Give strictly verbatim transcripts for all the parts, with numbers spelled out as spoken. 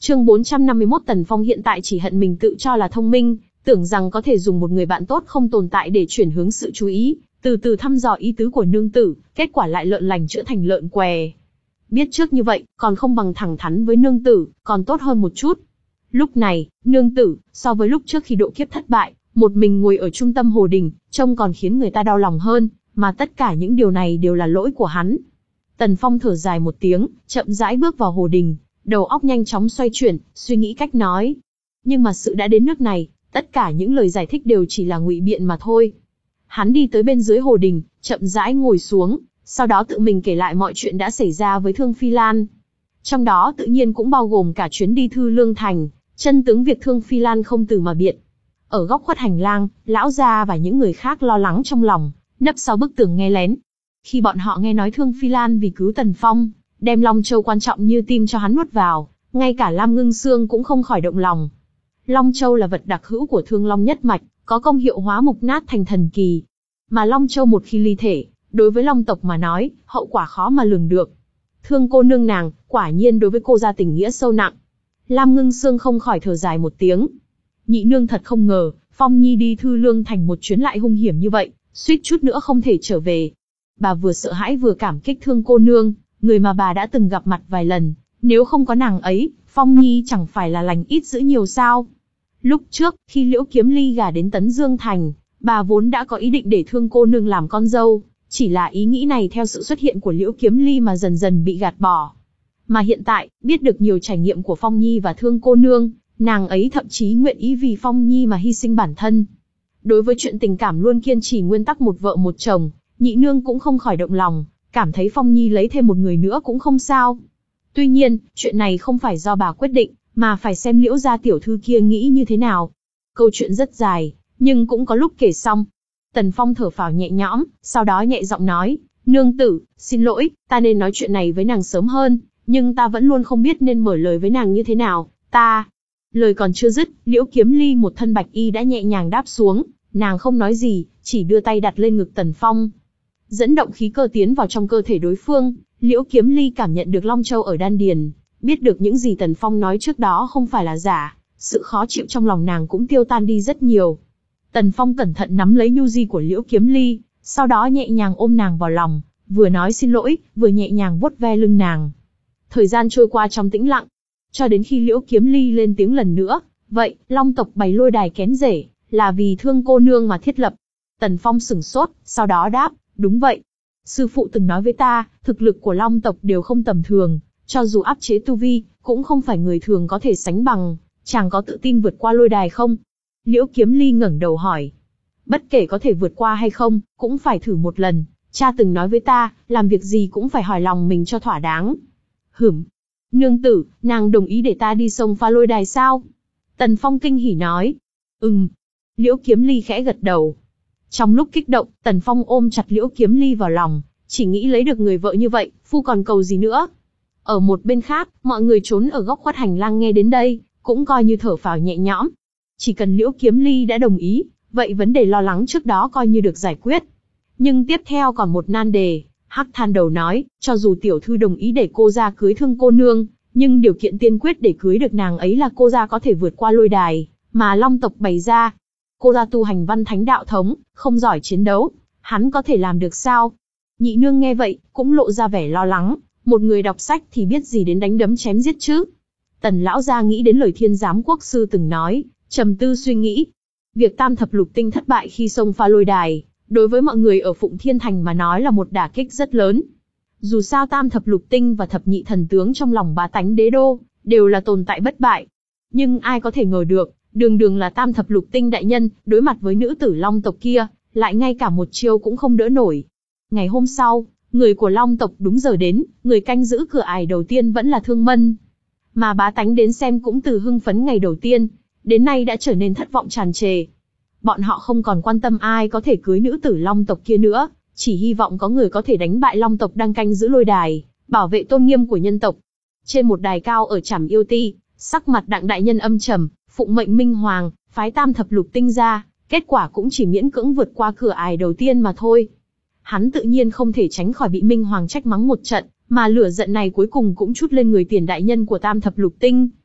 Chương bốn trăm năm mươi mốt Tần Phong hiện tại chỉ hận mình tự cho là thông minh, tưởng rằng có thể dùng một người bạn tốt không tồn tại để chuyển hướng sự chú ý, từ từ thăm dò ý tứ của nương tử, kết quả lại lợn lành chữa thành lợn què. Biết trước như vậy, còn không bằng thẳng thắn với nương tử, còn tốt hơn một chút. Lúc này, nương tử, so với lúc trước khi độ kiếp thất bại, một mình ngồi ở trung tâm hồ đình, trông còn khiến người ta đau lòng hơn, mà tất cả những điều này đều là lỗi của hắn. Tần Phong thở dài một tiếng, chậm rãi bước vào hồ đình, đầu óc nhanh chóng xoay chuyển, suy nghĩ cách nói. Nhưng mà sự đã đến nước này, tất cả những lời giải thích đều chỉ là ngụy biện mà thôi. Hắn đi tới bên dưới hồ đình, chậm rãi ngồi xuống, sau đó tự mình kể lại mọi chuyện đã xảy ra với Thương Phi Lan. Trong đó tự nhiên cũng bao gồm cả chuyến đi Thư Lương Thành, chân tướng việc Thương Phi Lan không từ mà biện. Ở góc khuất hành lang, lão gia và những người khác lo lắng trong lòng, nấp sau bức tường nghe lén. Khi bọn họ nghe nói Thương Phi Lan vì cứu Tần Phong, đem Long Châu quan trọng như tim cho hắn nuốt vào, ngay cả Lam Ngưng Sương cũng không khỏi động lòng. Long Châu là vật đặc hữu của Thương Long nhất mạch, có công hiệu hóa mục nát thành thần kỳ. Mà Long Châu một khi ly thể, đối với Long tộc mà nói, hậu quả khó mà lường được. Thương cô nương nàng, quả nhiên đối với cô gia tình nghĩa sâu nặng. Lam Ngưng Sương không khỏi thở dài một tiếng. Nhị nương thật không ngờ, Phong Nhi đi Thư Lương Thành một chuyến lại hung hiểm như vậy, suýt chút nữa không thể trở về. Bà vừa sợ hãi vừa cảm kích Thương cô nương, người mà bà đã từng gặp mặt vài lần, nếu không có nàng ấy, Phong Nhi chẳng phải là lành ít dữ nhiều sao. Lúc trước, khi Liễu Kiếm Ly gả đến Tấn Dương Thành, bà vốn đã có ý định để Thương cô nương làm con dâu, chỉ là ý nghĩ này theo sự xuất hiện của Liễu Kiếm Ly mà dần dần bị gạt bỏ. Mà hiện tại, biết được nhiều trải nghiệm của Phong Nhi và Thương cô nương, nàng ấy thậm chí nguyện ý vì Phong Nhi mà hy sinh bản thân. Đối với chuyện tình cảm luôn kiên trì nguyên tắc một vợ một chồng, nhị nương cũng không khỏi động lòng, cảm thấy Phong Nhi lấy thêm một người nữa cũng không sao. Tuy nhiên, chuyện này không phải do bà quyết định, mà phải xem Liễu gia tiểu thư kia nghĩ như thế nào. Câu chuyện rất dài, nhưng cũng có lúc kể xong. Tần Phong thở phào nhẹ nhõm, sau đó nhẹ giọng nói, nương tử, xin lỗi, ta nên nói chuyện này với nàng sớm hơn, nhưng ta vẫn luôn không biết nên mở lời với nàng như thế nào, ta... Lời còn chưa dứt, Liễu Kiếm Ly một thân bạch y đã nhẹ nhàng đáp xuống, nàng không nói gì, chỉ đưa tay đặt lên ngực Tần Phong. Dẫn động khí cơ tiến vào trong cơ thể đối phương, Liễu Kiếm Ly cảm nhận được Long Châu ở đan điền, biết được những gì Tần Phong nói trước đó không phải là giả, sự khó chịu trong lòng nàng cũng tiêu tan đi rất nhiều. Tần Phong cẩn thận nắm lấy nhu di của Liễu Kiếm Ly, sau đó nhẹ nhàng ôm nàng vào lòng, vừa nói xin lỗi, vừa nhẹ nhàng vuốt ve lưng nàng. Thời gian trôi qua trong tĩnh lặng, cho đến khi Liễu Kiếm Ly lên tiếng lần nữa, vậy, Long tộc bày lôi đài kén rể, là vì Thương cô nương mà thiết lập. Tần Phong sửng sốt, sau đó đáp, đúng vậy. Sư phụ từng nói với ta, thực lực của Long tộc đều không tầm thường, cho dù áp chế tu vi, cũng không phải người thường có thể sánh bằng, chàng có tự tin vượt qua lôi đài không? Liễu Kiếm Ly ngẩng đầu hỏi. Bất kể có thể vượt qua hay không, cũng phải thử một lần, cha từng nói với ta, làm việc gì cũng phải hỏi lòng mình cho thỏa đáng. Hửm. Nương tử, nàng đồng ý để ta đi sông pha lôi đài sao? Tần Phong kinh hỉ nói. Ừm. Liễu Kiếm Ly khẽ gật đầu. Trong lúc kích động, Tần Phong ôm chặt Liễu Kiếm Ly vào lòng, chỉ nghĩ lấy được người vợ như vậy, phu còn cầu gì nữa. Ở một bên khác, mọi người trốn ở góc khuất hành lang nghe đến đây, cũng coi như thở phào nhẹ nhõm. Chỉ cần Liễu Kiếm Ly đã đồng ý, vậy vấn đề lo lắng trước đó coi như được giải quyết. Nhưng tiếp theo còn một nan đề, Hắc Than Đầu nói, cho dù tiểu thư đồng ý để cô gia cưới Thương cô nương, nhưng điều kiện tiên quyết để cưới được nàng ấy là cô gia có thể vượt qua lôi đài, mà Long tộc bày ra. Cô gia tu hành văn thánh đạo thống, không giỏi chiến đấu, hắn có thể làm được sao? Nhị nương nghe vậy, cũng lộ ra vẻ lo lắng, một người đọc sách thì biết gì đến đánh đấm chém giết chứ. Tần lão gia nghĩ đến lời Thiên Giám Quốc sư từng nói, trầm tư suy nghĩ. Việc Tam Thập Lục Tinh thất bại khi xông pha lôi đài, đối với mọi người ở Phụng Thiên Thành mà nói là một đả kích rất lớn. Dù sao Tam Thập Lục Tinh và Thập Nhị Thần Tướng trong lòng bá tánh đế đô, đều là tồn tại bất bại. Nhưng ai có thể ngờ được, đường đường là Tam Thập Lục Tinh đại nhân, đối mặt với nữ tử Long tộc kia, lại ngay cả một chiêu cũng không đỡ nổi. Ngày hôm sau, người của Long tộc đúng giờ đến, người canh giữ cửa ải đầu tiên vẫn là Thương Mân. Mà bá tánh đến xem cũng từ hưng phấn ngày đầu tiên, đến nay đã trở nên thất vọng tràn trề. Bọn họ không còn quan tâm ai có thể cưới nữ tử Long tộc kia nữa, chỉ hy vọng có người có thể đánh bại Long tộc đang canh giữ lôi đài, bảo vệ tôn nghiêm của nhân tộc. Trên một đài cao ở Trảm Yêu Ti, sắc mặt Đặng đại nhân âm trầm, phụng mệnh Minh Hoàng, phái Tam Thập Lục Tinh ra, kết quả cũng chỉ miễn cưỡng vượt qua cửa ải đầu tiên mà thôi. Hắn tự nhiên không thể tránh khỏi bị Minh Hoàng trách mắng một trận, mà lửa giận này cuối cùng cũng trút lên người tiền đại nhân của Tam Thập Lục Tinh.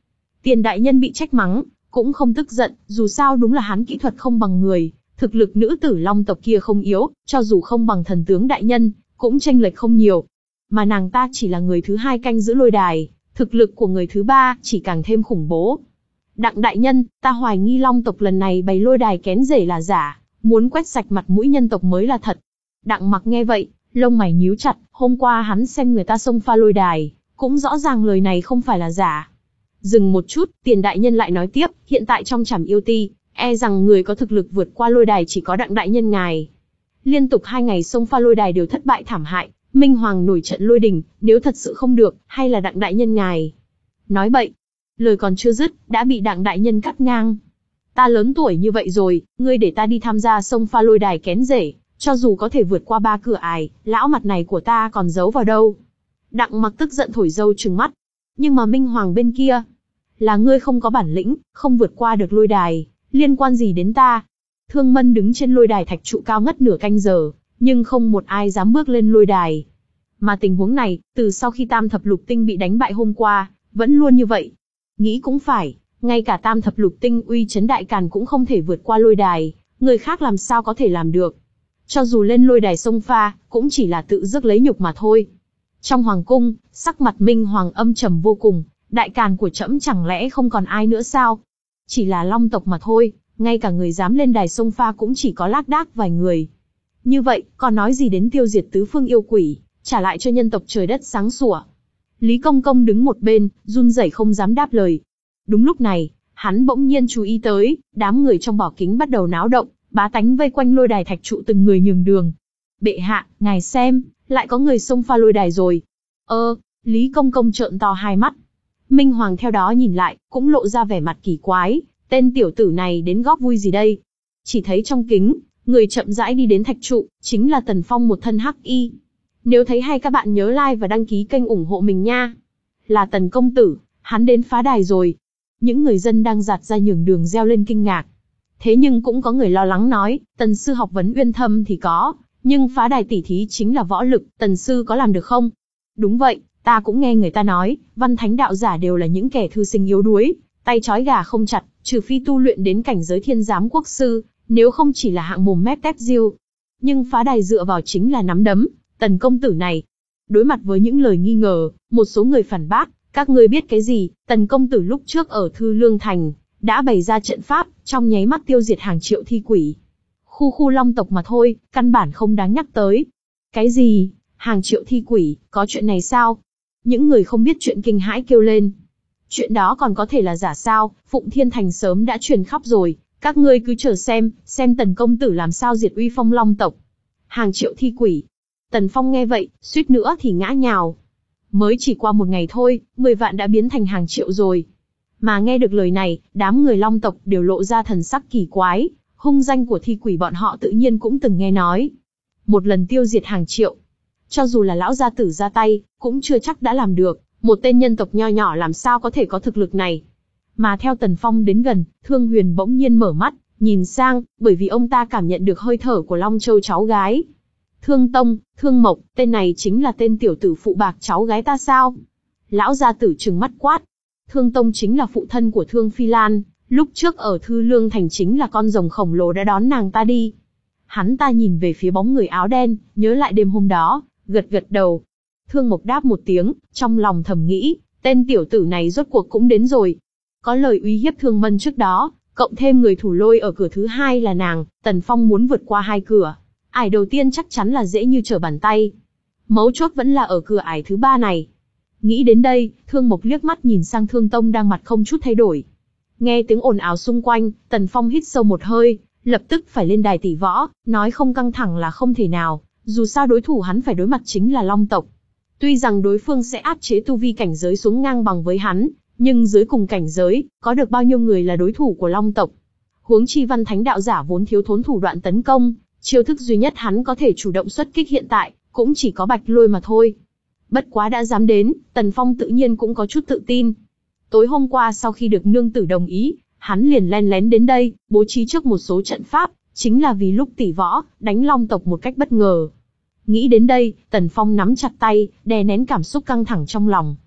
Tiền đại nhân bị trách mắng, cũng không tức giận, dù sao đúng là hắn kỹ thuật không bằng người, thực lực nữ tử Long tộc kia không yếu, cho dù không bằng thần tướng đại nhân, cũng chênh lệch không nhiều. Mà nàng ta chỉ là người thứ hai canh giữ lôi đài, thực lực của người thứ ba chỉ càng thêm khủng bố. Đặng đại nhân, ta hoài nghi Long tộc lần này bày lôi đài kén rể là giả, muốn quét sạch mặt mũi nhân tộc mới là thật. Đặng Mặc nghe vậy, lông mày nhíu chặt, hôm qua hắn xem người ta xông pha lôi đài, cũng rõ ràng lời này không phải là giả. Dừng một chút, Tiền đại nhân lại nói tiếp, hiện tại trong Trảm Yêu Ti, e rằng người có thực lực vượt qua lôi đài chỉ có Đặng đại nhân ngài. Liên tục hai ngày xông pha lôi đài đều thất bại thảm hại, Minh Hoàng nổi trận lôi đình, nếu thật sự không được, hay là Đặng đại nhân ngài. Nói bậy. Lời còn chưa dứt, đã bị Đặng đại nhân cắt ngang. Ta lớn tuổi như vậy rồi, ngươi để ta đi tham gia xông pha lôi đài kén rể, cho dù có thể vượt qua ba cửa ải, lão mặt này của ta còn giấu vào đâu. Đặng Mặc tức giận thổi râu trừng mắt. Nhưng mà Minh Hoàng bên kia, là ngươi không có bản lĩnh, không vượt qua được lôi đài, liên quan gì đến ta? Thương Mân đứng trên lôi đài thạch trụ cao ngất nửa canh giờ, nhưng không một ai dám bước lên lôi đài. Mà tình huống này, từ sau khi Tam Thập Lục Tinh bị đánh bại hôm qua, vẫn luôn như vậy. Nghĩ cũng phải, ngay cả Tam Thập Lục Tinh uy chấn đại càn cũng không thể vượt qua lôi đài, người khác làm sao có thể làm được. Cho dù lên lôi đài xông pha, cũng chỉ là tự rước lấy nhục mà thôi. Trong hoàng cung, sắc mặt Minh Hoàng âm trầm vô cùng, đại càn của trẫm chẳng lẽ không còn ai nữa sao? Chỉ là Long tộc mà thôi, ngay cả người dám lên đài xông pha cũng chỉ có lác đác vài người. Như vậy, còn nói gì đến tiêu diệt tứ phương yêu quỷ, trả lại cho nhân tộc trời đất sáng sủa. Lý Công Công đứng một bên, run rẩy không dám đáp lời. Đúng lúc này, hắn bỗng nhiên chú ý tới, đám người trong bảo kính bắt đầu náo động, bá tánh vây quanh lôi đài thạch trụ từng người nhường đường. Bệ hạ, ngài xem, lại có người xông pha lôi đài rồi. Ơ, Lý Công Công trợn to hai mắt. Minh Hoàng theo đó nhìn lại, cũng lộ ra vẻ mặt kỳ quái, tên tiểu tử này đến góp vui gì đây? Chỉ thấy trong kính, người chậm rãi đi đến thạch trụ, chính là Tần Phong một thân hắc y. Nếu thấy hay các bạn nhớ like và đăng ký kênh ủng hộ mình nha. Là Tần công tử, hắn đến phá đài rồi. Những người dân đang giạt ra nhường đường reo lên kinh ngạc. Thế nhưng cũng có người lo lắng nói, Tần sư học vấn uyên thâm thì có, nhưng phá đài tỉ thí chính là võ lực, Tần sư có làm được không? Đúng vậy, ta cũng nghe người ta nói, văn thánh đạo giả đều là những kẻ thư sinh yếu đuối, tay trói gà không chặt, trừ phi tu luyện đến cảnh giới thiên giám quốc sư, nếu không chỉ là hạng mồm mép tép diêu. Nhưng phá đài dựa vào chính là nắm đấm, Tần công tử này. Đối mặt với những lời nghi ngờ, một số người phản bác, các ngươi biết cái gì, Tần công tử lúc trước ở Thư Lương Thành, đã bày ra trận pháp, trong nháy mắt tiêu diệt hàng triệu thi quỷ. Khu khu Long tộc mà thôi, căn bản không đáng nhắc tới. Cái gì? Hàng triệu thi quỷ, có chuyện này sao? Những người không biết chuyện kinh hãi kêu lên. Chuyện đó còn có thể là giả sao, Phụng Thiên Thành sớm đã truyền khắp rồi, các ngươi cứ chờ xem, xem Tần công tử làm sao diệt uy phong Long tộc. Hàng triệu thi quỷ. Tần Phong nghe vậy, suýt nữa thì ngã nhào. Mới chỉ qua một ngày thôi, mười vạn đã biến thành hàng triệu rồi. Mà nghe được lời này, đám người Long tộc đều lộ ra thần sắc kỳ quái, hung danh của thi quỷ bọn họ tự nhiên cũng từng nghe nói. Một lần tiêu diệt hàng triệu. Cho dù là lão gia tử ra tay, cũng chưa chắc đã làm được, một tên nhân tộc nho nhỏ làm sao có thể có thực lực này. Mà theo Tần Phong đến gần, Thương Huyền bỗng nhiên mở mắt, nhìn sang, bởi vì ông ta cảm nhận được hơi thở của Long Châu cháu gái. Thương Tông, Thương Mộc, tên này chính là tên tiểu tử phụ bạc cháu gái ta sao? Lão gia tử trừng mắt quát. Thương Tông chính là phụ thân của Thương Phi Lan, lúc trước ở Thư Lương Thành chính là con rồng khổng lồ đã đón nàng ta đi. Hắn ta nhìn về phía bóng người áo đen, nhớ lại đêm hôm đó, gật gật đầu. Thương Mộc đáp một tiếng, trong lòng thầm nghĩ, tên tiểu tử này rốt cuộc cũng đến rồi. Có lời uy hiếp Thương Mân trước đó, cộng thêm người thủ lôi ở cửa thứ hai là nàng, Tần Phong muốn vượt qua hai cửa. Ải đầu tiên chắc chắn là dễ như trở bàn tay. Mấu chốt vẫn là ở cửa ải thứ ba này. Nghĩ đến đây, Thương Mộc liếc mắt nhìn sang Thương Tông đang mặt không chút thay đổi. Nghe tiếng ồn ào xung quanh, Tần Phong hít sâu một hơi, lập tức phải lên đài tỷ võ, nói không căng thẳng là không thể nào, dù sao đối thủ hắn phải đối mặt chính là Long tộc. Tuy rằng đối phương sẽ áp chế tu vi cảnh giới xuống ngang bằng với hắn, nhưng dưới cùng cảnh giới, có được bao nhiêu người là đối thủ của Long tộc. Huống chi văn thánh đạo giả vốn thiếu thốn thủ đoạn tấn công, chiêu thức duy nhất hắn có thể chủ động xuất kích hiện tại, cũng chỉ có Bạch Lôi mà thôi. Bất quá đã dám đến, Tần Phong tự nhiên cũng có chút tự tin. Tối hôm qua sau khi được nương tử đồng ý, hắn liền len lén đến đây, bố trí trước một số trận pháp, chính là vì lúc tỷ võ, đánh Long tộc một cách bất ngờ. Nghĩ đến đây, Tần Phong nắm chặt tay, đè nén cảm xúc căng thẳng trong lòng.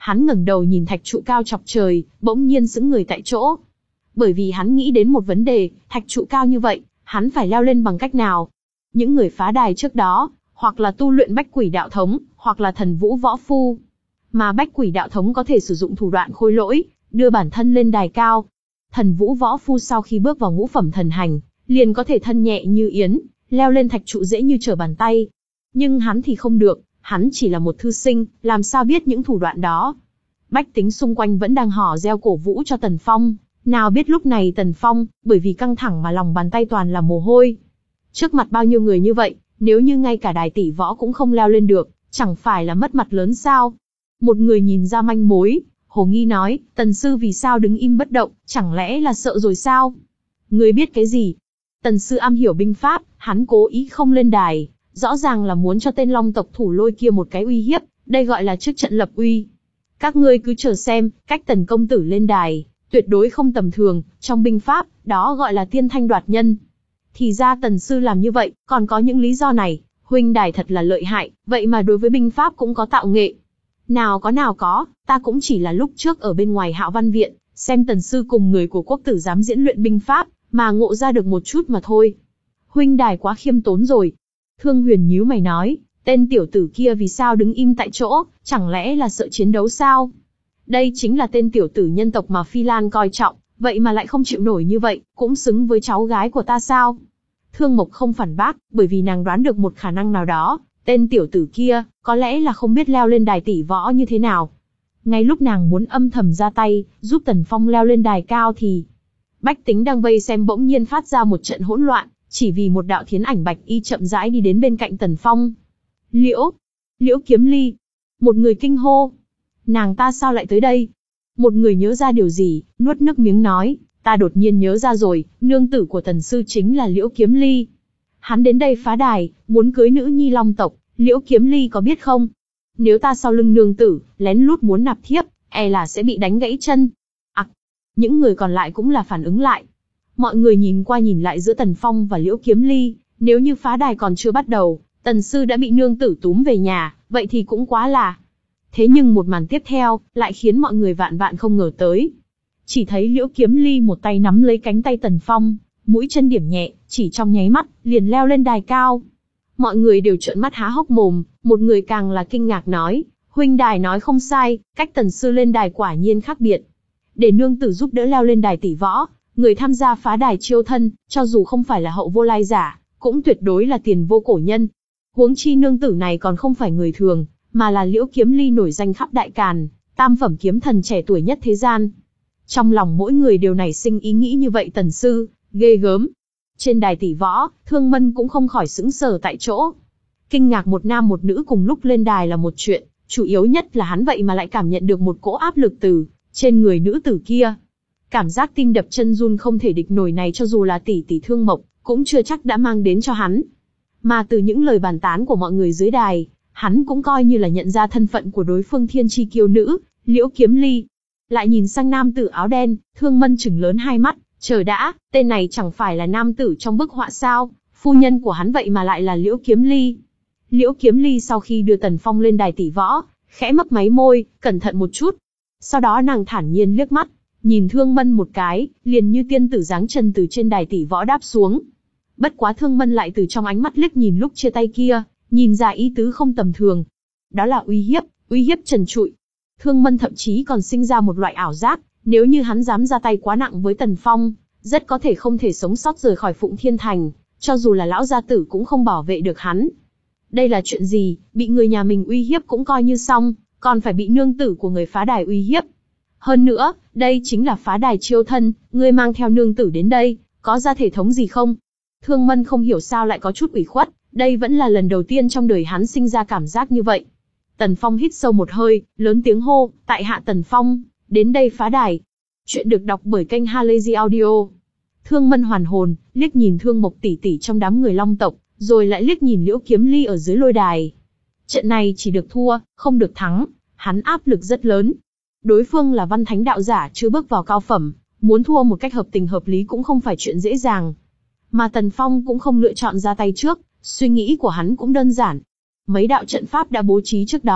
Hắn ngẩng đầu nhìn thạch trụ cao chọc trời, bỗng nhiên sững người tại chỗ. Bởi vì hắn nghĩ đến một vấn đề, thạch trụ cao như vậy, hắn phải leo lên bằng cách nào? Những người phá đài trước đó, hoặc là tu luyện bách quỷ đạo thống, hoặc là thần vũ võ phu. Mà bách quỷ đạo thống có thể sử dụng thủ đoạn khôi lỗi, đưa bản thân lên đài cao. Thần vũ võ phu sau khi bước vào ngũ phẩm thần hành, liền có thể thân nhẹ như yến, leo lên thạch trụ dễ như trở bàn tay. Nhưng hắn thì không được, hắn chỉ là một thư sinh, làm sao biết những thủ đoạn đó. Bách tính xung quanh vẫn đang hò reo cổ vũ cho Tần Phong, nào biết lúc này Tần Phong, bởi vì căng thẳng mà lòng bàn tay toàn là mồ hôi. Trước mặt bao nhiêu người như vậy, nếu như ngay cả đài tỷ võ cũng không leo lên được, chẳng phải là mất mặt lớn sao? Một người nhìn ra manh mối, hồ nghi nói, Tần sư vì sao đứng im bất động, chẳng lẽ là sợ rồi sao? Ngươi biết cái gì? Tần sư am hiểu binh pháp, hắn cố ý không lên đài, rõ ràng là muốn cho tên Long tộc thủ lôi kia một cái uy hiếp, đây gọi là trước trận lập uy. Các ngươi cứ chờ xem, cách Tần công tử lên đài, tuyệt đối không tầm thường, trong binh pháp, đó gọi là tiên thanh đoạt nhân. Thì ra Tần sư làm như vậy, còn có những lý do này, huynh đài thật là lợi hại, vậy mà đối với binh pháp cũng có tạo nghệ. Nào có nào có, ta cũng chỉ là lúc trước ở bên ngoài Hạo Văn viện, xem Tần sư cùng người của quốc tử giám diễn luyện binh pháp, mà ngộ ra được một chút mà thôi. Huynh đài quá khiêm tốn rồi. Thương Huyền nhíu mày nói, tên tiểu tử kia vì sao đứng im tại chỗ, chẳng lẽ là sợ chiến đấu sao? Đây chính là tên tiểu tử nhân tộc mà Phi Lan coi trọng, vậy mà lại không chịu nổi như vậy, cũng xứng với cháu gái của ta sao? Thương Mộc không phản bác, bởi vì nàng đoán được một khả năng nào đó, tên tiểu tử kia, có lẽ là không biết leo lên đài tỷ võ như thế nào. Ngay lúc nàng muốn âm thầm ra tay, giúp Tần Phong leo lên đài cao thì... Bách tính đang vây xem bỗng nhiên phát ra một trận hỗn loạn, chỉ vì một đạo thiến ảnh bạch y chậm rãi đi đến bên cạnh Tần Phong. Liễu! Liễu Kiếm Ly! Một người kinh hô. Nàng ta sao lại tới đây? Một người nhớ ra điều gì, nuốt nước miếng nói, ta đột nhiên nhớ ra rồi, nương tử của Tần sư chính là Liễu Kiếm Ly. Hắn đến đây phá đài, muốn cưới nữ nhi Long tộc, Liễu Kiếm Ly có biết không? Nếu ta sau lưng nương tử, lén lút muốn nạp thiếp, e là sẽ bị đánh gãy chân. À, những người còn lại cũng là phản ứng lại. Mọi người nhìn qua nhìn lại giữa Tần Phong và Liễu Kiếm Ly, nếu như phá đài còn chưa bắt đầu, Tần sư đã bị nương tử túm về nhà, vậy thì cũng quá là. Thế nhưng một màn tiếp theo, lại khiến mọi người vạn vạn không ngờ tới. Chỉ thấy Liễu Kiếm Ly một tay nắm lấy cánh tay Tần Phong, mũi chân điểm nhẹ, chỉ trong nháy mắt, liền leo lên đài cao. Mọi người đều trợn mắt há hốc mồm, một người càng là kinh ngạc nói, huynh đài nói không sai, cách Tần sư lên đài quả nhiên khác biệt. Để nương tử giúp đỡ leo lên đài tỷ võ, người tham gia phá đài chiêu thân, cho dù không phải là hậu vô lai giả, cũng tuyệt đối là tiền vô cổ nhân. Huống chi nương tử này còn không phải người thường, mà là Liễu Kiếm Ly nổi danh khắp Đại Càn, tam phẩm kiếm thần trẻ tuổi nhất thế gian. Trong lòng mỗi người đều nảy sinh ý nghĩ như vậy. Tần sư, ghê gớm. Trên đài tỷ võ, Thương Mân cũng không khỏi sững sờ tại chỗ. Kinh ngạc một nam một nữ cùng lúc lên đài là một chuyện, chủ yếu nhất là hắn vậy mà lại cảm nhận được một cỗ áp lực từ trên người nữ tử kia. Cảm giác tim đập chân run không thể địch nổi này cho dù là tỷ tỷ Thương Mộc, cũng chưa chắc đã mang đến cho hắn. Mà từ những lời bàn tán của mọi người dưới đài, hắn cũng coi như là nhận ra thân phận của đối phương thiên chi kiêu nữ, Liễu Kiếm Ly. Lại nhìn sang nam tử áo đen, Thương Mân trừng lớn hai mắt, chờ đã, tên này chẳng phải là nam tử trong bức họa sao, phu nhân của hắn vậy mà lại là Liễu Kiếm Ly. Liễu Kiếm Ly sau khi đưa Tần Phong lên đài tỷ võ, khẽ mấp máy môi, cẩn thận một chút. Sau đó nàng thản nhiên liếc mắt, nhìn Thương Mân một cái, liền như tiên tử giáng chân từ trên đài tỷ võ đáp xuống. Bất quá Thương Mân lại từ trong ánh mắt liếc nhìn lúc chia tay kia, nhìn ra ý tứ không tầm thường. Đó là uy hiếp, uy hiếp trần trụi. Thương Mân thậm chí còn sinh ra một loại ảo giác, nếu như hắn dám ra tay quá nặng với Tần Phong, rất có thể không thể sống sót rời khỏi Phụng Thiên Thành, cho dù là lão gia tử cũng không bảo vệ được hắn. Đây là chuyện gì, bị người nhà mình uy hiếp cũng coi như xong, còn phải bị nương tử của người phá đài uy hiếp. Hơn nữa, đây chính là phá đài chiêu thân, ngươi mang theo nương tử đến đây, có ra thể thống gì không? Thương Mân không hiểu sao lại có chút ủy khuất, đây vẫn là lần đầu tiên trong đời hắn sinh ra cảm giác như vậy. Tần Phong hít sâu một hơi, lớn tiếng hô, tại hạ Tần Phong, đến đây phá đài. Chuyện được đọc bởi kênh Halazy Audio. Thương Mân hoàn hồn, liếc nhìn Thương Mộc tỷ tỷ trong đám người Long tộc, rồi lại liếc nhìn Liễu Kiếm Ly ở dưới lôi đài. Trận này chỉ được thua, không được thắng, hắn áp lực rất lớn. Đối phương là văn thánh đạo giả chưa bước vào cao phẩm, muốn thua một cách hợp tình hợp lý cũng không phải chuyện dễ dàng. Mà Tần Phong cũng không lựa chọn ra tay trước, suy nghĩ của hắn cũng đơn giản. Mấy đạo trận pháp đã bố trí trước đó,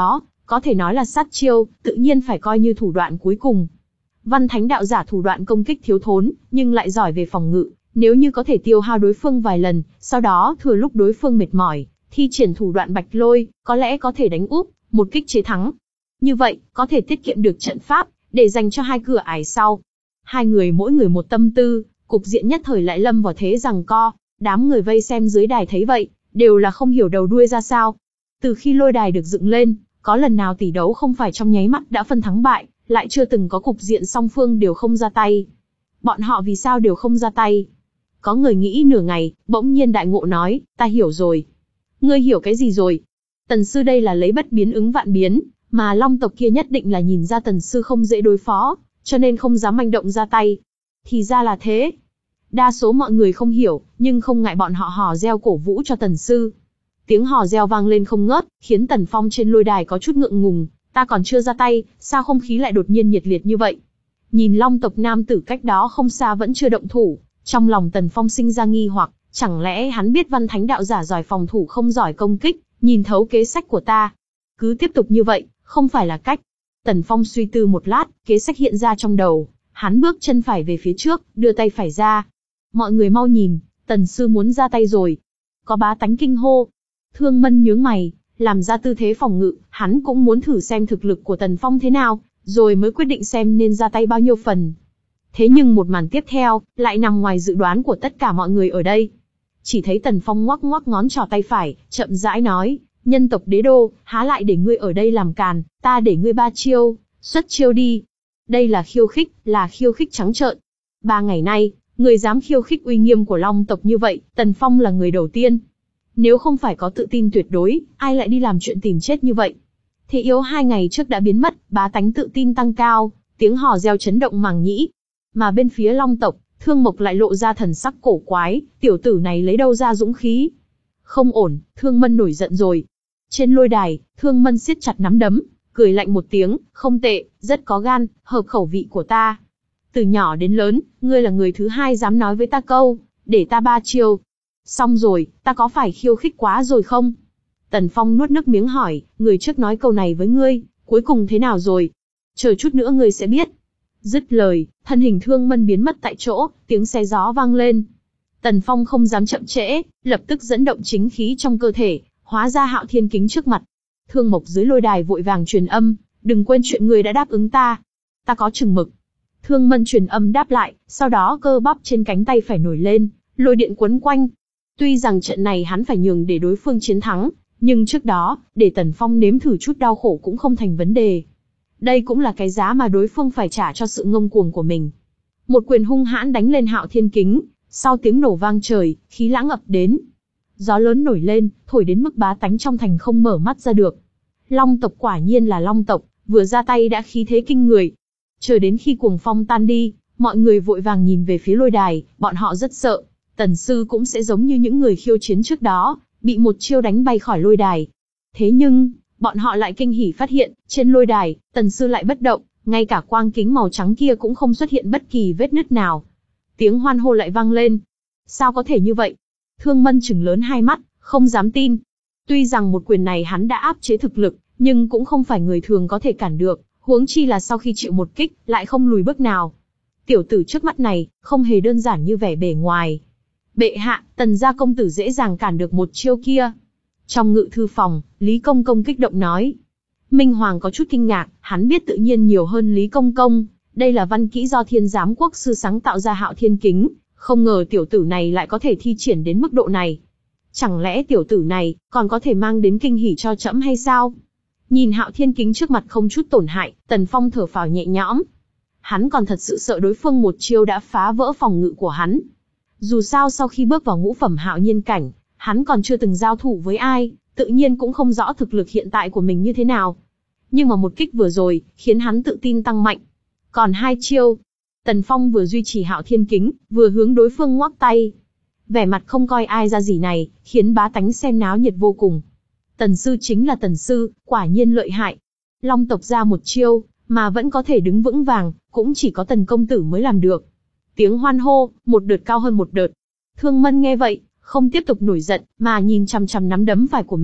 có thể nói là sát chiêu, tự nhiên phải coi như thủ đoạn cuối cùng. Văn Thánh đạo giả thủ đoạn công kích thiếu thốn, nhưng lại giỏi về phòng ngự, nếu như có thể tiêu hao đối phương vài lần, sau đó thừa lúc đối phương mệt mỏi, thi triển thủ đoạn bạch lôi, có lẽ có thể đánh úp, một kích chế thắng. Như vậy, có thể tiết kiệm được trận pháp, để dành cho hai cửa ải sau. Hai người mỗi người một tâm tư, cục diện nhất thời lại lâm vào thế giằng co. Đám người vây xem dưới đài thấy vậy, đều là không hiểu đầu đuôi ra sao. Từ khi lôi đài được dựng lên, có lần nào tỷ đấu không phải trong nháy mắt đã phân thắng bại, lại chưa từng có cục diện song phương đều không ra tay. Bọn họ vì sao đều không ra tay? Có người nghĩ nửa ngày, bỗng nhiên đại ngộ nói, ta hiểu rồi. Ngươi hiểu cái gì rồi? Tần sư đây là lấy bất biến ứng vạn biến, mà Long tộc kia nhất định là nhìn ra tần sư không dễ đối phó, cho nên không dám manh động ra tay. Thì ra là thế. Đa số mọi người không hiểu, nhưng không ngại bọn họ hò reo cổ vũ cho tần sư. Tiếng hò reo vang lên không ngớt, khiến Tần Phong trên lôi đài có chút ngượng ngùng, ta còn chưa ra tay, sao không khí lại đột nhiên nhiệt liệt như vậy? Nhìn Long tộc nam tử cách đó không xa vẫn chưa động thủ, trong lòng Tần Phong sinh ra nghi hoặc, chẳng lẽ hắn biết Văn Thánh đạo giả giỏi phòng thủ không giỏi công kích, nhìn thấu kế sách của ta. Cứ tiếp tục như vậy, không phải là cách. Tần Phong suy tư một lát, kế sách hiện ra trong đầu, hắn bước chân phải về phía trước, đưa tay phải ra. Mọi người mau nhìn, Tần sư muốn ra tay rồi. Có bá tánh kinh hô. Thương Mân nhướng mày, làm ra tư thế phòng ngự, hắn cũng muốn thử xem thực lực của Tần Phong thế nào, rồi mới quyết định xem nên ra tay bao nhiêu phần. Thế nhưng một màn tiếp theo, lại nằm ngoài dự đoán của tất cả mọi người ở đây. Chỉ thấy Tần Phong ngoắc ngoắc ngón trỏ tay phải, chậm rãi nói, nhân tộc đế đô, há lại để ngươi ở đây làm càn, ta để ngươi ba chiêu, xuất chiêu đi. Đây là khiêu khích, là khiêu khích trắng trợn. Ba ngày nay, người dám khiêu khích uy nghiêm của Long tộc như vậy, Tần Phong là người đầu tiên. Nếu không phải có tự tin tuyệt đối, ai lại đi làm chuyện tìm chết như vậy? Thế yếu hai ngày trước đã biến mất, bá tánh tự tin tăng cao, tiếng hò reo chấn động màng nhĩ. Mà bên phía Long tộc, Thương Mộc lại lộ ra thần sắc cổ quái, tiểu tử này lấy đâu ra dũng khí? Không ổn, Thương Mân nổi giận rồi. Trên lôi đài, Thương Mân siết chặt nắm đấm, cười lạnh một tiếng, không tệ, rất có gan, hợp khẩu vị của ta. Từ nhỏ đến lớn, ngươi là người thứ hai dám nói với ta câu, để ta ba chiêu. Xong rồi, ta có phải khiêu khích quá rồi không? Tần Phong nuốt nước miếng hỏi, người trước nói câu này với ngươi, cuối cùng thế nào rồi? Chờ chút nữa ngươi sẽ biết. Dứt lời, thân hình Thương Mân biến mất tại chỗ, tiếng xe gió vang lên. Tần Phong không dám chậm trễ, lập tức dẫn động chính khí trong cơ thể, hóa ra Hạo Thiên Kính trước mặt. Thương Mộc dưới lôi đài vội vàng truyền âm, đừng quên chuyện ngươi đã đáp ứng ta. Ta có chừng mực. Thương Mân truyền âm đáp lại, sau đó cơ bắp trên cánh tay phải nổi lên, lôi điện quấn quanh. Tuy rằng trận này hắn phải nhường để đối phương chiến thắng, nhưng trước đó, để Tần Phong nếm thử chút đau khổ cũng không thành vấn đề. Đây cũng là cái giá mà đối phương phải trả cho sự ngông cuồng của mình. Một quyền hung hãn đánh lên Hạo Thiên Kính, sau tiếng nổ vang trời, khí lãng ập đến. Gió lớn nổi lên, thổi đến mức bá tánh trong thành không mở mắt ra được. Long tộc quả nhiên là Long tộc, vừa ra tay đã khí thế kinh người. Chờ đến khi cuồng phong tan đi, mọi người vội vàng nhìn về phía lôi đài, bọn họ rất sợ. Tần sư cũng sẽ giống như những người khiêu chiến trước đó, bị một chiêu đánh bay khỏi lôi đài. Thế nhưng, bọn họ lại kinh hỉ phát hiện, trên lôi đài, tần sư lại bất động, ngay cả quang kính màu trắng kia cũng không xuất hiện bất kỳ vết nứt nào. Tiếng hoan hô lại vang lên. Sao có thể như vậy? Thương Mân trừng lớn hai mắt, không dám tin. Tuy rằng một quyền này hắn đã áp chế thực lực, nhưng cũng không phải người thường có thể cản được, huống chi là sau khi chịu một kích, lại không lùi bước nào. Tiểu tử trước mắt này, không hề đơn giản như vẻ bề ngoài. Bệ hạ, Tần gia công tử dễ dàng cản được một chiêu kia. Trong ngự thư phòng, Lý Công Công kích động nói. Minh Hoàng có chút kinh ngạc, hắn biết tự nhiên nhiều hơn Lý Công Công. Đây là văn kỹ do Thiên Giám Quốc sư sáng tạo ra Hạo Thiên Kính, không ngờ tiểu tử này lại có thể thi triển đến mức độ này. Chẳng lẽ tiểu tử này còn có thể mang đến kinh hỉ cho trẫm hay sao? Nhìn Hạo Thiên Kính trước mặt không chút tổn hại, Tần Phong thở phào nhẹ nhõm. Hắn còn thật sự sợ đối phương một chiêu đã phá vỡ phòng ngự của hắn. Dù sao sau khi bước vào ngũ phẩm hạo nhiên cảnh, hắn còn chưa từng giao thủ với ai, tự nhiên cũng không rõ thực lực hiện tại của mình như thế nào. Nhưng mà một kích vừa rồi, khiến hắn tự tin tăng mạnh. Còn hai chiêu, Tần Phong vừa duy trì Hạo Thiên Kính, vừa hướng đối phương ngoắc tay. Vẻ mặt không coi ai ra gì này, khiến bá tánh xem náo nhiệt vô cùng. Tần sư chính là Tần sư, quả nhiên lợi hại. Long tộc ra một chiêu, mà vẫn có thể đứng vững vàng, cũng chỉ có Tần công tử mới làm được. Tiếng hoan hô, một đợt cao hơn một đợt. Thương Mân nghe vậy, không tiếp tục nổi giận, mà nhìn chằm chằm nắm đấm phải của mình,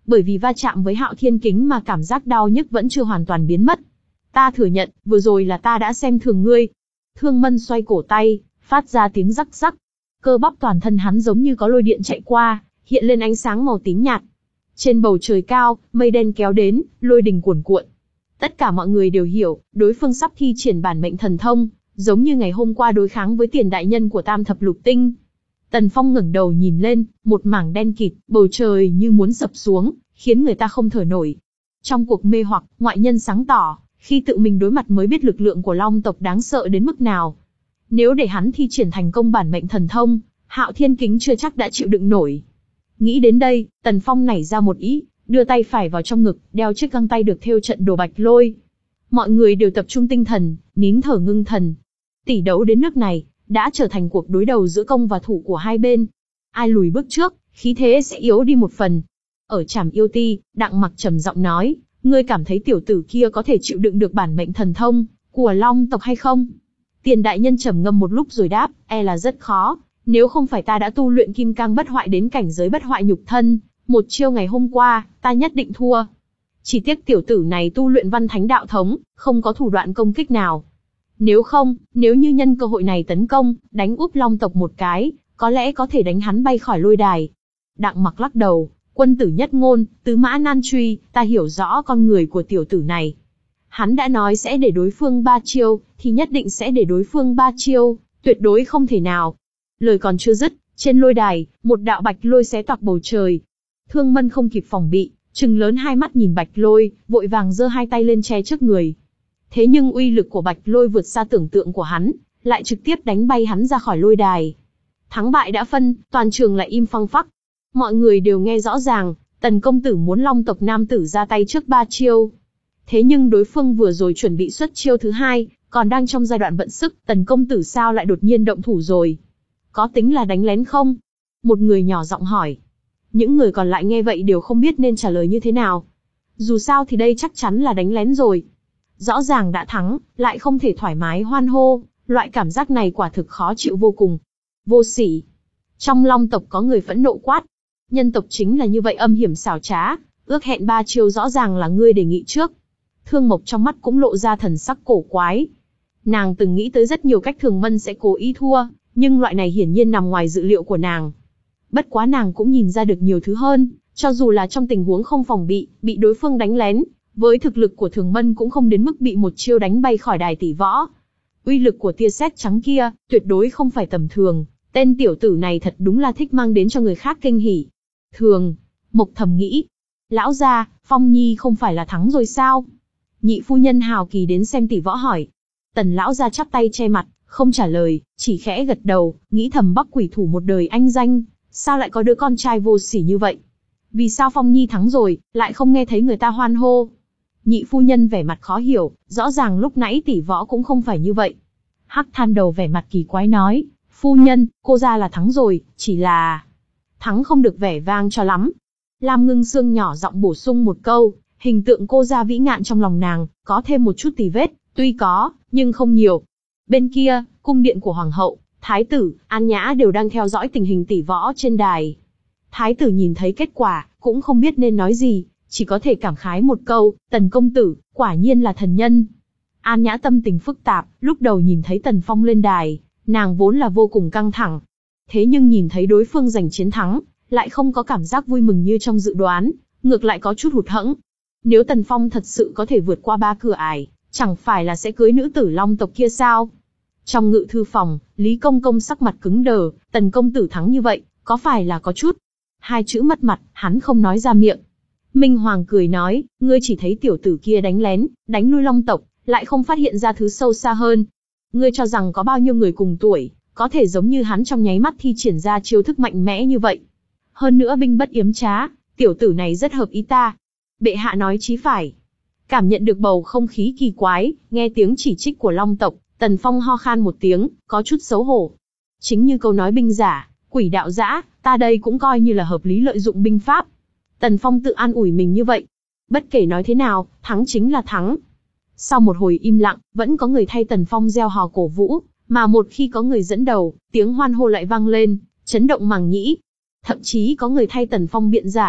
bởi vì va chạm với Hạo Thiên Kính mà cảm giác đau nhức vẫn chưa hoàn toàn biến mất. Ta thừa nhận, vừa rồi là ta đã xem thường ngươi. Thương Mân xoay cổ tay, phát ra tiếng rắc rắc. Cơ bắp toàn thân hắn giống như có lôi điện chạy qua, hiện lên ánh sáng màu tím nhạt. Trên bầu trời cao, mây đen kéo đến, lôi đình cuồn cuộn. Tất cả mọi người đều hiểu, đối phương sắp thi triển bản mệnh thần thông, giống như ngày hôm qua đối kháng với tiền đại nhân của Tam Thập Lục Tinh. Tần Phong ngẩng đầu nhìn lên, một mảng đen kịt, bầu trời như muốn sập xuống, khiến người ta không thở nổi. Trong cuộc mê hoặc, ngoại nhân sáng tỏ, khi tự mình đối mặt mới biết lực lượng của Long tộc đáng sợ đến mức nào. Nếu để hắn thi triển thành công bản mệnh thần thông, Hạo Thiên Kính chưa chắc đã chịu đựng nổi. Nghĩ đến đây, Tần Phong nảy ra một ý, đưa tay phải vào trong ngực, đeo chiếc găng tay được thêu trận đồ bạch lôi. Mọi người đều tập trung tinh thần, nín thở ngưng thần. Tỷ đấu đến nước này, đã trở thành cuộc đối đầu giữa công và thủ của hai bên. Ai lùi bước trước, khí thế sẽ yếu đi một phần. Ở Trảm Yêu Ti, Đặng Mặc trầm giọng nói, ngươi cảm thấy tiểu tử kia có thể chịu đựng được bản mệnh thần thông của Long tộc hay không? Tiền đại nhân trầm ngâm một lúc rồi đáp, e là rất khó. Nếu không phải ta đã tu luyện kim cang bất hoại đến cảnh giới bất hoại nhục thân, một chiêu ngày hôm qua, ta nhất định thua. Chỉ tiếc tiểu tử này tu luyện văn thánh đạo thống, không có thủ đoạn công kích nào. Nếu không, nếu như nhân cơ hội này tấn công, đánh úp Long tộc một cái, có lẽ có thể đánh hắn bay khỏi lôi đài. Đặng Mặc lắc đầu, quân tử nhất ngôn, tứ mã nan truy, ta hiểu rõ con người của tiểu tử này. Hắn đã nói sẽ để đối phương ba chiêu, thì nhất định sẽ để đối phương ba chiêu, tuyệt đối không thể nào. Lời còn chưa dứt, trên lôi đài, một đạo bạch lôi xé toạc bầu trời. Thương Mân không kịp phòng bị, trừng lớn hai mắt nhìn bạch lôi, vội vàng giơ hai tay lên che trước người. Thế nhưng uy lực của bạch lôi vượt xa tưởng tượng của hắn, lại trực tiếp đánh bay hắn ra khỏi lôi đài. Thắng bại đã phân, toàn trường lại im phăng phắc. Mọi người đều nghe rõ ràng, Tần công tử muốn Long tộc nam tử ra tay trước ba chiêu. Thế nhưng đối phương vừa rồi chuẩn bị xuất chiêu thứ hai, còn đang trong giai đoạn vận sức, Tần công tử sao lại đột nhiên động thủ rồi? Có tính là đánh lén không? Một người nhỏ giọng hỏi. Những người còn lại nghe vậy đều không biết nên trả lời như thế nào. Dù sao thì đây chắc chắn là đánh lén rồi. Rõ ràng đã thắng, lại không thể thoải mái hoan hô, loại cảm giác này quả thực khó chịu vô cùng. Vô sỉ. Trong Long tộc có người phẫn nộ quát. Nhân tộc chính là như vậy âm hiểm xảo trá, ước hẹn ba chiêu rõ ràng là ngươi đề nghị trước. Thương Mộc trong mắt cũng lộ ra thần sắc cổ quái. Nàng từng nghĩ tới rất nhiều cách Thường Mân sẽ cố ý thua, nhưng loại này hiển nhiên nằm ngoài dự liệu của nàng. Bất quá nàng cũng nhìn ra được nhiều thứ hơn, cho dù là trong tình huống không phòng bị, bị đối phương đánh lén, với thực lực của Thường Mân cũng không đến mức bị một chiêu đánh bay khỏi đài tỷ võ. Uy lực của tia sét trắng kia, tuyệt đối không phải tầm thường, tên tiểu tử này thật đúng là thích mang đến cho người khác kinh hỉ. Thường, Mộc thầm nghĩ, lão gia, Phong Nhi không phải là thắng rồi sao? Nhị phu nhân hào kỳ đến xem tỷ võ hỏi. Tần lão gia chắp tay che mặt, không trả lời, chỉ khẽ gật đầu, nghĩ thầm Bắc quỷ thủ một đời anh danh, sao lại có đứa con trai vô sỉ như vậy? Vì sao Phong Nhi thắng rồi, lại không nghe thấy người ta hoan hô? Nhị phu nhân vẻ mặt khó hiểu, rõ ràng lúc nãy tỷ võ cũng không phải như vậy. Hắc than đầu vẻ mặt kỳ quái nói, phu nhân, cô ra là thắng rồi, chỉ là... thắng không được vẻ vang cho lắm. Lam Ngưng Sương nhỏ giọng bổ sung một câu, hình tượng cô ra vĩ ngạn trong lòng nàng, có thêm một chút tì vết, tuy có, nhưng không nhiều. Bên kia, cung điện của Hoàng hậu, Thái tử, An Nhã đều đang theo dõi tình hình tỷ võ trên đài. Thái tử nhìn thấy kết quả, cũng không biết nên nói gì, chỉ có thể cảm khái một câu, Tần công tử, quả nhiên là thần nhân. An Nhã tâm tình phức tạp, lúc đầu nhìn thấy Tần Phong lên đài, nàng vốn là vô cùng căng thẳng. Thế nhưng nhìn thấy đối phương giành chiến thắng, lại không có cảm giác vui mừng như trong dự đoán, ngược lại có chút hụt hẫng. Nếu Tần Phong thật sự có thể vượt qua ba cửa ải, chẳng phải là sẽ cưới nữ tử Long tộc kia sao? Trong ngự thư phòng, Lý Công Công sắc mặt cứng đờ, Tần công tử thắng như vậy, có phải là có chút? Hai chữ mất mặt, hắn không nói ra miệng. Minh Hoàng cười nói, ngươi chỉ thấy tiểu tử kia đánh lén, đánh lui Long tộc, lại không phát hiện ra thứ sâu xa hơn. Ngươi cho rằng có bao nhiêu người cùng tuổi, có thể giống như hắn trong nháy mắt thi triển ra chiêu thức mạnh mẽ như vậy. Hơn nữa binh bất yếm trá, tiểu tử này rất hợp ý ta. Bệ hạ nói chí phải. Cảm nhận được bầu không khí kỳ quái, nghe tiếng chỉ trích của Long tộc, Tần Phong ho khan một tiếng, có chút xấu hổ. Chính như câu nói binh giả, quỷ đạo dã, ta đây cũng coi như là hợp lý lợi dụng binh pháp. Tần Phong tự an ủi mình như vậy. Bất kể nói thế nào, thắng chính là thắng. Sau một hồi im lặng, vẫn có người thay Tần Phong reo hò cổ vũ, mà một khi có người dẫn đầu, tiếng hoan hô lại vang lên, chấn động màng nhĩ. Thậm chí có người thay Tần Phong biện giải,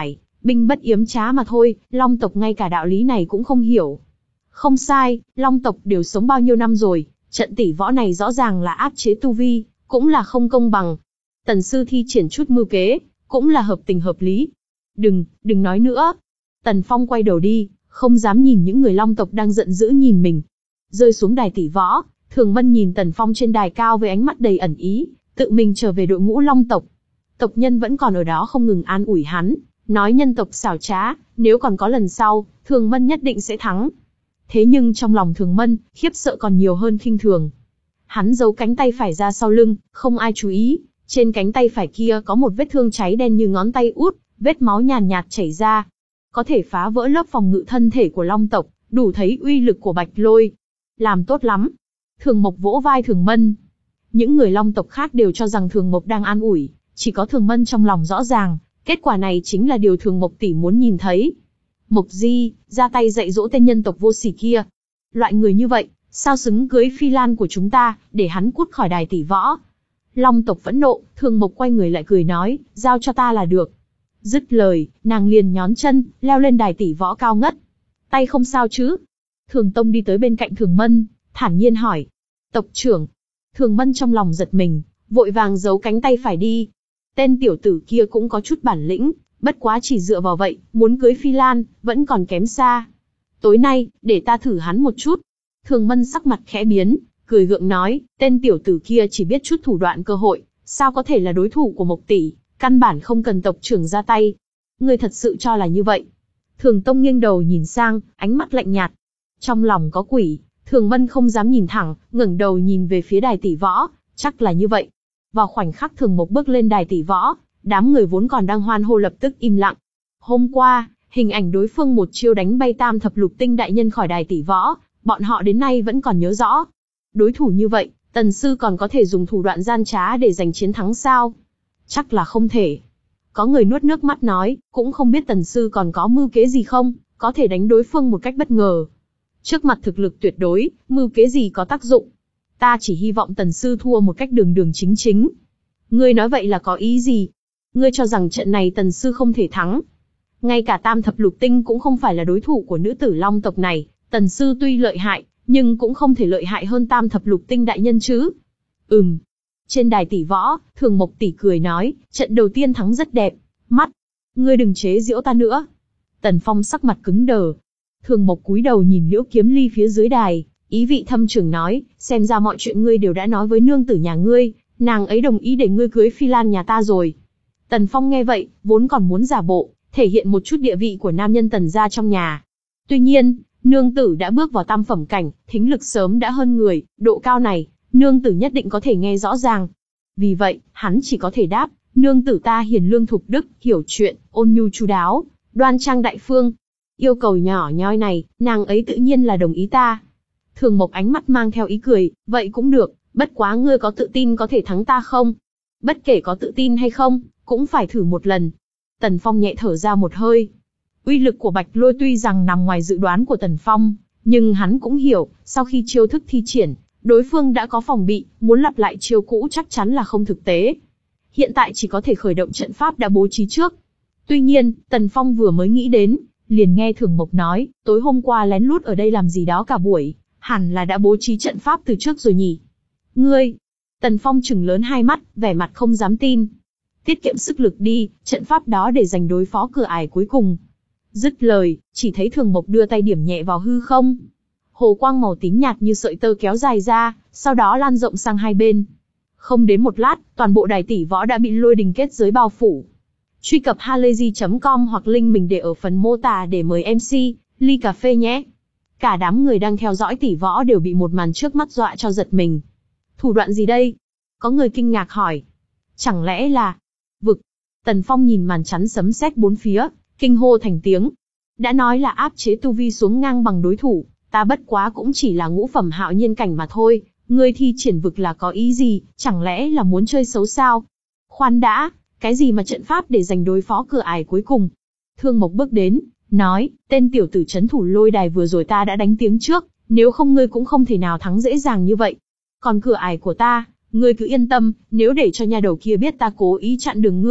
Binh bất yếm trá mà thôi, Long tộc ngay cả đạo lý này cũng không hiểu. Không sai, Long tộc đều sống bao nhiêu năm rồi, trận tỷ võ này rõ ràng là áp chế tu vi, cũng là không công bằng. Tần sư thi triển chút mưu kế, cũng là hợp tình hợp lý. Đừng, đừng nói nữa. Tần Phong quay đầu đi, không dám nhìn những người Long tộc đang giận dữ nhìn mình. Rơi xuống đài tỷ võ, Thường Mân nhìn Tần Phong trên đài cao với ánh mắt đầy ẩn ý, tự mình trở về đội ngũ Long tộc. Tộc nhân vẫn còn ở đó không ngừng an ủi hắn, nói nhân tộc xảo trá, nếu còn có lần sau, Thường Mân nhất định sẽ thắng. Thế nhưng trong lòng Thường Mân, khiếp sợ còn nhiều hơn khinh thường. Hắn giấu cánh tay phải ra sau lưng, không ai chú ý, trên cánh tay phải kia có một vết thương cháy đen như ngón tay út, vết máu nhàn nhạt chảy ra. Có thể phá vỡ lớp phòng ngự thân thể của Long tộc, đủ thấy uy lực của Bạch Lôi. Làm tốt lắm. Thường Mộc vỗ vai Thường Mân. Những người Long tộc khác đều cho rằng Thường Mộc đang an ủi, chỉ có Thường Mân trong lòng rõ ràng, kết quả này chính là điều Thường Mộc tỷ muốn nhìn thấy. Mộc Di, ra tay dạy dỗ tên nhân tộc vô sỉ kia. Loại người như vậy, sao xứng cưới Phi Lan của chúng ta, để hắn cút khỏi đài tỷ võ. Long tộc phẫn nộ, Thường Mộc quay người lại cười nói, giao cho ta là được. Dứt lời, nàng liền nhón chân, leo lên đài tỷ võ cao ngất. Tay không sao chứ? Thường Tông đi tới bên cạnh Thường Mân, thản nhiên hỏi. Tộc trưởng. Thường Mân trong lòng giật mình, vội vàng giấu cánh tay phải đi. Tên tiểu tử kia cũng có chút bản lĩnh, bất quá chỉ dựa vào vậy, muốn cưới Phi Lan, vẫn còn kém xa. Tối nay, để ta thử hắn một chút. Thường Mân sắc mặt khẽ biến, cười gượng nói, tên tiểu tử kia chỉ biết chút thủ đoạn cơ hội, sao có thể là đối thủ của Mộc tỷ, căn bản không cần tộc trưởng ra tay. Ngươi thật sự cho là như vậy? Thường Tông nghiêng đầu nhìn sang, ánh mắt lạnh nhạt. Trong lòng có quỷ, Thường Mân không dám nhìn thẳng, ngẩng đầu nhìn về phía đài tỷ võ, chắc là như vậy. Vào khoảnh khắc Thường Mộc bước lên đài tỷ võ, đám người vốn còn đang hoan hô lập tức im lặng. Hôm qua, hình ảnh đối phương một chiêu đánh bay tam thập lục tinh đại nhân khỏi đài tỷ võ, bọn họ đến nay vẫn còn nhớ rõ. Đối thủ như vậy, Tần sư còn có thể dùng thủ đoạn gian trá để giành chiến thắng sao? Chắc là không thể. Có người nuốt nước mắt nói, cũng không biết Tần sư còn có mưu kế gì không, có thể đánh đối phương một cách bất ngờ. Trước mặt thực lực tuyệt đối, mưu kế gì có tác dụng? Ta chỉ hy vọng Tần sư thua một cách đường đường chính chính. Ngươi nói vậy là có ý gì? Ngươi cho rằng trận này Tần sư không thể thắng? Ngay cả tam thập lục tinh cũng không phải là đối thủ của nữ tử Long tộc này, Tần sư tuy lợi hại, nhưng cũng không thể lợi hại hơn tam thập lục tinh đại nhân chứ. Ừm. Trên đài tỷ võ, Thường Mộc tỷ cười nói, trận đầu tiên thắng rất đẹp. Mắt. Ngươi đừng chế giễu ta nữa. Tần Phong sắc mặt cứng đờ. Thường Mộc cúi đầu nhìn Liễu Kiếm Ly phía dưới đài, ý vị thâm trường nói, xem ra mọi chuyện ngươi đều đã nói với nương tử nhà ngươi, nàng ấy đồng ý để ngươi cưới Phi Lan nhà ta rồi. Tần Phong nghe vậy, vốn còn muốn giả bộ, thể hiện một chút địa vị của nam nhân Tần gia trong nhà. Tuy nhiên, nương tử đã bước vào tam phẩm cảnh, thính lực sớm đã hơn người, độ cao này, nương tử nhất định có thể nghe rõ ràng. Vì vậy, hắn chỉ có thể đáp, nương tử ta hiền lương thục đức, hiểu chuyện, ôn nhu chu đáo, đoan trang đại phương. Yêu cầu nhỏ nhoi này, nàng ấy tự nhiên là đồng ý ta. Thường Mộc ánh mắt mang theo ý cười, vậy cũng được, bất quá ngươi có tự tin có thể thắng ta không? Bất kể có tự tin hay không, cũng phải thử một lần. Tần Phong nhẹ thở ra một hơi. Uy lực của Bạch Lôi tuy rằng nằm ngoài dự đoán của Tần Phong, nhưng hắn cũng hiểu, sau khi chiêu thức thi triển, đối phương đã có phòng bị, muốn lặp lại chiêu cũ chắc chắn là không thực tế. Hiện tại chỉ có thể khởi động trận pháp đã bố trí trước. Tuy nhiên, Tần Phong vừa mới nghĩ đến, liền nghe Thường Mộc nói, tối hôm qua lén lút ở đây làm gì đó cả buổi, hẳn là đã bố trí trận pháp từ trước rồi nhỉ. Ngươi! Tần Phong trừng lớn hai mắt, vẻ mặt không dám tin. Tiết kiệm sức lực đi, trận pháp đó để dành đối phó cửa ải cuối cùng. Dứt lời, chỉ thấy Thường Mộc đưa tay điểm nhẹ vào hư không. Hồ quang màu tím nhạt như sợi tơ kéo dài ra, sau đó lan rộng sang hai bên. Không đến một lát, toàn bộ đài tỷ võ đã bị lôi đình kết giới bao phủ. Truy cập halayzi chấm com hoặc link mình để ở phần mô tả để mời em xê, ly cà phê nhé. Cả đám người đang theo dõi tỷ võ đều bị một màn trước mắt dọa cho giật mình. Thủ đoạn gì đây? Có người kinh ngạc hỏi. Chẳng lẽ là vực? Tần Phong nhìn màn chắn sấm sét bốn phía, kinh hô thành tiếng. Đã nói là áp chế tu vi xuống ngang bằng đối thủ, ta bất quá cũng chỉ là ngũ phẩm hạo nhiên cảnh mà thôi, ngươi thi triển vực là có ý gì, chẳng lẽ là muốn chơi xấu sao? Khoan đã, cái gì mà trận pháp để giành đối phó cửa ải cuối cùng? Thương Mộc bước đến, nói, tên tiểu tử trấn thủ lôi đài vừa rồi ta đã đánh tiếng trước, nếu không ngươi cũng không thể nào thắng dễ dàng như vậy. Còn cửa ải của ta, ngươi cứ yên tâm, nếu để cho nha đầu kia biết ta cố ý chặn đường ngươi,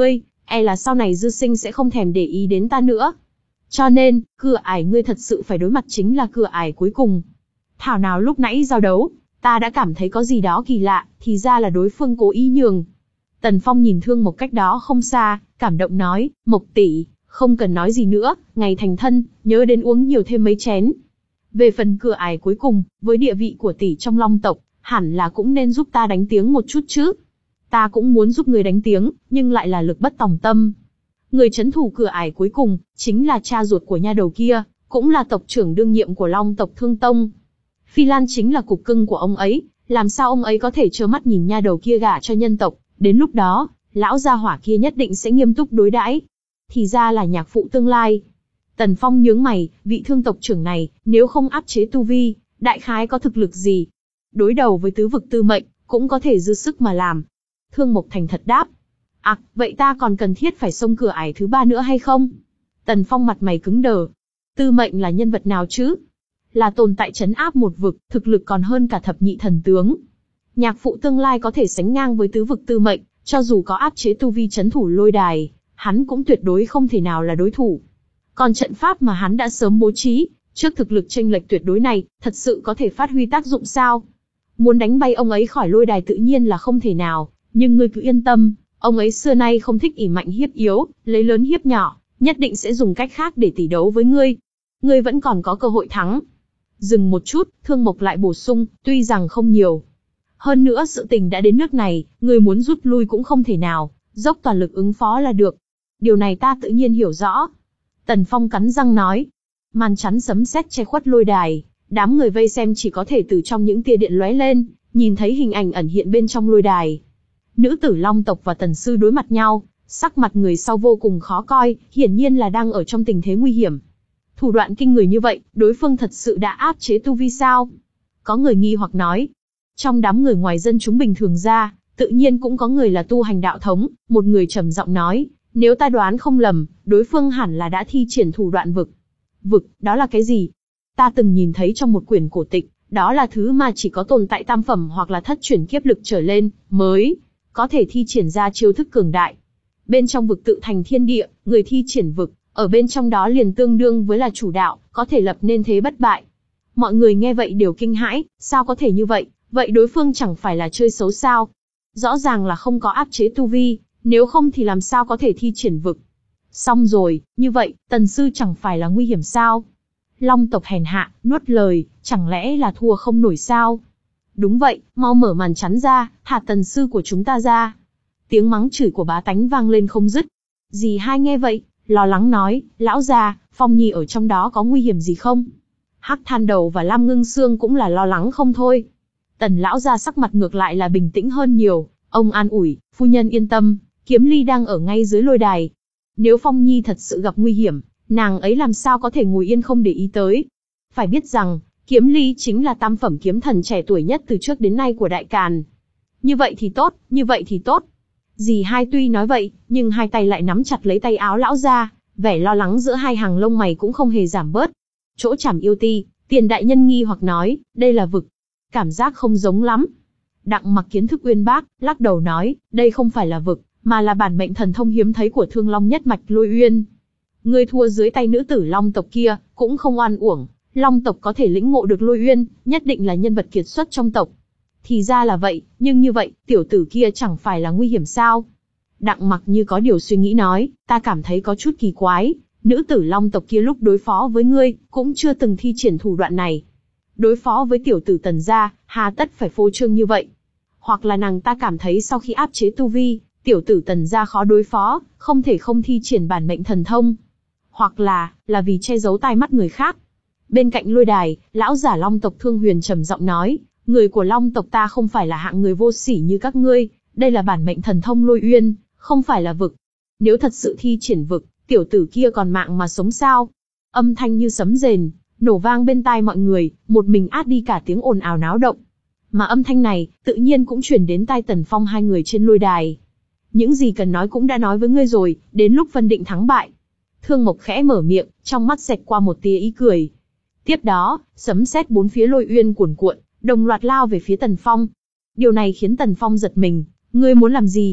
e là sau này dư sinh sẽ không thèm để ý đến ta nữa. Cho nên, cửa ải ngươi thật sự phải đối mặt chính là cửa ải cuối cùng. Thảo nào lúc nãy giao đấu, ta đã cảm thấy có gì đó kỳ lạ, thì ra là đối phương cố ý nhường. Tần Phong nhìn Thương Mộc cách đó không xa, cảm động nói, Mộc tỷ, không cần nói gì nữa, ngày thành thân, nhớ đến uống nhiều thêm mấy chén. Về phần cửa ải cuối cùng, với địa vị của tỷ trong Long tộc, hẳn là cũng nên giúp ta đánh tiếng một chút chứ. Ta cũng muốn giúp người đánh tiếng, nhưng lại là lực bất tòng tâm. Người trấn thủ cửa ải cuối cùng, chính là cha ruột của nha đầu kia, cũng là tộc trưởng đương nhiệm của Long tộc Thương Tông. Phi Lan chính là cục cưng của ông ấy, làm sao ông ấy có thể trơ mắt nhìn nha đầu kia gả cho nhân tộc, đến lúc đó, lão gia hỏa kia nhất định sẽ nghiêm túc đối đãi. Thì ra là nhạc phụ tương lai. Tần Phong nhướng mày, vị Thương tộc trưởng này, nếu không áp chế tu vi, đại khái có thực lực gì? Đối đầu với tứ vực tư mệnh, cũng có thể dư sức mà làm. Thương Mộc thành thật đáp. À, vậy ta còn cần thiết phải xông cửa ải thứ ba nữa hay không? Tần Phong mặt mày cứng đờ. Tư mệnh là nhân vật nào chứ? Là tồn tại trấn áp một vực, thực lực còn hơn cả thập nhị thần tướng. Nhạc phụ tương lai có thể sánh ngang với tứ vực tư mệnh, cho dù có áp chế tu vi trấn thủ lôi đài, hắn cũng tuyệt đối không thể nào là đối thủ. Còn trận pháp mà hắn đã sớm bố trí, trước thực lực chênh lệch tuyệt đối này, thật sự có thể phát huy tác dụng sao? Muốn đánh bay ông ấy khỏi lôi đài tự nhiên là không thể nào, nhưng ngươi cứ yên tâm, ông ấy xưa nay không thích ỷ mạnh hiếp yếu, lấy lớn hiếp nhỏ, nhất định sẽ dùng cách khác để tỷ đấu với ngươi. Ngươi vẫn còn có cơ hội thắng. Dừng một chút, Thương Mộc lại bổ sung, tuy rằng không nhiều. Hơn nữa sự tình đã đến nước này, ngươi muốn rút lui cũng không thể nào, dốc toàn lực ứng phó là được. Điều này ta tự nhiên hiểu rõ. Tần Phong cắn răng nói. Màn chắn sấm sét che khuất lôi đài, đám người vây xem chỉ có thể từ trong những tia điện lóe lên, nhìn thấy hình ảnh ẩn hiện bên trong lôi đài. Nữ tử Long tộc và Tần sư đối mặt nhau, sắc mặt người sau vô cùng khó coi, hiển nhiên là đang ở trong tình thế nguy hiểm. Thủ đoạn kinh người như vậy, đối phương thật sự đã áp chế tu vi sao? Có người nghi hoặc nói. Trong đám người ngoài dân chúng bình thường ra, tự nhiên cũng có người là tu hành đạo thống, một người trầm giọng nói, nếu ta đoán không lầm, đối phương hẳn là đã thi triển thủ đoạn vực. Vực, đó là cái gì? Ta từng nhìn thấy trong một quyển cổ tịch, đó là thứ mà chỉ có tồn tại tam phẩm hoặc là thất chuyển kiếp lực trở lên, mới có thể thi triển ra chiêu thức cường đại. Bên trong vực tự thành thiên địa, người thi triển vực, ở bên trong đó liền tương đương với là chủ đạo, có thể lập nên thế bất bại. Mọi người nghe vậy đều kinh hãi, sao có thể như vậy, vậy đối phương chẳng phải là chơi xấu sao? Rõ ràng là không có áp chế tu vi, nếu không thì làm sao có thể thi triển vực. Xong rồi, như vậy, Tần sư chẳng phải là nguy hiểm sao? Long tộc hèn hạ, nuốt lời, chẳng lẽ là thua không nổi sao? Đúng vậy, mau mở màn chắn ra, thả Tần sư của chúng ta ra. Tiếng mắng chửi của bá tánh vang lên không dứt. Dì hai nghe vậy, lo lắng nói, lão già, Phong Nhi ở trong đó có nguy hiểm gì không? Hắc Than Đầu và Lam Ngưng Sương cũng là lo lắng không thôi. Tần lão gia sắc mặt ngược lại là bình tĩnh hơn nhiều, ông an ủi, phu nhân yên tâm, Kiếm Ly đang ở ngay dưới lôi đài. Nếu Phong Nhi thật sự gặp nguy hiểm, nàng ấy làm sao có thể ngồi yên không để ý tới. Phải biết rằng, Kiếm Ly chính là tam phẩm kiếm thần trẻ tuổi nhất từ trước đến nay của Đại Càn. Như vậy thì tốt, như vậy thì tốt. Dì hai tuy nói vậy, nhưng hai tay lại nắm chặt lấy tay áo lão gia, vẻ lo lắng giữa hai hàng lông mày cũng không hề giảm bớt. Chỗ Trảm Yêu Ti, Tiền đại nhân nghi hoặc nói, đây là vực. Cảm giác không giống lắm. Đặng Mặc kiến thức uyên bác, lắc đầu nói, đây không phải là vực, mà là bản mệnh thần thông hiếm thấy của Thương Long nhất mạch Lôi Uyên. Ngươi thua dưới tay nữ tử Long tộc kia, cũng không oan uổng. Long tộc có thể lĩnh ngộ được Lôi Uyên, nhất định là nhân vật kiệt xuất trong tộc. Thì ra là vậy, nhưng như vậy, tiểu tử kia chẳng phải là nguy hiểm sao? Đặng Mặc như có điều suy nghĩ nói, ta cảm thấy có chút kỳ quái, nữ tử Long tộc kia lúc đối phó với ngươi, cũng chưa từng thi triển thủ đoạn này. Đối phó với tiểu tử Tần gia, hà tất phải phô trương như vậy? Hoặc là nàng ta cảm thấy sau khi áp chế tu vi, tiểu tử Tần gia khó đối phó, không thể không thi triển bản mệnh thần thông. Hoặc là, là vì che giấu tai mắt người khác. Bên cạnh lôi đài, lão giả Long tộc Thương Huyền trầm giọng nói, người của Long tộc ta không phải là hạng người vô sỉ như các ngươi, đây là bản mệnh thần thông Lôi Uyên, không phải là vực. Nếu thật sự thi triển vực, tiểu tử kia còn mạng mà sống sao? Âm thanh như sấm rền, nổ vang bên tai mọi người, một mình át đi cả tiếng ồn ào náo động. Mà âm thanh này, tự nhiên cũng truyền đến tai Tần Phong hai người trên lôi đài. Những gì cần nói cũng đã nói với ngươi rồi, đến lúc phân định thắng bại. Thương Mộc khẽ mở miệng, trong mắt xẹt qua một tia ý cười. Tiếp đó, sấm sét bốn phía Lôi Uyên cuồn cuộn, đồng loạt lao về phía Tần Phong. Điều này khiến Tần Phong giật mình, ngươi muốn làm gì?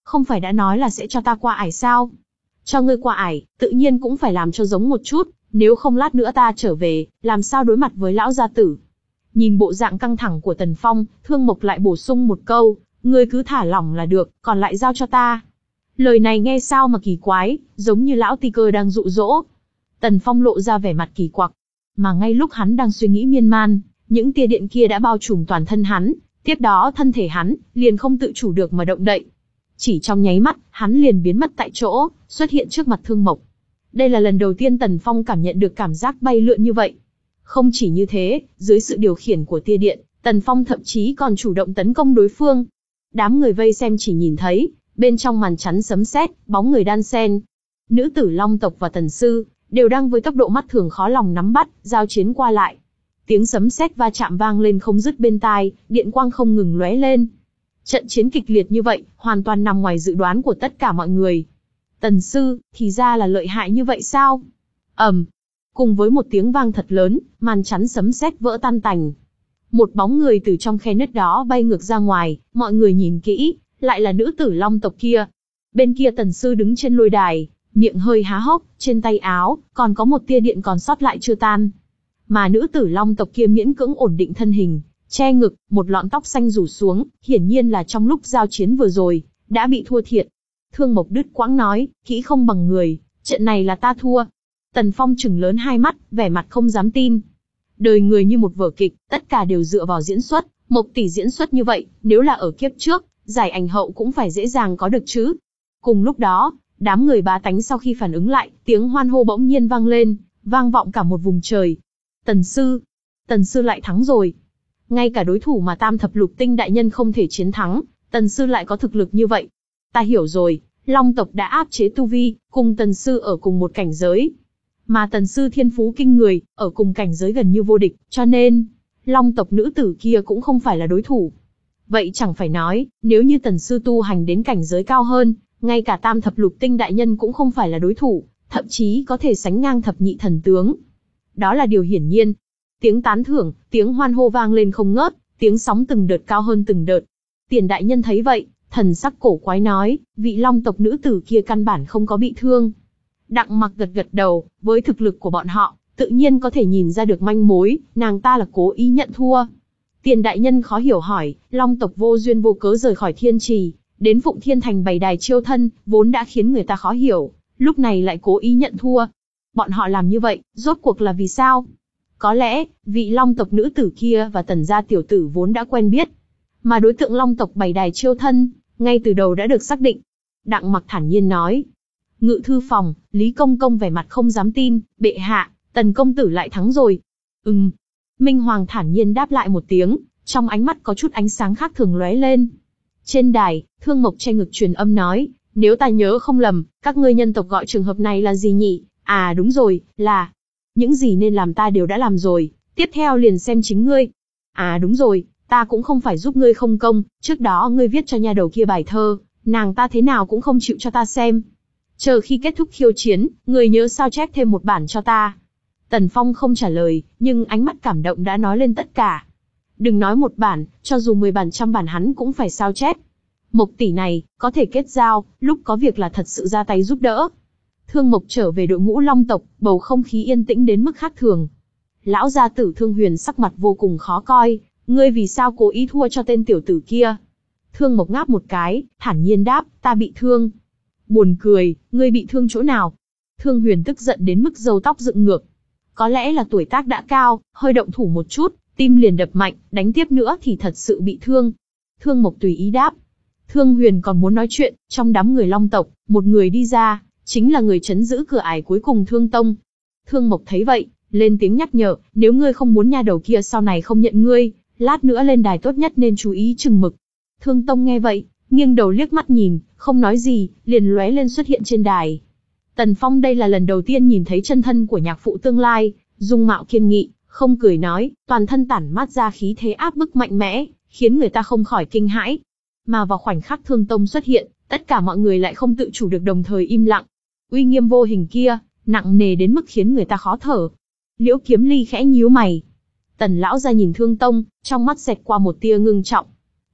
Không phải đã nói là sẽ cho ta qua ải sao? Cho ngươi qua ải, tự nhiên cũng phải làm cho giống một chút, nếu không lát nữa ta trở về, làm sao đối mặt với lão gia tử. Nhìn bộ dạng căng thẳng của Tần Phong, Thương Mộc lại bổ sung một câu, ngươi cứ thả lỏng là được, còn lại giao cho ta. Lời này nghe sao mà kỳ quái, giống như lão ti cơ đang dụ dỗ. Tần Phong lộ ra vẻ mặt kỳ quặc. Mà ngay lúc hắn đang suy nghĩ miên man, những tia điện kia đã bao trùm toàn thân hắn, tiếp đó thân thể hắn liền không tự chủ được mà động đậy. Chỉ trong nháy mắt, hắn liền biến mất tại chỗ, xuất hiện trước mặt Thương Mộc. Đây là lần đầu tiên Tần Phong cảm nhận được cảm giác bay lượn như vậy. Không chỉ như thế, dưới sự điều khiển của tia điện, Tần Phong thậm chí còn chủ động tấn công đối phương. Đám người vây xem chỉ nhìn thấy, bên trong màn chắn sấm sét, bóng người đan xen. Nữ tử Long tộc và Tần sư đều đang với tốc độ mắt thường khó lòng nắm bắt, giao chiến qua lại. Tiếng sấm sét va chạm vang lên không dứt bên tai, điện quang không ngừng lóe lên. Trận chiến kịch liệt như vậy, hoàn toàn nằm ngoài dự đoán của tất cả mọi người. Tần sư, thì ra là lợi hại như vậy sao? Ầm. Cùng với một tiếng vang thật lớn, màn chắn sấm sét vỡ tan tành. Một bóng người từ trong khe nứt đó bay ngược ra ngoài, mọi người nhìn kỹ, lại là nữ tử Long tộc kia. Bên kia Tần sư đứng trên lôi đài, miệng hơi há hốc, trên tay áo còn có một tia điện còn sót lại chưa tan. Mà nữ tử Long tộc kia miễn cưỡng ổn định thân hình, che ngực, một lọn tóc xanh rủ xuống, hiển nhiên là trong lúc giao chiến vừa rồi đã bị thua thiệt. Thương Mộc đứt quãng nói, kỹ không bằng người, trận này là ta thua. Tần Phong trừng lớn hai mắt, vẻ mặt không dám tin. Đời người như một vở kịch, tất cả đều dựa vào diễn xuất. Mộc tỷ diễn xuất như vậy, nếu là ở kiếp trước, giải ảnh hậu cũng phải dễ dàng có được chứ. Cùng lúc đó, đám người bá tánh sau khi phản ứng lại, tiếng hoan hô bỗng nhiên vang lên, vang vọng cả một vùng trời. Tần sư, Tần sư lại thắng rồi. Ngay cả đối thủ mà Tam thập lục tinh đại nhân không thể chiến thắng, Tần sư lại có thực lực như vậy. Ta hiểu rồi, Long tộc đã áp chế tu vi, cùng Tần sư ở cùng một cảnh giới. Mà Tần sư thiên phú kinh người, ở cùng cảnh giới gần như vô địch, cho nên, Long tộc nữ tử kia cũng không phải là đối thủ. Vậy chẳng phải nói, nếu như Tần sư tu hành đến cảnh giới cao hơn, ngay cả Tam thập lục tinh đại nhân cũng không phải là đối thủ, thậm chí có thể sánh ngang thập nhị thần tướng. Đó là điều hiển nhiên. Tiếng tán thưởng, tiếng hoan hô vang lên không ngớt, tiếng sóng từng đợt cao hơn từng đợt. Tiền đại nhân thấy vậy, thần sắc cổ quái nói, vị Long tộc nữ tử kia căn bản không có bị thương. Đặng Mặc gật gật đầu, với thực lực của bọn họ, tự nhiên có thể nhìn ra được manh mối, nàng ta là cố ý nhận thua. Tiền đại nhân khó hiểu hỏi, Long tộc vô duyên vô cớ rời khỏi Thiên Trì, đến Phụng Thiên Thành bày đài chiêu thân, vốn đã khiến người ta khó hiểu, lúc này lại cố ý nhận thua. Bọn họ làm như vậy, rốt cuộc là vì sao? Có lẽ, vị Long tộc nữ tử kia và Tần gia tiểu tử vốn đã quen biết. Mà đối tượng Long tộc bày đài chiêu thân, ngay từ đầu đã được xác định. Đặng Mặc thản nhiên nói. Ngự thư phòng, Lý Công Công vẻ mặt không dám tin, bệ hạ, Tần công tử lại thắng rồi. Ừm. Minh Hoàng thản nhiên đáp lại một tiếng, trong ánh mắt có chút ánh sáng khác thường lóe lên. Trên đài, Thương Mộc che ngực truyền âm nói, nếu ta nhớ không lầm, các ngươi nhân tộc gọi trường hợp này là gì nhỉ? À đúng rồi, là... Những gì nên làm ta đều đã làm rồi, tiếp theo liền xem chính ngươi. À đúng rồi, ta cũng không phải giúp ngươi không công, trước đó ngươi viết cho nha đầu kia bài thơ, nàng ta thế nào cũng không chịu cho ta xem. Chờ khi kết thúc khiêu chiến, ngươi nhớ sao chép thêm một bản cho ta. Tần Phong không trả lời, nhưng ánh mắt cảm động đã nói lên tất cả. Đừng nói một bản, cho dù mười bản trăm bản hắn cũng phải sao chép. Mộc tỷ này, có thể kết giao, lúc có việc là thật sự ra tay giúp đỡ. Thương Mộc trở về đội ngũ Long tộc, bầu không khí yên tĩnh đến mức khác thường. Lão gia tử Thương Huyền sắc mặt vô cùng khó coi, ngươi vì sao cố ý thua cho tên tiểu tử kia? Thương Mộc ngáp một cái, thản nhiên đáp, ta bị thương. Buồn cười, ngươi bị thương chỗ nào? Thương Huyền tức giận đến mức râu tóc dựng ngược. Có lẽ là tuổi tác đã cao, hơi động thủ một chút, tim liền đập mạnh, đánh tiếp nữa thì thật sự bị thương. Thương Mộc tùy ý đáp. Thương Huyền còn muốn nói chuyện, trong đám người Long tộc, một người đi ra, chính là người trấn giữ cửa ải cuối cùng Thương Tông. Thương Mộc thấy vậy, lên tiếng nhắc nhở, nếu ngươi không muốn nha đầu kia sau này không nhận ngươi, lát nữa lên đài tốt nhất nên chú ý chừng mực. Thương Tông nghe vậy, nghiêng đầu liếc mắt nhìn, không nói gì, liền lóe lên xuất hiện trên đài. Tần Phong đây là lần đầu tiên nhìn thấy chân thân của nhạc phụ tương lai, dung mạo kiên nghị, không cười nói, toàn thân tản mát ra khí thế áp bức mạnh mẽ, khiến người ta không khỏi kinh hãi. Mà vào khoảnh khắc Thương Tông xuất hiện, tất cả mọi người lại không tự chủ được đồng thời im lặng. Uy nghiêm vô hình kia, nặng nề đến mức khiến người ta khó thở. Liễu Kiếm Ly khẽ nhíu mày. Tần lão ra nhìn Thương Tông, trong mắt xẹt qua một tia ngưng trọng.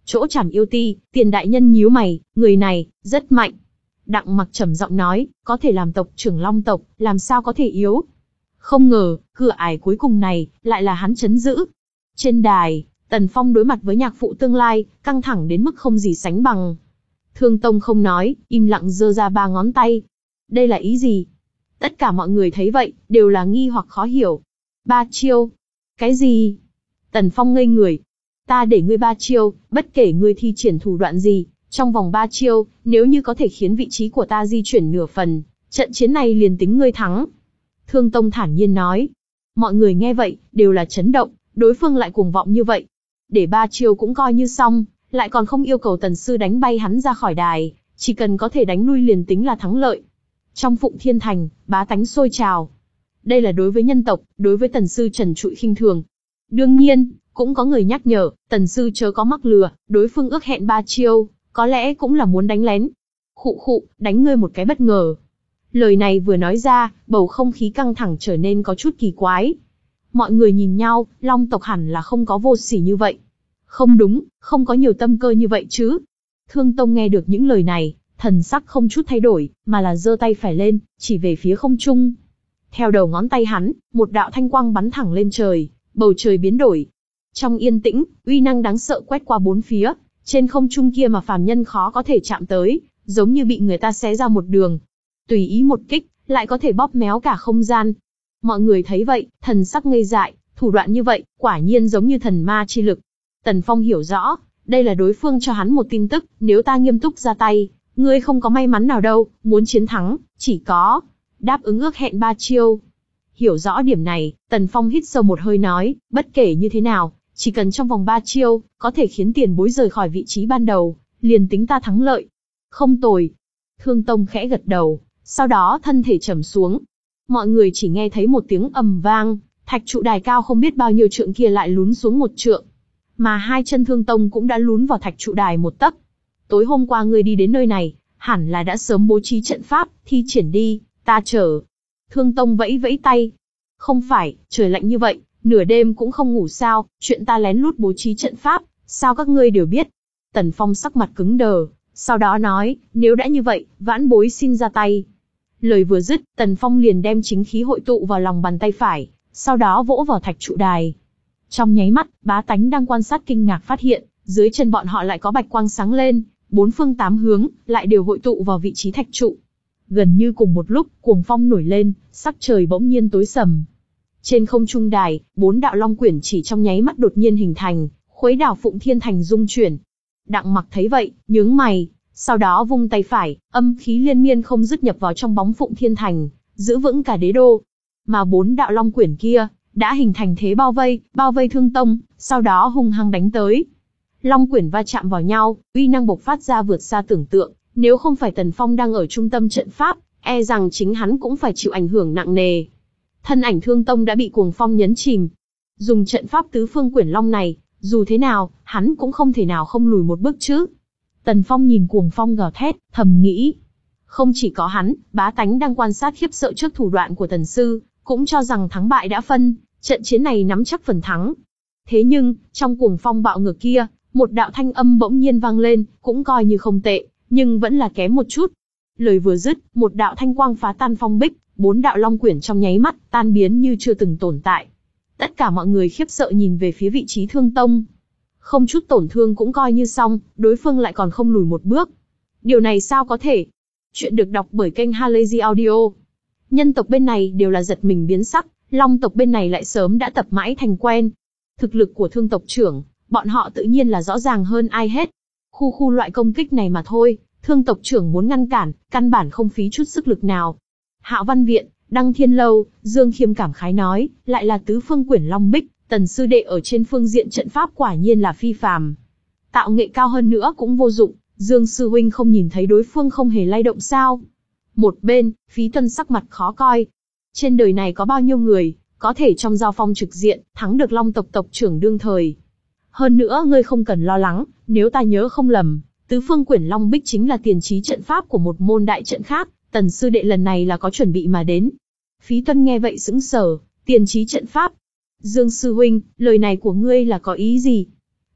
Chỗ Trảm Yêu Ti, Tiền đại nhân nhíu mày, người này, rất mạnh. Đặng Mặc trầm giọng nói, có thể làm tộc trưởng Long tộc, làm sao có thể yếu. Không ngờ, cửa ải cuối cùng này, lại là hắn trấn giữ. Trên đài, Tần Phong đối mặt với nhạc phụ tương lai, căng thẳng đến mức không gì sánh bằng. Thương Tông không nói, im lặng giơ ra ba ngón tay. Đây là ý gì? Tất cả mọi người thấy vậy, đều là nghi hoặc khó hiểu. Ba chiêu? Cái gì? Tần Phong ngây người. Ta để ngươi ba chiêu, bất kể ngươi thi triển thủ đoạn gì, trong vòng ba chiêu, nếu như có thể khiến vị trí của ta di chuyển nửa phần, trận chiến này liền tính ngươi thắng. Thương Tông thản nhiên nói. Mọi người nghe vậy, đều là chấn động, đối phương lại cuồng vọng như vậy. Để ba chiêu cũng coi như xong, lại còn không yêu cầu Tần Sư đánh bay hắn ra khỏi đài, chỉ cần có thể đánh lui liền tính là thắng lợi. Trong Phụng Thiên Thành, bá tánh sôi trào. Đây là đối với nhân tộc, đối với Tần Sư trần trụi khinh thường. Đương nhiên, cũng có người nhắc nhở, Tần Sư chớ có mắc lừa, đối phương ước hẹn ba chiêu, có lẽ cũng là muốn đánh lén. Khụ khụ, đánh ngươi một cái bất ngờ. Lời này vừa nói ra, bầu không khí căng thẳng trở nên có chút kỳ quái. Mọi người nhìn nhau, Long tộc hẳn là không có vô sỉ như vậy. Không đúng, không có nhiều tâm cơ như vậy chứ. Thương Tông nghe được những lời này, thần sắc không chút thay đổi, mà là giơ tay phải lên, chỉ về phía không trung. Theo đầu ngón tay hắn, một đạo thanh quang bắn thẳng lên trời, bầu trời biến đổi. Trong yên tĩnh, uy năng đáng sợ quét qua bốn phía, trên không trung kia mà phàm nhân khó có thể chạm tới, giống như bị người ta xé ra một đường. Tùy ý một kích, lại có thể bóp méo cả không gian. Mọi người thấy vậy, thần sắc ngây dại, thủ đoạn như vậy, quả nhiên giống như thần ma chi lực. Tần Phong hiểu rõ, đây là đối phương cho hắn một tin tức, nếu ta nghiêm túc ra tay, ngươi không có may mắn nào đâu, muốn chiến thắng, chỉ có đáp ứng ước hẹn ba chiêu. Hiểu rõ điểm này, Tần Phong hít sâu một hơi nói, bất kể như thế nào, chỉ cần trong vòng ba chiêu, có thể khiến tiền bối rời khỏi vị trí ban đầu, liền tính ta thắng lợi. Không tồi. Thương Tông khẽ gật đầu, sau đó thân thể trầm xuống. Mọi người chỉ nghe thấy một tiếng ầm vang, thạch trụ đài cao không biết bao nhiêu trượng kia lại lún xuống một trượng. Mà hai chân Thương Tông cũng đã lún vào thạch trụ đài một tấc. Tối hôm qua ngươi đi đến nơi này, hẳn là đã sớm bố trí trận pháp, thi triển đi, ta chờ. Thương Tông vẫy vẫy tay. Không phải, trời lạnh như vậy, nửa đêm cũng không ngủ sao, chuyện ta lén lút bố trí trận pháp, sao các ngươi đều biết. Tần Phong sắc mặt cứng đờ, sau đó nói, nếu đã như vậy, vãn bối xin ra tay. Lời vừa dứt, Tần Phong liền đem chính khí hội tụ vào lòng bàn tay phải, sau đó vỗ vào thạch trụ đài. Trong nháy mắt, bá tánh đang quan sát kinh ngạc phát hiện, dưới chân bọn họ lại có bạch quang sáng lên, bốn phương tám hướng, lại đều hội tụ vào vị trí thạch trụ. Gần như cùng một lúc, cuồng phong nổi lên, sắc trời bỗng nhiên tối sầm. Trên không trung đài, bốn đạo long quyển chỉ trong nháy mắt đột nhiên hình thành, khuấy đảo Phụng Thiên Thành rung chuyển. Đặng Mặc thấy vậy, nhướng mày, sau đó vung tay phải, âm khí liên miên không dứt nhập vào trong bóng Phụng Thiên Thành, giữ vững cả đế đô. Mà bốn đạo long quyển kia đã hình thành thế bao vây, bao vây Thương Tông, sau đó hung hăng đánh tới. Long quyển va chạm vào nhau, uy năng bộc phát ra vượt xa tưởng tượng, nếu không phải Tần Phong đang ở trung tâm trận pháp, e rằng chính hắn cũng phải chịu ảnh hưởng nặng nề. Thân ảnh Thương Tông đã bị cuồng phong nhấn chìm. Dùng trận pháp tứ phương quyển long này, dù thế nào, hắn cũng không thể nào không lùi một bước chứ. Tần Phong nhìn cuồng phong gào thét, thầm nghĩ. Không chỉ có hắn, bá tánh đang quan sát khiếp sợ trước thủ đoạn của Tần Sư, cũng cho rằng thắng bại đã phân, trận chiến này nắm chắc phần thắng. Thế nhưng, trong cuồng phong bạo ngược kia, một đạo thanh âm bỗng nhiên vang lên, cũng coi như không tệ, nhưng vẫn là kém một chút. Lời vừa dứt, một đạo thanh quang phá tan phong bích, bốn đạo long quyển trong nháy mắt, tan biến như chưa từng tồn tại. Tất cả mọi người khiếp sợ nhìn về phía vị trí Thương Tông. Không chút tổn thương cũng coi như xong, đối phương lại còn không lùi một bước. Điều này sao có thể? Chuyện được đọc bởi kênh Halazy Audio. Nhân tộc bên này đều là giật mình biến sắc, Long tộc bên này lại sớm đã tập mãi thành quen. Thực lực của Thương tộc trưởng, bọn họ tự nhiên là rõ ràng hơn ai hết. Khu khu loại công kích này mà thôi, Thương tộc trưởng muốn ngăn cản, căn bản không phí chút sức lực nào. Hạo Văn Viện, Đăng Thiên Lâu, Dương Khiêm cảm khái nói, lại là tứ phương quyển long bích, Tần sư đệ ở trên phương diện trận pháp quả nhiên là phi phàm. Tạo nghệ cao hơn nữa cũng vô dụng, Dương sư huynh không nhìn thấy đối phương không hề lay động sao? Một bên, Phí Tuân sắc mặt khó coi. Trên đời này có bao nhiêu người, có thể trong giao phong trực diện, thắng được Long tộc tộc trưởng đương thời. Hơn nữa ngươi không cần lo lắng, nếu ta nhớ không lầm, tứ phương quyển long bích chính là tiền trí trận pháp của một môn đại trận khác, Tần sư đệ lần này là có chuẩn bị mà đến. Phí Tuân nghe vậy sững sờ, tiền trí trận pháp. Dương sư huynh, lời này của ngươi là có ý gì?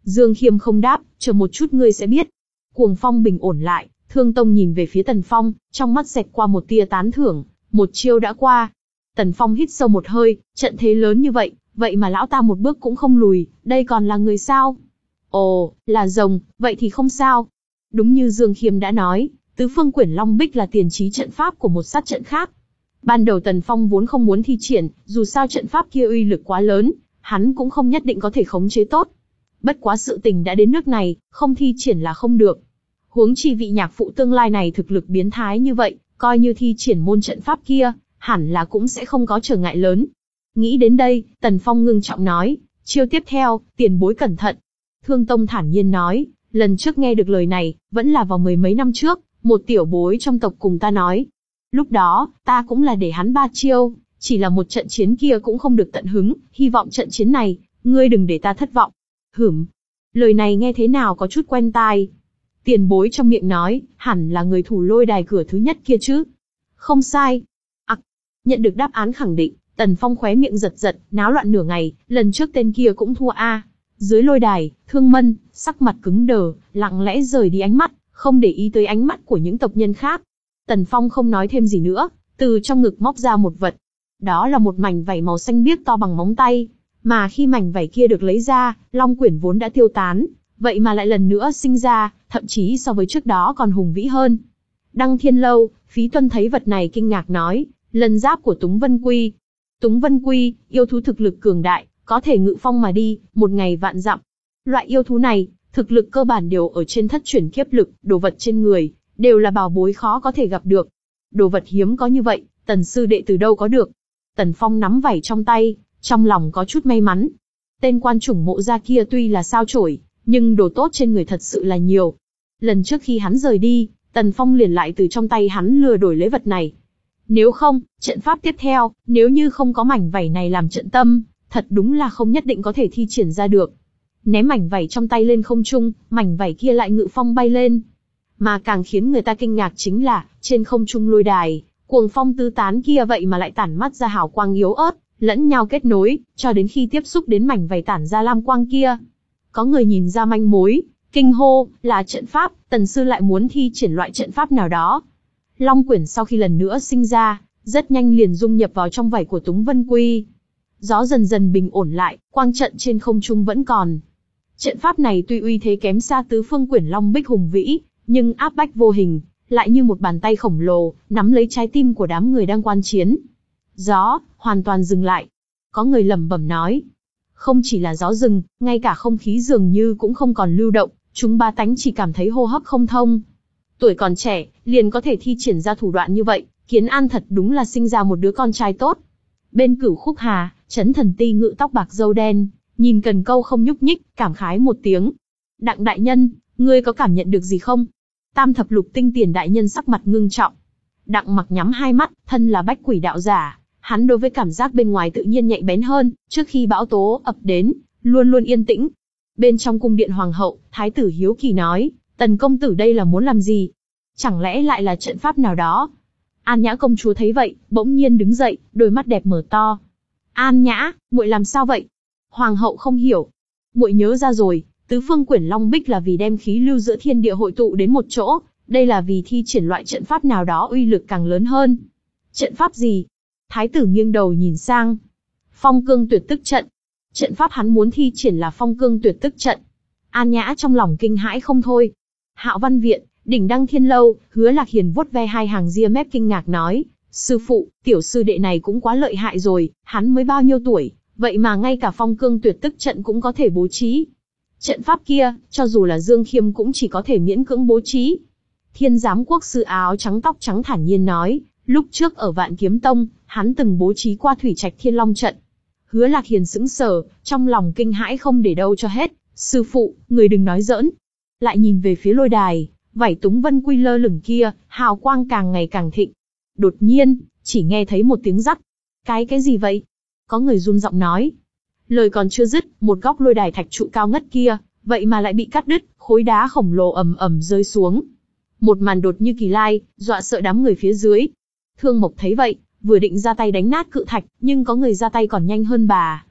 Dương Khiêm không đáp, chờ một chút ngươi sẽ biết. Cuồng Phong bình ổn lại, Thương Tông nhìn về phía Tần Phong, trong mắt xẹt qua một tia tán thưởng, một chiêu đã qua. Tần Phong hít sâu một hơi, trận thế lớn như vậy, vậy mà lão ta một bước cũng không lùi, đây còn là người sao? Ồ, là rồng, vậy thì không sao. Đúng như Dương Khiêm đã nói, tứ phương quyển Long Bích là tiền trí trận pháp của một sát trận khác. Ban đầu Tần Phong vốn không muốn thi triển, dù sao trận pháp kia uy lực quá lớn, hắn cũng không nhất định có thể khống chế tốt. Bất quá sự tình đã đến nước này, không thi triển là không được. Huống chi vị nhạc phụ tương lai này thực lực biến thái như vậy, coi như thi triển môn trận pháp kia, hẳn là cũng sẽ không có trở ngại lớn. Nghĩ đến đây, Tần Phong ngưng trọng nói, chiêu tiếp theo, tiền bối cẩn thận. Thương Tông thản nhiên nói, lần trước nghe được lời này, vẫn là vào mười mấy năm trước, một tiểu bối trong tộc cùng ta nói. Lúc đó, ta cũng là để hắn ba chiêu, chỉ là một trận chiến kia cũng không được tận hứng, hy vọng trận chiến này, ngươi đừng để ta thất vọng. Hửm, lời này nghe thế nào có chút quen tai. Tiền bối trong miệng nói, hẳn là người thủ lôi đài cửa thứ nhất kia chứ. Không sai. Ặc, nhận được đáp án khẳng định, Tần Phong khóe miệng giật giật, náo loạn nửa ngày, lần trước tên kia cũng thua a. Dưới lôi đài, Thương Mân, sắc mặt cứng đờ, lặng lẽ rời đi ánh mắt, không để ý tới ánh mắt của những tộc nhân khác. Tần Phong không nói thêm gì nữa, từ trong ngực móc ra một vật. Đó là một mảnh vảy màu xanh biếc to bằng móng tay, mà khi mảnh vảy kia được lấy ra, Long Quyển vốn đã tiêu tán, vậy mà lại lần nữa sinh ra, thậm chí so với trước đó còn hùng vĩ hơn. Đăng Thiên Lâu, Phí Tuân thấy vật này kinh ngạc nói, lần giáp của Túng Vân Quy. Túng Vân Quy, yêu thú thực lực cường đại, có thể ngự phong mà đi, một ngày vạn dặm. Loại yêu thú này, thực lực cơ bản đều ở trên thất chuyển kiếp lực, đồ vật trên người, đều là bảo bối khó có thể gặp được. Đồ vật hiếm có như vậy, Tần sư đệ từ đâu có được? Tần Phong nắm vảy trong tay, trong lòng có chút may mắn. Tên quan chủng Mộ gia kia tuy là sao chổi, nhưng đồ tốt trên người thật sự là nhiều. Lần trước khi hắn rời đi, Tần Phong liền lại từ trong tay hắn lừa đổi lấy vật này. Nếu không, trận pháp tiếp theo, nếu như không có mảnh vảy này làm trận tâm, thật đúng là không nhất định có thể thi triển ra được. Ném mảnh vảy trong tay lên không trung, mảnh vảy kia lại ngự phong bay lên. Mà càng khiến người ta kinh ngạc chính là, trên không trung lôi đài, cuồng phong tứ tán kia vậy mà lại tản mắt ra hào quang yếu ớt, lẫn nhau kết nối, cho đến khi tiếp xúc đến mảnh vảy tản ra lam quang kia. Có người nhìn ra manh mối, kinh hô, là trận pháp, Tần sư lại muốn thi triển loại trận pháp nào đó. Long Quyển sau khi lần nữa sinh ra, rất nhanh liền dung nhập vào trong vảy của Túng Vân Quy. Gió dần dần bình ổn lại, quang trận trên không trung vẫn còn. Trận pháp này tuy uy thế kém xa tứ phương quyển Long Bích hùng vĩ, nhưng áp bách vô hình, lại như một bàn tay khổng lồ, nắm lấy trái tim của đám người đang quan chiến. Gió, hoàn toàn dừng lại. Có người lẩm bẩm nói. Không chỉ là gió dừng, ngay cả không khí dường như cũng không còn lưu động, chúng ba tánh chỉ cảm thấy hô hấp không thông. Tuổi còn trẻ, liền có thể thi triển ra thủ đoạn như vậy, Kiến An thật đúng là sinh ra một đứa con trai tốt. Bên Cửu Khúc Hà, Chấn Thần Ti ngự tóc bạc râu đen, nhìn Cần Câu không nhúc nhích, cảm khái một tiếng. Đặng đại nhân, ngươi có cảm nhận được gì không? Tam thập lục tinh tiền đại nhân sắc mặt ngưng trọng. Đặng Mặc nhắm hai mắt, thân là bách quỷ đạo giả, hắn đối với cảm giác bên ngoài tự nhiên nhạy bén hơn, trước khi bão tố ập đến, luôn luôn yên tĩnh. Bên trong cung điện hoàng hậu, thái tử hiếu kỳ nói, Tần công tử đây là muốn làm gì? Chẳng lẽ lại là trận pháp nào đó? An Nhã công chúa thấy vậy, bỗng nhiên đứng dậy, đôi mắt đẹp mở to. An Nhã, muội làm sao vậy? Hoàng hậu không hiểu. Muội nhớ ra rồi, tứ phương quyển Long Bích là vì đem khí lưu giữa thiên địa hội tụ đến một chỗ, đây là vì thi triển loại trận pháp nào đó uy lực càng lớn hơn. Trận pháp gì? Thái tử nghiêng đầu nhìn sang. Phong cương tuyệt tức trận. Trận pháp hắn muốn thi triển là phong cương tuyệt tức trận. An Nhã trong lòng kinh hãi không thôi. Hạo Văn Viện, đỉnh Đăng Thiên Lâu, Hứa Lạc Hiền vuốt ve hai hàng ria mép kinh ngạc nói, sư phụ, tiểu sư đệ này cũng quá lợi hại rồi, hắn mới bao nhiêu tuổi, vậy mà ngay cả phong cương tuyệt tức trận cũng có thể bố trí. Trận pháp kia, cho dù là Dương Khiêm cũng chỉ có thể miễn cưỡng bố trí. Thiên giám quốc sư áo trắng tóc trắng thản nhiên nói, lúc trước ở Vạn Kiếm Tông, hắn từng bố trí qua thủy trạch Thiên Long trận. Hứa Lạc Hiền sững sờ, trong lòng kinh hãi không để đâu cho hết, sư phụ, người đừng nói giỡn. Lại nhìn về phía lôi đài, vảy Túng Vân Quy lơ lửng kia, hào quang càng ngày càng thịnh. Đột nhiên, chỉ nghe thấy một tiếng rắc. Cái cái gì vậy? Có người run giọng nói. Lời còn chưa dứt, một góc lôi đài thạch trụ cao ngất kia, vậy mà lại bị cắt đứt, khối đá khổng lồ ầm ầm rơi xuống. Một màn đột như kỳ lai, dọa sợ đám người phía dưới. Thương Mộc thấy vậy, vừa định ra tay đánh nát cự thạch, nhưng có người ra tay còn nhanh hơn bà.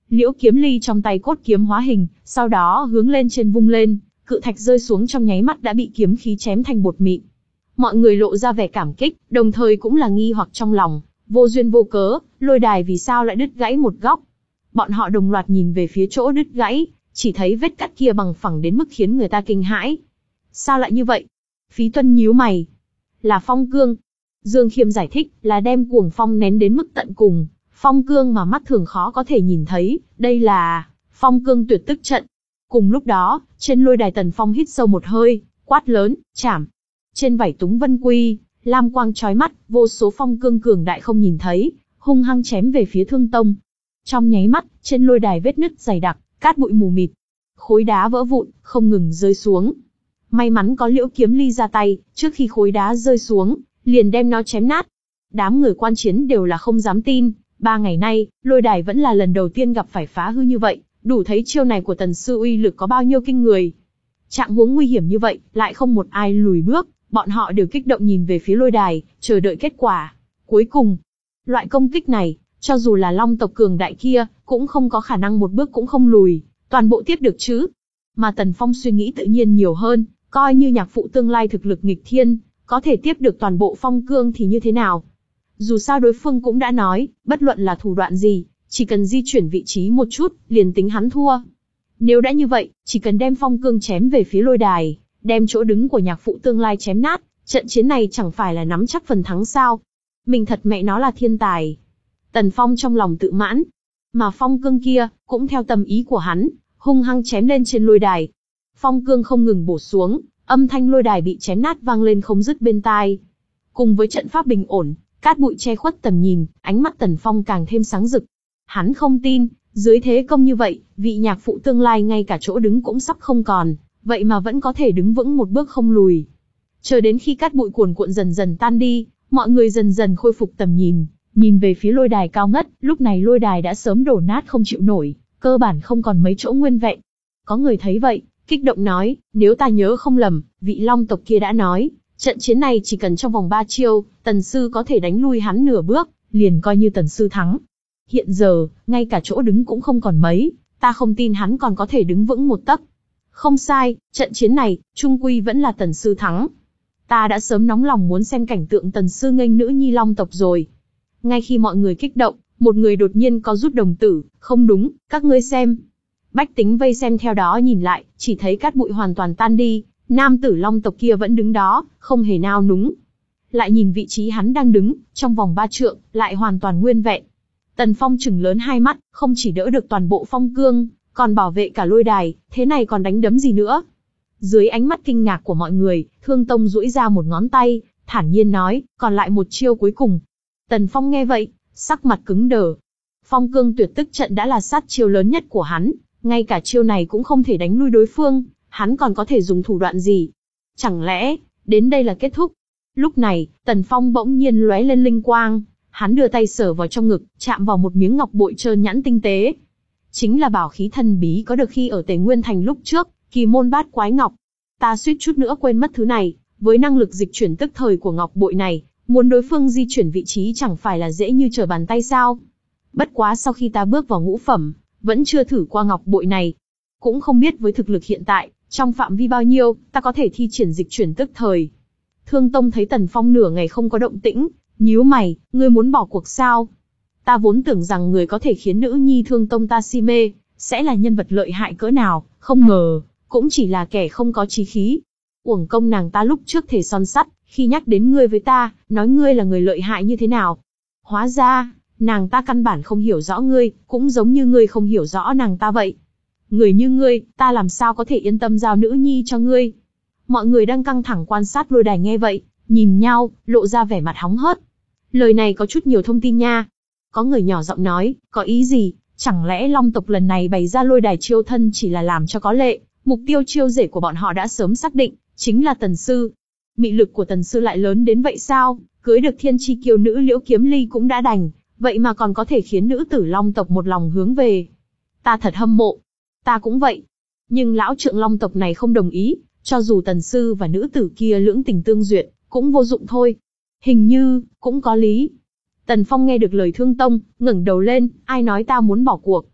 Liễu Kiếm Ly trong tay cốt kiếm hóa hình, sau đó hướng lên trên vung lên, cự thạch rơi xuống trong nháy mắt đã bị kiếm khí chém thành bột mịn. Mọi người lộ ra vẻ cảm kích, đồng thời cũng là nghi hoặc trong lòng, vô duyên vô cớ, lôi đài vì sao lại đứt gãy một góc. Bọn họ đồng loạt nhìn về phía chỗ đứt gãy, chỉ thấy vết cắt kia bằng phẳng đến mức khiến người ta kinh hãi. Sao lại như vậy? Phí Tuân nhíu mày. Là phong cương. Dương Khiêm giải thích, là đem cuồng phong nén đến mức tận cùng, phong cương mà mắt thường khó có thể nhìn thấy, đây là phong cương tuyệt tức trận. Cùng lúc đó, trên lôi đài Tần Phong hít sâu một hơi, quát lớn, chảm. Trên vảy túng vân quy, lam quang chói mắt, vô số phong cương cường đại không nhìn thấy, hung hăng chém về phía Thương Tông. Trong nháy mắt, trên lôi đài vết nứt dày đặc, cát bụi mù mịt, khối đá vỡ vụn, không ngừng rơi xuống. May mắn có Liễu Kiếm Ly ra tay, trước khi khối đá rơi xuống, liền đem nó chém nát. Đám người quan chiến đều là không dám tin, ba ngày nay, lôi đài vẫn là lần đầu tiên gặp phải phá hư như vậy, đủ thấy chiêu này của Tần sư uy lực có bao nhiêu kinh người. Trạng huống nguy hiểm như vậy, lại không một ai lùi bước, bọn họ đều kích động nhìn về phía lôi đài, chờ đợi kết quả. Cuối cùng, loại công kích này, cho dù là Long tộc cường đại kia, cũng không có khả năng một bước cũng không lùi, toàn bộ tiếp được chứ. Mà Tần Phong suy nghĩ tự nhiên nhiều hơn, coi như nhạc phụ tương lai thực lực nghịch thiên, có thể tiếp được toàn bộ phong cương thì như thế nào? Dù sao đối phương cũng đã nói, bất luận là thủ đoạn gì, chỉ cần di chuyển vị trí một chút, liền tính hắn thua. Nếu đã như vậy, chỉ cần đem phong cương chém về phía lôi đài, đem chỗ đứng của nhạc phụ tương lai chém nát, trận chiến này chẳng phải là nắm chắc phần thắng sao? Mình thật mẹ nó là thiên tài. Tần Phong trong lòng tự mãn. Mà phong cương kia, cũng theo tâm ý của hắn, hung hăng chém lên trên lôi đài. Phong cương không ngừng bổ xuống, âm thanh lôi đài bị chém nát vang lên không dứt bên tai. Cùng với trận pháp bình ổn, cát bụi che khuất tầm nhìn, ánh mắt Tần Phong càng thêm sáng rực. Hắn không tin, dưới thế công như vậy, vị nhạc phụ tương lai ngay cả chỗ đứng cũng sắp không còn, vậy mà vẫn có thể đứng vững một bước không lùi. Chờ đến khi cát bụi cuồn cuộn dần dần tan đi, mọi người dần dần khôi phục tầm nhìn, nhìn về phía lôi đài cao ngất, lúc này lôi đài đã sớm đổ nát không chịu nổi, cơ bản không còn mấy chỗ nguyên vẹn. Có người thấy vậy, kích động nói, nếu ta nhớ không lầm, vị Long tộc kia đã nói, trận chiến này chỉ cần trong vòng ba chiêu, Tần sư có thể đánh lui hắn nửa bước, liền coi như Tần sư thắng. Hiện giờ, ngay cả chỗ đứng cũng không còn mấy, ta không tin hắn còn có thể đứng vững một tấc. Không sai, trận chiến này, trung quy vẫn là Tần sư thắng. Ta đã sớm nóng lòng muốn xem cảnh tượng Tần sư nghênh nữ nhi Long tộc rồi. Ngay khi mọi người kích động, một người đột nhiên có rút đồng tử, không đúng, các ngươi xem. Bách tính vây xem theo đó nhìn lại, chỉ thấy cát bụi hoàn toàn tan đi, nam tử Long tộc kia vẫn đứng đó, không hề nao núng. Lại nhìn vị trí hắn đang đứng, trong vòng ba trượng, lại hoàn toàn nguyên vẹn. Tần Phong trừng lớn hai mắt, không chỉ đỡ được toàn bộ phong cương, còn bảo vệ cả lôi đài, thế này còn đánh đấm gì nữa? Dưới ánh mắt kinh ngạc của mọi người, Thương Tông duỗi ra một ngón tay, thản nhiên nói, còn lại một chiêu cuối cùng. Tần Phong nghe vậy, sắc mặt cứng đờ. Phong cương tuyệt tức trận đã là sát chiêu lớn nhất của hắn, ngay cả chiêu này cũng không thể đánh lui đối phương, hắn còn có thể dùng thủ đoạn gì? Chẳng lẽ, đến đây là kết thúc? Lúc này, Tần Phong bỗng nhiên lóe lên linh quang, hắn đưa tay sờ vào trong ngực, chạm vào một miếng ngọc bội trơn nhẵn tinh tế. Chính là bảo khí thần bí có được khi ở Tề Nguyên Thành lúc trước, Kỳ môn bát quái ngọc. Ta suýt chút nữa quên mất thứ này, với năng lực dịch chuyển tức thời của ngọc bội này, muốn đối phương di chuyển vị trí chẳng phải là dễ như trở bàn tay sao? Bất quá sau khi ta bước vào ngũ phẩm, vẫn chưa thử qua ngọc bội này. Cũng không biết với thực lực hiện tại, trong phạm vi bao nhiêu, ta có thể thi triển dịch chuyển tức thời. Thương Tông thấy Tần Phong nửa ngày không có động tĩnh, nhíu mày, ngươi muốn bỏ cuộc sao? Ta vốn tưởng rằng người có thể khiến nữ nhi Thương Tông ta si mê, sẽ là nhân vật lợi hại cỡ nào, không ngờ, cũng chỉ là kẻ không có chí khí. Uổng công nàng ta lúc trước thề son sắt, khi nhắc đến ngươi với ta, nói ngươi là người lợi hại như thế nào. Hóa ra, nàng ta căn bản không hiểu rõ ngươi, cũng giống như ngươi không hiểu rõ nàng ta vậy. Người như ngươi, ta làm sao có thể yên tâm giao nữ nhi cho ngươi? Mọi người đang căng thẳng quan sát lôi đài nghe vậy, nhìn nhau, lộ ra vẻ mặt hóng hớt. Lời này có chút nhiều thông tin nha. Có người nhỏ giọng nói, có ý gì? Chẳng lẽ Long tộc lần này bày ra lôi đài chiêu thân chỉ là làm cho có lệ? Mục tiêu chiêu rể của bọn họ đã sớm xác định, chính là Tần sư. Mị lực của Tần sư lại lớn đến vậy sao? Cưới được thiên chi kiêu nữ Liễu Kiếm Ly cũng đã đành, vậy mà còn có thể khiến nữ tử Long tộc một lòng hướng về. Ta thật hâm mộ. Ta cũng vậy. Nhưng lão trượng Long tộc này không đồng ý, cho dù Tần sư và nữ tử kia lưỡng tình tương duyệt, cũng vô dụng thôi. Hình như, cũng có lý. Tần Phong nghe được lời Thương Tông, ngẩng đầu lên, ai nói ta muốn bỏ cuộc?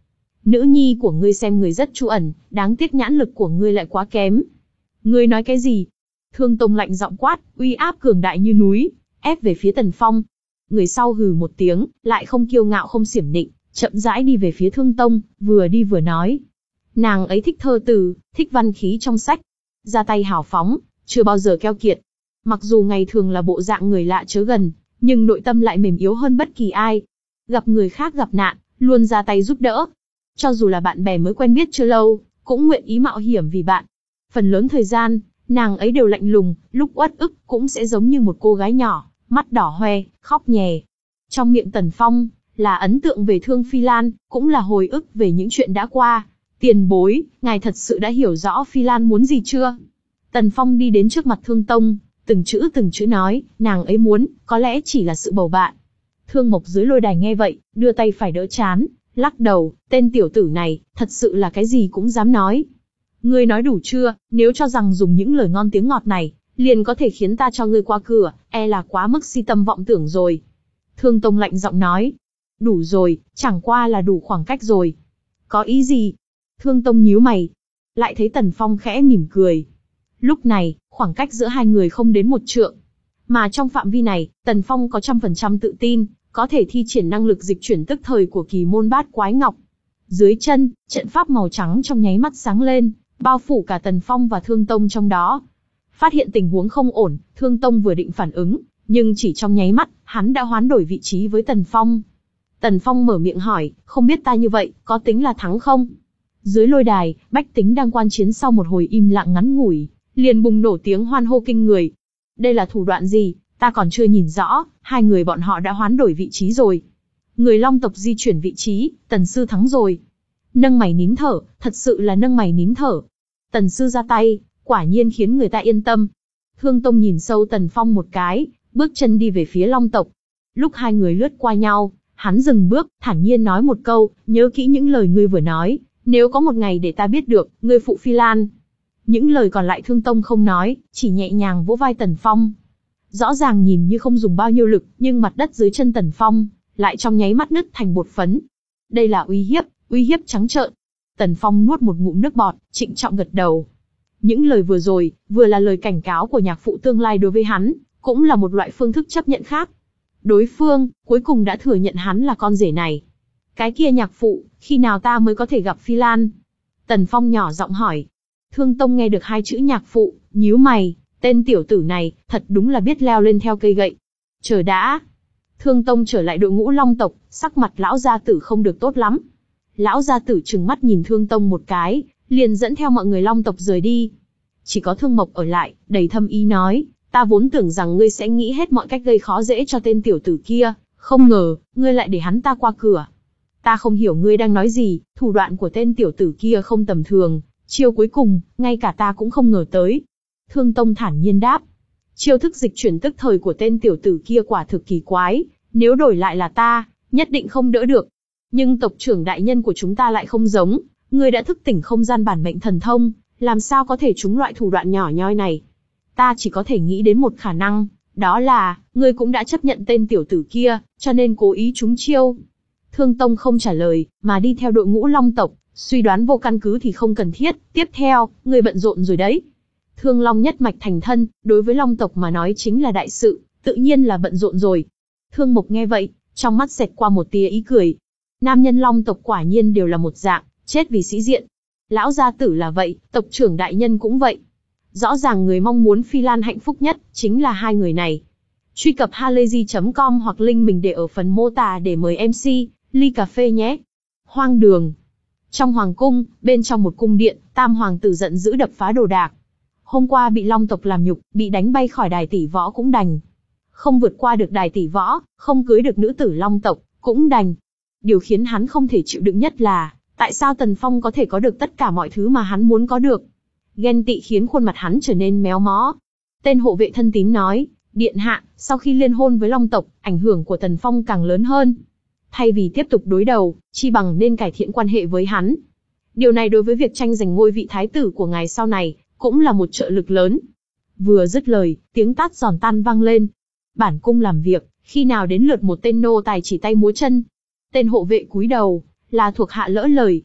Nữ nhi của ngươi xem người rất trú ẩn, đáng tiếc nhãn lực của ngươi lại quá kém. Ngươi nói cái gì? Thương Tông lạnh giọng quát, uy áp cường đại như núi, ép về phía Tần Phong. Người sau hừ một tiếng, lại không kiêu ngạo không xiểm nịnh, chậm rãi đi về phía Thương Tông, vừa đi vừa nói. Nàng ấy thích thơ từ, thích văn khí trong sách. Ra tay hào phóng, chưa bao giờ keo kiệt. Mặc dù ngày thường là bộ dạng người lạ chớ gần, nhưng nội tâm lại mềm yếu hơn bất kỳ ai. Gặp người khác gặp nạn, luôn ra tay giúp đỡ. Cho dù là bạn bè mới quen biết chưa lâu, cũng nguyện ý mạo hiểm vì bạn. Phần lớn thời gian, nàng ấy đều lạnh lùng, lúc uất ức cũng sẽ giống như một cô gái nhỏ, mắt đỏ hoe, khóc nhè. Trong miệng Tần Phong, là ấn tượng về Thương Phi Lan, cũng là hồi ức về những chuyện đã qua. Tiền bối, ngài thật sự đã hiểu rõ Phi Lan muốn gì chưa? Tần Phong đi đến trước mặt Thương Tông, từng chữ từng chữ nói, nàng ấy muốn, có lẽ chỉ là sự bầu bạn. Thương Mộc dưới lôi đài nghe vậy, đưa tay phải đỡ chán, lắc đầu, tên tiểu tử này, thật sự là cái gì cũng dám nói. Ngươi nói đủ chưa, nếu cho rằng dùng những lời ngon tiếng ngọt này, liền có thể khiến ta cho ngươi qua cửa, e là quá mức si tâm vọng tưởng rồi. Thương Tông lạnh giọng nói, đủ rồi, chẳng qua là đủ khoảng cách rồi. Có ý gì? Thương Tông nhíu mày, lại thấy Tần Phong khẽ mỉm cười. Lúc này, khoảng cách giữa hai người không đến một trượng. Mà trong phạm vi này, Tần Phong có trăm phần trăm tự tin, có thể thi triển năng lực dịch chuyển tức thời của kỳ môn bát quái ngọc. Dưới chân, trận pháp màu trắng trong nháy mắt sáng lên, bao phủ cả Tần Phong và Thương Tông trong đó. Phát hiện tình huống không ổn, Thương Tông vừa định phản ứng, nhưng chỉ trong nháy mắt, hắn đã hoán đổi vị trí với Tần Phong. Tần Phong mở miệng hỏi, không biết ta như vậy, có tính là thắng không? Dưới lôi đài, bách tính đang quan chiến sau một hồi im lặng ngắn ngủi, liền bùng nổ tiếng hoan hô kinh người. Đây là thủ đoạn gì, ta còn chưa nhìn rõ, hai người bọn họ đã hoán đổi vị trí rồi. Người Long tộc di chuyển vị trí, Tần sư thắng rồi. Nâng mày nín thở, thật sự là nâng mày nín thở. Tần sư ra tay, quả nhiên khiến người ta yên tâm. Thương Tông nhìn sâu Tần Phong một cái, bước chân đi về phía Long tộc. Lúc hai người lướt qua nhau, hắn dừng bước, thản nhiên nói một câu, nhớ kỹ những lời ngươi vừa nói, nếu có một ngày để ta biết được, ngươi phụ Phi Lan. Những lời còn lại Thương Tông không nói, chỉ nhẹ nhàng vỗ vai Tần Phong. Rõ ràng nhìn như không dùng bao nhiêu lực, nhưng mặt đất dưới chân Tần Phong, lại trong nháy mắt nứt thành bột phấn. Đây là uy hiếp, uy hiếp trắng trợn. Tần Phong nuốt một ngụm nước bọt, trịnh trọng gật đầu. Những lời vừa rồi, vừa là lời cảnh cáo của nhạc phụ tương lai đối với hắn, cũng là một loại phương thức chấp nhận khác. Đối phương, cuối cùng đã thừa nhận hắn là con rể này. Cái kia nhạc phụ, khi nào ta mới có thể gặp Phi Lan? Tần Phong nhỏ giọng hỏi. Thương Tông nghe được hai chữ nhạc phụ, nhíu mày, tên tiểu tử này, thật đúng là biết leo lên theo cây gậy. Chờ đã. Thương Tông trở lại đội ngũ Long tộc, sắc mặt lão gia tử không được tốt lắm. Lão gia tử trừng mắt nhìn Thương Tông một cái, liền dẫn theo mọi người Long tộc rời đi. Chỉ có Thương Mộc ở lại, đầy thâm ý nói, ta vốn tưởng rằng ngươi sẽ nghĩ hết mọi cách gây khó dễ cho tên tiểu tử kia, không ngờ, ngươi lại để hắn ta qua cửa. Ta không hiểu ngươi đang nói gì, thủ đoạn của tên tiểu tử kia không tầm thường, chiêu cuối cùng, ngay cả ta cũng không ngờ tới. Thương Tông thản nhiên đáp, chiêu thức dịch chuyển tức thời của tên tiểu tử kia quả thực kỳ quái, nếu đổi lại là ta, nhất định không đỡ được. Nhưng tộc trưởng đại nhân của chúng ta lại không giống, ngươi đã thức tỉnh không gian bản mệnh thần thông, làm sao có thể trúng loại thủ đoạn nhỏ nhoi này. Ta chỉ có thể nghĩ đến một khả năng, đó là, ngươi cũng đã chấp nhận tên tiểu tử kia, cho nên cố ý trúng chiêu. Thương Tông không trả lời, mà đi theo đội ngũ Long tộc, suy đoán vô căn cứ thì không cần thiết. Tiếp theo, ngươi bận rộn rồi đấy. Thương Long nhất mạch thành thân, đối với Long tộc mà nói chính là đại sự, tự nhiên là bận rộn rồi. Thương Mộc nghe vậy, trong mắt xẹt qua một tia ý cười. Nam nhân Long tộc quả nhiên đều là một dạng, chết vì sĩ diện. Lão gia tử là vậy, tộc trưởng đại nhân cũng vậy. Rõ ràng người mong muốn Phi Lan hạnh phúc nhất, chính là hai người này. Truy cập halayzi chấm com hoặc link mình để ở phần mô tả để mời em xê, ly cà phê nhé. Hoang đường. Trong hoàng cung, bên trong một cung điện, Tam hoàng tử giận dữ đập phá đồ đạc. Hôm qua bị Long tộc làm nhục, bị đánh bay khỏi đài tỷ võ cũng đành. Không vượt qua được đài tỷ võ, không cưới được nữ tử Long tộc, cũng đành. Điều khiến hắn không thể chịu đựng nhất là, tại sao Tần Phong có thể có được tất cả mọi thứ mà hắn muốn có được. Ghen tị khiến khuôn mặt hắn trở nên méo mó. Tên hộ vệ thân tín nói, điện hạ, sau khi liên hôn với Long tộc, ảnh hưởng của Tần Phong càng lớn hơn. Thay vì tiếp tục đối đầu, chi bằng nên cải thiện quan hệ với hắn. Điều này đối với việc tranh giành ngôi vị thái tử của ngài sau này, cũng là một trợ lực lớn. Vừa dứt lời, tiếng tát giòn tan vang lên. Bản cung làm việc, khi nào đến lượt một tên nô tài chỉ tay múa chân. Tên hộ vệ cúi đầu, là thuộc hạ lỡ lời.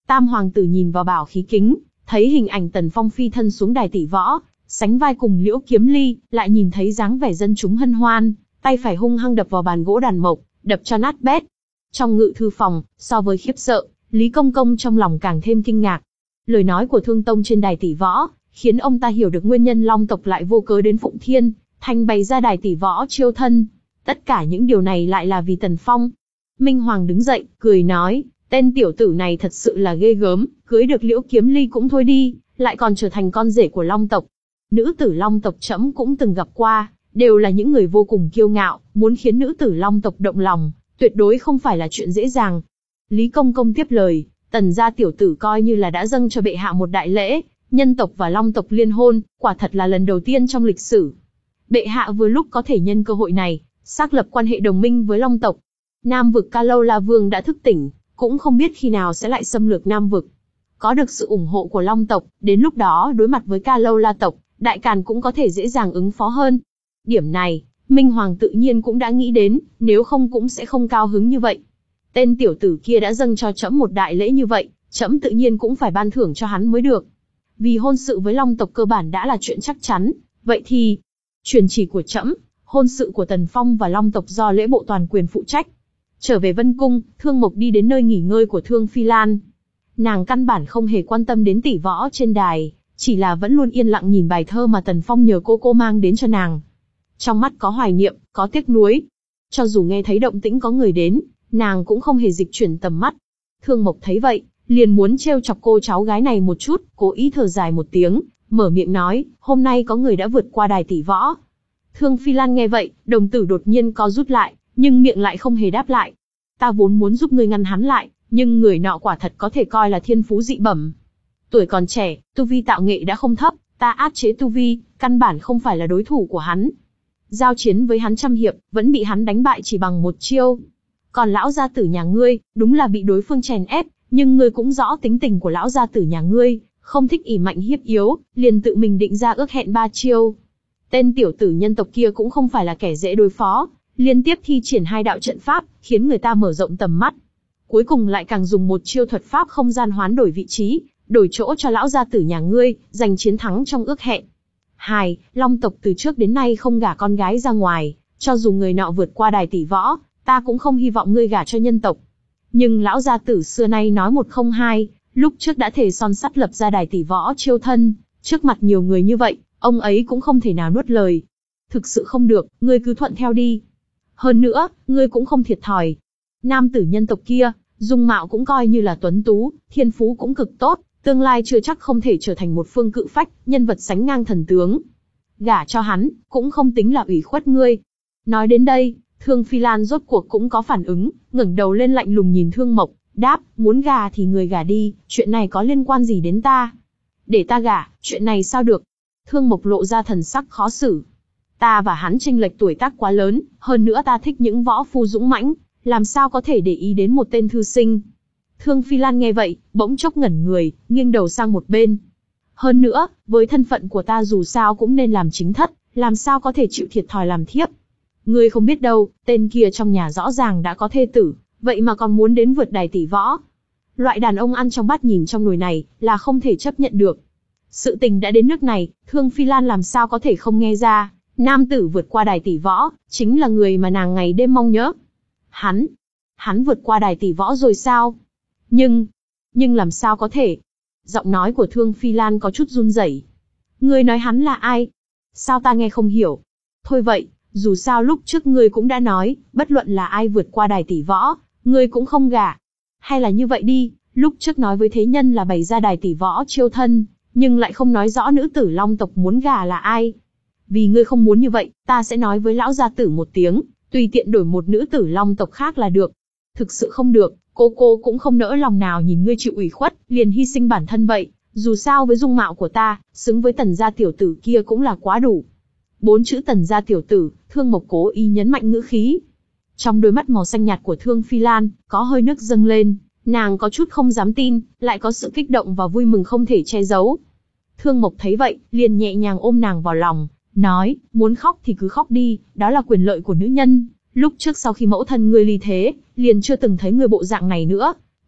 Tam hoàng tử nhìn vào bảo khí kính, thấy hình ảnh Tần Phong phi thân xuống đài tỷ võ, sánh vai cùng Liễu Kiếm Ly, lại nhìn thấy dáng vẻ dân chúng hân hoan, tay phải hung hăng đập vào bàn gỗ đàn mộc, đập cho nát bét. Trong ngự thư phòng, so với khiếp sợ, Lý Công Công trong lòng càng thêm kinh ngạc. Lời nói của Thương Tông trên đài tỷ võ, khiến ông ta hiểu được nguyên nhân Long tộc lại vô cớ đến Phụng Thiên, thành bày ra đài tỷ võ chiêu thân. Tất cả những điều này lại là vì Tần Phong. Minh Hoàng đứng dậy, cười nói, tên tiểu tử này thật sự là ghê gớm, cưới được Liễu Kiếm Ly cũng thôi đi, lại còn trở thành con rể của Long tộc. Nữ tử Long tộc trẫm cũng từng gặp qua, đều là những người vô cùng kiêu ngạo, muốn khiến nữ tử Long tộc động lòng, tuyệt đối không phải là chuyện dễ dàng. Lý Công Công tiếp lời, Tần gia tiểu tử coi như là đã dâng cho bệ hạ một đại lễ, nhân tộc và Long tộc liên hôn, quả thật là lần đầu tiên trong lịch sử. Bệ hạ vừa lúc có thể nhân cơ hội này, xác lập quan hệ đồng minh với Long tộc. Nam vực Ca Lâu La Vương đã thức tỉnh, cũng không biết khi nào sẽ lại xâm lược Nam vực. Có được sự ủng hộ của Long tộc, đến lúc đó đối mặt với Ca Lâu La tộc, Đại Càn cũng có thể dễ dàng ứng phó hơn. Điểm này, Minh Hoàng tự nhiên cũng đã nghĩ đến, nếu không cũng sẽ không cao hứng như vậy. Tên tiểu tử kia đã dâng cho trẫm một đại lễ như vậy, trẫm tự nhiên cũng phải ban thưởng cho hắn mới được. Vì hôn sự với Long tộc cơ bản đã là chuyện chắc chắn, vậy thì, truyền chỉ của trẫm, hôn sự của Tần Phong và Long tộc do lễ bộ toàn quyền phụ trách. Trở về Vân Cung, Thương Mộc đi đến nơi nghỉ ngơi của Thương Phi Lan. Nàng căn bản không hề quan tâm đến tỷ võ trên đài, chỉ là vẫn luôn yên lặng nhìn bài thơ mà Tần Phong nhờ cô cô mang đến cho nàng. Trong mắt có hoài niệm, có tiếc nuối. Cho dù nghe thấy động tĩnh có người đến, nàng cũng không hề dịch chuyển tầm mắt. Thương Mộc thấy vậy, liền muốn trêu chọc cô cháu gái này một chút, cố ý thở dài một tiếng, mở miệng nói, hôm nay có người đã vượt qua đài tỷ võ. Thương Phi Lan nghe vậy, đồng tử đột nhiên co rút lại, nhưng miệng lại không hề đáp lại. Ta vốn muốn giúp ngươi ngăn hắn lại, nhưng người nọ quả thật có thể coi là thiên phú dị bẩm. Tuổi còn trẻ, tu vi tạo nghệ đã không thấp, ta áp chế tu vi, căn bản không phải là đối thủ của hắn. Giao chiến với hắn trăm hiệp, vẫn bị hắn đánh bại chỉ bằng một chiêu. Còn lão gia tử nhà ngươi, đúng là bị đối phương chèn ép, nhưng ngươi cũng rõ tính tình của lão gia tử nhà ngươi, không thích ỷ mạnh hiếp yếu, liền tự mình định ra ước hẹn ba chiêu. Tên tiểu tử nhân tộc kia cũng không phải là kẻ dễ đối phó, liên tiếp thi triển hai đạo trận pháp, khiến người ta mở rộng tầm mắt. Cuối cùng lại càng dùng một chiêu thuật pháp không gian hoán đổi vị trí, đổi chỗ cho lão gia tử nhà ngươi, giành chiến thắng trong ước hẹn. Hai, Long tộc từ trước đến nay không gả con gái ra ngoài, cho dù người nọ vượt qua đài tỷ võ, ta cũng không hy vọng ngươi gả cho nhân tộc. Nhưng lão gia tử xưa nay nói một không hai, lúc trước đã thề son sắt lập ra đài tỷ võ chiêu thân, trước mặt nhiều người như vậy, ông ấy cũng không thể nào nuốt lời. Thực sự không được, ngươi cứ thuận theo đi. Hơn nữa, ngươi cũng không thiệt thòi. Nam tử nhân tộc kia, dung mạo cũng coi như là tuấn tú, thiên phú cũng cực tốt, tương lai chưa chắc không thể trở thành một phương cự phách, nhân vật sánh ngang thần tướng. Gả cho hắn, cũng không tính là ủy khuất ngươi. Nói đến đây, Thương Phi Lan rốt cuộc cũng có phản ứng, ngẩng đầu lên lạnh lùng nhìn Thương Mộc, đáp, muốn gả thì người gả đi, chuyện này có liên quan gì đến ta? Để ta gả, chuyện này sao được? Thương Mộc lộ ra thần sắc khó xử. Ta và hắn chênh lệch tuổi tác quá lớn, hơn nữa ta thích những võ phu dũng mãnh, làm sao có thể để ý đến một tên thư sinh? Thương Phi Lan nghe vậy, bỗng chốc ngẩn người, nghiêng đầu sang một bên. Hơn nữa, với thân phận của ta dù sao cũng nên làm chính thất, làm sao có thể chịu thiệt thòi làm thiếp? Ngươi không biết đâu, tên kia trong nhà rõ ràng đã có thê tử, vậy mà còn muốn đến vượt đài tỷ võ. Loại đàn ông ăn trong bát nhìn trong nồi này, là không thể chấp nhận được. Sự tình đã đến nước này, Thương Phi Lan làm sao có thể không nghe ra, nam tử vượt qua đài tỷ võ, chính là người mà nàng ngày đêm mong nhớ. Hắn, hắn vượt qua đài tỷ võ rồi sao? Nhưng, nhưng làm sao có thể? Giọng nói của Thương Phi Lan có chút run rẩy. Ngươi nói hắn là ai? Sao ta nghe không hiểu? Thôi vậy, dù sao lúc trước ngươi cũng đã nói, bất luận là ai vượt qua đài tỷ võ, ngươi cũng không gả. Hay là như vậy đi, lúc trước nói với thế nhân là bày ra đài tỷ võ chiêu thân, nhưng lại không nói rõ nữ tử Long tộc muốn gả là ai. Vì ngươi không muốn như vậy, ta sẽ nói với lão gia tử một tiếng, tùy tiện đổi một nữ tử Long tộc khác là được. Thực sự không được, cô cô cũng không nỡ lòng nào nhìn ngươi chịu ủy khuất, liền hy sinh bản thân vậy. Dù sao với dung mạo của ta, xứng với Tần gia tiểu tử kia cũng là quá đủ. Bốn chữ Tần gia tiểu tử, Thương Mộc cố ý nhấn mạnh ngữ khí. Trong đôi mắt màu xanh nhạt của Thương Phi Lan, có hơi nước dâng lên, nàng có chút không dám tin, lại có sự kích động và vui mừng không thể che giấu. Thương Mộc thấy vậy, liền nhẹ nhàng ôm nàng vào lòng, nói, muốn khóc thì cứ khóc đi, đó là quyền lợi của nữ nhân. Lúc trước sau khi mẫu thân ngươi ly thế, liền chưa từng thấy ngươi bộ dạng này nữa.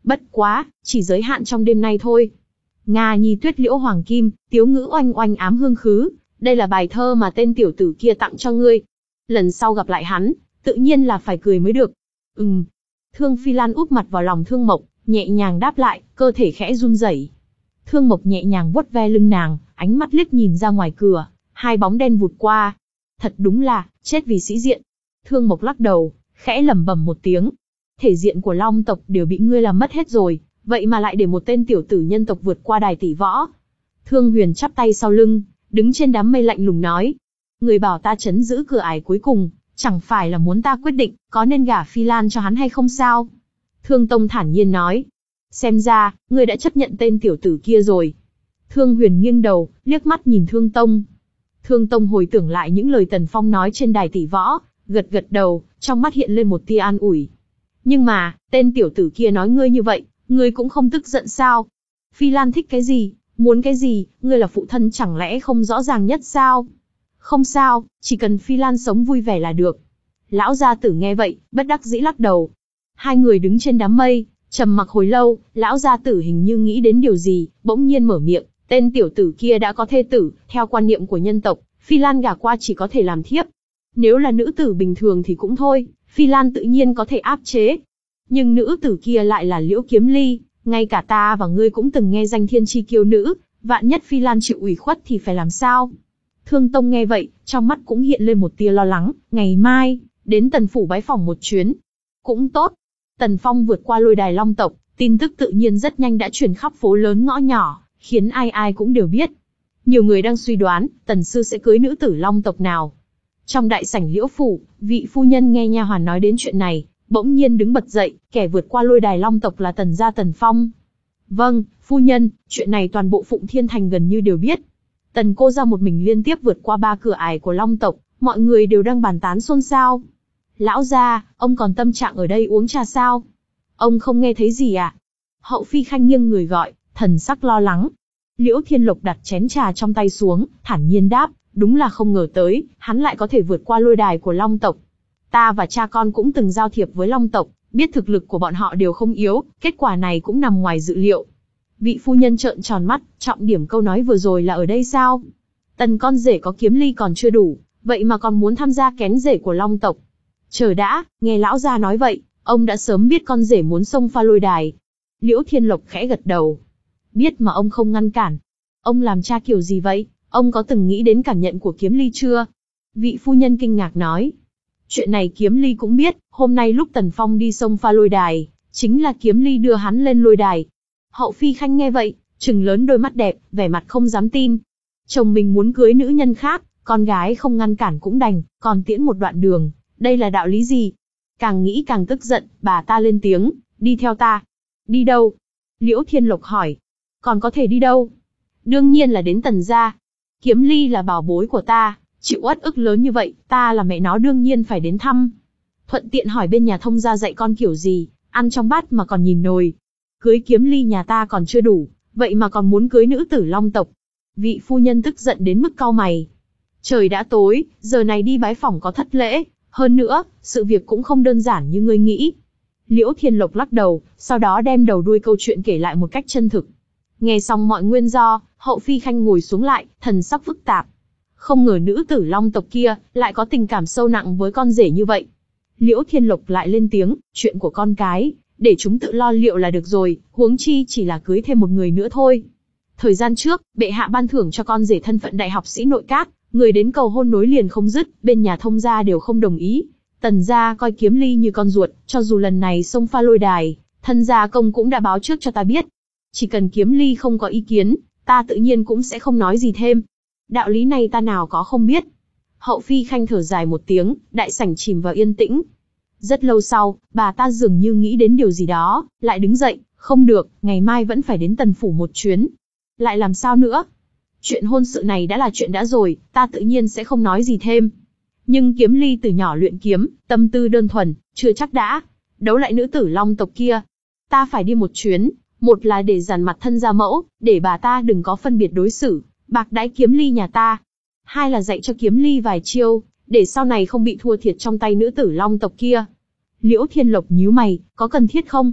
Bất quá, chỉ giới hạn trong đêm nay thôi. Nga nhi tuyết liễu hoàng kim, tiếu ngữ oanh oanh ám hương khứ, đây là bài thơ mà tên tiểu tử kia tặng cho ngươi. Lần sau gặp lại hắn, tự nhiên là phải cười mới được. Ừm. Thương Phi Lan úp mặt vào lòng Thương Mộc, nhẹ nhàng đáp lại, cơ thể khẽ run rẩy. Thương Mộc nhẹ nhàng vuốt ve lưng nàng, ánh mắt liếc nhìn ra ngoài cửa, hai bóng đen vụt qua. Thật đúng là, chết vì sĩ diện. Thương Mộc lắc đầu, khẽ lẩm bẩm một tiếng. Thể diện của Long tộc đều bị ngươi làm mất hết rồi, vậy mà lại để một tên tiểu tử nhân tộc vượt qua đài tỷ võ. Thương Huyền chắp tay sau lưng, đứng trên đám mây lạnh lùng nói. Người bảo ta trấn giữ cửa ải cuối cùng, chẳng phải là muốn ta quyết định, có nên gả Phi Lan cho hắn hay không sao? Thương Tông thản nhiên nói. Xem ra, ngươi đã chấp nhận tên tiểu tử kia rồi. Thương Huyền nghiêng đầu, liếc mắt nhìn Thương Tông. Thương Tông hồi tưởng lại những lời Tần Phong nói trên đài tỷ võ, gật gật đầu, trong mắt hiện lên một tia an ủi. Nhưng mà, tên tiểu tử kia nói ngươi như vậy, ngươi cũng không tức giận sao? Phi Lan thích cái gì, muốn cái gì, ngươi là phụ thân chẳng lẽ không rõ ràng nhất sao? Không sao, chỉ cần Phi Lan sống vui vẻ là được. Lão gia tử nghe vậy, bất đắc dĩ lắc đầu. Hai người đứng trên đám mây, trầm mặc hồi lâu, lão gia tử hình như nghĩ đến điều gì, bỗng nhiên mở miệng. Tên tiểu tử kia đã có thê tử, theo quan niệm của nhân tộc, Phi Lan gả qua chỉ có thể làm thiếp. Nếu là nữ tử bình thường thì cũng thôi, Phi Lan tự nhiên có thể áp chế. Nhưng nữ tử kia lại là Liễu Kiếm Ly, ngay cả ta và ngươi cũng từng nghe danh thiên chi kiêu nữ, vạn nhất Phi Lan chịu ủy khuất thì phải làm sao? Thương Tông nghe vậy, trong mắt cũng hiện lên một tia lo lắng, ngày mai, đến Tần phủ bái phỏng một chuyến. Cũng tốt. Tần Phong vượt qua lôi đài Long tộc, tin tức tự nhiên rất nhanh đã truyền khắp phố lớn ngõ nhỏ, khiến ai ai cũng đều biết. Nhiều người đang suy đoán, Tần sư sẽ cưới nữ tử Long tộc nào. Trong đại sảnh Liễu phủ, vị phu nhân nghe nha hoàn nói đến chuyện này, bỗng nhiên đứng bật dậy, kẻ vượt qua lôi đài Long tộc là Tần gia Tần Phong. Vâng, phu nhân, chuyện này toàn bộ Phụng Thiên Thành gần như đều biết. Tần cô ra một mình liên tiếp vượt qua ba cửa ải của Long tộc, mọi người đều đang bàn tán xôn xao. Lão gia, ông còn tâm trạng ở đây uống trà sao? Ông không nghe thấy gì à? Hậu Phi Khanh nghiêng người gọi, thần sắc lo lắng. Liễu Thiên Lộc đặt chén trà trong tay xuống, thản nhiên đáp, đúng là không ngờ tới, hắn lại có thể vượt qua lôi đài của Long tộc. Ta và cha con cũng từng giao thiệp với Long tộc, biết thực lực của bọn họ đều không yếu, kết quả này cũng nằm ngoài dự liệu. Vị phu nhân trợn tròn mắt, trọng điểm câu nói vừa rồi là ở đây sao? Tần con rể có Kiếm Ly còn chưa đủ, vậy mà còn muốn tham gia kén rể của Long tộc. Chờ đã, nghe lão gia nói vậy, ông đã sớm biết con rể muốn xông pha lôi đài. Liễu Thiên Lộc khẽ gật đầu. Biết mà ông không ngăn cản. Ông làm cha kiểu gì vậy? Ông có từng nghĩ đến cảm nhận của Kiếm Ly chưa? Vị phu nhân kinh ngạc nói. Chuyện này Kiếm Ly cũng biết, hôm nay lúc Tần Phong đi xông pha lôi đài, chính là Kiếm Ly đưa hắn lên lôi đài. Hậu Phi Khanh nghe vậy, trừng lớn đôi mắt đẹp, vẻ mặt không dám tin. Chồng mình muốn cưới nữ nhân khác, con gái không ngăn cản cũng đành, còn tiễn một đoạn đường, đây là đạo lý gì? Càng nghĩ càng tức giận, bà ta lên tiếng, đi theo ta. Đi đâu? Liễu Thiên Lộc hỏi. Còn có thể đi đâu? Đương nhiên là đến Tần gia. Kiếm Ly là bảo bối của ta, chịu uất ức lớn như vậy, ta là mẹ nó đương nhiên phải đến thăm. Thuận tiện hỏi bên nhà thông gia dạy con kiểu gì, ăn trong bát mà còn nhìn nồi. Cưới Kiếm Ly nhà ta còn chưa đủ, vậy mà còn muốn cưới nữ tử Long tộc. Vị phu nhân tức giận đến mức cau mày. Trời đã tối, giờ này đi bái phỏng có thất lễ, hơn nữa, sự việc cũng không đơn giản như ngươi nghĩ. Liễu Thiên Lộc lắc đầu, sau đó đem đầu đuôi câu chuyện kể lại một cách chân thực. Nghe xong mọi nguyên do, Hậu Phi Khanh ngồi xuống lại, thần sắc phức tạp. Không ngờ nữ tử Long tộc kia lại có tình cảm sâu nặng với con rể như vậy. Liễu Thiên Lộc lại lên tiếng, chuyện của con cái, để chúng tự lo liệu là được rồi, huống chi chỉ là cưới thêm một người nữa thôi. Thời gian trước, bệ hạ ban thưởng cho con rể thân phận đại học sĩ nội các, người đến cầu hôn nối liền không dứt, bên nhà thông gia đều không đồng ý. Tần gia coi Kiếm Ly như con ruột, cho dù lần này xông pha lôi đài, thân gia công cũng đã báo trước cho ta biết. Chỉ cần Kiếm Ly không có ý kiến, ta tự nhiên cũng sẽ không nói gì thêm. Đạo lý này ta nào có không biết. Hậu Phi Khanh thở dài một tiếng, đại sảnh chìm vào yên tĩnh. Rất lâu sau, bà ta dường như nghĩ đến điều gì đó, lại đứng dậy, không được, ngày mai vẫn phải đến Tần phủ một chuyến. Lại làm sao nữa? Chuyện hôn sự này đã là chuyện đã rồi, ta tự nhiên sẽ không nói gì thêm. Nhưng Kiếm Ly từ nhỏ luyện kiếm, tâm tư đơn thuần, chưa chắc đã đấu lại nữ tử Long tộc kia. Ta phải đi một chuyến, một là để dằn mặt thân gia mẫu, để bà ta đừng có phân biệt đối xử, bạc đãi Kiếm Ly nhà ta. Hai là dạy cho Kiếm Ly vài chiêu, để sau này không bị thua thiệt trong tay nữ tử Long tộc kia. Liễu Thiên Lộc nhíu mày, có cần thiết không?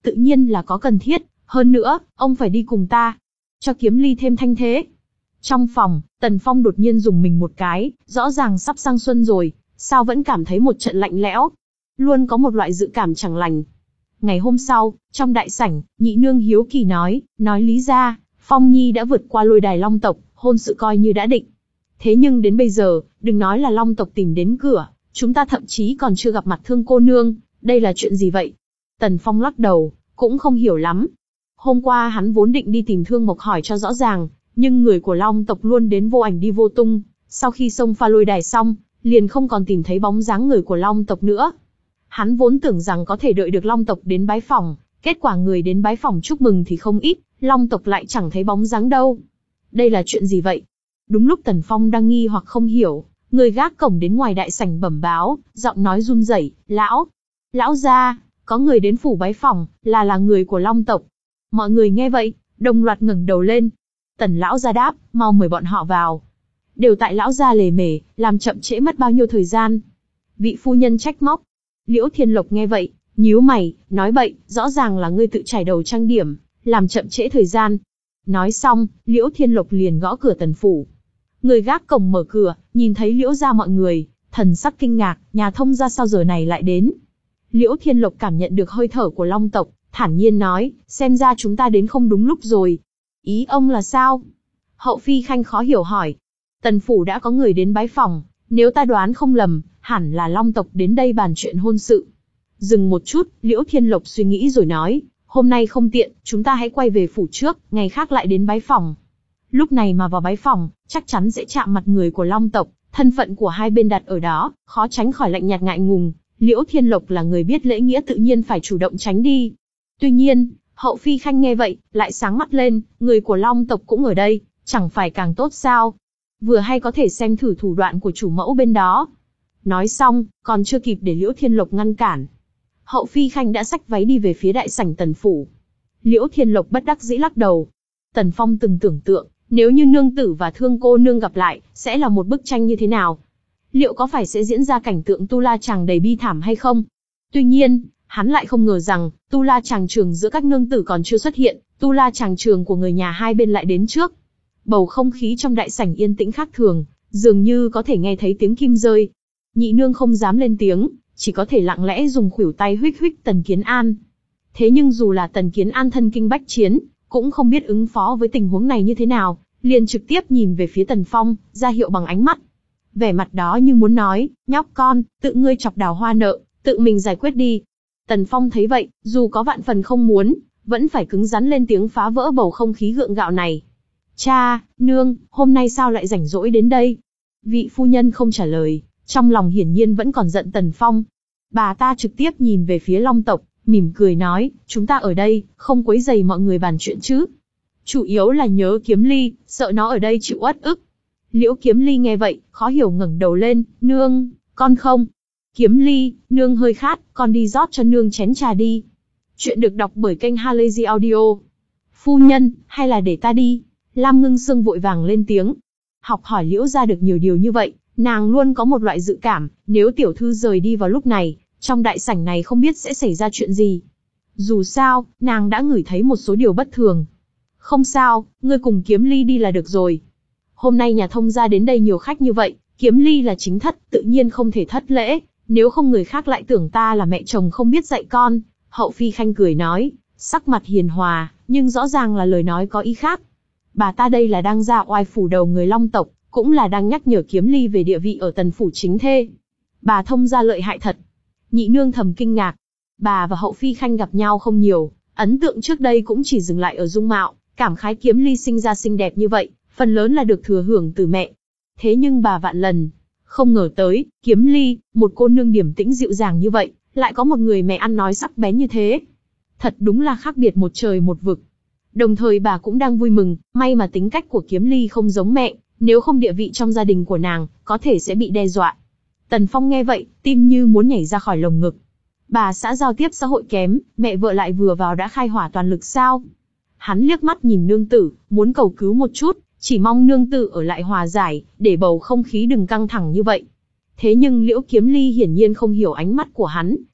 tự nhiên là có cần thiết, hơn nữa, ông phải đi cùng ta. Cho Kiếm Ly thêm thanh thế. Trong phòng, Tần Phong đột nhiên dùng mình một cái, rõ ràng sắp sang xuân rồi, sao vẫn cảm thấy một trận lạnh lẽo. Luôn có một loại dự cảm chẳng lành. Ngày hôm sau, trong đại sảnh, nhị nương hiếu kỳ nói, nói lý ra, Phong Nhi đã vượt qua lôi đài Long tộc, hôn sự coi như đã định. Thế nhưng đến bây giờ, đừng nói là Long tộc tìm đến cửa, chúng ta thậm chí còn chưa gặp mặt Thương cô nương, đây là chuyện gì vậy? Tần Phong lắc đầu, cũng không hiểu lắm. Hôm qua hắn vốn định đi tìm Thương Mộc hỏi cho rõ ràng, nhưng người của Long tộc luôn đến vô ảnh đi vô tung, sau khi xông pha lôi đài xong, liền không còn tìm thấy bóng dáng người của Long tộc nữa. Hắn vốn tưởng rằng có thể đợi được Long tộc đến bái phỏng, kết quả người đến bái phỏng chúc mừng thì không ít, Long tộc lại chẳng thấy bóng dáng đâu. Đây là chuyện gì vậy? Đúng lúc Tần Phong đang nghi hoặc không hiểu, người gác cổng đến ngoài đại sảnh bẩm báo, giọng nói run rẩy, lão, lão gia, có người đến phủ bái phỏng, là là người của Long tộc. Mọi người nghe vậy, đồng loạt ngẩng đầu lên. Tần lão gia đáp, mau mời bọn họ vào. Đều tại lão gia lề mề, làm chậm trễ mất bao nhiêu thời gian. Vị phu nhân trách móc. Liễu Thiên Lộc nghe vậy, nhíu mày, nói bậy, rõ ràng là ngươi tự trải đầu trang điểm, làm chậm trễ thời gian. Nói xong, Liễu Thiên Lộc liền gõ cửa Tần phủ. Người gác cổng mở cửa, nhìn thấy Liễu gia mọi người, thần sắc kinh ngạc, nhà thông gia sao giờ này lại đến. Liễu Thiên Lộc cảm nhận được hơi thở của Long tộc, thản nhiên nói, xem ra chúng ta đến không đúng lúc rồi. Ý ông là sao? Hậu Phi Khanh khó hiểu hỏi. Tần phủ đã có người đến bái phỏng, nếu ta đoán không lầm, hẳn là Long tộc đến đây bàn chuyện hôn sự. Dừng một chút, Liễu Thiên Lộc suy nghĩ rồi nói, hôm nay không tiện, chúng ta hãy quay về phủ trước, ngày khác lại đến bái phỏng. Lúc này mà vào bái phỏng, chắc chắn sẽ chạm mặt người của Long tộc, thân phận của hai bên đặt ở đó, khó tránh khỏi lạnh nhạt ngại ngùng. Liễu Thiên Lộc là người biết lễ nghĩa tự nhiên phải chủ động tránh đi. Tuy nhiên, Hậu Phi Khanh nghe vậy, lại sáng mắt lên, người của Long tộc cũng ở đây, chẳng phải càng tốt sao? Vừa hay có thể xem thử thủ đoạn của chủ mẫu bên đó. Nói xong, còn chưa kịp để Liễu Thiên Lộc ngăn cản. Hậu Phi Khanh đã xách váy đi về phía đại sảnh Tần phủ. Liễu Thiên Lộc bất đắc dĩ lắc đầu. Tần Phong từng tưởng tượng, nếu như nương tử và Thương cô nương gặp lại, sẽ là một bức tranh như thế nào? Liệu có phải sẽ diễn ra cảnh tượng tu la chàng đầy bi thảm hay không? Tuy nhiên, hắn lại không ngờ rằng, tu la chàng trường giữa các nương tử còn chưa xuất hiện, tu la chàng trường của người nhà hai bên lại đến trước. Bầu không khí trong đại sảnh yên tĩnh khác thường, dường như có thể nghe thấy tiếng kim rơi. Nhị nương không dám lên tiếng, chỉ có thể lặng lẽ dùng khuỷu tay huých huých Tần Kiến An. Thế nhưng dù là Tần Kiến An thân kinh bách chiến, cũng không biết ứng phó với tình huống này như thế nào, liền trực tiếp nhìn về phía Tần Phong, ra hiệu bằng ánh mắt. Vẻ mặt đó như muốn nói, nhóc con, tự ngươi chọc đào hoa nợ, tự mình giải quyết đi. Tần Phong thấy vậy, dù có vạn phần không muốn, vẫn phải cứng rắn lên tiếng phá vỡ bầu không khí gượng gạo này. Cha, nương, hôm nay sao lại rảnh rỗi đến đây? Vị phu nhân không trả lời, trong lòng hiển nhiên vẫn còn giận Tần Phong. Bà ta trực tiếp nhìn về phía Long tộc, mỉm cười nói, chúng ta ở đây, không quấy rầy mọi người bàn chuyện chứ. Chủ yếu là nhớ Kiếm Ly, sợ nó ở đây chịu uất ức. Liễu Kiếm Ly nghe vậy, khó hiểu ngẩng đầu lên, nương, con không. Kiếm Ly, nương hơi khát, con đi rót cho nương chén trà đi. Chuyện được đọc bởi kênh Halazy Audio. Phu nhân, hay là để ta đi? Lam Ngưng Sương vội vàng lên tiếng. Học hỏi Liễu ra được nhiều điều như vậy, nàng luôn có một loại dự cảm, nếu tiểu thư rời đi vào lúc này, trong đại sảnh này không biết sẽ xảy ra chuyện gì. Dù sao, nàng đã ngửi thấy một số điều bất thường. Không sao, ngươi cùng Kiếm Ly đi là được rồi. Hôm nay nhà thông gia đến đây nhiều khách như vậy, Kiếm Ly là chính thất, tự nhiên không thể thất lễ, nếu không người khác lại tưởng ta là mẹ chồng không biết dạy con. Hậu Phi Khanh cười nói, sắc mặt hiền hòa, nhưng rõ ràng là lời nói có ý khác. Bà ta đây là đang ra oai phủ đầu người Long tộc, cũng là đang nhắc nhở Kiếm Ly về địa vị ở Tần phủ chính thê. Bà thông gia lợi hại thật. Nhị nương thầm kinh ngạc. Bà và Hậu Phi Khanh gặp nhau không nhiều, ấn tượng trước đây cũng chỉ dừng lại ở dung mạo, cảm khái Kiếm Ly sinh ra xinh đẹp như vậy, phần lớn là được thừa hưởng từ mẹ. Thế nhưng bà vạn lần không ngờ tới, Kiếm Ly, một cô nương điềm tĩnh dịu dàng như vậy, lại có một người mẹ ăn nói sắc bén như thế. Thật đúng là khác biệt một trời một vực. Đồng thời bà cũng đang vui mừng, may mà tính cách của Kiếm Ly không giống mẹ, nếu không địa vị trong gia đình của nàng, có thể sẽ bị đe dọa. Tần Phong nghe vậy, tim như muốn nhảy ra khỏi lồng ngực. Bà xã giao tiếp xã hội kém, mẹ vợ lại vừa vào đã khai hỏa toàn lực sao? Hắn liếc mắt nhìn nương tử, muốn cầu cứu một chút, chỉ mong nương tử ở lại hòa giải, để bầu không khí đừng căng thẳng như vậy. Thế nhưng Liễu Kiếm Ly hiển nhiên không hiểu ánh mắt của hắn,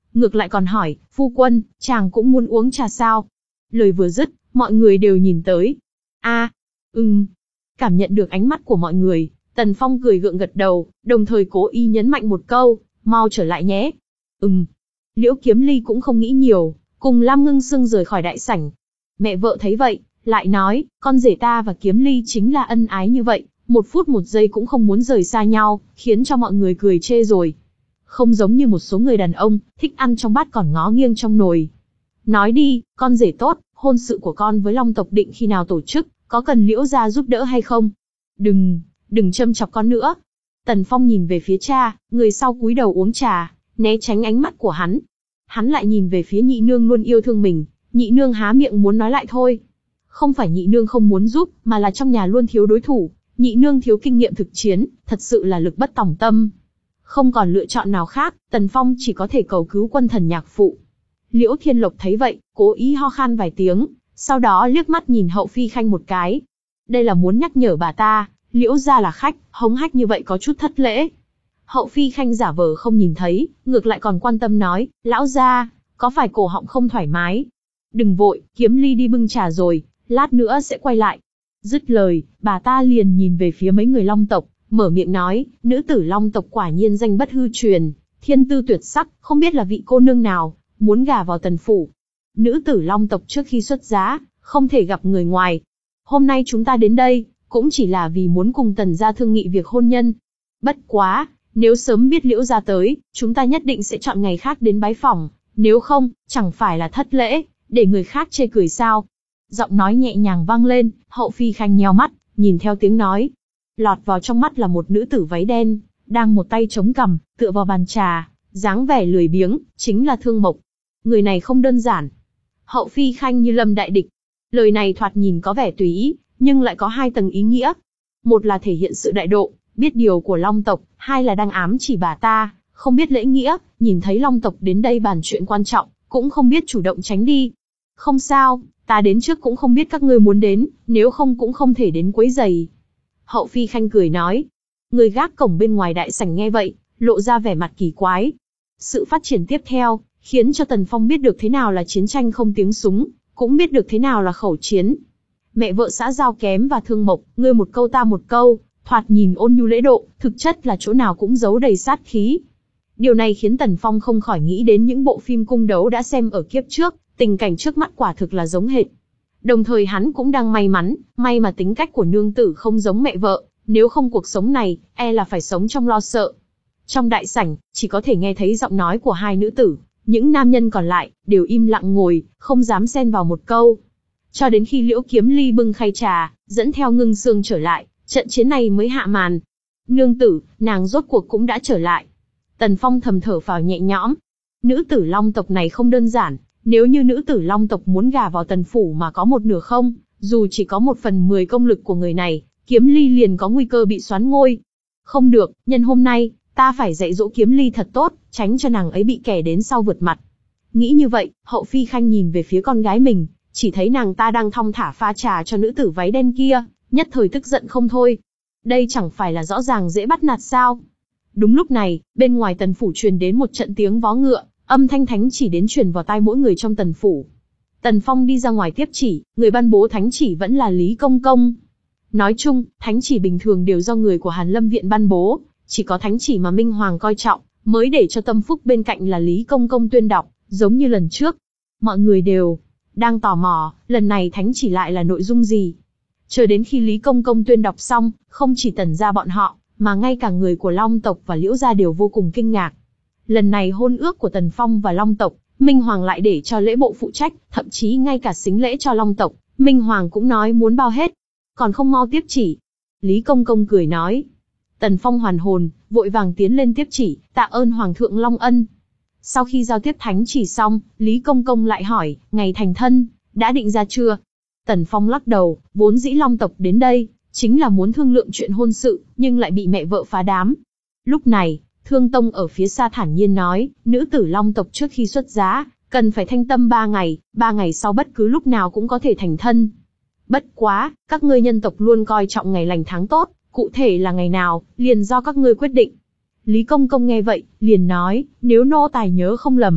ngược lại còn hỏi, phu quân, chàng cũng muốn uống trà sao? Lời vừa dứt, mọi người đều nhìn tới. A, à, ừm. Cảm nhận được ánh mắt của mọi người, Tần Phong cười gượng gật đầu, đồng thời cố ý nhấn mạnh một câu, mau trở lại nhé. Ừm. Liễu Kiếm Ly cũng không nghĩ nhiều, cùng Lam Ngưng Sương rời khỏi đại sảnh. Mẹ vợ thấy vậy, lại nói, con rể ta và Kiếm Ly chính là ân ái như vậy, một phút một giây cũng không muốn rời xa nhau, khiến cho mọi người cười chê rồi. Không giống như một số người đàn ông, thích ăn trong bát còn ngó nghiêng trong nồi. Nói đi, con rể tốt, hôn sự của con với Long tộc định khi nào tổ chức, có cần Liễu gia giúp đỡ hay không? Đừng, đừng châm chọc con nữa. Tần Phong nhìn về phía cha, người sau cúi đầu uống trà, né tránh ánh mắt của hắn. Hắn lại nhìn về phía nhị nương luôn yêu thương mình, nhị nương há miệng muốn nói lại thôi. Không phải nhị nương không muốn giúp, mà là trong nhà luôn thiếu đối thủ, nhị nương thiếu kinh nghiệm thực chiến, thật sự là lực bất tòng tâm. Không còn lựa chọn nào khác, Tần Phong chỉ có thể cầu cứu quân thần nhạc phụ. Liễu Thiên Lộc thấy vậy, cố ý ho khan vài tiếng, sau đó liếc mắt nhìn Hậu Phi Khanh một cái. Đây là muốn nhắc nhở bà ta, Liễu gia là khách, hống hách như vậy có chút thất lễ. Hậu Phi Khanh giả vờ không nhìn thấy, ngược lại còn quan tâm nói, lão gia, có phải cổ họng không thoải mái? Đừng vội, Kiếm Ly đi bưng trà rồi, lát nữa sẽ quay lại. Dứt lời, bà ta liền nhìn về phía mấy người Long tộc, mở miệng nói, nữ tử Long tộc quả nhiên danh bất hư truyền, thiên tư tuyệt sắc, không biết là vị cô nương nào, muốn gả vào Tần phủ. Nữ tử Long tộc trước khi xuất giá, không thể gặp người ngoài. Hôm nay chúng ta đến đây, cũng chỉ là vì muốn cùng Tần gia thương nghị việc hôn nhân. Bất quá, nếu sớm biết Liễu gia tới, chúng ta nhất định sẽ chọn ngày khác đến bái phỏng, nếu không, chẳng phải là thất lễ, để người khác chê cười sao. Giọng nói nhẹ nhàng vang lên, Hậu Phi Khanh nheo mắt, nhìn theo tiếng nói. Lọt vào trong mắt là một nữ tử váy đen, đang một tay chống cằm, tựa vào bàn trà, dáng vẻ lười biếng, chính là Thương Mộc. Người này không đơn giản. Hậu Phi Khanh như lâm đại địch. Lời này thoạt nhìn có vẻ tùy ý, nhưng lại có hai tầng ý nghĩa. Một là thể hiện sự đại độ, biết điều của Long tộc, hai là đang ám chỉ bà ta, không biết lễ nghĩa, nhìn thấy Long tộc đến đây bàn chuyện quan trọng, cũng không biết chủ động tránh đi. Không sao, ta đến trước cũng không biết các ngươi muốn đến, nếu không cũng không thể đến quấy rầy. Hậu Phi Khanh cười nói. Người gác cổng bên ngoài đại sảnh nghe vậy, lộ ra vẻ mặt kỳ quái. Sự phát triển tiếp theo, khiến cho Tần Phong biết được thế nào là chiến tranh không tiếng súng, cũng biết được thế nào là khẩu chiến. Mẹ vợ xã giao kém và Thương Mộc, ngươi một câu ta một câu, thoạt nhìn ôn nhu lễ độ, thực chất là chỗ nào cũng giấu đầy sát khí. Điều này khiến Tần Phong không khỏi nghĩ đến những bộ phim cung đấu đã xem ở kiếp trước, tình cảnh trước mắt quả thực là giống hệt. Đồng thời hắn cũng đang may mắn, may mà tính cách của nương tử không giống mẹ vợ, nếu không cuộc sống này, e là phải sống trong lo sợ. Trong đại sảnh, chỉ có thể nghe thấy giọng nói của hai nữ tử, những nam nhân còn lại, đều im lặng ngồi, không dám xen vào một câu. Cho đến khi Liễu Kiếm Ly bưng khay trà, dẫn theo Ngưng Sương trở lại, trận chiến này mới hạ màn. Nương tử, nàng rốt cuộc cũng đã trở lại. Tần Phong thầm thở phào nhẹ nhõm. Nữ tử Long tộc này không đơn giản, nếu như nữ tử Long tộc muốn gả vào Tần phủ mà có một nửa không, dù chỉ có một phần mười công lực của người này, Kiếm Ly liền có nguy cơ bị soán ngôi. Không được, nhân hôm nay, ta phải dạy dỗ Kiếm Ly thật tốt, tránh cho nàng ấy bị kẻ đến sau vượt mặt. Nghĩ như vậy, Hậu Phi Khanh nhìn về phía con gái mình, chỉ thấy nàng ta đang thong thả pha trà cho nữ tử váy đen kia, nhất thời tức giận không thôi. Đây chẳng phải là rõ ràng dễ bắt nạt sao? Đúng lúc này, bên ngoài Tần phủ truyền đến một trận tiếng vó ngựa, âm thanh thánh chỉ đến truyền vào tai mỗi người trong Tần phủ. Tần Phong đi ra ngoài tiếp chỉ, người ban bố thánh chỉ vẫn là Lý Công Công. Nói chung, thánh chỉ bình thường đều do người của Hàn Lâm Viện ban bố, chỉ có thánh chỉ mà Minh Hoàng coi trọng, mới để cho tâm phúc bên cạnh là Lý Công Công tuyên đọc, giống như lần trước. Mọi người đều đang tò mò, lần này thánh chỉ lại là nội dung gì. Chờ đến khi Lý Công Công tuyên đọc xong, không chỉ Tần gia bọn họ, mà ngay cả người của Long tộc và Liễu gia đều vô cùng kinh ngạc. Lần này hôn ước của Tần Phong và Long tộc, Minh Hoàng lại để cho lễ bộ phụ trách, thậm chí ngay cả sính lễ cho Long tộc, Minh Hoàng cũng nói muốn bao hết. Còn không mau tiếp chỉ. Lý Công Công cười nói. Tần Phong hoàn hồn, vội vàng tiến lên tiếp chỉ, tạ ơn Hoàng thượng Long ân. Sau khi giao tiếp thánh chỉ xong, Lý Công Công lại hỏi, ngày thành thân, đã định ra chưa? Tần Phong lắc đầu, vốn dĩ Long tộc đến đây, chính là muốn thương lượng chuyện hôn sự, nhưng lại bị mẹ vợ phá đám. Lúc này, Thương Tông ở phía xa thản nhiên nói, nữ tử Long tộc trước khi xuất giá, cần phải thanh tâm ba ngày, ba ngày sau bất cứ lúc nào cũng có thể thành thân. Bất quá, các ngươi nhân tộc luôn coi trọng ngày lành tháng tốt, cụ thể là ngày nào, liền do các ngươi quyết định. Lý Công Công nghe vậy, liền nói, nếu nô tài nhớ không lầm,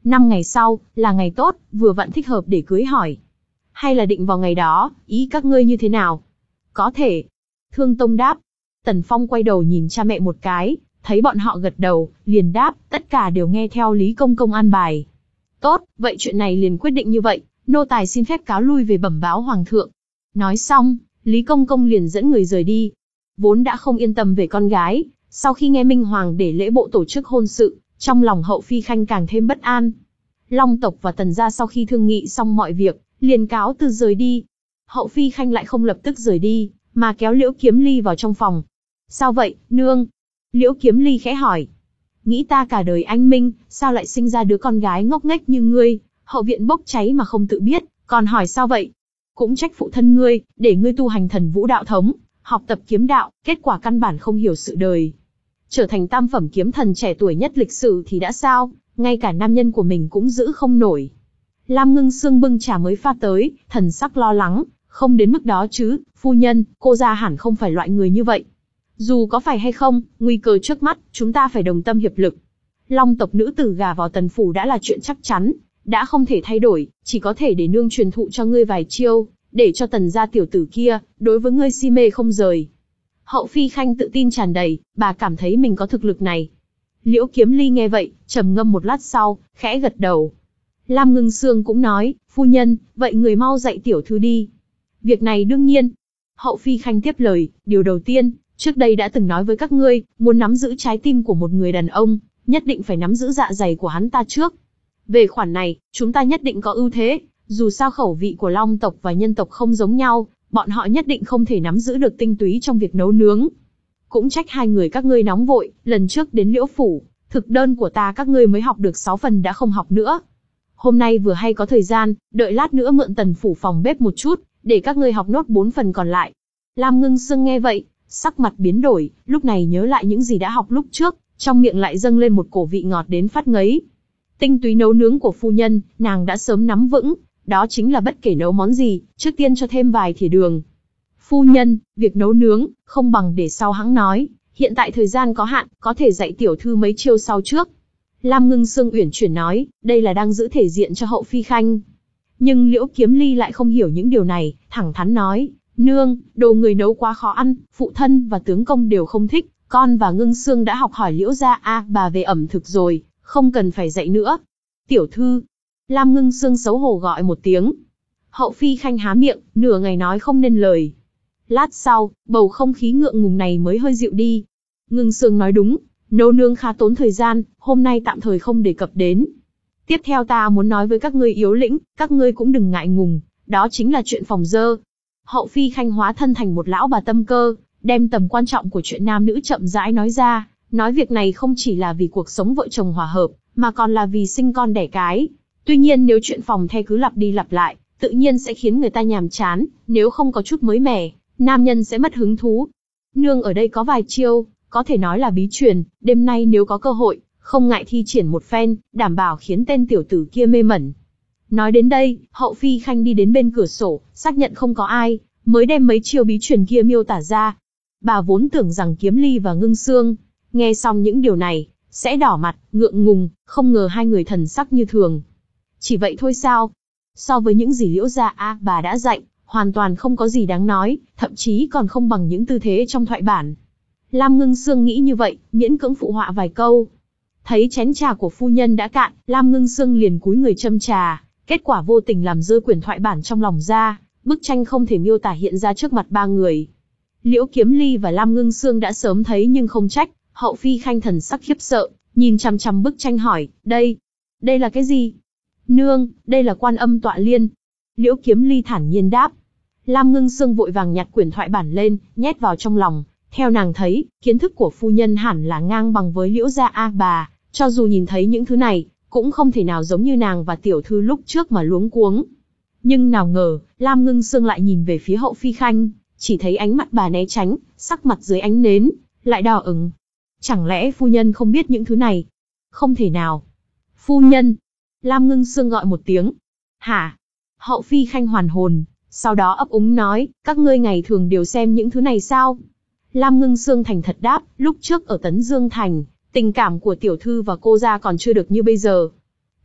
Năm ngày sau, là ngày tốt, vừa vặn thích hợp để cưới hỏi. Hay là định vào ngày đó, ý các ngươi như thế nào? Có thể. Thương Tông đáp. Tần Phong quay đầu nhìn cha mẹ một cái, thấy bọn họ gật đầu, liền đáp, tất cả đều nghe theo Lý Công Công an bài. Tốt, vậy chuyện này liền quyết định như vậy, nô tài xin phép cáo lui về bẩm báo Hoàng thượng. Nói xong, Lý Công Công liền dẫn người rời đi. Vốn đã không yên tâm về con gái, sau khi nghe Minh Hoàng để lễ bộ tổ chức hôn sự, trong lòng Hậu Phi Khanh càng thêm bất an. Long tộc và Tần gia sau khi thương nghị xong mọi việc, liền cáo từ rời đi. Hậu Phi Khanh lại không lập tức rời đi, mà kéo Liễu Kiếm Ly vào trong phòng. Sao vậy, nương? Liễu Kiếm Ly khẽ hỏi. Nghĩ ta cả đời anh minh, sao lại sinh ra đứa con gái ngốc nghếch như ngươi, hậu viện bốc cháy mà không tự biết, còn hỏi sao vậy? Cũng trách phụ thân ngươi, để ngươi tu hành thần vũ đạo thống, học tập kiếm đạo, kết quả căn bản không hiểu sự đời. Trở thành tam phẩm kiếm thần trẻ tuổi nhất lịch sử thì đã sao, ngay cả nam nhân của mình cũng giữ không nổi. Lam Ngưng Sương bưng trà mới pha tới, thần sắc lo lắng, không đến mức đó chứ, phu nhân, cô gia hẳn không phải loại người như vậy. Dù có phải hay không, nguy cơ trước mắt, chúng ta phải đồng tâm hiệp lực. Long tộc nữ tử gả vào Tần phủ đã là chuyện chắc chắn, đã không thể thay đổi, chỉ có thể để nương truyền thụ cho ngươi vài chiêu, để cho Tần gia tiểu tử kia, đối với ngươi si mê không rời. Hậu Phi Khanh tự tin tràn đầy, bà cảm thấy mình có thực lực này. Liễu Kiếm Ly nghe vậy, trầm ngâm một lát sau, khẽ gật đầu. Lam Ngưng Sương cũng nói, phu nhân, vậy người mau dạy tiểu thư đi. Việc này đương nhiên. Hậu Phi Khanh tiếp lời, điều đầu tiên, trước đây đã từng nói với các ngươi, muốn nắm giữ trái tim của một người đàn ông, nhất định phải nắm giữ dạ dày của hắn ta trước. Về khoản này, chúng ta nhất định có ưu thế, dù sao khẩu vị của Long tộc và nhân tộc không giống nhau, bọn họ nhất định không thể nắm giữ được tinh túy trong việc nấu nướng. Cũng trách hai người các ngươi nóng vội, lần trước đến Liễu phủ, thực đơn của ta các ngươi mới học được sáu phần đã không học nữa. Hôm nay vừa hay có thời gian, đợi lát nữa mượn Tần phủ phòng bếp một chút, để các ngươi học nốt bốn phần còn lại. Lam Ngưng Sương nghe vậy, sắc mặt biến đổi, lúc này nhớ lại những gì đã học lúc trước, trong miệng lại dâng lên một cổ vị ngọt đến phát ngấy. Tinh túy nấu nướng của phu nhân, nàng đã sớm nắm vững, đó chính là bất kể nấu món gì, trước tiên cho thêm vài thìa đường. Phu nhân, việc nấu nướng, không bằng để sau hãng nói, hiện tại thời gian có hạn, có thể dạy tiểu thư mấy chiêu sau trước. Lam Ngưng Sương uyển chuyển nói, đây là đang giữ thể diện cho Hậu Phi Khanh. Nhưng Liễu Kiếm Ly lại không hiểu những điều này, thẳng thắn nói, nương, đồ người nấu quá khó ăn, phụ thân và tướng công đều không thích, con và Ngưng Sương đã học hỏi Liễu gia a bà về ẩm thực rồi, không cần phải dạy nữa. Tiểu thư, Lam Ngưng Sương xấu hổ gọi một tiếng. Hậu Phi Khanh há miệng, nửa ngày nói không nên lời. Lát sau, bầu không khí ngượng ngùng này mới hơi dịu đi. Ngưng Sương nói đúng, nấu nướng khá tốn thời gian, hôm nay tạm thời không đề cập đến. Tiếp theo ta muốn nói với các ngươi yếu lĩnh, các ngươi cũng đừng ngại ngùng, đó chính là chuyện phòng dơ. Hậu Phi Khanh hóa thân thành một lão bà tâm cơ, đem tầm quan trọng của chuyện nam nữ chậm rãi nói ra, nói việc này không chỉ là vì cuộc sống vợ chồng hòa hợp, mà còn là vì sinh con đẻ cái. Tuy nhiên nếu chuyện phòng the cứ lặp đi lặp lại, tự nhiên sẽ khiến người ta nhàm chán, nếu không có chút mới mẻ, nam nhân sẽ mất hứng thú. Nương ở đây có vài chiêu, có thể nói là bí truyền, đêm nay nếu có cơ hội, không ngại thi triển một phen, đảm bảo khiến tên tiểu tử kia mê mẩn. Nói đến đây, Hậu Phi Khanh đi đến bên cửa sổ, xác nhận không có ai, mới đem mấy chiêu bí truyền kia miêu tả ra. Bà vốn tưởng rằng Kiếm Ly và Ngưng Sương, nghe xong những điều này, sẽ đỏ mặt, ngượng ngùng, không ngờ hai người thần sắc như thường. Chỉ vậy thôi sao? So với những gì Liễu gia a bà đã dạy, hoàn toàn không có gì đáng nói, thậm chí còn không bằng những tư thế trong thoại bản. Lam Ngưng Sương nghĩ như vậy, miễn cưỡng phụ họa vài câu. Thấy chén trà của phu nhân đã cạn, Lam Ngưng Sương liền cúi người châm trà, kết quả vô tình làm rơi quyển thoại bản trong lòng ra, bức tranh không thể miêu tả hiện ra trước mặt ba người. Liễu Kiếm Ly và Lam Ngưng Sương đã sớm thấy nhưng không trách, Hậu Phi Khanh thần sắc khiếp sợ, nhìn chằm chằm bức tranh hỏi, đây, đây là cái gì? Nương, đây là Quan Âm Tọa Liên. Liễu Kiếm Ly thản nhiên đáp. Lam Ngưng Sương vội vàng nhặt quyển thoại bản lên, nhét vào trong lòng. Theo nàng thấy, kiến thức của phu nhân hẳn là ngang bằng với Liễu gia a bà, cho dù nhìn thấy những thứ này, cũng không thể nào giống như nàng và tiểu thư lúc trước mà luống cuống. Nhưng nào ngờ, Lam Ngưng Sương lại nhìn về phía Hậu Phi Khanh, chỉ thấy ánh mắt bà né tránh, sắc mặt dưới ánh nến, lại đỏ ửng. Chẳng lẽ phu nhân không biết những thứ này? Không thể nào. Phu nhân. Lam Ngưng Sương gọi một tiếng. Hả? Hậu Phi Khanh hoàn hồn, sau đó ấp úng nói, các ngươi ngày thường đều xem những thứ này sao? Lam Ngưng Sương thành thật đáp, lúc trước ở Tấn Dương Thành, tình cảm của tiểu thư và cô gia còn chưa được như bây giờ.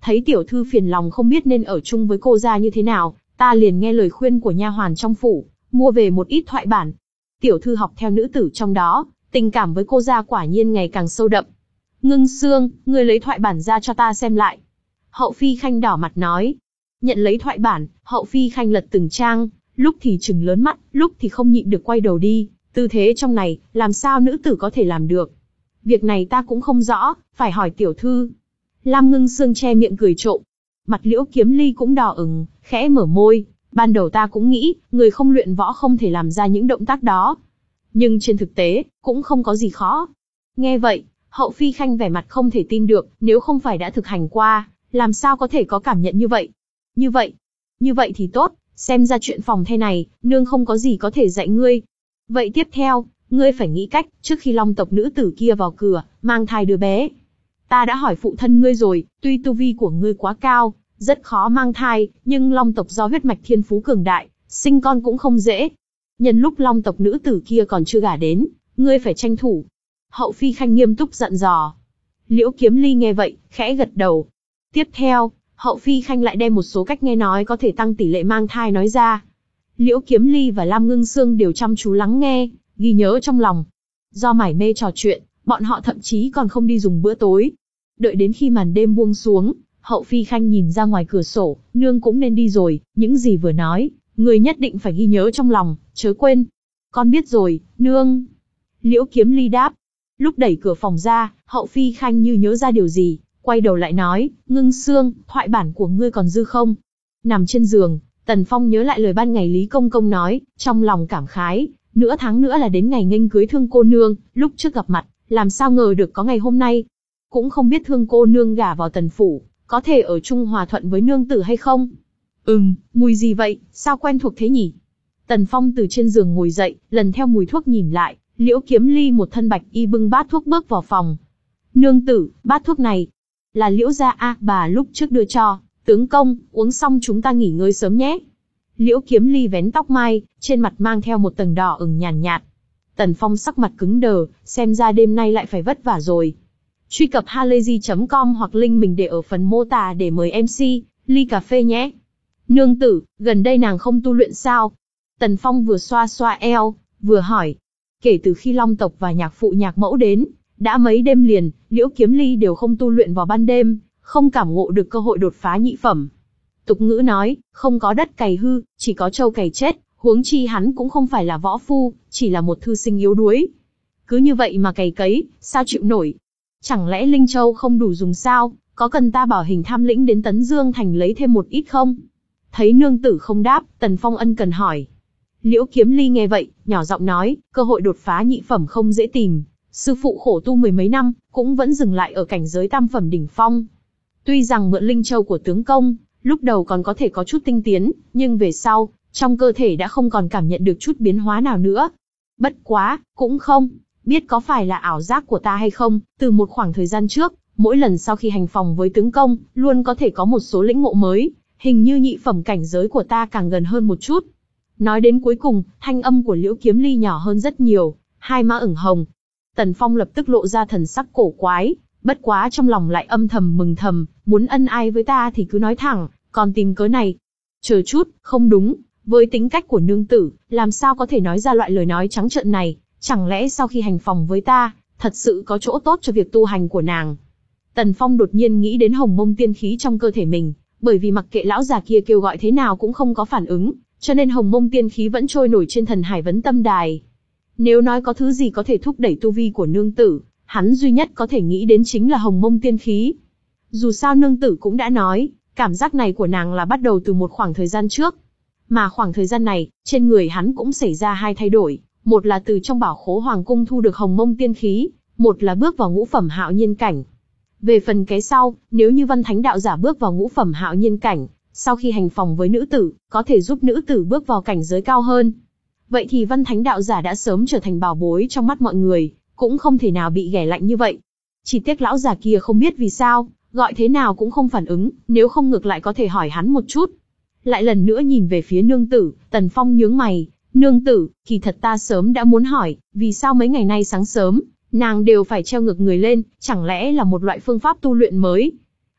thấy tiểu thư phiền lòng không biết nên ở chung với cô ra như thế nào, ta liền nghe lời khuyên của nha hoàn trong phủ, mua về một ít thoại bản. Tiểu thư học theo nữ tử trong đó, tình cảm với cô ra quả nhiên ngày càng sâu đậm. Ngưng Sương, ngươi lấy thoại bản ra cho ta xem lại. Hậu Phi Khanh đỏ mặt nói. Nhận lấy thoại bản, Hậu Phi Khanh lật từng trang, lúc thì trừng lớn mắt, lúc thì không nhịn được quay đầu đi. Tư thế trong này, làm sao nữ tử có thể làm được? Việc này ta cũng không rõ, phải hỏi tiểu thư. Lam Ngưng Sương che miệng cười trộm. Mặt Liễu Kiếm Ly cũng đỏ ửng, khẽ mở môi. Ban đầu ta cũng nghĩ, người không luyện võ không thể làm ra những động tác đó. Nhưng trên thực tế, cũng không có gì khó. Nghe vậy, Hậu Phi Khanh vẻ mặt không thể tin được, nếu không phải đã thực hành qua, làm sao có thể có cảm nhận như vậy? Như vậy, như vậy thì tốt, xem ra chuyện phòng the này, nương không có gì có thể dạy ngươi. Vậy tiếp theo, ngươi phải nghĩ cách, trước khi Long tộc nữ tử kia vào cửa, mang thai đứa bé. Ta đã hỏi phụ thân ngươi rồi, tuy tu vi của ngươi quá cao, rất khó mang thai, nhưng Long tộc do huyết mạch thiên phú cường đại, sinh con cũng không dễ. Nhân lúc Long tộc nữ tử kia còn chưa gả đến, ngươi phải tranh thủ. Hậu Phi Khanh nghiêm túc dặn dò. Liễu Kiếm Ly nghe vậy, khẽ gật đầu. Tiếp theo, Hậu Phi Khanh lại đem một số cách nghe nói có thể tăng tỷ lệ mang thai nói ra. Liễu Kiếm Ly và Lam Ngưng Sương đều chăm chú lắng nghe, ghi nhớ trong lòng. Do mải mê trò chuyện, bọn họ thậm chí còn không đi dùng bữa tối. Đợi đến khi màn đêm buông xuống, Hậu Phi Khanh nhìn ra ngoài cửa sổ, nương cũng nên đi rồi, những gì vừa nói, người nhất định phải ghi nhớ trong lòng, chớ quên. Con biết rồi, nương. Liễu Kiếm Ly đáp. Lúc đẩy cửa phòng ra, Hậu Phi Khanh như nhớ ra điều gì, quay đầu lại nói, Ngưng Sương, thoại bản của ngươi còn dư không? Nằm trên giường, Tần Phong nhớ lại lời ban ngày Lý Công Công nói, trong lòng cảm khái, nửa tháng nữa là đến ngày nghênh cưới Thương cô nương, lúc trước gặp mặt, làm sao ngờ được có ngày hôm nay. Cũng không biết Thương cô nương gả vào Tần phủ, có thể ở chung hòa thuận với nương tử hay không? Ừm, mùi gì vậy, sao quen thuộc thế nhỉ? Tần Phong từ trên giường ngồi dậy, lần theo mùi thuốc nhìn lại, Liễu Kiếm Ly một thân bạch y bưng bát thuốc bước vào phòng. Nương tử, bát thuốc này là Liễu gia a bà lúc trước đưa cho, tướng công, uống xong chúng ta nghỉ ngơi sớm nhé. Liễu Kiếm Ly vén tóc mai, trên mặt mang theo một tầng đỏ ửng nhàn nhạt, nhạt. Tần Phong sắc mặt cứng đờ, xem ra đêm nay lại phải vất vả rồi. Truy cập halayzi chấm com hoặc link mình để ở phần mô tả để mời em xê, ly cà phê nhé. Nương tử, gần đây nàng không tu luyện sao? Tần Phong vừa xoa xoa eo, vừa hỏi. Kể từ khi Long tộc và nhạc phụ nhạc mẫu đến, đã mấy đêm liền, Liễu Kiếm Ly đều không tu luyện vào ban đêm, không cảm ngộ được cơ hội đột phá nhị phẩm. Tục ngữ nói, không có đất cày hư, chỉ có trâu cày chết, huống chi hắn cũng không phải là võ phu, chỉ là một thư sinh yếu đuối. Cứ như vậy mà cày cấy, sao chịu nổi? Chẳng lẽ Linh Châu không đủ dùng sao, có cần ta bảo Hình Tham Lĩnh đến Tấn Dương Thành lấy thêm một ít không? Thấy nương tử không đáp, Tần Phong ân cần hỏi. Liễu Kiếm Ly nghe vậy, nhỏ giọng nói, cơ hội đột phá nhị phẩm không dễ tìm. Sư phụ khổ tu mười mấy năm, cũng vẫn dừng lại ở cảnh giới tam phẩm đỉnh phong. Tuy rằng mượn Linh Châu của tướng công, lúc đầu còn có thể có chút tinh tiến, nhưng về sau, trong cơ thể đã không còn cảm nhận được chút biến hóa nào nữa. Bất quá, cũng không biết có phải là ảo giác của ta hay không, từ một khoảng thời gian trước, mỗi lần sau khi hành phòng với tướng công, luôn có thể có một số lĩnh ngộ mới, hình như nhị phẩm cảnh giới của ta càng gần hơn một chút. Nói đến cuối cùng, thanh âm của Liễu Kiếm Ly nhỏ hơn rất nhiều, hai má ửng hồng. Tần Phong lập tức lộ ra thần sắc cổ quái, bất quá trong lòng lại âm thầm mừng thầm, muốn ân ái với ta thì cứ nói thẳng, còn tìm cớ này. Chờ chút, không đúng, với tính cách của nương tử, làm sao có thể nói ra loại lời nói trắng trợn này, chẳng lẽ sau khi hành phòng với ta, thật sự có chỗ tốt cho việc tu hành của nàng. Tần Phong đột nhiên nghĩ đến hồng mông tiên khí trong cơ thể mình, bởi vì mặc kệ lão già kia kêu gọi thế nào cũng không có phản ứng, cho nên hồng mông tiên khí vẫn trôi nổi trên thần hải vấn tâm đài. Nếu nói có thứ gì có thể thúc đẩy tu vi của nương tử, hắn duy nhất có thể nghĩ đến chính là hồng mông tiên khí. Dù sao nương tử cũng đã nói, cảm giác này của nàng là bắt đầu từ một khoảng thời gian trước. Mà khoảng thời gian này, trên người hắn cũng xảy ra hai thay đổi, một là từ trong bảo khố hoàng cung thu được hồng mông tiên khí, một là bước vào ngũ phẩm hạo nhiên cảnh. Về phần cái sau, nếu như Văn Thánh đạo giả bước vào ngũ phẩm hạo nhiên cảnh, sau khi hành phòng với nữ tử, có thể giúp nữ tử bước vào cảnh giới cao hơn. Vậy thì Văn Thánh đạo giả đã sớm trở thành bảo bối trong mắt mọi người, cũng không thể nào bị ghẻ lạnh như vậy. Chỉ tiếc lão già kia không biết vì sao, gọi thế nào cũng không phản ứng, nếu không ngược lại có thể hỏi hắn một chút. Lại lần nữa nhìn về phía nương tử, Tần Phong nhướng mày, nương tử, kỳ thật ta sớm đã muốn hỏi, vì sao mấy ngày nay sáng sớm, nàng đều phải treo ngược người lên, chẳng lẽ là một loại phương pháp tu luyện mới?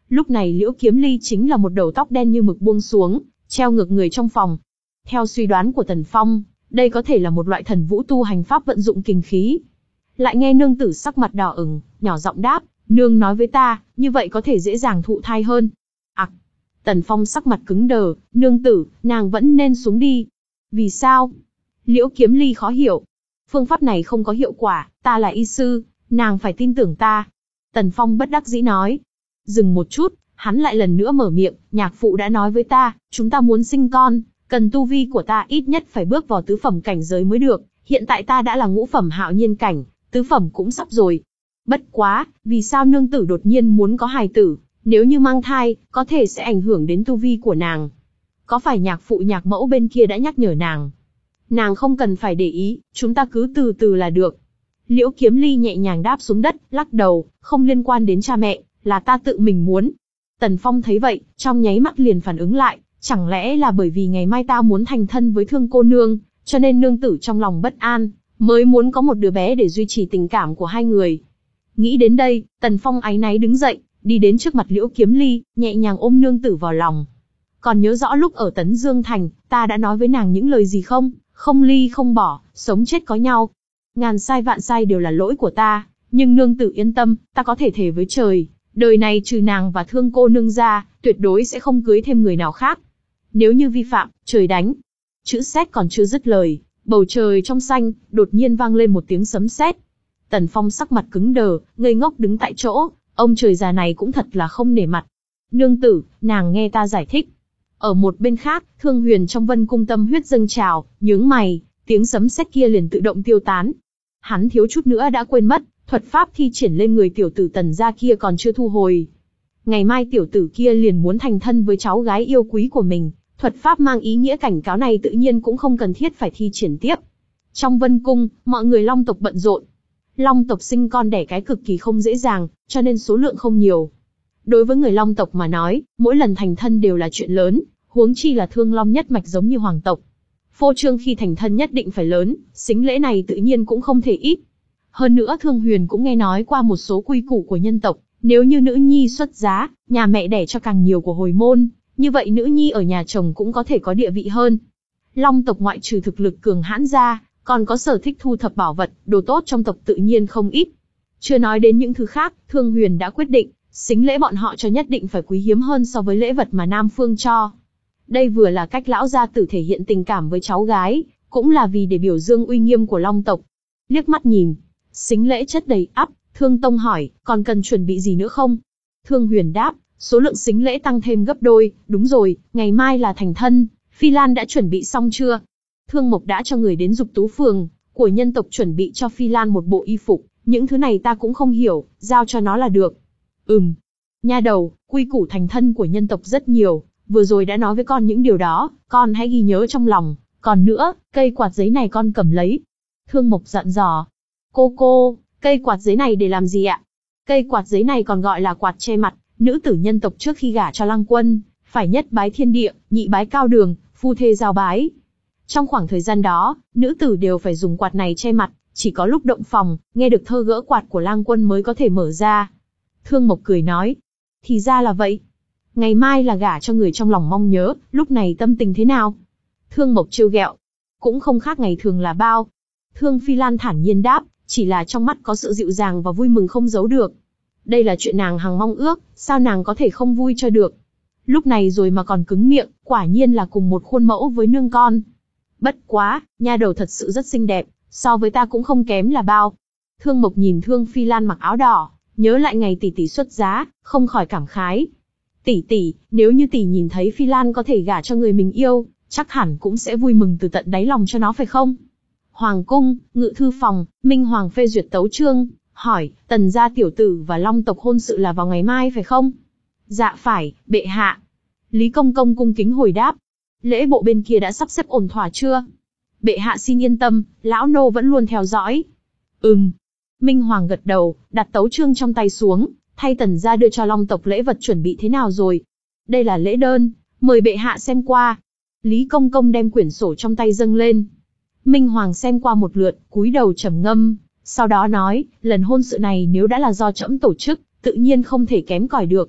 Lúc này Liễu Kiếm Ly chính là một đầu tóc đen như mực buông xuống, treo ngược người trong phòng. Theo suy đoán của Tần Phong, đây có thể là một loại thần vũ tu hành pháp vận dụng kình khí. Lại nghe nương tử sắc mặt đỏ ửng, nhỏ giọng đáp, nương nói với ta, như vậy có thể dễ dàng thụ thai hơn. Ặc! À, Tần Phong sắc mặt cứng đờ, nương tử, nàng vẫn nên xuống đi. Vì sao? Liễu Kiếm Ly khó hiểu. Phương pháp này không có hiệu quả, ta là y sư, nàng phải tin tưởng ta. Tần Phong bất đắc dĩ nói. Dừng một chút, hắn lại lần nữa mở miệng, nhạc phụ đã nói với ta, chúng ta muốn sinh con, cần tu vi của ta ít nhất phải bước vào tứ phẩm cảnh giới mới được, hiện tại ta đã là ngũ phẩm hạo nhiên cảnh, tứ phẩm cũng sắp rồi. Bất quá, vì sao nương tử đột nhiên muốn có hài tử, nếu như mang thai, có thể sẽ ảnh hưởng đến tu vi của nàng. Có phải nhạc phụ nhạc mẫu bên kia đã nhắc nhở nàng? Nàng không cần phải để ý, chúng ta cứ từ từ là được. Liễu Kiếm Ly nhẹ nhàng đáp xuống đất, lắc đầu, không liên quan đến cha mẹ, là ta tự mình muốn. Tần Phong thấy vậy, trong nháy mắt liền phản ứng lại, chẳng lẽ là bởi vì ngày mai ta muốn thành thân với Thương cô nương, cho nên nương tử trong lòng bất an, mới muốn có một đứa bé để duy trì tình cảm của hai người. Nghĩ đến đây, Tần Phong áy náy đứng dậy, đi đến trước mặt Liễu Kiếm Ly, nhẹ nhàng ôm nương tử vào lòng. Còn nhớ rõ lúc ở Tấn Dương Thành, ta đã nói với nàng những lời gì không? Không ly không bỏ, sống chết có nhau. Ngàn sai vạn sai đều là lỗi của ta, nhưng nương tử yên tâm, ta có thể thề với trời, đời này trừ nàng và Thương cô nương ra, tuyệt đối sẽ không cưới thêm người nào khác. Nếu như vi phạm, trời đánh. Chữ sét còn chưa dứt lời, bầu trời trong xanh, đột nhiên vang lên một tiếng sấm sét. Tần Phong sắc mặt cứng đờ, ngây ngốc đứng tại chỗ, ông trời già này cũng thật là không nể mặt. Nương tử, nàng nghe ta giải thích. Ở một bên khác, Thương Huyền trong Vân Cung tâm huyết dâng trào, nhướng mày, tiếng sấm sét kia liền tự động tiêu tán. Hắn thiếu chút nữa đã quên mất, thuật pháp thi triển lên người tiểu tử Tần gia kia còn chưa thu hồi. Ngày mai tiểu tử kia liền muốn thành thân với cháu gái yêu quý của mình, thuật pháp mang ý nghĩa cảnh cáo này tự nhiên cũng không cần thiết phải thi triển tiếp. Trong Vân Cung, mọi người Long tộc bận rộn. Long tộc sinh con đẻ cái cực kỳ không dễ dàng, cho nên số lượng không nhiều. Đối với người Long tộc mà nói, mỗi lần thành thân đều là chuyện lớn, huống chi là Thương Long nhất mạch giống như Hoàng tộc. Phô trương khi thành thân nhất định phải lớn, sính lễ này tự nhiên cũng không thể ít. Hơn nữa Thương Huyền cũng nghe nói qua một số quy củ của nhân tộc, nếu như nữ nhi xuất giá, nhà mẹ đẻ cho càng nhiều của hồi môn, như vậy nữ nhi ở nhà chồng cũng có thể có địa vị hơn. Long tộc ngoại trừ thực lực cường hãn ra, còn có sở thích thu thập bảo vật, đồ tốt trong tộc tự nhiên không ít. Chưa nói đến những thứ khác, Thương Huyền đã quyết định, sính lễ bọn họ cho nhất định phải quý hiếm hơn so với lễ vật mà Nam Phương cho. Đây vừa là cách lão gia tử thể hiện tình cảm với cháu gái, cũng là vì để biểu dương uy nghiêm của Long tộc. Liếc mắt nhìn, sính lễ chất đầy ắp, Thương Tông hỏi, còn cần chuẩn bị gì nữa không? Thương Huyền đáp, số lượng sính lễ tăng thêm gấp đôi, đúng rồi, ngày mai là thành thân, Phi Lan đã chuẩn bị xong chưa? Thương Mộc đã cho người đến Dục Tú Phường của nhân tộc chuẩn bị cho Phi Lan một bộ y phục, những thứ này ta cũng không hiểu, giao cho nó là được. Ừm, nha đầu, quy củ thành thân của nhân tộc rất nhiều, vừa rồi đã nói với con những điều đó, con hãy ghi nhớ trong lòng, còn nữa, cây quạt giấy này con cầm lấy. Thương Mộc dặn dò. Cô cô, cây quạt giấy này để làm gì ạ? Cây quạt giấy này còn gọi là quạt che mặt, nữ tử nhân tộc trước khi gả cho Lăng Quân, phải nhất bái thiên địa, nhị bái cao đường, phu thê giao bái. Trong khoảng thời gian đó, nữ tử đều phải dùng quạt này che mặt, chỉ có lúc động phòng, nghe được thơ gỡ quạt của Lăng Quân mới có thể mở ra. Thương Mộc cười nói, thì ra là vậy. Ngày mai là gả cho người trong lòng mong nhớ, lúc này tâm tình thế nào? Thương Mộc trêu ghẹo, cũng không khác ngày thường là bao. Thương Phi Lan thản nhiên đáp, chỉ là trong mắt có sự dịu dàng và vui mừng không giấu được. Đây là chuyện nàng hằng mong ước, sao nàng có thể không vui cho được? Lúc này rồi mà còn cứng miệng, quả nhiên là cùng một khuôn mẫu với nương con. Bất quá, nha đầu thật sự rất xinh đẹp, so với ta cũng không kém là bao. Thương Mộc nhìn Thương Phi Lan mặc áo đỏ, nhớ lại ngày tỷ tỷ xuất giá, không khỏi cảm khái. Tỷ tỷ, nếu như tỷ nhìn thấy Phi Lan có thể gả cho người mình yêu, chắc hẳn cũng sẽ vui mừng từ tận đáy lòng cho nó phải không? Hoàng cung, ngự thư phòng, Minh Hoàng phê duyệt tấu chương, hỏi, Tần gia tiểu tử và Long tộc hôn sự là vào ngày mai phải không? Dạ phải, bệ hạ. Lý Công Công cung kính hồi đáp. Lễ bộ bên kia đã sắp xếp ổn thỏa chưa? Bệ hạ xin yên tâm, lão nô vẫn luôn theo dõi. Ừm. Minh Hoàng gật đầu, đặt tấu chương trong tay xuống, thay Tần gia đưa cho Long tộc lễ vật chuẩn bị thế nào rồi? Đây là lễ đơn, mời bệ hạ xem qua. Lý Công Công đem quyển sổ trong tay dâng lên. Minh Hoàng xem qua một lượt, cúi đầu trầm ngâm, sau đó nói, lần hôn sự này nếu đã là do trẫm tổ chức, tự nhiên không thể kém cỏi được.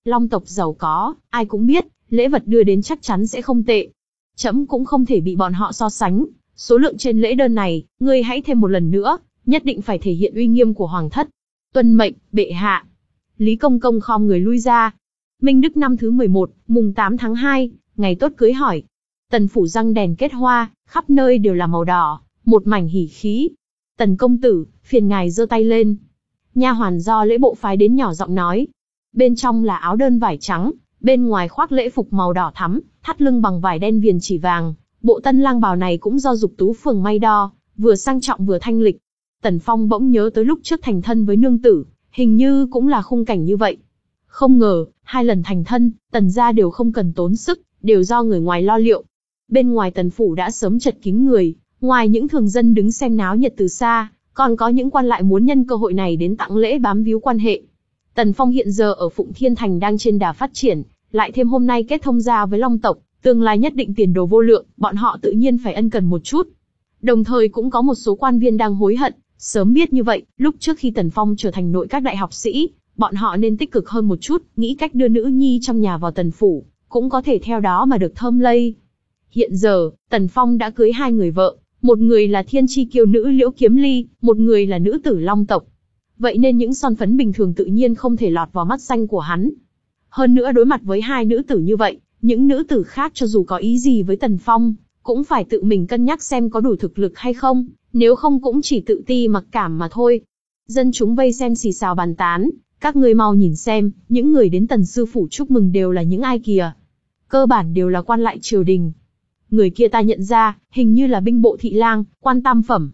Long tộc giàu có, ai cũng biết, lễ vật đưa đến chắc chắn sẽ không tệ. Trẫm cũng không thể bị bọn họ so sánh. Số lượng trên lễ đơn này, ngươi hãy thêm một lần nữa, nhất định phải thể hiện uy nghiêm của hoàng thất. Tuân mệnh, bệ hạ. Lý Công Công khom người lui ra. Minh Đức năm thứ mười một, mùng tám tháng hai, ngày tốt cưới hỏi. Tần phủ răng đèn kết hoa, khắp nơi đều là màu đỏ, một mảnh hỉ khí. Tần công tử, phiền ngài giơ tay lên. Nha hoàn do lễ bộ phái đến nhỏ giọng nói. Bên trong là áo đơn vải trắng, bên ngoài khoác lễ phục màu đỏ thắm, thắt lưng bằng vải đen viền chỉ vàng. Bộ tân lang bào này cũng do Dục Tú phường may đo, vừa sang trọng vừa thanh lịch. Tần Phong bỗng nhớ tới lúc trước thành thân với nương tử, hình như cũng là khung cảnh như vậy. Không ngờ, hai lần thành thân, Tần gia đều không cần tốn sức, đều do người ngoài lo liệu. Bên ngoài Tần phủ đã sớm chật kín người, ngoài những thường dân đứng xem náo nhiệt từ xa, còn có những quan lại muốn nhân cơ hội này đến tặng lễ bám víu quan hệ. Tần Phong hiện giờ ở Phụng Thiên Thành đang trên đà phát triển, lại thêm hôm nay kết thông gia với Long tộc, tương lai nhất định tiền đồ vô lượng, bọn họ tự nhiên phải ân cần một chút. Đồng thời cũng có một số quan viên đang hối hận, sớm biết như vậy, lúc trước khi Tần Phong trở thành nội các đại học sĩ, bọn họ nên tích cực hơn một chút, nghĩ cách đưa nữ nhi trong nhà vào Tần phủ, cũng có thể theo đó mà được thơm lây. Hiện giờ, Tần Phong đã cưới hai người vợ, một người là thiên chi kiêu nữ Liễu Kiếm Ly, một người là nữ tử Long tộc. Vậy nên những son phấn bình thường tự nhiên không thể lọt vào mắt xanh của hắn. Hơn nữa đối mặt với hai nữ tử như vậy, những nữ tử khác cho dù có ý gì với Tần Phong, cũng phải tự mình cân nhắc xem có đủ thực lực hay không, nếu không cũng chỉ tự ti mặc cảm mà thôi. Dân chúng vây xem xì xào bàn tán, các ngươi mau nhìn xem, những người đến Tần sư phủ chúc mừng đều là những ai kìa. Cơ bản đều là quan lại triều đình. Người kia ta nhận ra, hình như là binh bộ thị lang, quan tam phẩm.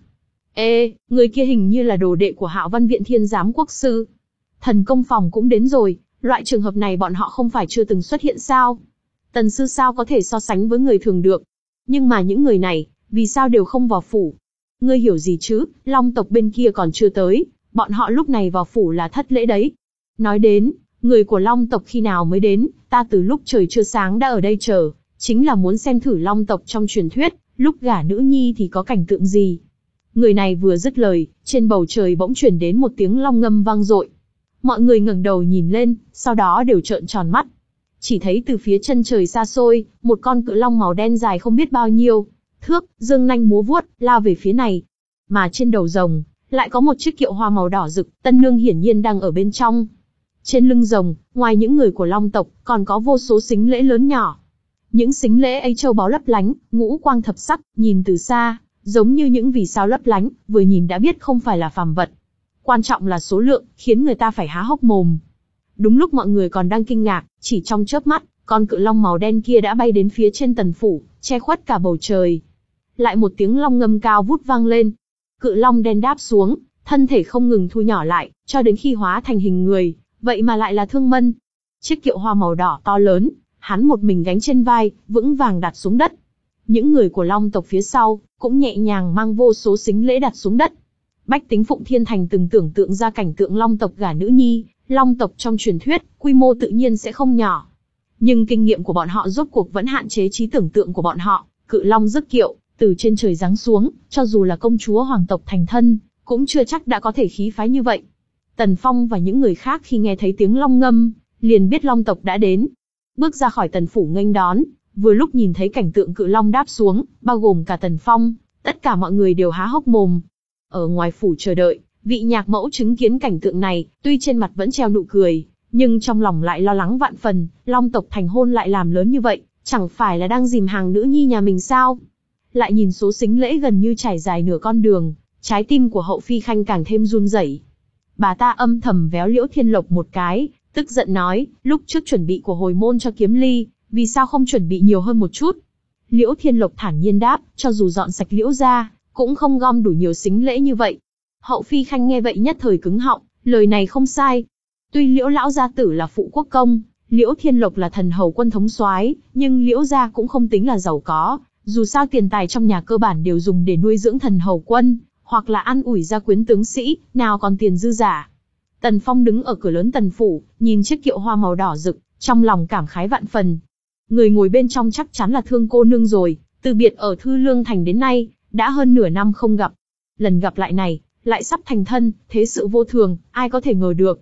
Ê, người kia hình như là đồ đệ của Hạo Văn viện thiên giám quốc sư. Thần công phòng cũng đến rồi, loại trường hợp này bọn họ không phải chưa từng xuất hiện sao? Tần sư sao có thể so sánh với người thường được? Nhưng mà những người này, vì sao đều không vào phủ? Ngươi hiểu gì chứ, Long tộc bên kia còn chưa tới, bọn họ lúc này vào phủ là thất lễ đấy. Nói đến, người của Long tộc khi nào mới đến, ta từ lúc trời chưa sáng đã ở đây chờ, chính là muốn xem thử Long tộc trong truyền thuyết, lúc gả nữ nhi thì có cảnh tượng gì. Người này vừa dứt lời, trên bầu trời bỗng truyền đến một tiếng long ngâm vang dội. Mọi người ngẩng đầu nhìn lên, sau đó đều trợn tròn mắt. Chỉ thấy từ phía chân trời xa xôi, một con cự long màu đen dài không biết bao nhiêu thước, dương nanh múa vuốt, lao về phía này. Mà trên đầu rồng, lại có một chiếc kiệu hoa màu đỏ rực, tân nương hiển nhiên đang ở bên trong. Trên lưng rồng, ngoài những người của Long tộc, còn có vô số sính lễ lớn nhỏ. Những sính lễ ấy châu báu lấp lánh, ngũ quang thập sắc, nhìn từ xa, giống như những vì sao lấp lánh, vừa nhìn đã biết không phải là phàm vật. Quan trọng là số lượng, khiến người ta phải há hốc mồm. Đúng lúc mọi người còn đang kinh ngạc, chỉ trong chớp mắt, con cự long màu đen kia đã bay đến phía trên Tần phủ, che khuất cả bầu trời. Lại một tiếng long ngâm cao vút vang lên. Cự long đen đáp xuống, thân thể không ngừng thu nhỏ lại, cho đến khi hóa thành hình người, vậy mà lại là Thương Mân. Chiếc kiệu hoa màu đỏ to lớn, hắn một mình gánh trên vai, vững vàng đặt xuống đất. Những người của Long tộc phía sau, cũng nhẹ nhàng mang vô số sính lễ đặt xuống đất. Bách tính Phụng Thiên Thành từng tưởng tượng ra cảnh tượng Long tộc gả nữ nhi, Long tộc trong truyền thuyết, quy mô tự nhiên sẽ không nhỏ. Nhưng kinh nghiệm của bọn họ rốt cuộc vẫn hạn chế trí tưởng tượng của bọn họ, cự long rước kiệu, từ trên trời giáng xuống, cho dù là công chúa hoàng tộc thành thân, cũng chưa chắc đã có thể khí phái như vậy. Tần Phong và những người khác khi nghe thấy tiếng long ngâm, liền biết Long tộc đã đến. Bước ra khỏi Tần phủ nghênh đón, vừa lúc nhìn thấy cảnh tượng cự long đáp xuống, bao gồm cả Tần Phong, tất cả mọi người đều há hốc mồm. Ở ngoài phủ chờ đợi, vị nhạc mẫu chứng kiến cảnh tượng này, tuy trên mặt vẫn treo nụ cười, nhưng trong lòng lại lo lắng vạn phần, Long tộc thành hôn lại làm lớn như vậy, chẳng phải là đang dìm hàng nữ nhi nhà mình sao? Lại nhìn số sính lễ gần như trải dài nửa con đường, trái tim của Hậu Phi Khanh càng thêm run rẩy. Bà ta âm thầm véo Liễu Thiên Lộc một cái, tức giận nói, lúc trước chuẩn bị của hồi môn cho Kiếm Ly, vì sao không chuẩn bị nhiều hơn một chút? Liễu Thiên Lộc thản nhiên đáp, cho dù dọn sạch Liễu gia, cũng không gom đủ nhiều sính lễ như vậy. Hậu Phi Khanh nghe vậy nhất thời cứng họng, lời này không sai. Tuy Liễu lão gia tử là phụ quốc công, Liễu Thiên Lộc là thần hầu quân thống soái, nhưng Liễu gia cũng không tính là giàu có, dù sao tiền tài trong nhà cơ bản đều dùng để nuôi dưỡng thần hầu quân, hoặc là ăn ủi gia quyến tướng sĩ, nào còn tiền dư giả. Tần Phong đứng ở cửa lớn Tần phủ, nhìn chiếc kiệu hoa màu đỏ rực, trong lòng cảm khái vạn phần. Người ngồi bên trong chắc chắn là Thương cô nương rồi, từ biệt ở Thư Lương Thành đến nay, đã hơn nửa năm không gặp. Lần gặp lại này, lại sắp thành thân, thế sự vô thường, ai có thể ngờ được.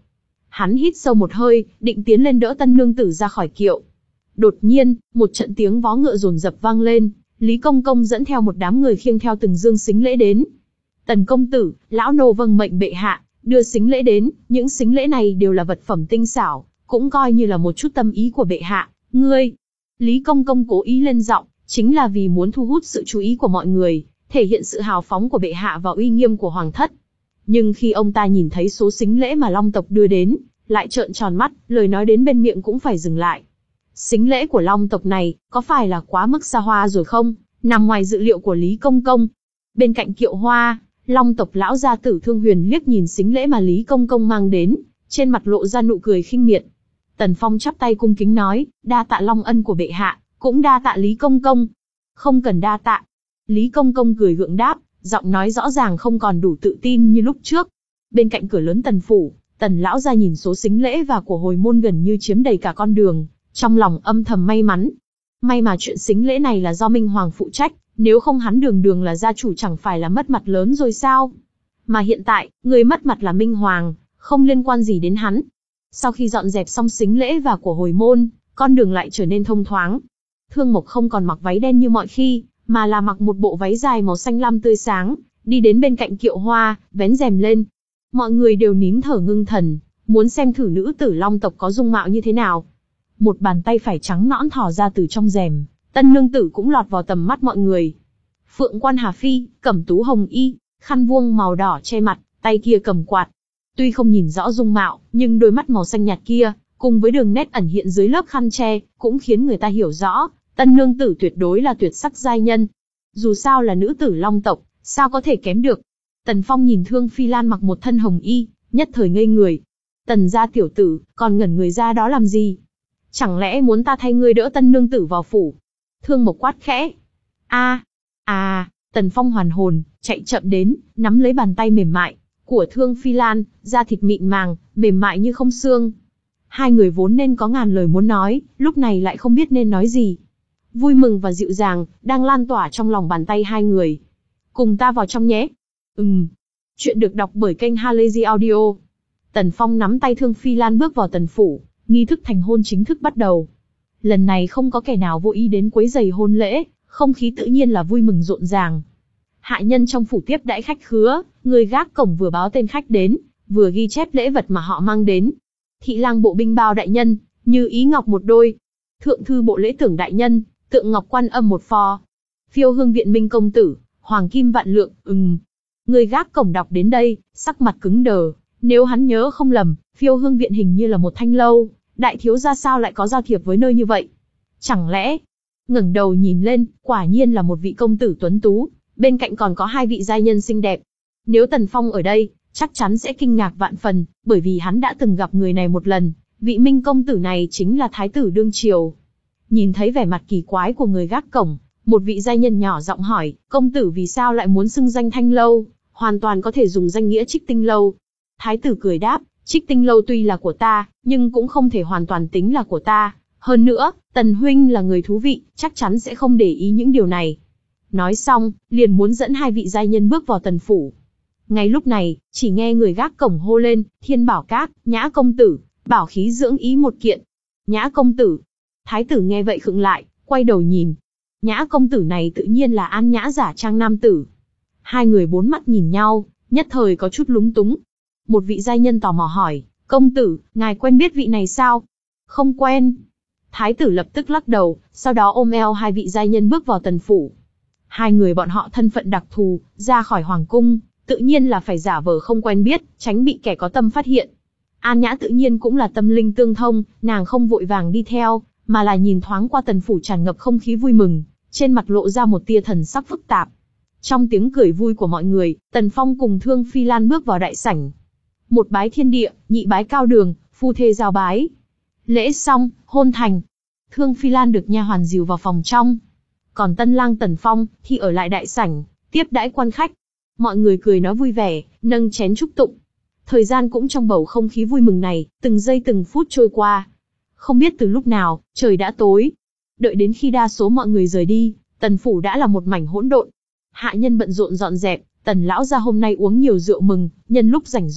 Hắn hít sâu một hơi, định tiến lên đỡ tân nương tử ra khỏi kiệu. Đột nhiên, một trận tiếng vó ngựa dồn dập vang lên, Lý Công Công dẫn theo một đám người khiêng theo từng dương sính lễ đến. Tần công tử, lão nô vâng mệnh bệ hạ, đưa sính lễ đến, những sính lễ này đều là vật phẩm tinh xảo, cũng coi như là một chút tâm ý của bệ hạ. Ngươi, Lý Công Công cố ý lên giọng, chính là vì muốn thu hút sự chú ý của mọi người, thể hiện sự hào phóng của bệ hạ và uy nghiêm của hoàng thất. Nhưng khi ông ta nhìn thấy số sính lễ mà Long tộc đưa đến, lại trợn tròn mắt, lời nói đến bên miệng cũng phải dừng lại. Sính lễ của Long tộc này, có phải là quá mức xa hoa rồi không? Nằm ngoài dự liệu của Lý Công Công. Bên cạnh kiệu hoa, Long tộc lão gia tử Thương Huyền liếc nhìn sính lễ mà Lý Công Công mang đến, trên mặt lộ ra nụ cười khinh miệt. Tần Phong chắp tay cung kính nói, đa tạ long ân của bệ hạ, cũng đa tạ Lý Công Công. Không cần đa tạ. Lý Công Công cười gượng đáp, giọng nói rõ ràng không còn đủ tự tin như lúc trước. Bên cạnh cửa lớn Tần phủ, Tần lão gia nhìn số sính lễ và của hồi môn gần như chiếm đầy cả con đường, trong lòng âm thầm may mắn. May mà chuyện sính lễ này là do Minh Hoàng phụ trách, nếu không hắn đường đường là gia chủ chẳng phải là mất mặt lớn rồi sao? Mà hiện tại, người mất mặt là Minh Hoàng, không liên quan gì đến hắn. Sau khi dọn dẹp xong sính lễ và của hồi môn, con đường lại trở nên thông thoáng. Thương Mộc không còn mặc váy đen như mọi khi, mà là mặc một bộ váy dài màu xanh lam tươi sáng, đi đến bên cạnh kiệu hoa, vén rèm lên. Mọi người đều nín thở ngưng thần, muốn xem thử nữ tử Long tộc có dung mạo như thế nào. Một bàn tay phải trắng nõn thò ra từ trong rèm, tân nương tử cũng lọt vào tầm mắt mọi người. Phượng Quan Hà Phi, cẩm tú hồng y, khăn vuông màu đỏ che mặt, tay kia cầm quạt. Tuy không nhìn rõ dung mạo, nhưng đôi mắt màu xanh nhạt kia, cùng với đường nét ẩn hiện dưới lớp khăn che, cũng khiến người ta hiểu rõ, tân nương tử tuyệt đối là tuyệt sắc giai nhân. Dù sao là nữ tử Long tộc, sao có thể kém được. Tần Phong nhìn Thương Phi Lan mặc một thân hồng y, nhất thời ngây người. Tần gia tiểu tử, còn ngẩn người ra đó làm gì? Chẳng lẽ muốn ta thay ngươi đỡ tân nương tử vào phủ? Thương Mộc quát khẽ. A, à, Tần Phong hoàn hồn, chạy chậm đến, nắm lấy bàn tay mềm mại của Thương Phi Lan, da thịt mịn màng, mềm mại như không xương. Hai người vốn nên có ngàn lời muốn nói, lúc này lại không biết nên nói gì. Vui mừng và dịu dàng, đang lan tỏa trong lòng bàn tay hai người. Cùng ta vào trong nhé. Ừm. Chuyện được đọc bởi kênh Halazy Audio. Tần Phong nắm tay Thương Phi Lan bước vào tần phủ, nghi thức thành hôn chính thức bắt đầu. Lần này không có kẻ nào vô ý đến quấy rầy hôn lễ, không khí tự nhiên là vui mừng rộn ràng. Hạ nhân trong phủ tiếp đãi khách khứa, người gác cổng vừa báo tên khách đến, vừa ghi chép lễ vật mà họ mang đến. Thị lang bộ binh bao đại nhân, Như Ý ngọc một đôi. Thượng thư bộ lễ tưởng đại nhân, Tượng ngọc quan âm một pho. Phiêu hương viện Minh công tử, hoàng kim vạn lượng. Ừm. Người gác cổng đọc đến đây, sắc mặt cứng đờ. Nếu hắn nhớ không lầm, Phiêu hương viện hình như là một thanh lâu, đại thiếu gia sao lại có giao thiệp với nơi như vậy? Chẳng lẽ? Ngẩng đầu nhìn lên, quả nhiên là một vị công tử tuấn tú, bên cạnh còn có hai vị giai nhân xinh đẹp. Nếu Tần Phong ở đây, chắc chắn sẽ kinh ngạc vạn phần, bởi vì hắn đã từng gặp người này một lần. Vị Minh công tử này chính là thái tử đương triều. Nhìn thấy vẻ mặt kỳ quái của người gác cổng, một vị giai nhân nhỏ giọng hỏi, công tử vì sao lại muốn xưng danh thanh lâu, hoàn toàn có thể dùng danh nghĩa Trích Tinh lâu. Thái tử cười đáp, Trích Tinh lâu tuy là của ta, nhưng cũng không thể hoàn toàn tính là của ta. Hơn nữa, Tần huynh là người thú vị, chắc chắn sẽ không để ý những điều này. Nói xong, liền muốn dẫn hai vị giai nhân bước vào tần phủ. Ngay lúc này, chỉ nghe người gác cổng hô lên, Thiên Bảo Các, Nhã công tử, bảo khí dưỡng ý một kiện. Nhã công tử. Thái tử nghe vậy khựng lại, quay đầu nhìn. Nhã công tử này tự nhiên là An Nhã giả trang nam tử. Hai người bốn mắt nhìn nhau, nhất thời có chút lúng túng. Một vị giai nhân tò mò hỏi, công tử, ngài quen biết vị này sao? Không quen. Thái tử lập tức lắc đầu, sau đó ôm eo hai vị giai nhân bước vào tần phủ. Hai người bọn họ thân phận đặc thù, ra khỏi hoàng cung, tự nhiên là phải giả vờ không quen biết, tránh bị kẻ có tâm phát hiện. An Nhã tự nhiên cũng là tâm linh tương thông, nàng không vội vàng đi theo, mà là nhìn thoáng qua tần phủ tràn ngập không khí vui mừng, trên mặt lộ ra một tia thần sắc phức tạp. Trong tiếng cười vui của mọi người, Tần Phong cùng Thương Phi Lan bước vào đại sảnh. Một bái thiên địa, nhị bái cao đường, phu thê giao bái. Lễ xong, hôn thành. Thương Phi Lan được nha hoàn dìu vào phòng trong. Còn tân lang Tần Phong thì ở lại đại sảnh, tiếp đãi quan khách. Mọi người cười nói vui vẻ, nâng chén chúc tụng. Thời gian cũng trong bầu không khí vui mừng này, từng giây từng phút trôi qua. Không biết từ lúc nào, trời đã tối. Đợi đến khi đa số mọi người rời đi, tần phủ đã là một mảnh hỗn độn. Hạ nhân bận rộn dọn dẹp, Tần lão gia hôm nay uống nhiều rượu mừng, nhân lúc rảnh rỗi,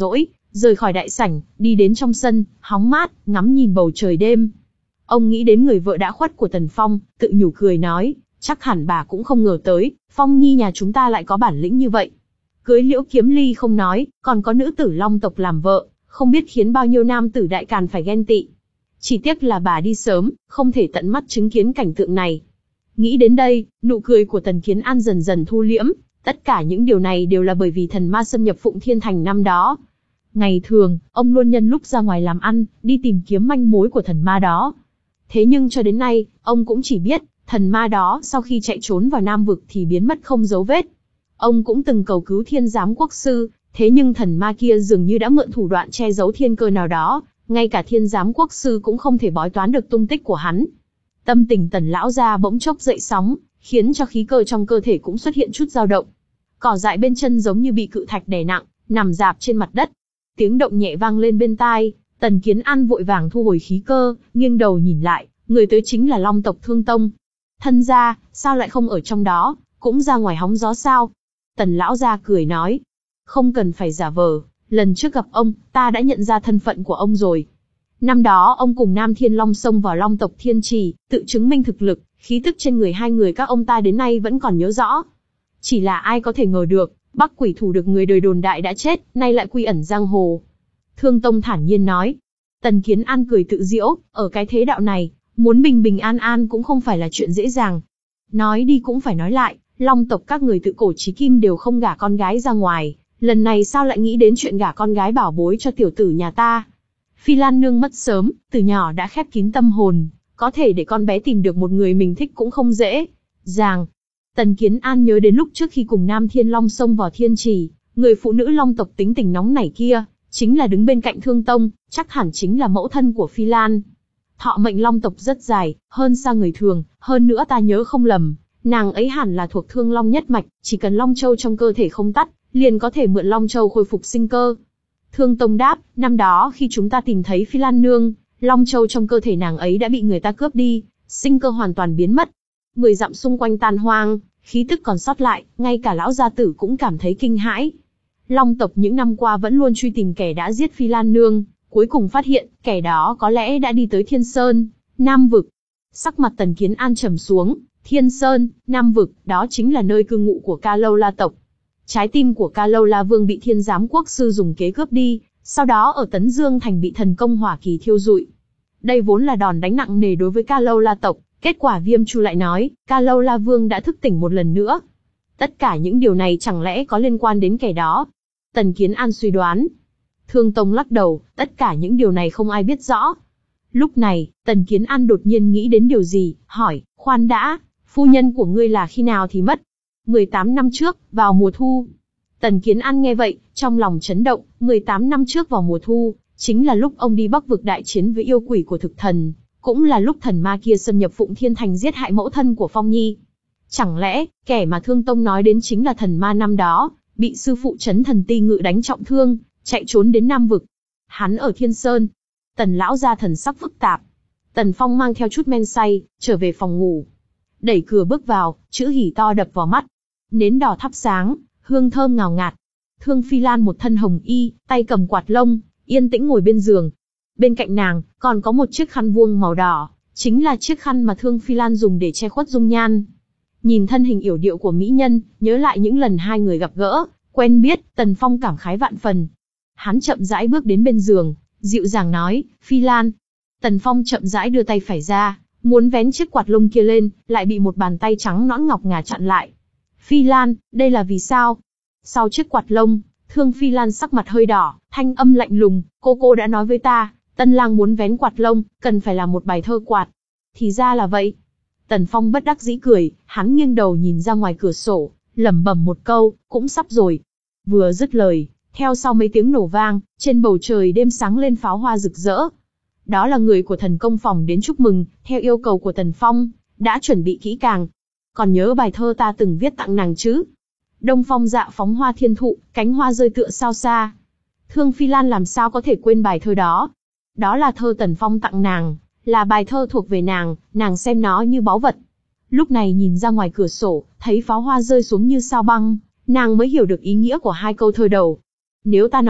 rời khỏi đại sảnh, đi đến trong sân, hóng mát, ngắm nhìn bầu trời đêm. Ông nghĩ đến người vợ đã khuất của Tần Phong, tự nhủ cười nói, chắc hẳn bà cũng không ngờ tới, Phong Nhi nhà chúng ta lại có bản lĩnh như vậy. Cưới Liễu Kiếm Ly không nói, còn có nữ tử Long tộc làm vợ, không biết khiến bao nhiêu nam tử đại càn phải ghen tị. Chỉ tiếc là bà đi sớm, không thể tận mắt chứng kiến cảnh tượng này. Nghĩ đến đây, nụ cười của Tần Kiến An dần dần thu liễm, tất cả những điều này đều là bởi vì thần ma xâm nhập Phụng Thiên Thành năm đó. Ngày thường, ông luôn nhân lúc ra ngoài làm ăn, đi tìm kiếm manh mối của thần ma đó. Thế nhưng cho đến nay, ông cũng chỉ biết, thần ma đó sau khi chạy trốn vào Nam Vực thì biến mất không dấu vết. Ông cũng từng cầu cứu Thiên Giám Quốc Sư, thế nhưng thần ma kia dường như đã mượn thủ đoạn che giấu thiên cơ nào đó, ngay cả Thiên Giám Quốc Sư cũng không thể bói toán được tung tích của hắn. Tâm tình Tần lão gia bỗng chốc dậy sóng, khiến cho khí cơ trong cơ thể cũng xuất hiện chút dao động. Cỏ dại bên chân giống như bị cự thạch đè nặng, nằm rạp trên mặt đất. Tiếng động nhẹ vang lên bên tai, Tần Kiến An vội vàng thu hồi khí cơ, nghiêng đầu nhìn lại, người tới chính là Long tộc Thương Tông. Thân gia, sao lại không ở trong đó, cũng ra ngoài hóng gió sao? Tần lão gia cười nói, không cần phải giả vờ, lần trước gặp ông, ta đã nhận ra thân phận của ông rồi. Năm đó ông cùng Nam Thiên Long xông vào Long tộc Thiên Trì, tự chứng minh thực lực, khí tức trên người hai người các ông ta đến nay vẫn còn nhớ rõ. Chỉ là ai có thể ngờ được, Bắc Quỷ Thủ được người đời đồn đại đã chết, nay lại quy ẩn giang hồ. Thương Tông thản nhiên nói. Tần Kiến An cười tự giễu, ở cái thế đạo này, muốn bình bình an an cũng không phải là chuyện dễ dàng. Nói đi cũng phải nói lại, Long tộc các người tự cổ chí kim đều không gả con gái ra ngoài, lần này sao lại nghĩ đến chuyện gả con gái bảo bối cho tiểu tử nhà ta? Phi Lan nương mất sớm, từ nhỏ đã khép kín tâm hồn, có thể để con bé tìm được một người mình thích cũng không dễ dàng. Tần Kiến An nhớ đến lúc trước khi cùng Nam Thiên Long xông vào Thiên Trì, người phụ nữ Long tộc tính tình nóng nảy kia, chính là đứng bên cạnh Thương Tông, chắc hẳn chính là mẫu thân của Phi Lan. Thọ mệnh Long tộc rất dài, hơn xa người thường, hơn nữa ta nhớ không lầm, nàng ấy hẳn là thuộc Thương Long nhất mạch, chỉ cần Long Châu trong cơ thể không tắt, liền có thể mượn Long Châu khôi phục sinh cơ. Thương Tông đáp, năm đó khi chúng ta tìm thấy Phi Lan nương, Long Châu trong cơ thể nàng ấy đã bị người ta cướp đi, sinh cơ hoàn toàn biến mất. Mười dặm xung quanh tan hoang, khí tức còn sót lại, ngay cả lão gia tử cũng cảm thấy kinh hãi. Long tộc những năm qua vẫn luôn truy tìm kẻ đã giết Phi Lan nương, cuối cùng phát hiện, kẻ đó có lẽ đã đi tới Thiên Sơn, Nam Vực. Sắc mặt Tần Kiến An trầm xuống, Thiên Sơn, Nam Vực, đó chính là nơi cư ngụ của Ca Lâu La tộc. Trái tim của Ca Lâu La Vương bị Thiên Giám Quốc Sư dùng kế cướp đi, sau đó ở Tấn Dương Thành bị thần công hỏa kỳ thiêu rụi. Đây vốn là đòn đánh nặng nề đối với Ca Lâu La tộc, kết quả Viêm Chu lại nói, Ca Lâu La Vương đã thức tỉnh một lần nữa. Tất cả những điều này chẳng lẽ có liên quan đến kẻ đó? Tần Kiến An suy đoán. Thương Tông lắc đầu, tất cả những điều này không ai biết rõ. Lúc này, Tần Kiến An đột nhiên nghĩ đến điều gì, hỏi, khoan đã, phu nhân của ngươi là khi nào thì mất? mười tám năm trước, vào mùa thu. Tần Kiến An nghe vậy, trong lòng chấn động, mười tám năm trước vào mùa thu, chính là lúc ông đi Bắc Vực đại chiến với yêu quỷ của thực thần, cũng là lúc thần ma kia xâm nhập Phụng Thiên Thành giết hại mẫu thân của Phong Nhi. Chẳng lẽ, kẻ mà Thương Tông nói đến chính là thần ma năm đó, bị sư phụ Chấn Thần Ti Ngự đánh trọng thương, chạy trốn đến Nam Vực. Hắn ở Thiên Sơn. Tần lão gia thần sắc phức tạp. Tần Phong mang theo chút men say, trở về phòng ngủ. Đẩy cửa bước vào, chữ hỉ to đập vào mắt. Nến đỏ thắp sáng, hương thơm ngào ngạt. Thương Phi Lan một thân hồng y, tay cầm quạt lông, yên tĩnh ngồi bên giường. Bên cạnh nàng, còn có một chiếc khăn vuông màu đỏ, chính là chiếc khăn mà Thương Phi Lan dùng để che khuất dung nhan. Nhìn thân hình yểu điệu của mỹ nhân, nhớ lại những lần hai người gặp gỡ, quen biết, Tần Phong cảm khái vạn phần. Hắn chậm rãi bước đến bên giường, dịu dàng nói, Phi Lan. Tần Phong chậm rãi đưa tay phải ra, muốn vén chiếc quạt lông kia lên, lại bị một bàn tay trắng nõn ngọc ngà chặn lại. Phi Lan, đây là vì sao? Sau chiếc quạt lông, Thương Phi Lan sắc mặt hơi đỏ, thanh âm lạnh lùng, cô cô đã nói với ta, tân lang muốn vén quạt lông, cần phải là một bài thơ quạt. Thì ra là vậy. Tần Phong bất đắc dĩ cười, hắn nghiêng đầu nhìn ra ngoài cửa sổ, lẩm bẩm một câu, cũng sắp rồi. Vừa dứt lời, theo sau mấy tiếng nổ vang, trên bầu trời đêm sáng lên pháo hoa rực rỡ. Đó là người của thần công phòng đến chúc mừng, theo yêu cầu của Tần Phong, đã chuẩn bị kỹ càng. Còn nhớ bài thơ ta từng viết tặng nàng chứ? Đông phong dạ phóng hoa thiên thụ, cánh hoa rơi tựa sao xa. Thương Phi Lan làm sao có thể quên bài thơ đó? Đó là thơ Tần Phong tặng nàng, là bài thơ thuộc về nàng, nàng xem nó như báu vật. Lúc này nhìn ra ngoài cửa sổ, thấy pháo hoa rơi xuống như sao băng, nàng mới hiểu được ý nghĩa của hai câu thơ đầu. Nếu ta nói,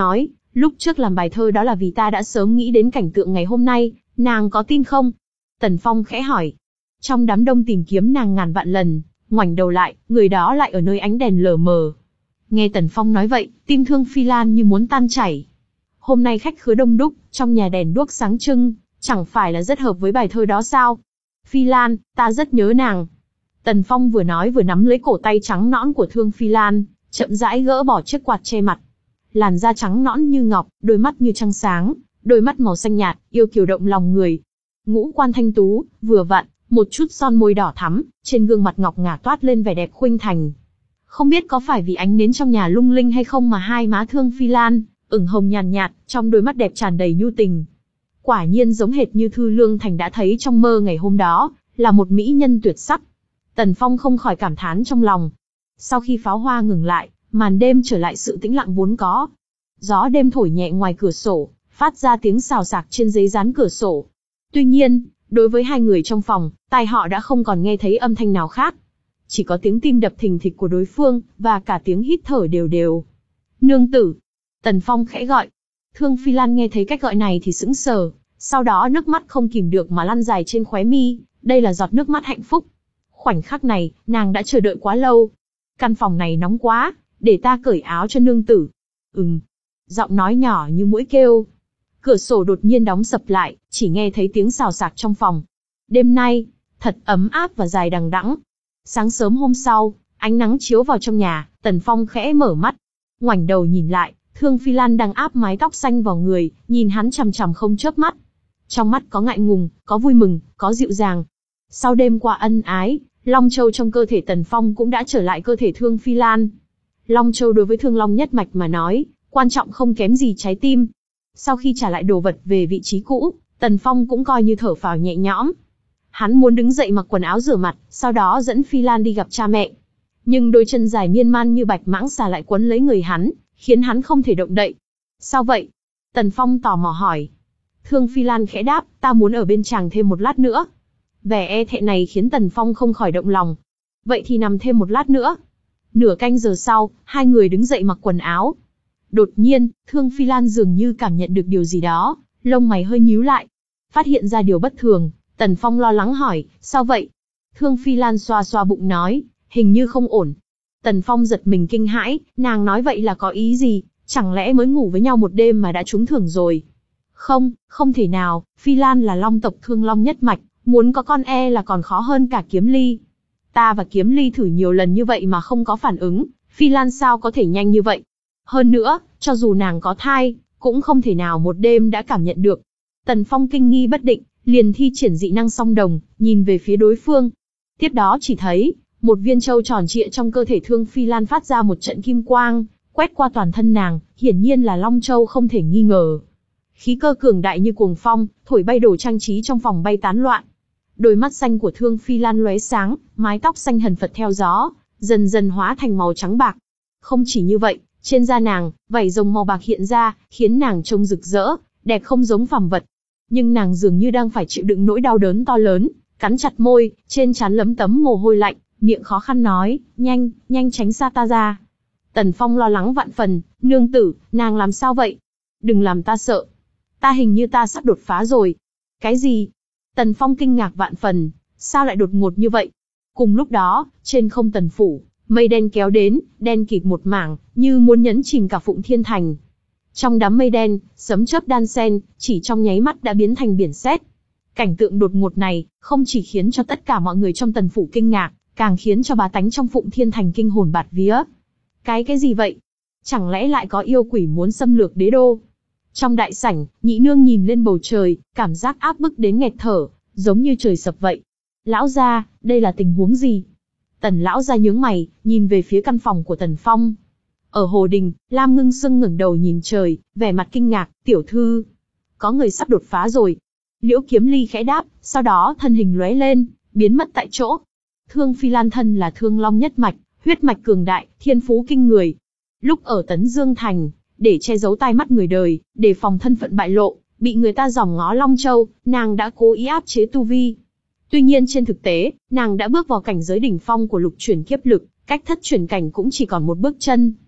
Lúc trước làm bài thơ đó là vì ta đã sớm nghĩ đến cảnh tượng ngày hôm nay, nàng có tin không? Tần Phong khẽ hỏi. Trong đám đông tìm kiếm nàng ngàn vạn lần, ngoảnh đầu lại, người đó lại ở nơi ánh đèn lờ mờ. Nghe Tần Phong nói vậy, tim Thương Phi Lan như muốn tan chảy. Hôm nay khách khứa đông đúc, trong nhà đèn đuốc sáng trưng, chẳng phải là rất hợp với bài thơ đó sao? Phi Lan, ta rất nhớ nàng. Tần Phong vừa nói vừa nắm lấy cổ tay trắng nõn của Thương Phi Lan, chậm rãi gỡ bỏ chiếc quạt che mặt. Làn da trắng nõn như ngọc, đôi mắt như trăng sáng, đôi mắt màu xanh nhạt, yêu kiều động lòng người. Ngũ quan thanh tú, vừa vặn, một chút son môi đỏ thắm, trên gương mặt ngọc ngà toát lên vẻ đẹp khuynh thành. Không biết có phải vì ánh nến trong nhà lung linh hay không mà hai má Thương Phi Lan ửng hồng nhàn nhạt, nhạt, trong đôi mắt đẹp tràn đầy nhu tình. Quả nhiên giống hệt như Thư Lương Thành đã thấy trong mơ ngày hôm đó, là một mỹ nhân tuyệt sắc. Tần Phong không khỏi cảm thán trong lòng. Sau khi pháo hoa ngừng lại, màn đêm trở lại sự tĩnh lặng vốn có. Gió đêm thổi nhẹ ngoài cửa sổ, phát ra tiếng xào xạc trên giấy dán cửa sổ. Tuy nhiên, đối với hai người trong phòng, tai họ đã không còn nghe thấy âm thanh nào khác. Chỉ có tiếng tim đập thình thịch của đối phương, và cả tiếng hít thở đều đều. Nương tử. Tần Phong khẽ gọi. Thương Phi Lan nghe thấy cách gọi này thì sững sờ, sau đó nước mắt không kìm được mà lăn dài trên khóe mi, đây là giọt nước mắt hạnh phúc. Khoảnh khắc này, nàng đã chờ đợi quá lâu. Căn phòng này nóng quá, để ta cởi áo cho nương tử. Ừm. Giọng nói nhỏ như mũi kêu. Cửa sổ đột nhiên đóng sập lại, chỉ nghe thấy tiếng xào xạc trong phòng. Đêm nay, thật ấm áp và dài đằng đẵng. Sáng sớm hôm sau, ánh nắng chiếu vào trong nhà, Tần Phong khẽ mở mắt. Ngoảnh đầu nhìn lại, Thương Phi Lan đang áp mái tóc xanh vào người, nhìn hắn chằm chằm không chớp mắt. Trong mắt có ngại ngùng, có vui mừng, có dịu dàng. Sau đêm qua ân ái, Long Châu trong cơ thể Tần Phong cũng đã trở lại cơ thể Thương Phi Lan. Long Châu đối với Thương Long nhất mạch mà nói, quan trọng không kém gì trái tim. Sau khi trả lại đồ vật về vị trí cũ, Tần Phong cũng coi như thở phào nhẹ nhõm. Hắn muốn đứng dậy mặc quần áo rửa mặt, sau đó dẫn Phi Lan đi gặp cha mẹ. Nhưng đôi chân dài miên man như bạch mãng xà lại quấn lấy người hắn, khiến hắn không thể động đậy. Sao vậy? Tần Phong tò mò hỏi. Thương Phi Lan khẽ đáp, ta muốn ở bên chàng thêm một lát nữa. Vẻ e thẹn này khiến Tần Phong không khỏi động lòng. Vậy thì nằm thêm một lát nữa. Nửa canh giờ sau, hai người đứng dậy mặc quần áo. Đột nhiên, Thương Phi Lan dường như cảm nhận được điều gì đó, lông mày hơi nhíu lại. Phát hiện ra điều bất thường, Tần Phong lo lắng hỏi, sao vậy? Thương Phi Lan xoa xoa bụng nói, hình như không ổn. Tần Phong giật mình kinh hãi, nàng nói vậy là có ý gì, chẳng lẽ mới ngủ với nhau một đêm mà đã trúng thưởng rồi? Không, không thể nào, Phi Lan là long tộc Thương Long nhất mạch, muốn có con e là còn khó hơn cả Kiếm Ly. Ta và Kiếm Ly thử nhiều lần như vậy mà không có phản ứng, Phi Lan sao có thể nhanh như vậy? Hơn nữa, cho dù nàng có thai, cũng không thể nào một đêm đã cảm nhận được. Tần Phong kinh nghi bất định, liền thi triển dị năng song đồng, nhìn về phía đối phương. Tiếp đó chỉ thấy, một viên châu tròn trịa trong cơ thể Thương Phi Lan phát ra một trận kim quang, quét qua toàn thân nàng, hiển nhiên là Long Châu không thể nghi ngờ. Khí cơ cường đại như cuồng phong, thổi bay đồ trang trí trong phòng bay tán loạn. Đôi mắt xanh của Thương Phi Lan lóe sáng, mái tóc xanh hần phật theo gió, dần dần hóa thành màu trắng bạc. Không chỉ như vậy, trên da nàng, vảy rồng màu bạc hiện ra, khiến nàng trông rực rỡ, đẹp không giống phàm vật. Nhưng nàng dường như đang phải chịu đựng nỗi đau đớn to lớn, cắn chặt môi, trên trán lấm tấm mồ hôi lạnh, miệng khó khăn nói, nhanh, nhanh tránh xa ta ra. Tần Phong lo lắng vạn phần, nương tử, nàng làm sao vậy? Đừng làm ta sợ. Ta hình như ta sắp đột phá rồi. Cái gì? Tần Phong kinh ngạc vạn phần, sao lại đột ngột như vậy? Cùng lúc đó, trên không Tần phủ, mây đen kéo đến, đen kịt một mảng, như muốn nhấn chìm cả Phụng Thiên Thành. Trong đám mây đen, sấm chớp đan xen, chỉ trong nháy mắt đã biến thành biển sét. Cảnh tượng đột ngột này, không chỉ khiến cho tất cả mọi người trong Tần phủ kinh ngạc, càng khiến cho bá tánh trong Phụng Thiên Thành kinh hồn bạt vía. Cái cái gì vậy? Chẳng lẽ lại có yêu quỷ muốn xâm lược đế đô? Trong đại sảnh, nhị nương nhìn lên bầu trời, cảm giác áp bức đến nghẹt thở, giống như trời sập vậy. Lão gia, đây là tình huống gì? Tần lão gia nhướng mày, nhìn về phía căn phòng của Tần Phong. Ở hồ đình, Lam Ngưng Sưng ngẩng đầu nhìn trời, vẻ mặt kinh ngạc, tiểu thư. Có người sắp đột phá rồi. Liễu Kiếm Ly khẽ đáp, sau đó thân hình lóe lên, biến mất tại chỗ. Thương Phi Lan thân là Thương Long nhất mạch, huyết mạch cường đại, thiên phú kinh người. Lúc ở Tấn Dương Thành, để che giấu tai mắt người đời, để phòng thân phận bại lộ, bị người ta dòm ngó Long Châu, nàng đã cố ý áp chế tu vi. Tuy nhiên trên thực tế, nàng đã bước vào cảnh giới đỉnh phong của lục chuyển kiếp lực, cách thất chuyển cảnh cũng chỉ còn một bước chân.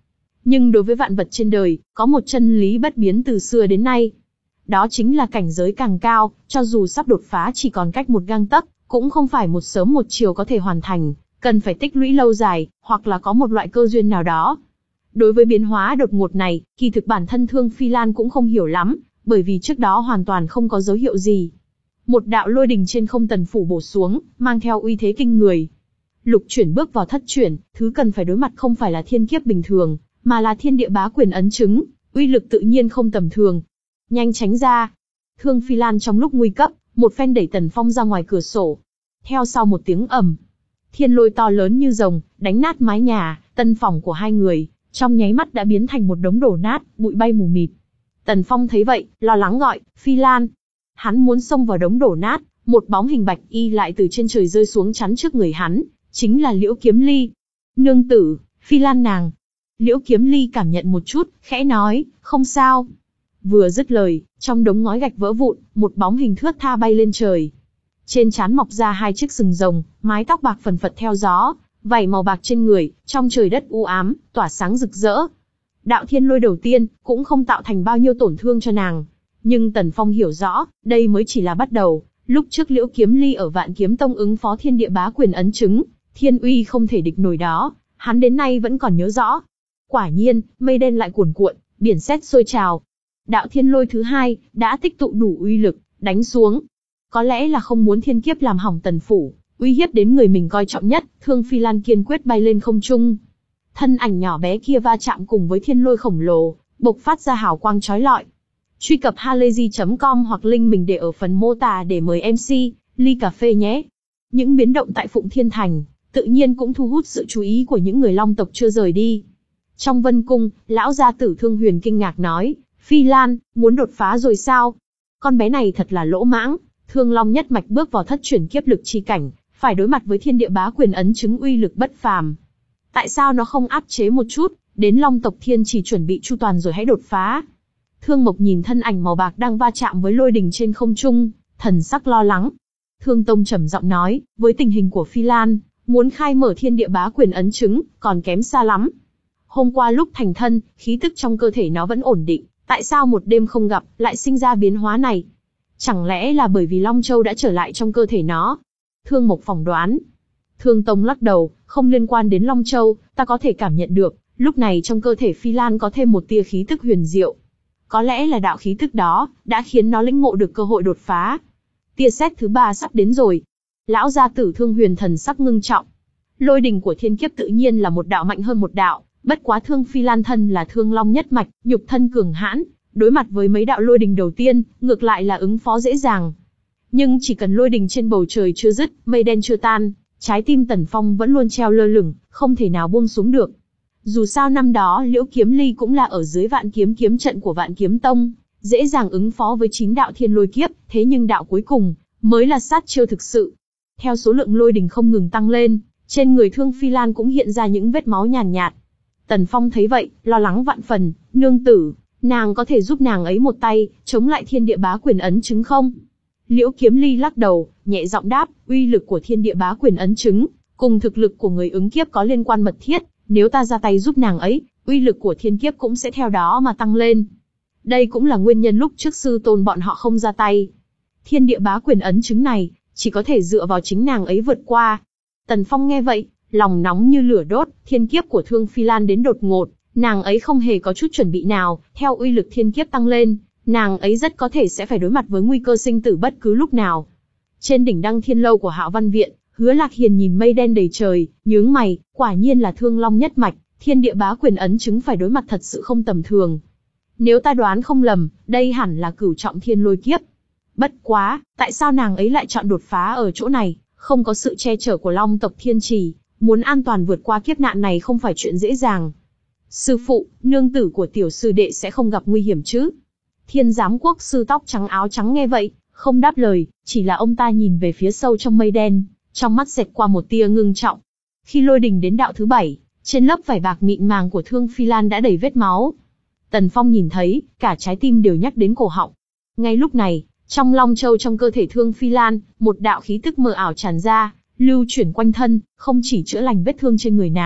Nhưng đối với vạn vật trên đời, có một chân lý bất biến từ xưa đến nay. Đó chính là cảnh giới càng cao, cho dù sắp đột phá chỉ còn cách một gang tấc, cũng không phải một sớm một chiều có thể hoàn thành, cần phải tích lũy lâu dài, hoặc là có một loại cơ duyên nào đó. Đối với biến hóa đột ngột này, kỳ thực bản thân Thương Phi Lan cũng không hiểu lắm, bởi vì trước đó hoàn toàn không có dấu hiệu gì. Một đạo lôi đình trên không tần phủ bổ xuống, mang theo uy thế kinh người. Lục chuyển bước vào thất chuyển, thứ cần phải đối mặt không phải là thiên kiếp bình thường, mà là thiên địa bá quyền ấn chứng, uy lực tự nhiên không tầm thường. Nhanh tránh ra! Thương Phi Lan trong lúc nguy cấp, một phen đẩy Tần Phong ra ngoài cửa sổ. Theo sau một tiếng ầm, thiên lôi to lớn như rồng, đánh nát mái nhà, tân phòng của hai người, trong nháy mắt đã biến thành một đống đổ nát, bụi bay mù mịt. Tần Phong thấy vậy, lo lắng gọi, Phi Lan. Hắn muốn xông vào đống đổ nát, một bóng hình bạch y lại từ trên trời rơi xuống chắn trước người hắn, chính là Liễu Kiếm Ly. Nương tử, Phi Lan nàng. Liễu Kiếm Ly cảm nhận một chút, khẽ nói, không sao. Vừa dứt lời, trong đống ngói gạch vỡ vụn, một bóng hình thướt tha bay lên trời. Trên trán mọc ra hai chiếc sừng rồng, mái tóc bạc phần phật theo gió, vảy màu bạc trên người, trong trời đất u ám, tỏa sáng rực rỡ. Đạo thiên lôi đầu tiên, cũng không tạo thành bao nhiêu tổn thương cho nàng. Nhưng Tần Phong hiểu rõ, đây mới chỉ là bắt đầu. Lúc trước Liễu Kiếm Ly ở Vạn Kiếm Tông ứng phó thiên địa bá quyền ấn chứng, thiên uy không thể địch nổi đó, hắn đến nay vẫn còn nhớ rõ. Quả nhiên, mây đen lại cuồn cuộn, biển sét sôi trào. Đạo thiên lôi thứ hai, đã tích tụ đủ uy lực, đánh xuống. Có lẽ là không muốn thiên kiếp làm hỏng tần phủ, uy hiếp đến người mình coi trọng nhất, Thương Phi Lan kiên quyết bay lên không trung. Thân ảnh nhỏ bé kia va chạm cùng với thiên lôi khổng lồ, bộc phát ra hào quang chói lọi. Truy cập halayzi chấm com hoặc link mình để ở phần mô tả để mời em xê, ly cà phê nhé. Những biến động tại Phụng Thiên Thành, tự nhiên cũng thu hút sự chú ý của những người Long tộc chưa rời đi. Trong Vân Cung, lão gia tử Thương Huyền kinh ngạc nói, Phi Lan, muốn đột phá rồi sao? Con bé này thật là lỗ mãng, Thương Long nhất mạch bước vào thất chuyển kiếp lực chi cảnh, phải đối mặt với thiên địa bá quyền ấn chứng uy lực bất phàm. Tại sao nó không áp chế một chút, đến Long tộc Thiên chỉ chuẩn bị chu toàn rồi hãy đột phá? Thương Mộc nhìn thân ảnh màu bạc đang va chạm với lôi đình trên không trung, thần sắc lo lắng. Thương Tông trầm giọng nói, với tình hình của Phi Lan, muốn khai mở thiên địa bá quyền ấn chứng, còn kém xa lắm. Hôm qua lúc thành thân, khí tức trong cơ thể nó vẫn ổn định, tại sao một đêm không gặp, lại sinh ra biến hóa này? Chẳng lẽ là bởi vì Long Châu đã trở lại trong cơ thể nó? Thương Mộc phỏng đoán. Thương Tông lắc đầu, không liên quan đến Long Châu, ta có thể cảm nhận được, lúc này trong cơ thể Phi Lan có thêm một tia khí tức huyền diệu. Có lẽ là đạo khí tức đó, đã khiến nó lĩnh ngộ được cơ hội đột phá. Tia sét thứ ba sắp đến rồi. Lão gia tử Thương Huyền thần sắc ngưng trọng. Lôi đình của thiên kiếp tự nhiên là một đạo mạnh hơn một đạo, bất quá Thương Phi Lan thân là Thương Long nhất mạch, nhục thân cường hãn, đối mặt với mấy đạo lôi đình đầu tiên, ngược lại là ứng phó dễ dàng. Nhưng chỉ cần lôi đình trên bầu trời chưa dứt, mây đen chưa tan, trái tim Tần Phong vẫn luôn treo lơ lửng, không thể nào buông xuống được. Dù sao năm đó Liễu Kiếm Ly cũng là ở dưới Vạn Kiếm kiếm trận của Vạn Kiếm Tông, dễ dàng ứng phó với chín đạo thiên lôi kiếp, thế nhưng đạo cuối cùng mới là sát chiêu thực sự. Theo số lượng lôi đình không ngừng tăng lên, trên người Thương Phi Lan cũng hiện ra những vết máu nhàn nhạt, nhạt. Tần Phong thấy vậy, lo lắng vạn phần, nương tử, nàng có thể giúp nàng ấy một tay, chống lại thiên địa bá quyền ấn chứng không? Liễu Kiếm Ly lắc đầu, nhẹ giọng đáp, uy lực của thiên địa bá quyền ấn chứng, cùng thực lực của người ứng kiếp có liên quan mật thiết, nếu ta ra tay giúp nàng ấy, uy lực của thiên kiếp cũng sẽ theo đó mà tăng lên. Đây cũng là nguyên nhân lúc trước sư tôn bọn họ không ra tay. Thiên địa bá quyền ấn chứng này, chỉ có thể dựa vào chính nàng ấy vượt qua. Tần Phong nghe vậy, lòng nóng như lửa đốt, thiên kiếp của Thương Phi Lan đến đột ngột, nàng ấy không hề có chút chuẩn bị nào, theo uy lực thiên kiếp tăng lên, nàng ấy rất có thể sẽ phải đối mặt với nguy cơ sinh tử bất cứ lúc nào. Trên đỉnh Đăng Thiên Lâu của Hạo Văn Viện, Hứa Lạc Hiền nhìn mây đen đầy trời, nhướng mày, quả nhiên là Thương Long nhất mạch, thiên địa bá quyền ấn chứng phải đối mặt thật sự không tầm thường. Nếu ta đoán không lầm, đây hẳn là cửu trọng thiên lôi kiếp. Bất quá, tại sao nàng ấy lại chọn đột phá ở chỗ này, không có sự che chở của Long tộc Thiên Trì, muốn an toàn vượt qua kiếp nạn này không phải chuyện dễ dàng. Sư phụ, nương tử của tiểu sư đệ sẽ không gặp nguy hiểm chứ? Thiên giám quốc sư tóc trắng áo trắng nghe vậy, không đáp lời, chỉ là ông ta nhìn về phía sâu trong mây đen, trong mắt xẹt qua một tia ngưng trọng. Khi lôi đình đến đạo thứ bảy, trên lớp vải bạc mịn màng của Thương Phi Lan đã đầy vết máu. Tần Phong nhìn thấy, cả trái tim đều nhắc đến cổ họng. Ngay lúc này, trong Long Châu trong cơ thể Thương Phi Lan, một đạo khí tức mờ ảo tràn ra, lưu chuyển quanh thân, không chỉ chữa lành vết thương trên người nàng,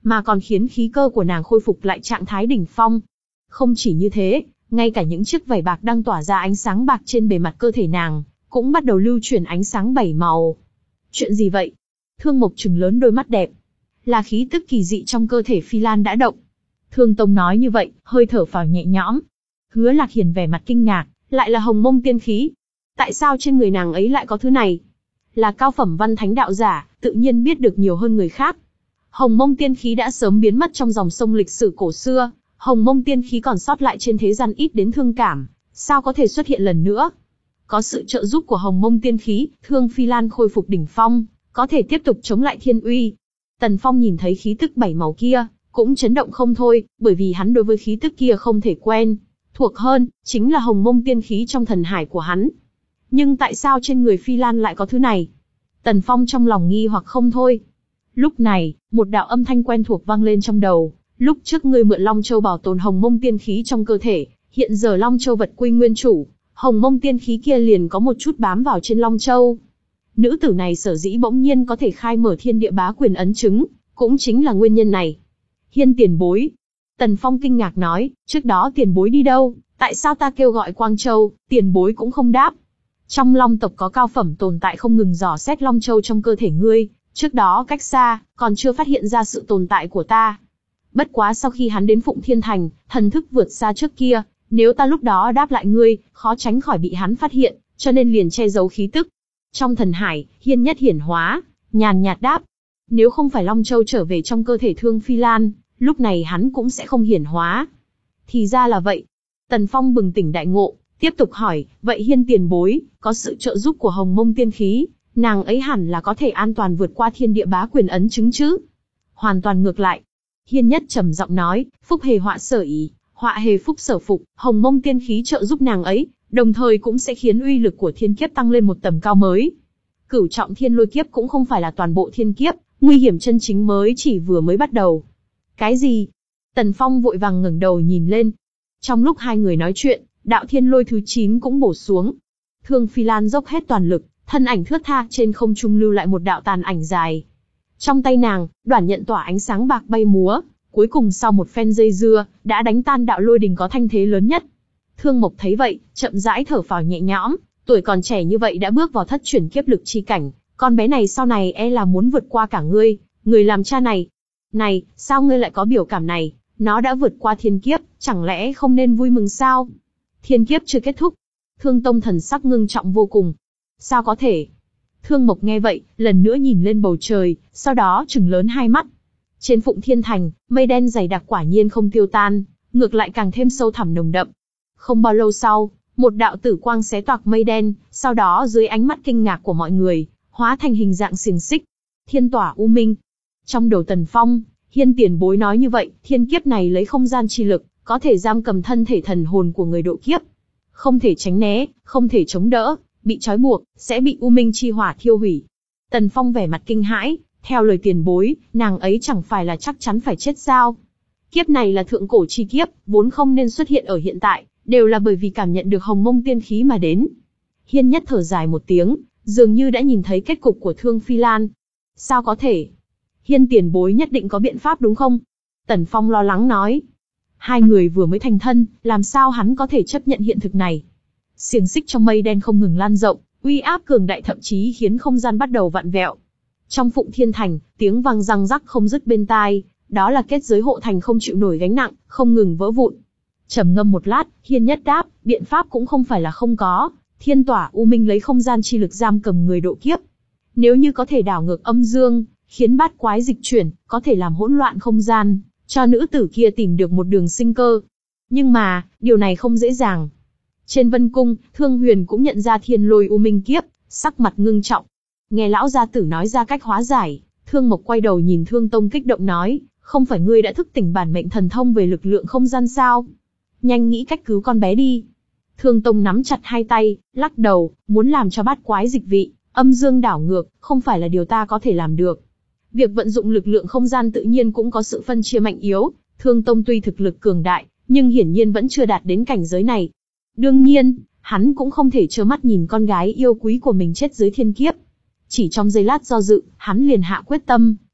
mà còn khiến khí cơ của nàng khôi phục lại trạng thái đỉnh phong. Không chỉ như thế, ngay cả những chiếc vảy bạc đang tỏa ra ánh sáng bạc trên bề mặt cơ thể nàng, cũng bắt đầu lưu chuyển ánh sáng bảy màu. Chuyện gì vậy? Thương Mộc trừng lớn đôi mắt đẹp. Là khí tức kỳ dị trong cơ thể Phi Lan đã động. Thương Tông nói như vậy, hơi thở phào nhẹ nhõm. Hứa Lạc Hiền vẻ mặt kinh ngạc, lại là hồng mông tiên khí. Tại sao trên người nàng ấy lại có thứ này? Là cao phẩm văn thánh đạo giả, tự nhiên biết được nhiều hơn người khác. Hồng mông tiên khí đã sớm biến mất trong dòng sông lịch sử cổ xưa, hồng mông tiên khí còn sót lại trên thế gian ít đến thương cảm, sao có thể xuất hiện lần nữa? Có sự trợ giúp của hồng mông tiên khí, Thương Phi Lan khôi phục đỉnh phong, có thể tiếp tục chống lại thiên uy. Tần Phong nhìn thấy khí tức bảy màu kia, cũng chấn động không thôi, bởi vì hắn đối với khí tức kia không thể quen thuộc hơn, chính là hồng mông tiên khí trong thần hải của hắn. Nhưng tại sao trên người Phi Lan lại có thứ này? Tần Phong trong lòng nghi hoặc không thôi. Lúc này, một đạo âm thanh quen thuộc vang lên trong đầu. Lúc trước ngươi mượn Long Châu bảo tồn hồng mông tiên khí trong cơ thể, hiện giờ Long Châu vật quy nguyên chủ, hồng mông tiên khí kia liền có một chút bám vào trên Long Châu. Nữ tử này sở dĩ bỗng nhiên có thể khai mở thiên địa bá quyền ấn chứng, cũng chính là nguyên nhân này. Hiên tiền bối. Tần Phong kinh ngạc nói, trước đó tiền bối đi đâu, tại sao ta kêu gọi Quang Châu, tiền bối cũng không đáp. Trong Long tộc có cao phẩm tồn tại không ngừng dò xét Long Châu trong cơ thể ngươi, trước đó cách xa, còn chưa phát hiện ra sự tồn tại của ta. Bất quá sau khi hắn đến Phụng Thiên Thành, thần thức vượt xa trước kia, nếu ta lúc đó đáp lại ngươi, khó tránh khỏi bị hắn phát hiện, cho nên liền che giấu khí tức. Trong thần hải, Hiên Nhất hiển hóa, nhàn nhạt đáp. Nếu không phải Long Châu trở về trong cơ thể Thương Phi Lan, lúc này hắn cũng sẽ không hiển hóa. Thì ra là vậy. Tần Phong bừng tỉnh đại ngộ, tiếp tục hỏi, vậy Hiên tiền bối, có sự trợ giúp của hồng mông tiên khí, nàng ấy hẳn là có thể an toàn vượt qua thiên địa bá quyền ấn chứng chứ? Hoàn toàn ngược lại. Hiên Nhất trầm giọng nói, phúc hề họa sở ý, họa hề phúc sở phục, hồng mông tiên khí trợ giúp nàng ấy, đồng thời cũng sẽ khiến uy lực của thiên kiếp tăng lên một tầm cao mới. Cửu trọng thiên lôi kiếp cũng không phải là toàn bộ thiên kiếp, nguy hiểm chân chính mới chỉ vừa mới bắt đầu. Cái gì? Tần Phong vội vàng ngẩng đầu nhìn lên. Trong lúc hai người nói chuyện, đạo thiên lôi thứ chín cũng bổ xuống. Thương Phi Lan dốc hết toàn lực, thân ảnh thướt tha trên không trung lưu lại một đạo tàn ảnh dài. Trong tay nàng, đoản nhận tỏa ánh sáng bạc bay múa, cuối cùng sau một phen dây dưa, đã đánh tan đạo lôi đình có thanh thế lớn nhất. Thương Mộc thấy vậy, chậm rãi thở phào nhẹ nhõm, tuổi còn trẻ như vậy đã bước vào thất chuyển kiếp lực chi cảnh, con bé này sau này e là muốn vượt qua cả ngươi, người làm cha này. Này, sao ngươi lại có biểu cảm này, nó đã vượt qua thiên kiếp, chẳng lẽ không nên vui mừng sao? Thiên kiếp chưa kết thúc. Thương Tông thần sắc ngưng trọng vô cùng. Sao có thể? Thương Mộc nghe vậy, lần nữa nhìn lên bầu trời, sau đó trừng lớn hai mắt. Trên Phụng Thiên Thành, mây đen dày đặc quả nhiên không tiêu tan, ngược lại càng thêm sâu thẳm nồng đậm. Không bao lâu sau, một đạo tử quang xé toạc mây đen, sau đó dưới ánh mắt kinh ngạc của mọi người, hóa thành hình dạng xiềng xích. Thiên tỏa u minh. Trong đầu Tần Phong, Hiên tiền bối nói như vậy, thiên kiếp này lấy không gian chi lực, có thể giam cầm thân thể thần hồn của người độ kiếp. Không thể tránh né, không thể chống đỡ, bị trói buộc, sẽ bị u minh chi hỏa thiêu hủy. Tần Phong vẻ mặt kinh hãi, theo lời tiền bối, nàng ấy chẳng phải là chắc chắn phải chết sao? Kiếp này là thượng cổ chi kiếp, vốn không nên xuất hiện ở hiện tại, đều là bởi vì cảm nhận được hồng mông tiên khí mà đến. Hiên Nhất thở dài một tiếng, dường như đã nhìn thấy kết cục của Thương Phi Lan. Sao có thể? Hiên tiền bối nhất định có biện pháp đúng không? Tần Phong lo lắng nói. Hai người vừa mới thành thân, làm sao hắn có thể chấp nhận hiện thực này? Xiềng xích trong mây đen không ngừng lan rộng, uy áp cường đại thậm chí khiến không gian bắt đầu vặn vẹo. Trong Phụng Thiên Thành, tiếng vang răng rắc không dứt bên tai, đó là kết giới hộ thành không chịu nổi gánh nặng, không ngừng vỡ vụn. Trầm ngâm một lát, Hiên Nhất đáp, biện pháp cũng không phải là không có, thiên tỏa u minh lấy không gian chi lực giam cầm người độ kiếp. Nếu như có thể đảo ngược âm dương, khiến bát quái dịch chuyển, có thể làm hỗn loạn không gian, cho nữ tử kia tìm được một đường sinh cơ. Nhưng mà, điều này không dễ dàng. Trên Vân Cung, Thương Huyền cũng nhận ra thiên lôi u minh kiếp, sắc mặt ngưng trọng. Nghe lão gia tử nói ra cách hóa giải, Thương Mộc quay đầu nhìn Thương Tông kích động nói, không phải ngươi đã thức tỉnh bản mệnh thần thông về lực lượng không gian sao? Nhanh nghĩ cách cứu con bé đi. Thương Tông nắm chặt hai tay, lắc đầu, muốn làm cho bát quái dịch vị, âm dương đảo ngược, không phải là điều ta có thể làm được. Việc vận dụng lực lượng không gian tự nhiên cũng có sự phân chia mạnh yếu, Thương Tông tuy thực lực cường đại, nhưng hiển nhiên vẫn chưa đạt đến cảnh giới này. Đương nhiên, hắn cũng không thể trơ mắt nhìn con gái yêu quý của mình chết dưới thiên kiếp. Chỉ trong giây lát do dự, hắn liền hạ quyết tâm,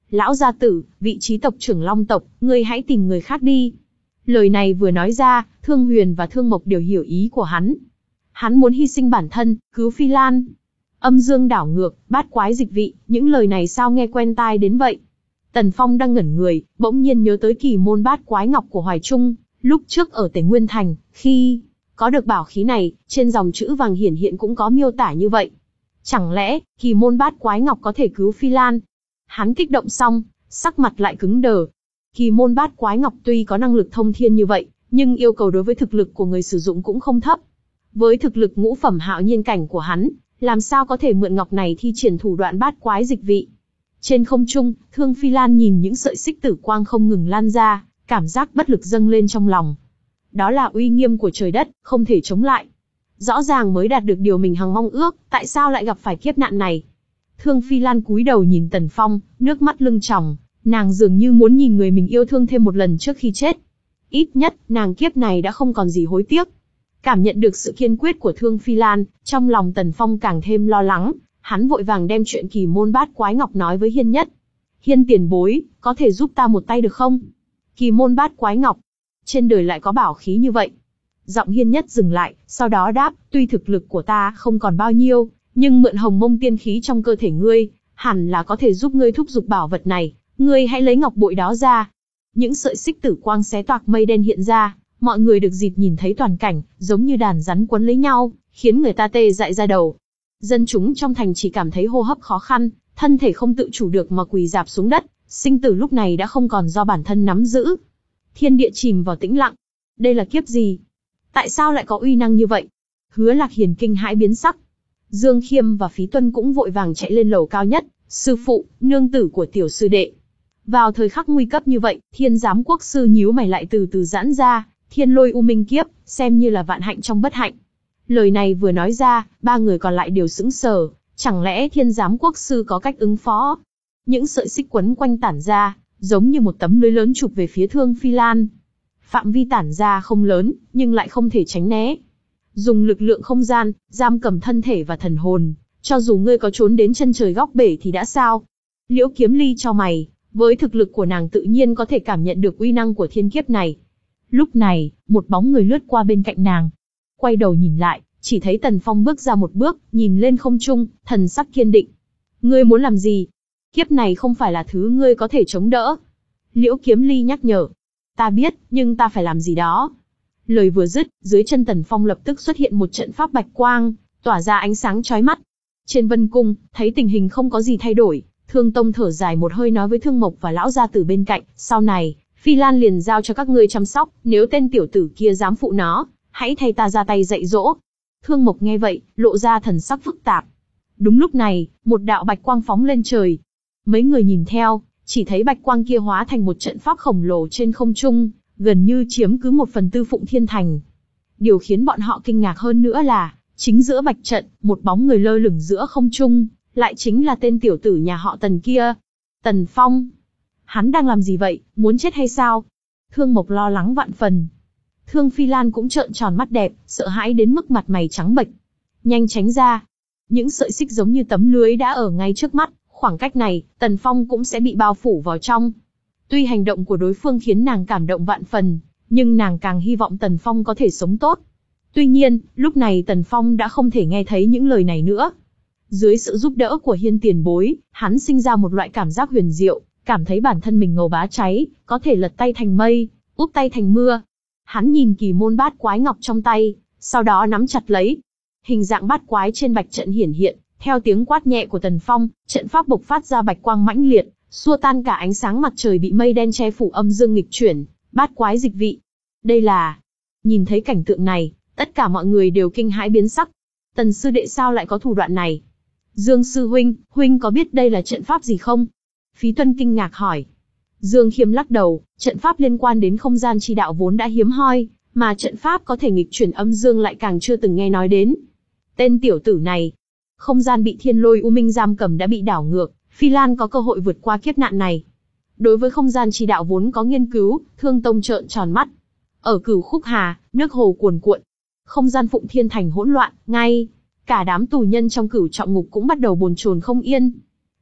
Lão gia tử, vị trí tộc trưởng Long tộc, ngươi hãy tìm người khác đi. Lời này vừa nói ra, Thương Huyền và Thương Mộc đều hiểu ý của hắn. Hắn muốn hy sinh bản thân, cứu Phi Lan. Âm dương đảo ngược, bát quái dịch vị, những lời này sao nghe quen tai đến vậy? Tần Phong đang ngẩn người, bỗng nhiên nhớ tới kỳ môn bát quái ngọc của Hoài Trung, lúc trước ở Tề Nguyên Thành, khi có được bảo khí này, trên dòng chữ vàng hiển hiện cũng có miêu tả như vậy. Chẳng lẽ, kỳ môn bát quái ngọc có thể cứu Phi Lan? Hắn kích động xong, sắc mặt lại cứng đờ. Kỳ môn bát quái ngọc tuy có năng lực thông thiên như vậy, nhưng yêu cầu đối với thực lực của người sử dụng cũng không thấp. Với thực lực ngũ phẩm hạo nhiên cảnh của hắn, làm sao có thể mượn ngọc này thi triển thủ đoạn bát quái dịch vị? Trên không trung, Thương Phi Lan nhìn những sợi xích tử quang không ngừng lan ra, cảm giác bất lực dâng lên trong lòng. Đó là uy nghiêm của trời đất, không thể chống lại. Rõ ràng mới đạt được điều mình hằng mong ước, tại sao lại gặp phải kiếp nạn này? Thương Phi Lan cúi đầu nhìn Tần Phong, nước mắt lưng tròng, nàng dường như muốn nhìn người mình yêu thương thêm một lần trước khi chết. Ít nhất, nàng kiếp này đã không còn gì hối tiếc. Cảm nhận được sự kiên quyết của Thương Phi Lan, trong lòng Tần Phong càng thêm lo lắng, hắn vội vàng đem chuyện kỳ môn bát quái ngọc nói với Hiên Nhất. Hiên tiền bối, có thể giúp ta một tay được không? Kỳ môn bát quái ngọc, trên đời lại có bảo khí như vậy. Giọng Hiên Nhất dừng lại, sau đó đáp, tuy thực lực của ta không còn bao nhiêu, nhưng mượn hồng mông tiên khí trong cơ thể ngươi, hẳn là có thể giúp ngươi thúc giục bảo vật này, ngươi hãy lấy ngọc bội đó ra. Những sợi xích tử quang xé toạc mây đen hiện ra, mọi người được dịp nhìn thấy toàn cảnh, giống như đàn rắn quấn lấy nhau, khiến người ta tê dại ra đầu. Dân chúng trong thành chỉ cảm thấy hô hấp khó khăn, thân thể không tự chủ được mà quỳ rạp xuống đất, sinh tử lúc này đã không còn do bản thân nắm giữ. Thiên địa chìm vào tĩnh lặng. Đây là kiếp gì? Tại sao lại có uy năng như vậy? Hứa Lạc Hiền kinh hãi biến sắc. Dương Khiêm và Phí Tuân cũng vội vàng chạy lên lầu cao nhất, sư phụ, nương tử của tiểu sư đệ. Vào thời khắc nguy cấp như vậy, Thiên Giám Quốc sư nhíu mày lại từ từ giãn ra, thiên lôi u minh kiếp, xem như là vạn hạnh trong bất hạnh. Lời này vừa nói ra, ba người còn lại đều sững sờ, chẳng lẽ Thiên Giám Quốc sư có cách ứng phó? Những sợi xích quấn quanh tản ra, giống như một tấm lưới lớn chụp về phía Thương Phi Lan. Phạm vi tản ra không lớn, nhưng lại không thể tránh né. Dùng lực lượng không gian, giam cầm thân thể và thần hồn, cho dù ngươi có trốn đến chân trời góc bể thì đã sao? Liễu Kiếm Ly cho mày, với thực lực của nàng tự nhiên có thể cảm nhận được uy năng của thiên kiếp này. Lúc này, một bóng người lướt qua bên cạnh nàng. Quay đầu nhìn lại, chỉ thấy Tần Phong bước ra một bước, nhìn lên không trung, thần sắc kiên định. Ngươi muốn làm gì? Kiếp này không phải là thứ ngươi có thể chống đỡ. Liễu Kiếm Ly nhắc nhở. Ta biết, nhưng ta phải làm gì đó. Lời vừa dứt, dưới chân Tần Phong lập tức xuất hiện một trận pháp bạch quang, tỏa ra ánh sáng chói mắt. Trên vân cung, thấy tình hình không có gì thay đổi, Thương Tông thở dài một hơi nói với Thương Mộc và lão gia tử bên cạnh, sau này, Phi Lan liền giao cho các ngươi chăm sóc, nếu tên tiểu tử kia dám phụ nó, hãy thay ta ra tay dạy dỗ. Thương Mộc nghe vậy, lộ ra thần sắc phức tạp. Đúng lúc này, một đạo bạch quang phóng lên trời. Mấy người nhìn theo, chỉ thấy bạch quang kia hóa thành một trận pháp khổng lồ trên không trung, gần như chiếm cứ một phần tư Phụng Thiên Thành. Điều khiến bọn họ kinh ngạc hơn nữa là, chính giữa bạch trận, một bóng người lơ lửng giữa không trung, lại chính là tên tiểu tử nhà họ Tần kia. Tần Phong. Hắn đang làm gì vậy, muốn chết hay sao? Thương Mộc lo lắng vạn phần. Thương Phi Lan cũng trợn tròn mắt đẹp, sợ hãi đến mức mặt mày trắng bệch. Nhanh tránh ra. Những sợi xích giống như tấm lưới đã ở ngay trước mắt, khoảng cách này, Tần Phong cũng sẽ bị bao phủ vào trong. Tuy hành động của đối phương khiến nàng cảm động vạn phần, nhưng nàng càng hy vọng Tần Phong có thể sống tốt. Tuy nhiên, lúc này Tần Phong đã không thể nghe thấy những lời này nữa. Dưới sự giúp đỡ của Hiên tiền bối, hắn sinh ra một loại cảm giác huyền diệu, cảm thấy bản thân mình ngầu bá cháy, có thể lật tay thành mây, úp tay thành mưa. Hắn nhìn kỳ môn bát quái ngọc trong tay, sau đó nắm chặt lấy. Hình dạng bát quái trên bạch trận hiển hiện, theo tiếng quát nhẹ của Tần Phong, trận pháp bộc phát ra bạch quang mãnh liệt, xua tan cả ánh sáng mặt trời bị mây đen che phủ, âm dương nghịch chuyển, bát quái dịch vị. Đây là... Nhìn thấy cảnh tượng này, tất cả mọi người đều kinh hãi biến sắc. Tần sư đệ sao lại có thủ đoạn này? Dương sư huynh, huynh có biết đây là trận pháp gì không? Phí Tuân kinh ngạc hỏi. Dương Khiêm lắc đầu, trận pháp liên quan đến không gian chi đạo vốn đã hiếm hoi, mà trận pháp có thể nghịch chuyển âm dương lại càng chưa từng nghe nói đến. Tên tiểu tử này, không gian bị thiên lôi u minh giam cầm đã bị đảo ngược, Phi Lan có cơ hội vượt qua kiếp nạn này. Đối với không gian chi đạo vốn có nghiên cứu, Thương Tông trợn tròn mắt. Ở Cửu Khúc Hà, nước hồ cuồn cuộn, không gian Phụng Thiên Thành hỗn loạn, ngay cả đám tù nhân trong Cửu Trọng Ngục cũng bắt đầu bồn chồn không yên.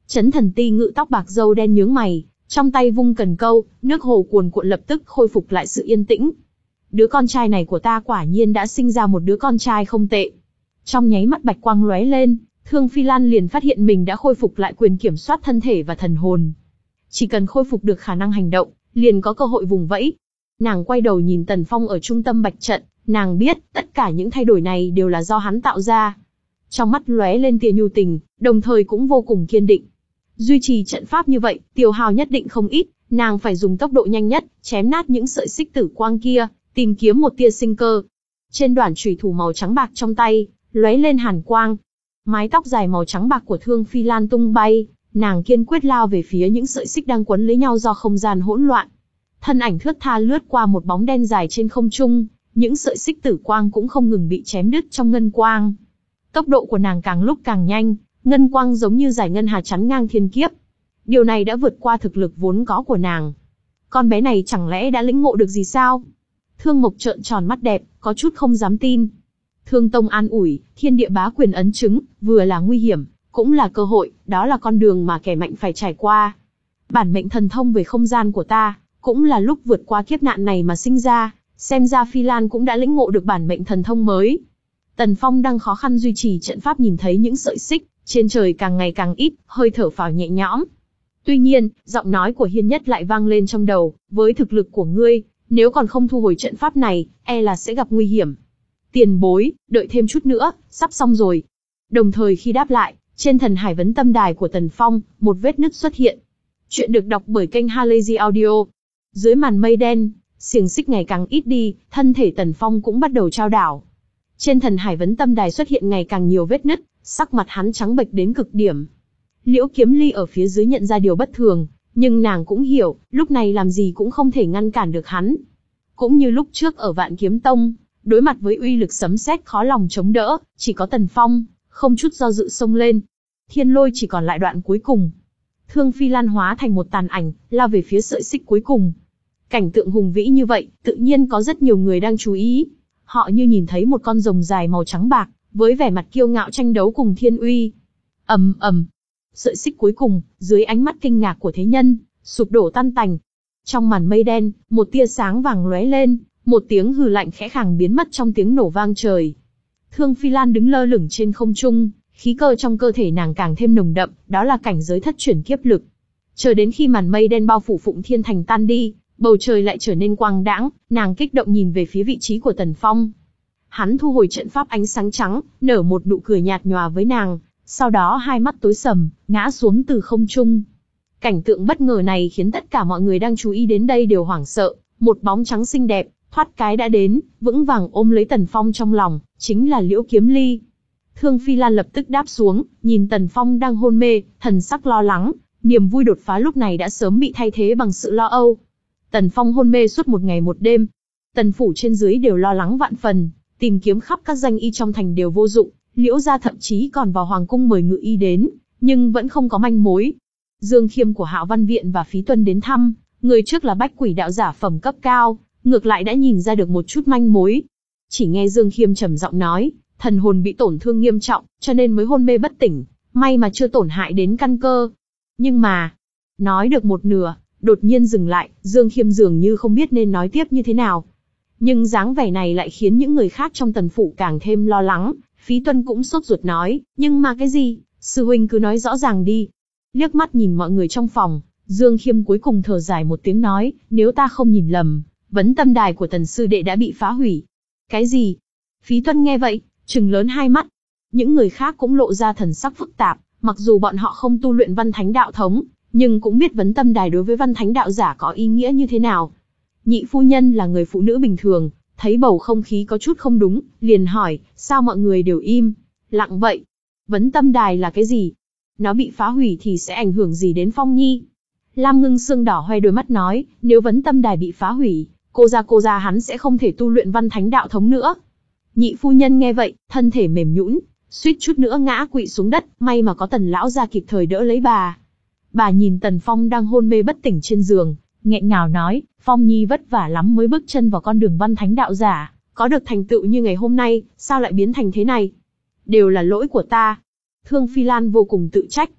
Chấn Thần Ti ngự tóc bạc râu đen nhướng mày, trong tay vung cần câu, nước hồ cuồn cuộn lập tức khôi phục lại sự yên tĩnh. Đứa con trai này của ta quả nhiên đã sinh ra một đứa con trai không tệ. Trong nháy mắt bạch quang lóe lên, Thương Phi Lan liền phát hiện mình đã khôi phục lại quyền kiểm soát thân thể và thần hồn. Chỉ cần khôi phục được khả năng hành động, liền có cơ hội vùng vẫy. Nàng quay đầu nhìn Tần Phong ở trung tâm bạch trận, nàng biết tất cả những thay đổi này đều là do hắn tạo ra. Trong mắt lóe lên tia nhu tình, đồng thời cũng vô cùng kiên định. Duy trì trận pháp như vậy, tiêu hao nhất định không ít, nàng phải dùng tốc độ nhanh nhất, chém nát những sợi xích tử quang kia, tìm kiếm một tia sinh cơ. Trên đoản chủy thủ màu trắng bạc trong tay, lóe lên hàn quang. Mái tóc dài màu trắng bạc của Thương Phi Lan tung bay, nàng kiên quyết lao về phía những sợi xích đang quấn lấy nhau do không gian hỗn loạn. Thân ảnh thướt tha lướt qua một bóng đen dài trên không trung, những sợi xích tử quang cũng không ngừng bị chém đứt trong ngân quang. Tốc độ của nàng càng lúc càng nhanh, ngân quang giống như dải ngân hà chắn ngang thiên kiếp. Điều này đã vượt qua thực lực vốn có của nàng. Con bé này chẳng lẽ đã lĩnh ngộ được gì sao? Thương Mộc trợn tròn mắt đẹp, có chút không dám tin. Thương Tông an ủi, thiên địa bá quyền ấn chứng, vừa là nguy hiểm, cũng là cơ hội, đó là con đường mà kẻ mạnh phải trải qua. Bản mệnh thần thông về không gian của ta, cũng là lúc vượt qua kiếp nạn này mà sinh ra, xem ra Phi Lan cũng đã lĩnh ngộ được bản mệnh thần thông mới. Tần Phong đang khó khăn duy trì trận pháp nhìn thấy những sợi xích trên trời càng ngày càng ít, hơi thở phào nhẹ nhõm. Tuy nhiên, giọng nói của Hiên Nhất lại vang lên trong đầu, với thực lực của ngươi, nếu còn không thu hồi trận pháp này, e là sẽ gặp nguy hiểm. Tiền bối, đợi thêm chút nữa, sắp xong rồi. Đồng thời khi đáp lại, trên thần hải vấn tâm đài của Tần Phong, một vết nứt xuất hiện. Chuyện được đọc bởi kênh Halazy Audio. Dưới màn mây đen, xiềng xích ngày càng ít đi, thân thể Tần Phong cũng bắt đầu trao đảo. Trên thần hải vấn tâm đài xuất hiện ngày càng nhiều vết nứt, sắc mặt hắn trắng bệch đến cực điểm. Liễu Kiếm Ly ở phía dưới nhận ra điều bất thường, nhưng nàng cũng hiểu, lúc này làm gì cũng không thể ngăn cản được hắn. Cũng như lúc trước ở Vạn Kiếm Tông, đối mặt với uy lực sấm sét khó lòng chống đỡ, chỉ có Tần Phong, không chút do dự xông lên. Thiên lôi chỉ còn lại đoạn cuối cùng. Thương Phi Lan hóa thành một tàn ảnh, lao về phía sợi xích cuối cùng. Cảnh tượng hùng vĩ như vậy, tự nhiên có rất nhiều người đang chú ý. Họ như nhìn thấy một con rồng dài màu trắng bạc, với vẻ mặt kiêu ngạo tranh đấu cùng thiên uy. Ầm ầm, sợi xích cuối cùng, dưới ánh mắt kinh ngạc của thế nhân, sụp đổ tan tành. Trong màn mây đen, một tia sáng vàng lóe lên, một tiếng hừ lạnh khẽ khàng biến mất trong tiếng nổ vang trời. Thương Phi Lan đứng lơ lửng trên không trung, khí cơ trong cơ thể nàng càng thêm nồng đậm, đó là cảnh giới thất chuyển kiếp lực. Chờ đến khi màn mây đen bao phủ Phụng Thiên Thành tan đi, bầu trời lại trở nên quang đãng, nàng kích động nhìn về phía vị trí của Tần Phong. Hắn thu hồi trận pháp ánh sáng trắng, nở một nụ cười nhạt nhòa với nàng, sau đó hai mắt tối sầm, ngã xuống từ không trung. Cảnh tượng bất ngờ này khiến tất cả mọi người đang chú ý đến đây đều hoảng sợ, một bóng trắng xinh đẹp, thoát cái đã đến, vững vàng ôm lấy Tần Phong trong lòng, chính là Liễu Kiếm Ly. Thương Phi Lan lập tức đáp xuống, nhìn Tần Phong đang hôn mê, thần sắc lo lắng, niềm vui đột phá lúc này đã sớm bị thay thế bằng sự lo âu. Tần Phong hôn mê suốt một ngày một đêm. Tần phủ trên dưới đều lo lắng vạn phần, tìm kiếm khắp các danh y trong thành đều vô dụng, Liễu gia thậm chí còn vào hoàng cung mời ngự y đến, nhưng vẫn không có manh mối. Dương Khiêm của Hạo Văn Viện và Phí Tuân đến thăm, người trước là bách quỷ đạo giả phẩm cấp cao, ngược lại đã nhìn ra được một chút manh mối. Chỉ nghe Dương Khiêm trầm giọng nói, thần hồn bị tổn thương nghiêm trọng, cho nên mới hôn mê bất tỉnh, may mà chưa tổn hại đến căn cơ. Nhưng mà, nói được một nửa, đột nhiên dừng lại, Dương Khiêm dường như không biết nên nói tiếp như thế nào. Nhưng dáng vẻ này lại khiến những người khác trong Tần phủ càng thêm lo lắng, Phí Tuân cũng sốt ruột nói, nhưng mà cái gì, sư huynh cứ nói rõ ràng đi. Liếc mắt nhìn mọi người trong phòng, Dương Khiêm cuối cùng thở dài một tiếng nói, nếu ta không nhìn lầm, vấn tâm đài của Tần sư đệ đã bị phá hủy. Cái gì? Phí Tuân nghe vậy, trừng lớn hai mắt. Những người khác cũng lộ ra thần sắc phức tạp, mặc dù bọn họ không tu luyện văn thánh đạo thống, nhưng cũng biết vấn tâm đài đối với văn thánh đạo giả có ý nghĩa như thế nào. Nhị phu nhân là người phụ nữ bình thường, thấy bầu không khí có chút không đúng, liền hỏi, sao mọi người đều im, lặng vậy? Vấn tâm đài là cái gì? Nó bị phá hủy thì sẽ ảnh hưởng gì đến Phong Nhi? Lam Ngưng Sương đỏ hoe đôi mắt nói, nếu vấn tâm đài bị phá hủy, cô gia cô gia hắn sẽ không thể tu luyện văn thánh đạo thống nữa. Nhị phu nhân nghe vậy, thân thể mềm nhũn, suýt chút nữa ngã quỵ xuống đất, may mà có Tần lão gia kịp thời đỡ lấy bà. Bà nhìn Tần Phong đang hôn mê bất tỉnh trên giường, nghẹn ngào nói, Phong Nhi vất vả lắm mới bước chân vào con đường văn thánh đạo giả, có được thành tựu như ngày hôm nay, sao lại biến thành thế này? Đều là lỗi của ta. Thương Phi Lan vô cùng tự trách.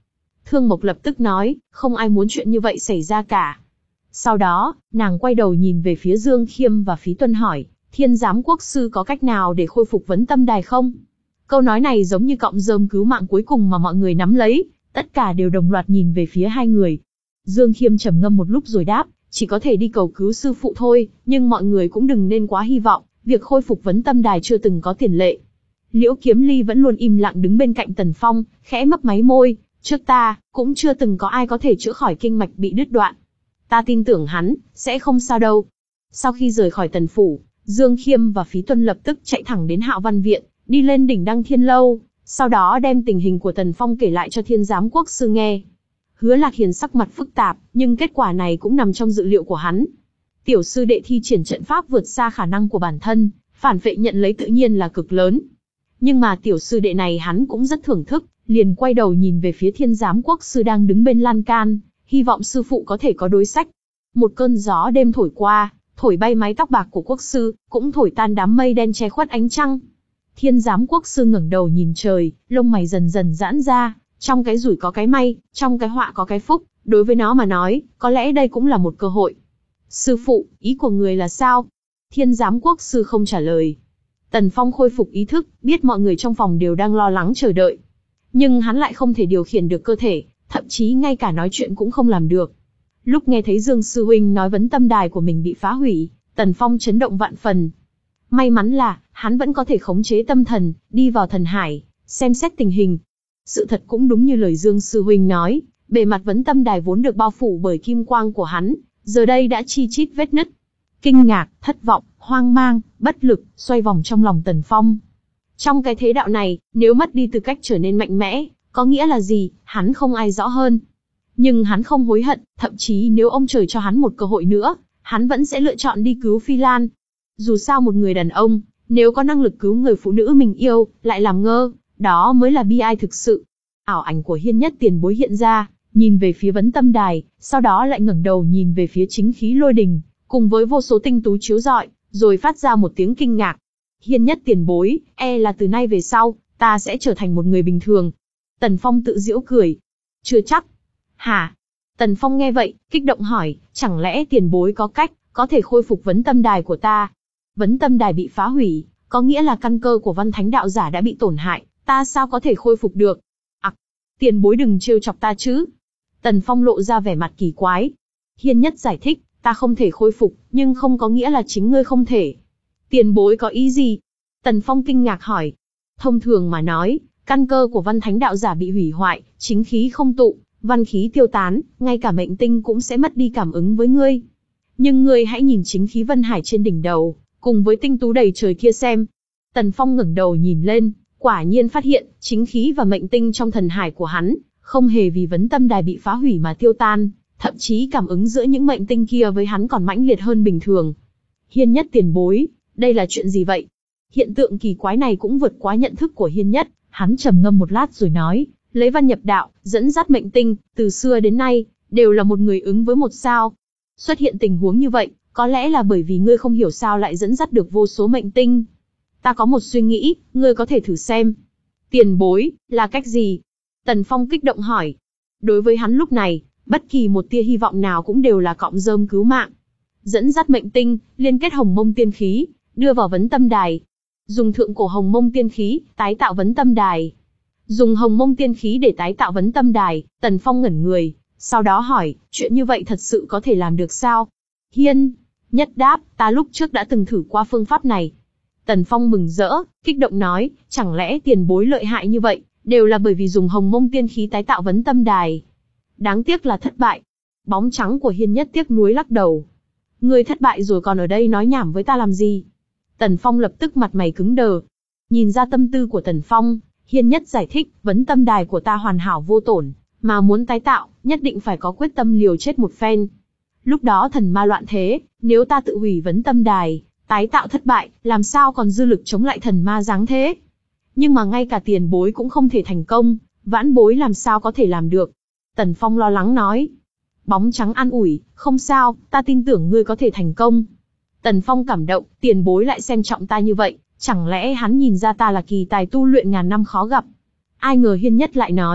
Thương Mộc lập tức nói, không ai muốn chuyện như vậy xảy ra cả. Sau đó, nàng quay đầu nhìn về phía Dương Khiêm và Phí Tuân hỏi, Thiên Giám Quốc Sư có cách nào để khôi phục vấn tâm đài không? Câu nói này giống như cọng rơm cứu mạng cuối cùng mà mọi người nắm lấy, tất cả đều đồng loạt nhìn về phía hai người. Dương Khiêm trầm ngâm một lúc rồi đáp, chỉ có thể đi cầu cứu sư phụ thôi, nhưng mọi người cũng đừng nên quá hy vọng, việc khôi phục vấn tâm đài chưa từng có tiền lệ. Liễu Kiếm Ly vẫn luôn im lặng đứng bên cạnh Tần Phong, khẽ mấp máy môi, trước ta, cũng chưa từng có ai có thể chữa khỏi kinh mạch bị đứt đoạn. Ta tin tưởng hắn, sẽ không sao đâu. Sau khi rời khỏi Tần Phủ, Dương Khiêm và Phí Tuân lập tức chạy thẳng đến Hạo Văn Viện, đi lên đỉnh Đăng Thiên Lâu, sau đó đem tình hình của Tần Phong kể lại cho Thiên Giám Quốc Sư nghe. Hứa Lạc Hiền sắc mặt phức tạp, nhưng kết quả này cũng nằm trong dự liệu của hắn. Tiểu sư đệ thi triển trận pháp vượt xa khả năng của bản thân, phản phệ nhận lấy tự nhiên là cực lớn. Nhưng mà tiểu sư đệ này hắn cũng rất thưởng thức, liền quay đầu nhìn về phía Thiên Giám Quốc Sư đang đứng bên lan can, hy vọng sư phụ có thể có đối sách. Một cơn gió đêm thổi qua, thổi bay mái tóc bạc của quốc sư, cũng thổi tan đám mây đen che khuất ánh trăng. Thiên Giám Quốc Sư ngẩng đầu nhìn trời, lông mày dần dần giãn ra, trong cái rủi có cái may, trong cái họa có cái phúc, đối với nó mà nói, có lẽ đây cũng là một cơ hội. Sư phụ, ý của người là sao? Thiên Giám Quốc Sư không trả lời. Tần Phong khôi phục ý thức, biết mọi người trong phòng đều đang lo lắng chờ đợi. Nhưng hắn lại không thể điều khiển được cơ thể, thậm chí ngay cả nói chuyện cũng không làm được. Lúc nghe thấy Dương Sư Huynh nói vấn tâm đài của mình bị phá hủy, Tần Phong chấn động vạn phần. May mắn là, hắn vẫn có thể khống chế tâm thần, đi vào thần hải, xem xét tình hình. Sự thật cũng đúng như lời Dương Sư Huynh nói, bề mặt vấn tâm đài vốn được bao phủ bởi kim quang của hắn, giờ đây đã chi chít vết nứt. Kinh ngạc, thất vọng, hoang mang, bất lực, xoay vòng trong lòng Tần Phong. Trong cái thế đạo này, nếu mất đi tư cách trở nên mạnh mẽ, có nghĩa là gì, hắn không ai rõ hơn. Nhưng hắn không hối hận, thậm chí nếu ông trời cho hắn một cơ hội nữa, hắn vẫn sẽ lựa chọn đi cứu Phi Lan. Dù sao một người đàn ông, nếu có năng lực cứu người phụ nữ mình yêu, lại làm ngơ, đó mới là bi ai thực sự. Ảo ảnh của Hiên Nhất Tiền Bối hiện ra, nhìn về phía vấn tâm đài, sau đó lại ngẩng đầu nhìn về phía chính khí lôi đình, cùng với vô số tinh tú chiếu rọi, rồi phát ra một tiếng kinh ngạc. Hiên Nhất Tiền Bối, e là từ nay về sau, ta sẽ trở thành một người bình thường. Tần Phong tự giễu cười. Chưa chắc. Hả? Tần Phong nghe vậy, kích động hỏi, chẳng lẽ tiền bối có cách, có thể khôi phục vấn tâm đài của ta? Vấn tâm đài bị phá hủy, có nghĩa là căn cơ của Văn Thánh đạo giả đã bị tổn hại, ta sao có thể khôi phục được? Ặc, à, tiền bối đừng trêu chọc ta chứ. Tần Phong lộ ra vẻ mặt kỳ quái. Hiên Nhất giải thích, ta không thể khôi phục, nhưng không có nghĩa là chính ngươi không thể. Tiền bối có ý gì? Tần Phong kinh ngạc hỏi. Thông thường mà nói, căn cơ của Văn Thánh đạo giả bị hủy hoại, chính khí không tụ, văn khí tiêu tán, ngay cả mệnh tinh cũng sẽ mất đi cảm ứng với ngươi. Nhưng ngươi hãy nhìn chính khí Vân Hải trên đỉnh đầu, cùng với tinh tú đầy trời kia xem. Tần Phong ngẩng đầu nhìn lên, quả nhiên phát hiện, chính khí và mệnh tinh trong thần hải của hắn, không hề vì vấn tâm đài bị phá hủy mà tiêu tan, thậm chí cảm ứng giữa những mệnh tinh kia với hắn còn mãnh liệt hơn bình thường. Hiên Nhất tiền bối, đây là chuyện gì vậy? Hiện tượng kỳ quái này cũng vượt quá nhận thức của Hiên Nhất, hắn trầm ngâm một lát rồi nói, lấy văn nhập đạo, dẫn dắt mệnh tinh, từ xưa đến nay, đều là một người ứng với một sao. Xuất hiện tình huống như vậy, có lẽ là bởi vì ngươi không hiểu sao lại dẫn dắt được vô số mệnh tinh. Ta có một suy nghĩ, ngươi có thể thử xem. Tiền bối, là cách gì? Tần Phong kích động hỏi. Đối với hắn lúc này, bất kỳ một tia hy vọng nào cũng đều là cọng rơm cứu mạng. Dẫn dắt mệnh tinh, liên kết hồng mông tiên khí, đưa vào vấn tâm đài. Dùng thượng cổ hồng mông tiên khí, tái tạo vấn tâm đài. Dùng hồng mông tiên khí để tái tạo vấn tâm đài, Tần Phong ngẩn người, sau đó hỏi, chuyện như vậy thật sự có thể làm được sao? Hiên Nhất đáp, ta lúc trước đã từng thử qua phương pháp này. Tần Phong mừng rỡ, kích động nói, chẳng lẽ tiền bối lợi hại như vậy, đều là bởi vì dùng hồng mông tiên khí tái tạo vấn tâm đài. Đáng tiếc là thất bại. Bóng trắng của Hiên Nhất tiếc nuối lắc đầu. Ngươi thất bại rồi còn ở đây nói nhảm với ta làm gì? Tần Phong lập tức mặt mày cứng đờ. Nhìn ra tâm tư của Tần Phong, Hiên Nhất giải thích, vấn tâm đài của ta hoàn hảo vô tổn, mà muốn tái tạo, nhất định phải có quyết tâm liều chết một phen. Lúc đó thần ma loạn thế, nếu ta tự hủy vấn tâm đài, tái tạo thất bại, làm sao còn dư lực chống lại thần ma giáng thế? Nhưng mà ngay cả tiền bối cũng không thể thành công, vãn bối làm sao có thể làm được? Tần Phong lo lắng nói. Bóng trắng an ủi, không sao, ta tin tưởng ngươi có thể thành công. Tần Phong cảm động, tiền bối lại xem trọng ta như vậy, chẳng lẽ hắn nhìn ra ta là kỳ tài tu luyện ngàn năm khó gặp? Ai ngờ Hiên Nhất lại nói,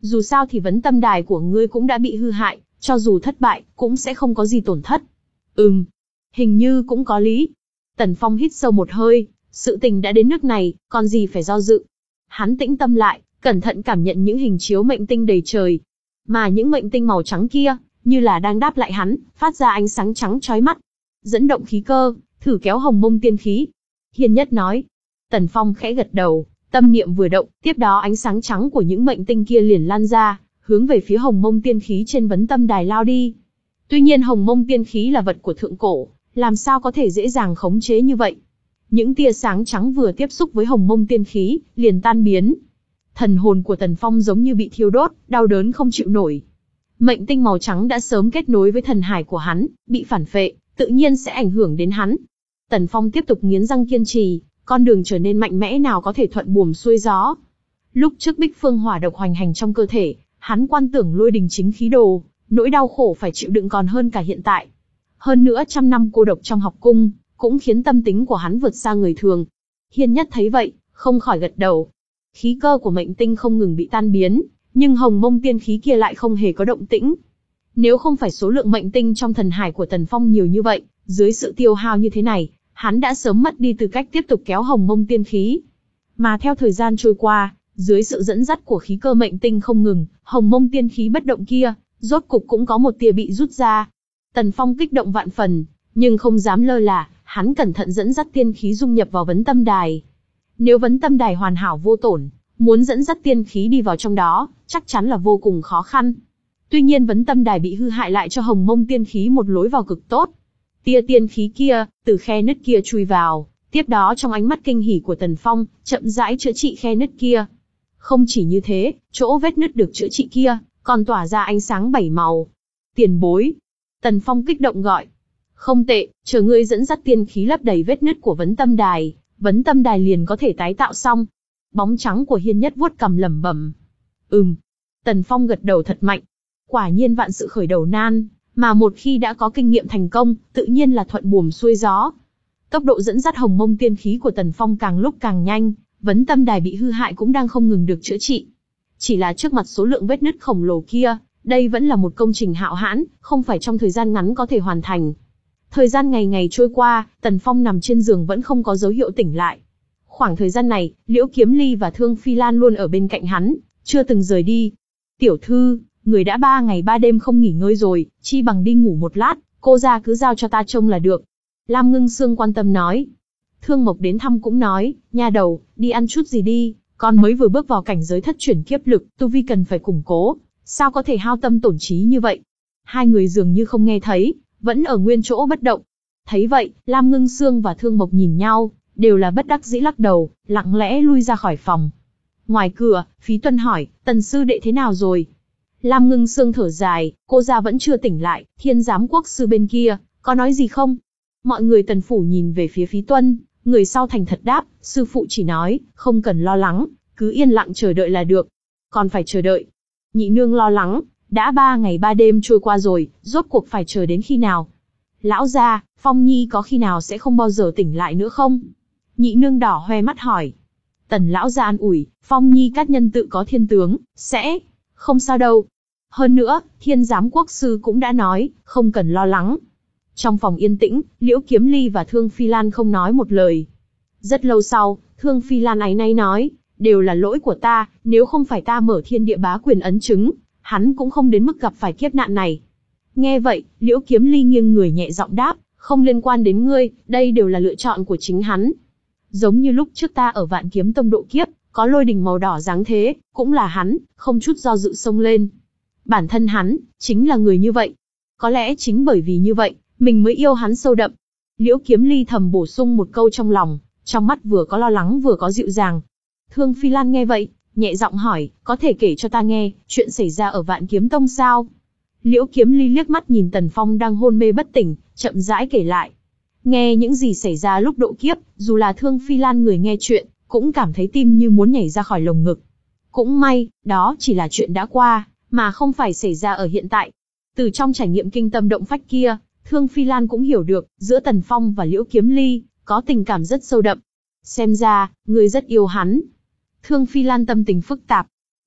Dù sao thì vấn tâm đài của ngươi cũng đã bị hư hại, cho dù thất bại, cũng sẽ không có gì tổn thất. Ừm, hình như cũng có lý. Tần Phong hít sâu một hơi, sự tình đã đến nước này, còn gì phải do dự. Hắn tĩnh tâm lại, cẩn thận cảm nhận những hình chiếu mệnh tinh đầy trời. Mà những mệnh tinh màu trắng kia, như là đang đáp lại hắn, phát ra ánh sáng trắng chói mắt. Dẫn động khí cơ, thử kéo hồng mông tiên khí. Hiên Nhất nói. Tần Phong khẽ gật đầu, tâm niệm vừa động, tiếp đó ánh sáng trắng của những mệnh tinh kia liền lan ra, hướng về phía hồng mông tiên khí trên vấn tâm đài lao đi. Tuy nhiên hồng mông tiên khí là vật của thượng cổ, làm sao có thể dễ dàng khống chế như vậy. Những tia sáng trắng vừa tiếp xúc với hồng mông tiên khí, liền tan biến. Thần hồn của Tần Phong giống như bị thiêu đốt, đau đớn không chịu nổi. Mệnh tinh màu trắng đã sớm kết nối với thần hải của hắn, bị phản phệ, tự nhiên sẽ ảnh hưởng đến hắn. Tần Phong tiếp tục nghiến răng kiên trì, con đường trở nên mạnh mẽ nào có thể thuận buồm xuôi gió. Lúc trước Bích Phương hỏa độc hoành hành trong cơ thể, hắn quan tưởng lôi đình chính khí đồ, nỗi đau khổ phải chịu đựng còn hơn cả hiện tại. Hơn nữa trăm năm cô độc trong học cung, cũng khiến tâm tính của hắn vượt xa người thường. Hiên Nhất thấy vậy, không khỏi gật đầu. Khí cơ của mệnh tinh không ngừng bị tan biến, nhưng hồng mông tiên khí kia lại không hề có động tĩnh. Nếu không phải số lượng mệnh tinh trong thần hải của Tần Phong nhiều như vậy, dưới sự tiêu hao như thế này, hắn đã sớm mất đi tư cách tiếp tục kéo hồng mông tiên khí. Mà theo thời gian trôi qua, dưới sự dẫn dắt của khí cơ mệnh tinh không ngừng, hồng mông tiên khí bất động kia, rốt cục cũng có một tia bị rút ra. Tần Phong kích động vạn phần, nhưng không dám lơ là, hắn cẩn thận dẫn dắt tiên khí dung nhập vào vấn tâm đài. Nếu vấn tâm đài hoàn hảo vô tổn, muốn dẫn dắt tiên khí đi vào trong đó, chắc chắn là vô cùng khó khăn. Tuy nhiên vấn tâm đài bị hư hại lại cho hồng mông tiên khí một lối vào cực tốt. Tia tiên khí kia, từ khe nứt kia chui vào, tiếp đó trong ánh mắt kinh hỉ của Tần Phong, chậm rãi chữa trị khe nứt kia. Không chỉ như thế, chỗ vết nứt được chữa trị kia, còn tỏa ra ánh sáng bảy màu. Tiền bối. Tần Phong kích động gọi. Không tệ, chờ ngươi dẫn dắt tiên khí lấp đầy vết nứt của vấn tâm đài, vấn tâm đài liền có thể tái tạo xong. Bóng trắng của Hiên Nhất vuốt cằm lẩm bẩm. Ừm. Tần Phong gật đầu thật mạnh. Quả nhiên vạn sự khởi đầu nan, mà một khi đã có kinh nghiệm thành công, tự nhiên là thuận buồm xuôi gió. Tốc độ dẫn dắt hồng mông tiên khí của Tần Phong càng lúc càng nhanh, vấn tâm đài bị hư hại cũng đang không ngừng được chữa trị. Chỉ là trước mặt số lượng vết nứt khổng lồ kia, đây vẫn là một công trình hạo hãn, không phải trong thời gian ngắn có thể hoàn thành. Thời gian ngày ngày trôi qua, Tần Phong nằm trên giường vẫn không có dấu hiệu tỉnh lại. Khoảng thời gian này, Liễu Kiếm Ly và Thương Phi Lan luôn ở bên cạnh hắn, chưa từng rời đi. Tiểu thư, người đã ba ngày ba đêm không nghỉ ngơi rồi, chi bằng đi ngủ một lát, cô ra cứ giao cho ta trông là được. Lam Ngưng Sương quan tâm nói. Thương Mộc đến thăm cũng nói, nha đầu, đi ăn chút gì đi, con mới vừa bước vào cảnh giới thất chuyển kiếp lực, tu vi cần phải củng cố, sao có thể hao tâm tổn trí như vậy. Hai người dường như không nghe thấy, vẫn ở nguyên chỗ bất động. Thấy vậy, Lam Ngưng Sương và Thương Mộc nhìn nhau, đều là bất đắc dĩ lắc đầu, lặng lẽ lui ra khỏi phòng. Ngoài cửa, Phí Tuân hỏi, Tần sư đệ thế nào rồi? Lam Ngưng Sương thở dài, cô gia vẫn chưa tỉnh lại, Thiên Giám Quốc sư bên kia, có nói gì không? Mọi người Tần phủ nhìn về phía Phí Tuân, người sau thành thật đáp, sư phụ chỉ nói, không cần lo lắng, cứ yên lặng chờ đợi là được. Còn phải chờ đợi. Nhị nương lo lắng, đã ba ngày ba đêm trôi qua rồi, rốt cuộc phải chờ đến khi nào? Lão gia, Phong Nhi có khi nào sẽ không bao giờ tỉnh lại nữa không? Nhị nương đỏ hoe mắt hỏi. Tần lão gia an ủi, Phong Nhi các nhân tự có thiên tướng, sẽ không sao đâu. Hơn nữa, Thiên Giám Quốc sư cũng đã nói, không cần lo lắng. Trong phòng yên tĩnh, Liễu Kiếm Ly và Thương Phi Lan không nói một lời. Rất lâu sau, Thương Phi Lan áy náy nói, đều là lỗi của ta, nếu không phải ta mở thiên địa bá quyền ấn chứng, hắn cũng không đến mức gặp phải kiếp nạn này. Nghe vậy, Liễu Kiếm Ly nghiêng người nhẹ giọng đáp, không liên quan đến ngươi, đây đều là lựa chọn của chính hắn. Giống như lúc trước ta ở Vạn Kiếm Tông độ kiếp, có lôi đình màu đỏ dáng thế, cũng là hắn, không chút do dự xông lên. Bản thân hắn, chính là người như vậy. Có lẽ chính bởi vì như vậy, mình mới yêu hắn sâu đậm. Liễu Kiếm Ly thầm bổ sung một câu trong lòng, trong mắt vừa có lo lắng vừa có dịu dàng. Thương Phi Lan nghe vậy, nhẹ giọng hỏi, có thể kể cho ta nghe, chuyện xảy ra ở Vạn Kiếm Tông sao? Liễu Kiếm Ly liếc mắt nhìn Tần Phong đang hôn mê bất tỉnh, chậm rãi kể lại. Nghe những gì xảy ra lúc độ kiếp, dù là Thương Phi Lan người nghe chuyện, cũng cảm thấy tim như muốn nhảy ra khỏi lồng ngực. Cũng may, đó chỉ là chuyện đã qua, mà không phải xảy ra ở hiện tại. Từ trong trải nghiệm kinh tâm động phách kia, Thương Phi Lan cũng hiểu được, giữa Tần Phong và Liễu Kiếm Ly, có tình cảm rất sâu đậm. Xem ra, người rất yêu hắn. Thương Phi Lan tâm tình phức tạp.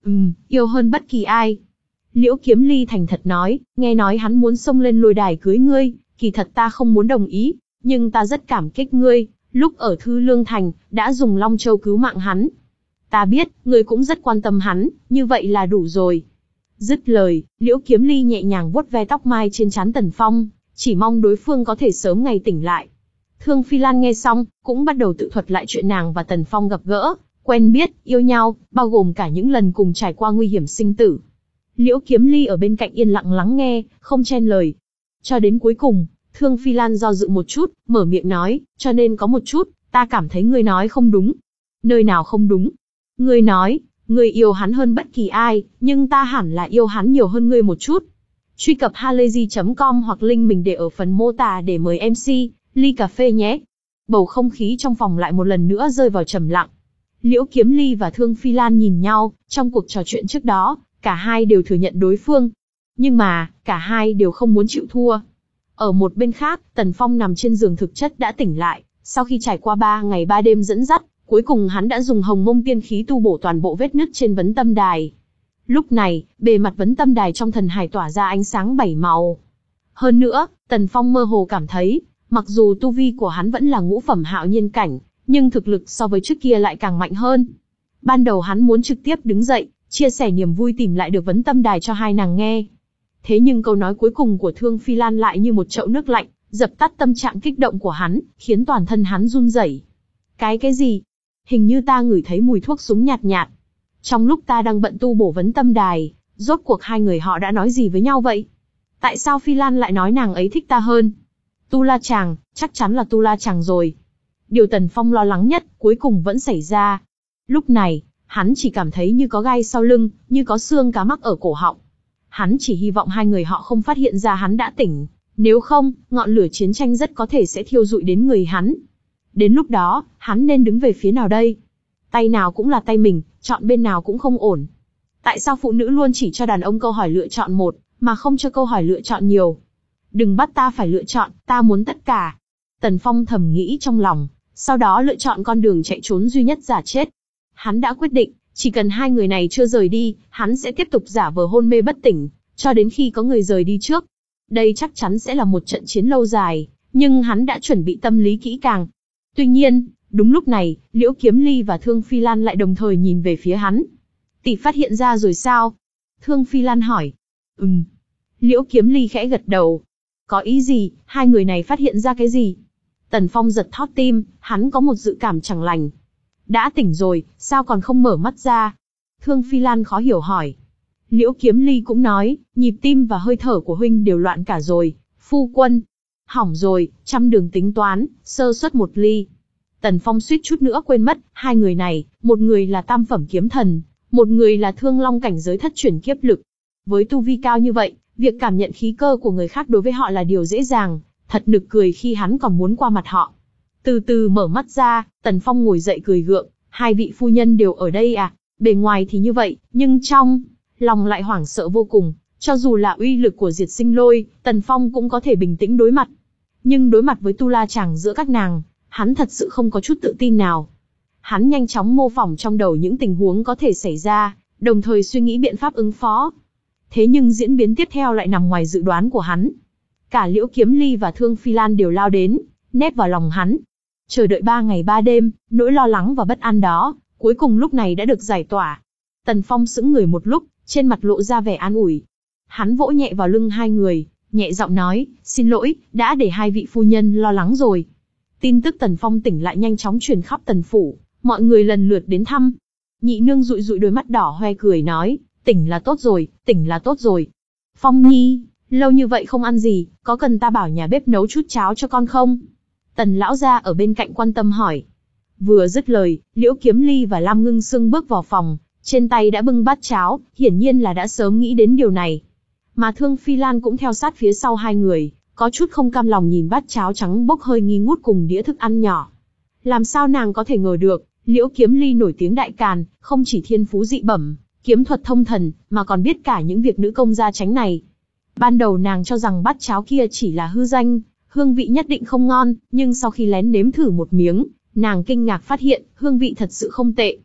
Ừm, yêu hơn bất kỳ ai. Liễu Kiếm Ly thành thật nói, nghe nói hắn muốn xông lên lôi đài cưới ngươi, kỳ thật ta không muốn đồng ý, nhưng ta rất cảm kích ngươi, lúc ở Thư Lương Thành, đã dùng Long Châu cứu mạng hắn. Ta biết, ngươi cũng rất quan tâm hắn, như vậy là đủ rồi. Dứt lời, Liễu Kiếm Ly nhẹ nhàng vuốt ve tóc mai trên trán Tần Phong, chỉ mong đối phương có thể sớm ngày tỉnh lại. Thương Phi Lan nghe xong, cũng bắt đầu tự thuật lại chuyện nàng và Tần Phong gặp gỡ, quen biết, yêu nhau, bao gồm cả những lần cùng trải qua nguy hiểm sinh tử. Liễu Kiếm Ly ở bên cạnh yên lặng lắng nghe, không chen lời. Cho đến cuối cùng, Thương Phi Lan do dự một chút, mở miệng nói, cho nên có một chút, ta cảm thấy ngươi nói không đúng. Nơi nào không đúng? Ngươi nói, ngươi yêu hắn hơn bất kỳ ai, nhưng ta hẳn là yêu hắn nhiều hơn ngươi một chút. Truy cập halayzi chấm com hoặc link mình để ở phần mô tả để mời em xê, ly cà phê nhé. Bầu không khí trong phòng lại một lần nữa rơi vào trầm lặng. Liễu Kiếm Ly và Thương Phi Lan nhìn nhau, trong cuộc trò chuyện trước đó, cả hai đều thừa nhận đối phương. Nhưng mà, cả hai đều không muốn chịu thua. Ở một bên khác, Tần Phong nằm trên giường thực chất đã tỉnh lại, sau khi trải qua ba ngày ba đêm dẫn dắt, cuối cùng hắn đã dùng Hồng Mông Tiên khí tu bổ toàn bộ vết nứt trên vấn tâm đài. Lúc này, bề mặt vấn tâm đài trong thần hải tỏa ra ánh sáng bảy màu. Hơn nữa, Tần Phong mơ hồ cảm thấy, mặc dù tu vi của hắn vẫn là ngũ phẩm hạo nhiên cảnh, nhưng thực lực so với trước kia lại càng mạnh hơn. Ban đầu hắn muốn trực tiếp đứng dậy, chia sẻ niềm vui tìm lại được vấn tâm đài cho hai nàng nghe. Thế nhưng câu nói cuối cùng của Thương Phi Lan lại như một chậu nước lạnh, dập tắt tâm trạng kích động của hắn, khiến toàn thân hắn run rẩy. Cái cái gì? Hình như ta ngửi thấy mùi thuốc súng nhạt nhạt. Trong lúc ta đang bận tu bổ vấn tâm đài, rốt cuộc hai người họ đã nói gì với nhau vậy? Tại sao Phi Lan lại nói nàng ấy thích ta hơn? Tu La Chàng, chắc chắn là Tu La Chàng rồi. Điều Tần Phong lo lắng nhất, cuối cùng vẫn xảy ra. Lúc này, hắn chỉ cảm thấy như có gai sau lưng, như có xương cá mắc ở cổ họng. Hắn chỉ hy vọng hai người họ không phát hiện ra hắn đã tỉnh. Nếu không, ngọn lửa chiến tranh rất có thể sẽ thiêu rụi đến người hắn. Đến lúc đó, hắn nên đứng về phía nào đây? Tay nào cũng là tay mình, chọn bên nào cũng không ổn. Tại sao phụ nữ luôn chỉ cho đàn ông câu hỏi lựa chọn một, mà không cho câu hỏi lựa chọn nhiều? Đừng bắt ta phải lựa chọn, ta muốn tất cả. Tần Phong thầm nghĩ trong lòng, sau đó lựa chọn con đường chạy trốn duy nhất giả chết. Hắn đã quyết định, chỉ cần hai người này chưa rời đi, hắn sẽ tiếp tục giả vờ hôn mê bất tỉnh, cho đến khi có người rời đi trước. Đây chắc chắn sẽ là một trận chiến lâu dài, nhưng hắn đã chuẩn bị tâm lý kỹ càng. Tuy nhiên, đúng lúc này, Liễu Kiếm Ly và Thương Phi Lan lại đồng thời nhìn về phía hắn. Tỷ phát hiện ra rồi sao? Thương Phi Lan hỏi. Ừm. Liễu Kiếm Ly khẽ gật đầu. Có ý gì, hai người này phát hiện ra cái gì? Tần Phong giật thót tim, hắn có một dự cảm chẳng lành. Đã tỉnh rồi, sao còn không mở mắt ra? Thương Phi Lan khó hiểu hỏi. Liễu Kiếm Ly cũng nói, nhịp tim và hơi thở của huynh đều loạn cả rồi, phu quân. Hỏng rồi, trăm đường tính toán, sơ suất một ly. Tần Phong suýt chút nữa quên mất, hai người này, một người là tam phẩm kiếm thần, một người là thương long cảnh giới thất chuyển kiếp lực. Với tu vi cao như vậy, việc cảm nhận khí cơ của người khác đối với họ là điều dễ dàng, thật nực cười khi hắn còn muốn qua mặt họ. Từ từ mở mắt ra, Tần Phong ngồi dậy cười gượng, hai vị phu nhân đều ở đây à? Bề ngoài thì như vậy, nhưng trong lòng lại hoảng sợ vô cùng. Cho dù là uy lực của diệt sinh lôi, Tần Phong cũng có thể bình tĩnh đối mặt. Nhưng đối mặt với Tu La Chàng giữa các nàng, hắn thật sự không có chút tự tin nào. Hắn nhanh chóng mô phỏng trong đầu những tình huống có thể xảy ra, đồng thời suy nghĩ biện pháp ứng phó. Thế nhưng diễn biến tiếp theo lại nằm ngoài dự đoán của hắn. Cả Liễu Kiếm Ly và Thương Phi Lan đều lao đến, nép vào lòng hắn. Chờ đợi ba ngày ba đêm, nỗi lo lắng và bất an đó, cuối cùng lúc này đã được giải tỏa. Tần Phong sững người một lúc, trên mặt lộ ra vẻ an ủi. Hắn vỗ nhẹ vào lưng hai người, nhẹ giọng nói, xin lỗi, đã để hai vị phu nhân lo lắng rồi. Tin tức Tần Phong tỉnh lại nhanh chóng truyền khắp Tần phủ, mọi người lần lượt đến thăm. Nhị nương dụi dụi đôi mắt đỏ hoe cười nói, tỉnh là tốt rồi, tỉnh là tốt rồi. Phong Nhi, lâu như vậy không ăn gì, có cần ta bảo nhà bếp nấu chút cháo cho con không? Tần lão gia ở bên cạnh quan tâm hỏi. Vừa dứt lời, Liễu Kiếm Ly và Lam Ngưng Sương bước vào phòng, trên tay đã bưng bát cháo, hiển nhiên là đã sớm nghĩ đến điều này. Mà Thương Phi Lan cũng theo sát phía sau hai người, có chút không cam lòng nhìn bát cháo trắng bốc hơi nghi ngút cùng đĩa thức ăn nhỏ. Làm sao nàng có thể ngờ được, Liễu Kiếm Ly nổi tiếng đại càn, không chỉ thiên phú dị bẩm, kiếm thuật thông thần, mà còn biết cả những việc nữ công gia tránh này. Ban đầu nàng cho rằng bát cháo kia chỉ là hư danh, hương vị nhất định không ngon, nhưng sau khi lén nếm thử một miếng, nàng kinh ngạc phát hiện, hương vị thật sự không tệ.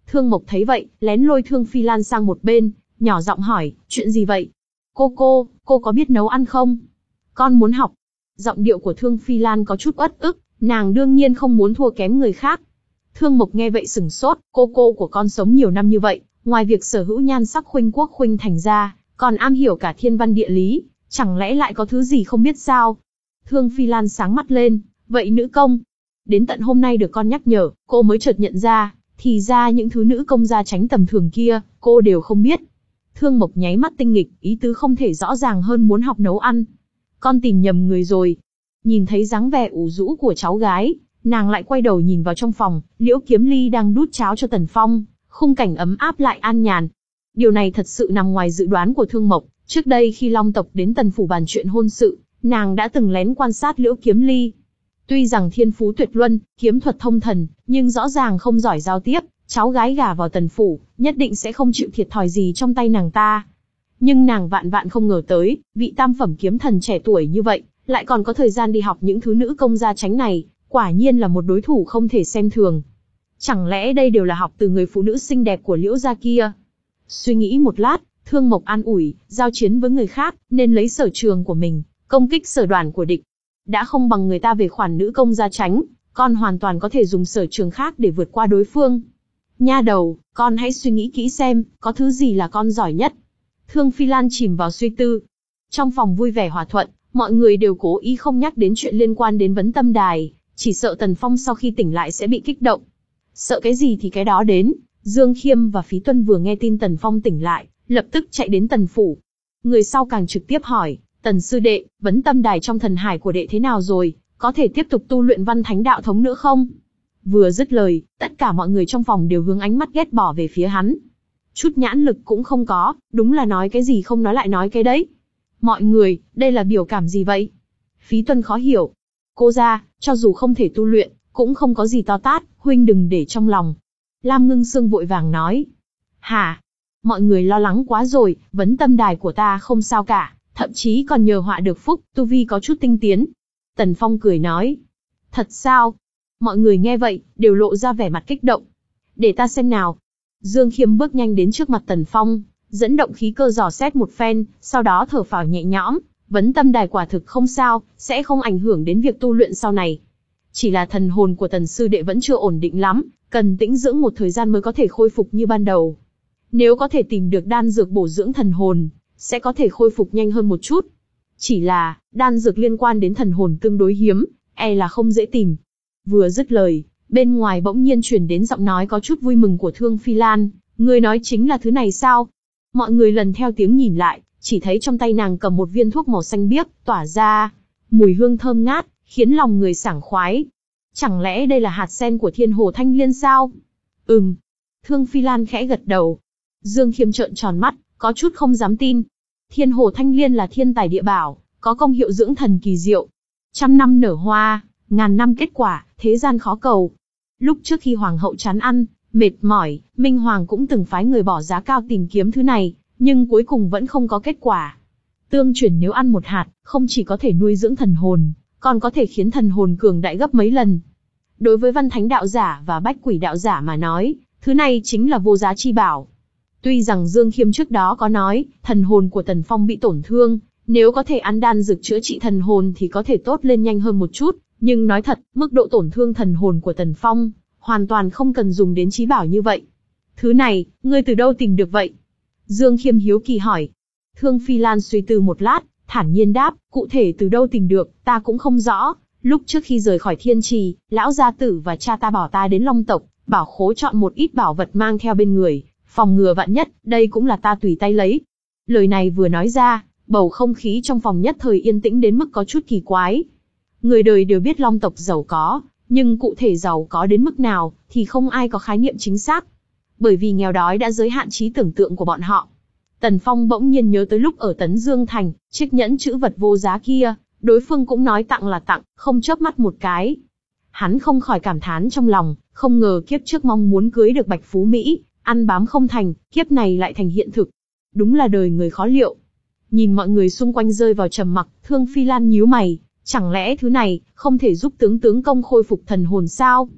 Thương Mộc thấy vậy, lén lôi Thương Phi Lan sang một bên, nhỏ giọng hỏi, chuyện gì vậy? Cô cô, cô có biết nấu ăn không? Con muốn học. Giọng điệu của Thương Phi Lan có chút uất ức, nàng đương nhiên không muốn thua kém người khác. Thương Mộc nghe vậy sửng sốt, cô cô của con sống nhiều năm như vậy, ngoài việc sở hữu nhan sắc khuynh quốc khuynh thành ra, còn am hiểu cả thiên văn địa lý, chẳng lẽ lại có thứ gì không biết sao? Thương Phi Lan sáng mắt lên, vậy nữ công? Đến tận hôm nay được con nhắc nhở, cô mới chợt nhận ra, thì ra những thứ nữ công gia tránh tầm thường kia, cô đều không biết. Thương Mộc nháy mắt tinh nghịch, ý tứ không thể rõ ràng hơn muốn học nấu ăn. Con tìm nhầm người rồi. Nhìn thấy dáng vẻ ủ rũ của cháu gái, nàng lại quay đầu nhìn vào trong phòng, Liễu Kiếm Ly đang đút cháo cho Tần Phong, khung cảnh ấm áp lại an nhàn. Điều này thật sự nằm ngoài dự đoán của Thương Mộc, trước đây khi Long tộc đến Tần phủ bàn chuyện hôn sự, nàng đã từng lén quan sát Liễu Kiếm Ly. Tuy rằng thiên phú tuyệt luân, kiếm thuật thông thần, nhưng rõ ràng không giỏi giao tiếp, cháu gái gả vào Tần phủ, nhất định sẽ không chịu thiệt thòi gì trong tay nàng ta. Nhưng nàng vạn vạn không ngờ tới, vị tam phẩm kiếm thần trẻ tuổi như vậy, lại còn có thời gian đi học những thứ nữ công gia tránh này, quả nhiên là một đối thủ không thể xem thường. Chẳng lẽ đây đều là học từ người phụ nữ xinh đẹp của Liễu gia kia? Suy nghĩ một lát, Thương Mộc an ủi, giao chiến với người khác, nên lấy sở trường của mình, công kích sở đoản của địch. Đã không bằng người ta về khoản nữ công gia tránh, con hoàn toàn có thể dùng sở trường khác để vượt qua đối phương. Nha đầu, con hãy suy nghĩ kỹ xem, có thứ gì là con giỏi nhất. Thương Phi Lan chìm vào suy tư. Trong phòng vui vẻ hòa thuận, mọi người đều cố ý không nhắc đến chuyện liên quan đến vấn tâm đài, chỉ sợ Tần Phong sau khi tỉnh lại sẽ bị kích động. Sợ cái gì thì cái đó đến. Dương Khiêm và Phí Tuân vừa nghe tin Tần Phong tỉnh lại, lập tức chạy đến Tần phủ. Người sau càng trực tiếp hỏi, Tần sư đệ, vấn tâm đài trong thần hải của đệ thế nào rồi, có thể tiếp tục tu luyện văn thánh đạo thống nữa không? Vừa dứt lời, tất cả mọi người trong phòng đều hướng ánh mắt ghét bỏ về phía hắn. Chút nhãn lực cũng không có, đúng là nói cái gì không nói lại nói cái đấy. Mọi người, đây là biểu cảm gì vậy? Phí Tuân khó hiểu. Cô ra, cho dù không thể tu luyện, cũng không có gì to tát, huynh đừng để trong lòng. Lam Ngưng Sương vội vàng nói. Hả? Mọi người lo lắng quá rồi, vấn tâm đài của ta không sao cả, thậm chí còn nhờ họa được phúc, tu vi có chút tinh tiến. Tần Phong cười nói. Thật sao? Mọi người nghe vậy, đều lộ ra vẻ mặt kích động. Để ta xem nào. Dương Khiêm bước nhanh đến trước mặt Tần Phong, dẫn động khí cơ dò xét một phen, sau đó thở phào nhẹ nhõm, vấn tâm đài quả thực không sao, sẽ không ảnh hưởng đến việc tu luyện sau này. Chỉ là thần hồn của Tần sư đệ vẫn chưa ổn định lắm, cần tĩnh dưỡng một thời gian mới có thể khôi phục như ban đầu. Nếu có thể tìm được đan dược bổ dưỡng thần hồn, sẽ có thể khôi phục nhanh hơn một chút. Chỉ là, đan dược liên quan đến thần hồn tương đối hiếm, e là không dễ tìm. Vừa dứt lời, bên ngoài bỗng nhiên truyền đến giọng nói có chút vui mừng của Thương Phi Lan, người nói chính là thứ này sao? Mọi người lần theo tiếng nhìn lại, chỉ thấy trong tay nàng cầm một viên thuốc màu xanh biếc, tỏa ra mùi hương thơm ngát, khiến lòng người sảng khoái. Chẳng lẽ đây là hạt sen của Thiên Hồ Thanh Liên sao? Ừm. Thương Phi Lan khẽ gật đầu. Dương Khiêm trợn tròn mắt, có chút không dám tin. Thiên Hồ Thanh Liên là thiên tài địa bảo, có công hiệu dưỡng thần kỳ diệu. Trăm năm nở hoa, ngàn năm kết quả, thế gian khó cầu. Lúc trước khi Hoàng hậu chán ăn, mệt mỏi, Minh Hoàng cũng từng phái người bỏ giá cao tìm kiếm thứ này, nhưng cuối cùng vẫn không có kết quả. Tương truyền nếu ăn một hạt, không chỉ có thể nuôi dưỡng thần hồn, còn có thể khiến thần hồn cường đại gấp mấy lần. Đối với văn thánh đạo giả và bách quỷ đạo giả mà nói, thứ này chính là vô giá chi bảo. Tuy rằng Dương Khiêm trước đó có nói, thần hồn của Tần Phong bị tổn thương, nếu có thể ăn đan dược chữa trị thần hồn thì có thể tốt lên nhanh hơn một chút, nhưng nói thật, mức độ tổn thương thần hồn của Tần Phong, hoàn toàn không cần dùng đến chí bảo như vậy. Thứ này, ngươi từ đâu tìm được vậy? Dương Khiêm hiếu kỳ hỏi. Thương Phi Lan suy tư một lát, thản nhiên đáp, cụ thể từ đâu tìm được, ta cũng không rõ. Lúc trước khi rời khỏi Thiên Trì, lão gia tử và cha ta bảo ta đến Long tộc, bảo khố chọn một ít bảo vật mang theo bên người, phòng ngừa vạn nhất, đây cũng là ta tùy tay lấy. Lời này vừa nói ra, bầu không khí trong phòng nhất thời yên tĩnh đến mức có chút kỳ quái. Người đời đều biết Long tộc giàu có, nhưng cụ thể giàu có đến mức nào, thì không ai có khái niệm chính xác. Bởi vì nghèo đói đã giới hạn trí tưởng tượng của bọn họ. Tần Phong bỗng nhiên nhớ tới lúc ở Tấn Dương Thành, chiếc nhẫn chữ vật vô giá kia, đối phương cũng nói tặng là tặng, không chớp mắt một cái. Hắn không khỏi cảm thán trong lòng, không ngờ kiếp trước mong muốn cưới được Bạch Phú Mỹ, ăn bám không thành, kiếp này lại thành hiện thực. Đúng là đời người khó liệu. Nhìn mọi người xung quanh rơi vào trầm mặc, Thương Phi Lan nhíu mày, chẳng lẽ thứ này không thể giúp tướng tướng công khôi phục thần hồn sao?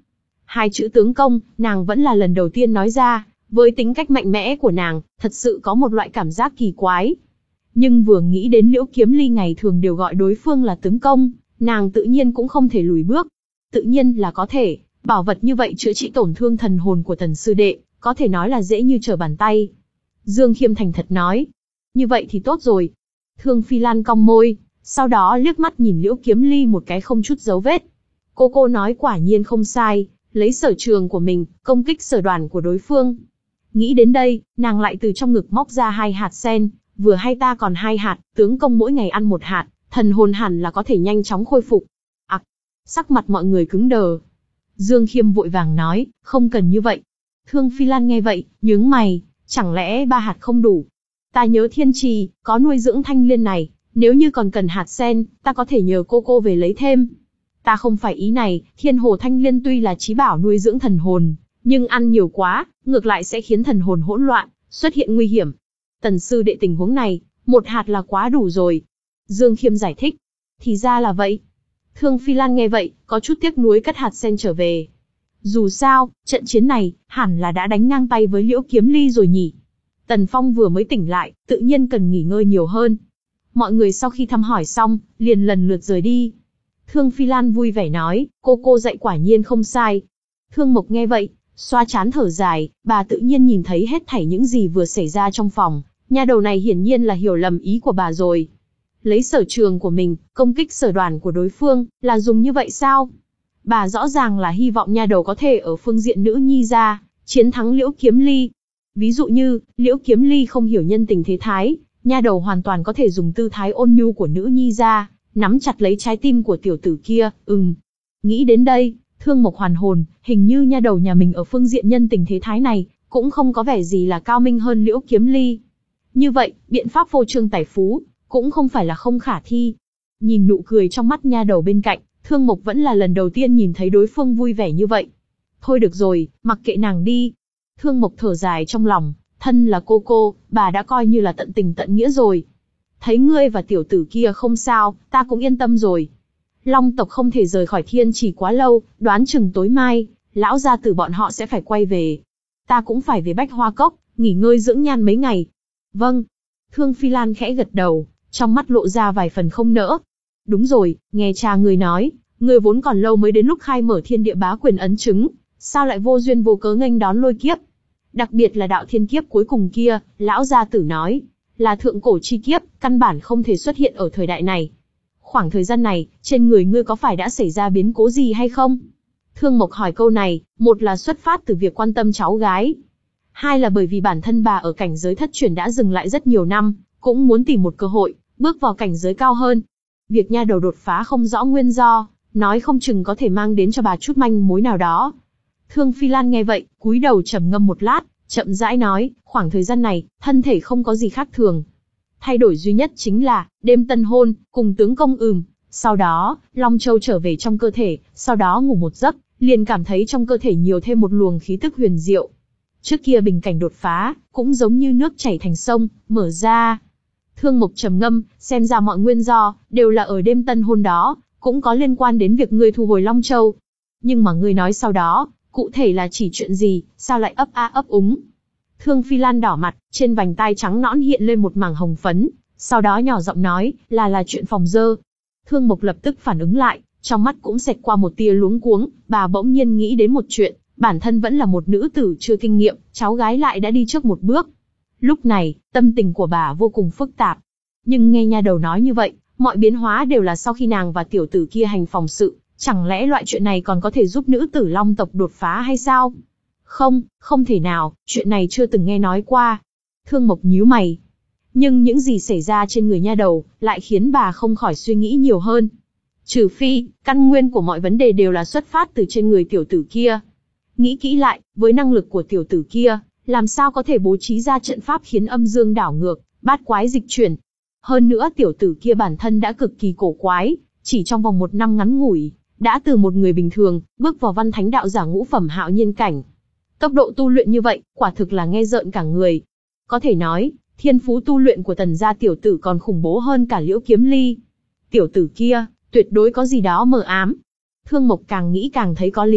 Hai chữ tướng công, nàng vẫn là lần đầu tiên nói ra, với tính cách mạnh mẽ của nàng, thật sự có một loại cảm giác kỳ quái. Nhưng vừa nghĩ đến Liễu Kiếm Ly ngày thường đều gọi đối phương là tướng công, nàng tự nhiên cũng không thể lùi bước. Tự nhiên là có thể, bảo vật như vậy chữa trị tổn thương thần hồn của Tần sư đệ, có thể nói là dễ như trở bàn tay. Dương Khiêm thành thật nói, như vậy thì tốt rồi. Thương Phi Lan cong môi, sau đó liếc mắt nhìn Liễu Kiếm Ly một cái không chút dấu vết. Cô cô nói quả nhiên không sai, lấy sở trường của mình, công kích sở đoàn của đối phương. Nghĩ đến đây, nàng lại từ trong ngực móc ra hai hạt sen, vừa hay ta còn hai hạt, tướng công mỗi ngày ăn một hạt, thần hồn hẳn là có thể nhanh chóng khôi phục. Ặc, sắc mặt mọi người cứng đờ. Dương Khiêm vội vàng nói, không cần như vậy. Thương Phi Lan nghe vậy, nhướng mày, chẳng lẽ ba hạt không đủ? Ta nhớ Thiên Trì, có nuôi dưỡng thanh liên này, nếu như còn cần hạt sen, ta có thể nhờ cô cô về lấy thêm. Ta không phải ý này, Thiên Hồ Thanh Liên tuy là chí bảo nuôi dưỡng thần hồn, nhưng ăn nhiều quá, ngược lại sẽ khiến thần hồn hỗn loạn, xuất hiện nguy hiểm. Tần sư đệ tình huống này, một hạt là quá đủ rồi. Dương Khiêm giải thích. Thì ra là vậy. Thương Phi Lan nghe vậy, có chút tiếc nuối cất hạt sen trở về. Dù sao, trận chiến này, hẳn là đã đánh ngang tay với Liễu Kiếm Ly rồi nhỉ. Tần Phong vừa mới tỉnh lại, tự nhiên cần nghỉ ngơi nhiều hơn. Mọi người sau khi thăm hỏi xong, liền lần lượt rời đi. Thương Phi Lan vui vẻ nói, cô cô dạy quả nhiên không sai. Thương Mộc nghe vậy, xoa chán thở dài, bà tự nhiên nhìn thấy hết thảy những gì vừa xảy ra trong phòng. Nha đầu này hiển nhiên là hiểu lầm ý của bà rồi. Lấy sở trường của mình, công kích sở đoàn của đối phương, là dùng như vậy sao? Bà rõ ràng là hy vọng nha đầu có thể ở phương diện nữ nhi ra, chiến thắng Liễu Kiếm Ly. Ví dụ như, Liễu Kiếm Ly không hiểu nhân tình thế thái, nha đầu hoàn toàn có thể dùng tư thái ôn nhu của nữ nhi ra, nắm chặt lấy trái tim của tiểu tử kia, ừm. Nghĩ đến đây, Thương Mộc hoàn hồn, hình như nha đầu nhà mình ở phương diện nhân tình thế thái này, cũng không có vẻ gì là cao minh hơn Liễu Kiếm Ly. Như vậy, biện pháp phô trương tài phú, cũng không phải là không khả thi. Nhìn nụ cười trong mắt nha đầu bên cạnh, Thương Mộc vẫn là lần đầu tiên nhìn thấy đối phương vui vẻ như vậy. Thôi được rồi, mặc kệ nàng đi. Thương Mộc thở dài trong lòng, thân là cô cô, bà đã coi như là tận tình tận nghĩa rồi. Thấy ngươi và tiểu tử kia không sao, ta cũng yên tâm rồi. Long tộc không thể rời khỏi Thiên Trì quá lâu, đoán chừng tối mai, lão gia tử bọn họ sẽ phải quay về. Ta cũng phải về Bách Hoa Cốc, nghỉ ngơi dưỡng nhan mấy ngày. Vâng. Thương Phi Lan khẽ gật đầu, trong mắt lộ ra vài phần không nỡ. Đúng rồi, nghe cha ngươi nói, ngươi vốn còn lâu mới đến lúc khai mở thiên địa bá quyền ấn chứng, sao lại vô duyên vô cớ nghênh đón lôi kiếp? Đặc biệt là đạo thiên kiếp cuối cùng kia, lão gia tử nói, là thượng cổ chi kiếp, căn bản không thể xuất hiện ở thời đại này. Khoảng thời gian này, trên người ngươi có phải đã xảy ra biến cố gì hay không? Thương Mộc hỏi câu này, một là xuất phát từ việc quan tâm cháu gái. Hai là bởi vì bản thân bà ở cảnh giới thất truyền đã dừng lại rất nhiều năm, cũng muốn tìm một cơ hội, bước vào cảnh giới cao hơn. Việc nha đầu đột phá không rõ nguyên do, nói không chừng có thể mang đến cho bà chút manh mối nào đó. Thương Phi Lan nghe vậy, cúi đầu trầm ngâm một lát, chậm rãi nói, khoảng thời gian này, thân thể không có gì khác thường. Thay đổi duy nhất chính là, đêm tân hôn, cùng tướng công ừm, sau đó, Long Châu trở về trong cơ thể, sau đó ngủ một giấc, liền cảm thấy trong cơ thể nhiều thêm một luồng khí tức huyền diệu. Trước kia bình cảnh đột phá, cũng giống như nước chảy thành sông, mở ra. Thương Mộc trầm ngâm, xem ra mọi nguyên do, đều là ở đêm tân hôn đó, cũng có liên quan đến việc ngươi thu hồi Long Châu. Nhưng mà ngươi nói sau đó, cụ thể là chỉ chuyện gì, sao lại ấp a ấp úng. Thương Phi Lan đỏ mặt, trên vành tai trắng nõn hiện lên một mảng hồng phấn, sau đó nhỏ giọng nói, là là chuyện phòng dơ. Thương Mộc lập tức phản ứng lại, trong mắt cũng xẹt qua một tia luống cuống, bà bỗng nhiên nghĩ đến một chuyện, bản thân vẫn là một nữ tử chưa kinh nghiệm, cháu gái lại đã đi trước một bước. Lúc này, tâm tình của bà vô cùng phức tạp. Nhưng nghe nha đầu nói như vậy, mọi biến hóa đều là sau khi nàng và tiểu tử kia hành phòng sự, chẳng lẽ loại chuyện này còn có thể giúp nữ tử Long tộc đột phá hay sao? Không, không thể nào, chuyện này chưa từng nghe nói qua. Thương Mộc nhíu mày. Nhưng những gì xảy ra trên người nha đầu, lại khiến bà không khỏi suy nghĩ nhiều hơn. Trừ phi, căn nguyên của mọi vấn đề đều là xuất phát từ trên người tiểu tử kia. Nghĩ kỹ lại, với năng lực của tiểu tử kia, làm sao có thể bố trí ra trận pháp khiến âm dương đảo ngược, bát quái dịch chuyển. Hơn nữa tiểu tử kia bản thân đã cực kỳ cổ quái, chỉ trong vòng một năm ngắn ngủi, đã từ một người bình thường, bước vào văn thánh đạo giả ngũ phẩm hạo nhiên cảnh. Tốc độ tu luyện như vậy, quả thực là nghe rợn cả người. Có thể nói, thiên phú tu luyện của tần gia tiểu tử còn khủng bố hơn cả Liễu Kiếm Ly. Tiểu tử kia, tuyệt đối có gì đó mờ ám. Thương Mộc càng nghĩ càng thấy có lý,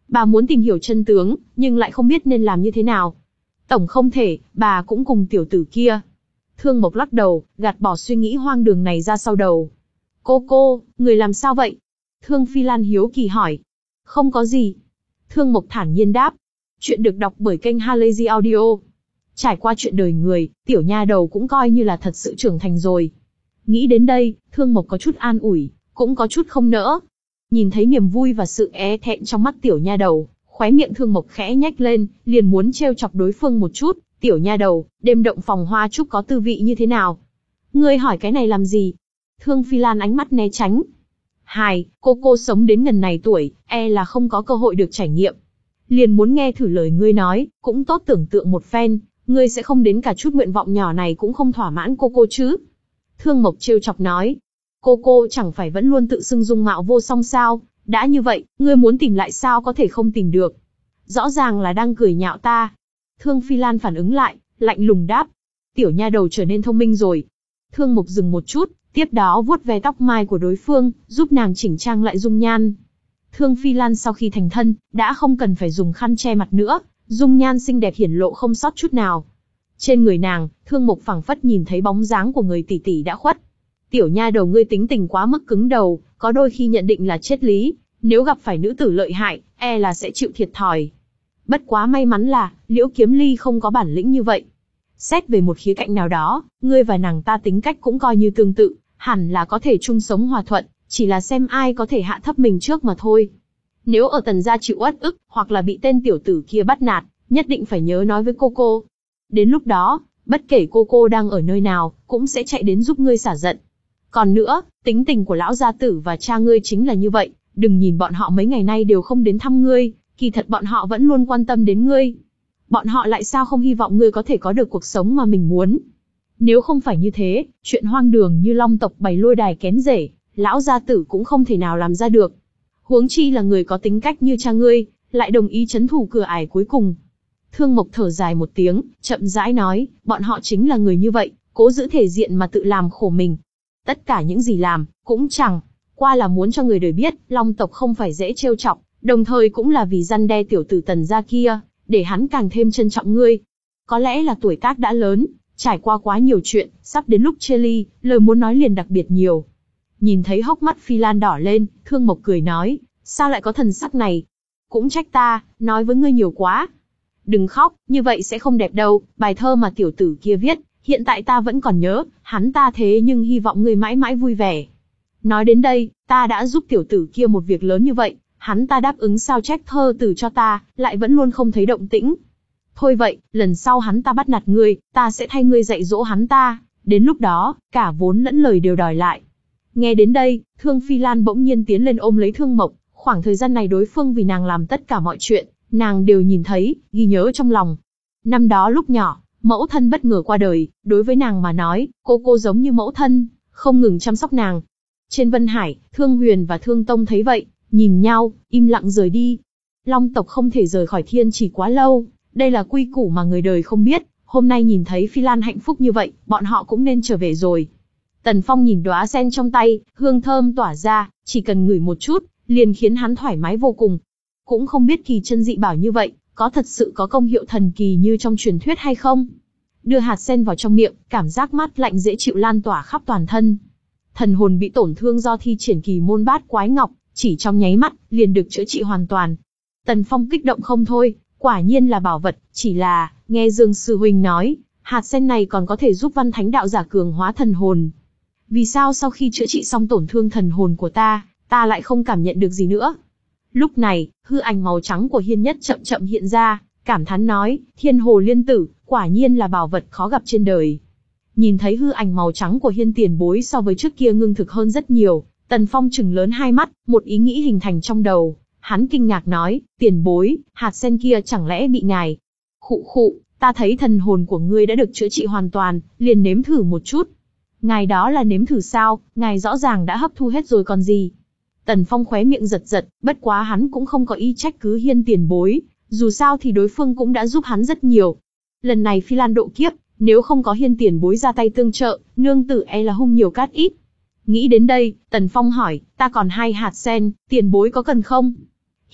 Bà muốn tìm hiểu chân tướng, nhưng lại không biết nên làm như thế nào. Tổng không thể, bà cũng cùng tiểu tử kia. Thương Mộc lắc đầu, gạt bỏ suy nghĩ hoang đường này ra sau đầu. Cô cô, người làm sao vậy? Thương Phi Lan hiếu kỳ hỏi. Không có gì. Thương Mộc thản nhiên đáp. Chuyện được đọc bởi kênh Halazy Audio. Trải qua chuyện đời người, tiểu nha đầu cũng coi như là thật sự trưởng thành rồi. Nghĩ đến đây, Thương Mộc có chút an ủi, cũng có chút không nỡ. Nhìn thấy niềm vui và sự é thẹn trong mắt tiểu nha đầu, khóe miệng Thương Mộc khẽ nhếch lên, liền muốn trêu chọc đối phương một chút. Tiểu nha đầu, đêm động phòng hoa trúc có tư vị như thế nào? Ngươi hỏi cái này làm gì? Thương Phi Lan ánh mắt né tránh. Hài, cô cô sống đến ngần này tuổi, e là không có cơ hội được trải nghiệm. Liền muốn nghe thử lời ngươi nói, cũng tốt tưởng tượng một phen, ngươi sẽ không đến cả chút nguyện vọng nhỏ này cũng không thỏa mãn cô cô chứ? Thương Mộc trêu chọc nói. Cô cô chẳng phải vẫn luôn tự xưng dung mạo vô song sao? Đã như vậy, ngươi muốn tìm lại sao có thể không tìm được? Rõ ràng là đang cười nhạo ta. Thương Phi Lan phản ứng lại, lạnh lùng đáp. Tiểu nha đầu trở nên thông minh rồi. Thương Mộc dừng một chút, tiếp đó vuốt ve tóc mai của đối phương, giúp nàng chỉnh trang lại dung nhan. Thương Phi Lan sau khi thành thân, đã không cần phải dùng khăn che mặt nữa, dung nhan xinh đẹp hiển lộ không sót chút nào. Trên người nàng, Thương Mộc phảng phất nhìn thấy bóng dáng của người tỷ tỷ đã khuất. Tiểu nha đầu ngươi tính tình quá mức cứng đầu, có đôi khi nhận định là triết lý, nếu gặp phải nữ tử lợi hại, e là sẽ chịu thiệt thòi. Bất quá may mắn là, Liễu Kiếm Ly không có bản lĩnh như vậy. Xét về một khía cạnh nào đó, ngươi và nàng ta tính cách cũng coi như tương tự, hẳn là có thể chung sống hòa thuận, chỉ là xem ai có thể hạ thấp mình trước mà thôi. Nếu ở Tần gia chịu uất ức, hoặc là bị tên tiểu tử kia bắt nạt, nhất định phải nhớ nói với cô cô. Đến lúc đó, bất kể cô cô đang ở nơi nào, cũng sẽ chạy đến giúp ngươi xả giận. Còn nữa, tính tình của lão gia tử và cha ngươi chính là như vậy, đừng nhìn bọn họ mấy ngày nay đều không đến thăm ngươi, kỳ thật bọn họ vẫn luôn quan tâm đến ngươi. Bọn họ lại sao không hy vọng ngươi có thể có được cuộc sống mà mình muốn. Nếu không phải như thế, chuyện hoang đường như Long tộc bày lôi đài kén rể, lão gia tử cũng không thể nào làm ra được. Huống chi là người có tính cách như cha ngươi, lại đồng ý trấn thủ cửa ải cuối cùng. Thương Mộc thở dài một tiếng, chậm rãi nói, bọn họ chính là người như vậy, cố giữ thể diện mà tự làm khổ mình. Tất cả những gì làm, cũng chẳng qua là muốn cho người đời biết, Long tộc không phải dễ trêu chọc, đồng thời cũng là vì răn đe tiểu tử Tần gia kia, để hắn càng thêm trân trọng ngươi. Có lẽ là tuổi tác đã lớn, trải qua quá nhiều chuyện, sắp đến lúc chia ly, lời muốn nói liền đặc biệt nhiều. Nhìn thấy hốc mắt Phi Lan đỏ lên, Thương Mộc cười nói, sao lại có thần sắc này? Cũng trách ta, nói với ngươi nhiều quá. Đừng khóc, như vậy sẽ không đẹp đâu, bài thơ mà tiểu tử kia viết, hiện tại ta vẫn còn nhớ, hắn ta thế nhưng hy vọng ngươi mãi mãi vui vẻ. Nói đến đây, ta đã giúp tiểu tử kia một việc lớn như vậy, hắn ta đáp ứng sao chép thơ từ cho ta, lại vẫn luôn không thấy động tĩnh. Thôi vậy, lần sau hắn ta bắt nạt ngươi, ta sẽ thay ngươi dạy dỗ hắn ta, đến lúc đó, cả vốn lẫn lời đều đòi lại. Nghe đến đây, Thương Phi Lan bỗng nhiên tiến lên ôm lấy Thương Mộc, khoảng thời gian này đối phương vì nàng làm tất cả mọi chuyện, nàng đều nhìn thấy, ghi nhớ trong lòng. Năm đó lúc nhỏ, mẫu thân bất ngờ qua đời, đối với nàng mà nói, cô cô giống như mẫu thân, không ngừng chăm sóc nàng. Trên Vân Hải, Thương Huyền và Thương Tông thấy vậy, nhìn nhau, im lặng rời đi. Long tộc không thể rời khỏi thiên chỉ quá lâu, đây là quy củ mà người đời không biết, hôm nay nhìn thấy Phi Lan hạnh phúc như vậy, bọn họ cũng nên trở về rồi. Tần Phong nhìn đóa sen trong tay, hương thơm tỏa ra, chỉ cần ngửi một chút, liền khiến hắn thoải mái vô cùng. Cũng không biết kỳ chân dị bảo như vậy, có thật sự có công hiệu thần kỳ như trong truyền thuyết hay không? Đưa hạt sen vào trong miệng, cảm giác mát lạnh dễ chịu lan tỏa khắp toàn thân. Thần hồn bị tổn thương do thi triển kỳ môn bát quái ngọc, chỉ trong nháy mắt, liền được chữa trị hoàn toàn. Tần Phong kích động không thôi, quả nhiên là bảo vật, chỉ là, nghe Dương Sư Huynh nói, hạt sen này còn có thể giúp văn thánh đạo giả cường hóa thần hồn. Vì sao sau khi chữa trị xong tổn thương thần hồn của ta, ta lại không cảm nhận được gì nữa? Lúc này, hư ảnh màu trắng của Hiên Nhất chậm chậm hiện ra, cảm thán nói, Thiên Hồ Liên Tử, quả nhiên là bảo vật khó gặp trên đời. Nhìn thấy hư ảnh màu trắng của Hiên tiền bối so với trước kia ngưng thực hơn rất nhiều, Tần Phong trừng lớn hai mắt, một ý nghĩ hình thành trong đầu. Hắn kinh ngạc nói, tiền bối, hạt sen kia chẳng lẽ bị ngài? Khụ khụ, ta thấy thần hồn của ngươi đã được chữa trị hoàn toàn, liền nếm thử một chút. Ngài đó là nếm thử sao, ngài rõ ràng đã hấp thu hết rồi còn gì. Tần Phong khóe miệng giật giật, bất quá hắn cũng không có ý trách cứ Hiên tiền bối, dù sao thì đối phương cũng đã giúp hắn rất nhiều. Lần này Phi Lan độ kiếp, nếu không có Hiên tiền bối ra tay tương trợ, nương tử e là hung nhiều cát ít. Nghĩ đến đây, Tần Phong hỏi, ta còn hai hạt sen, tiền bối có cần không?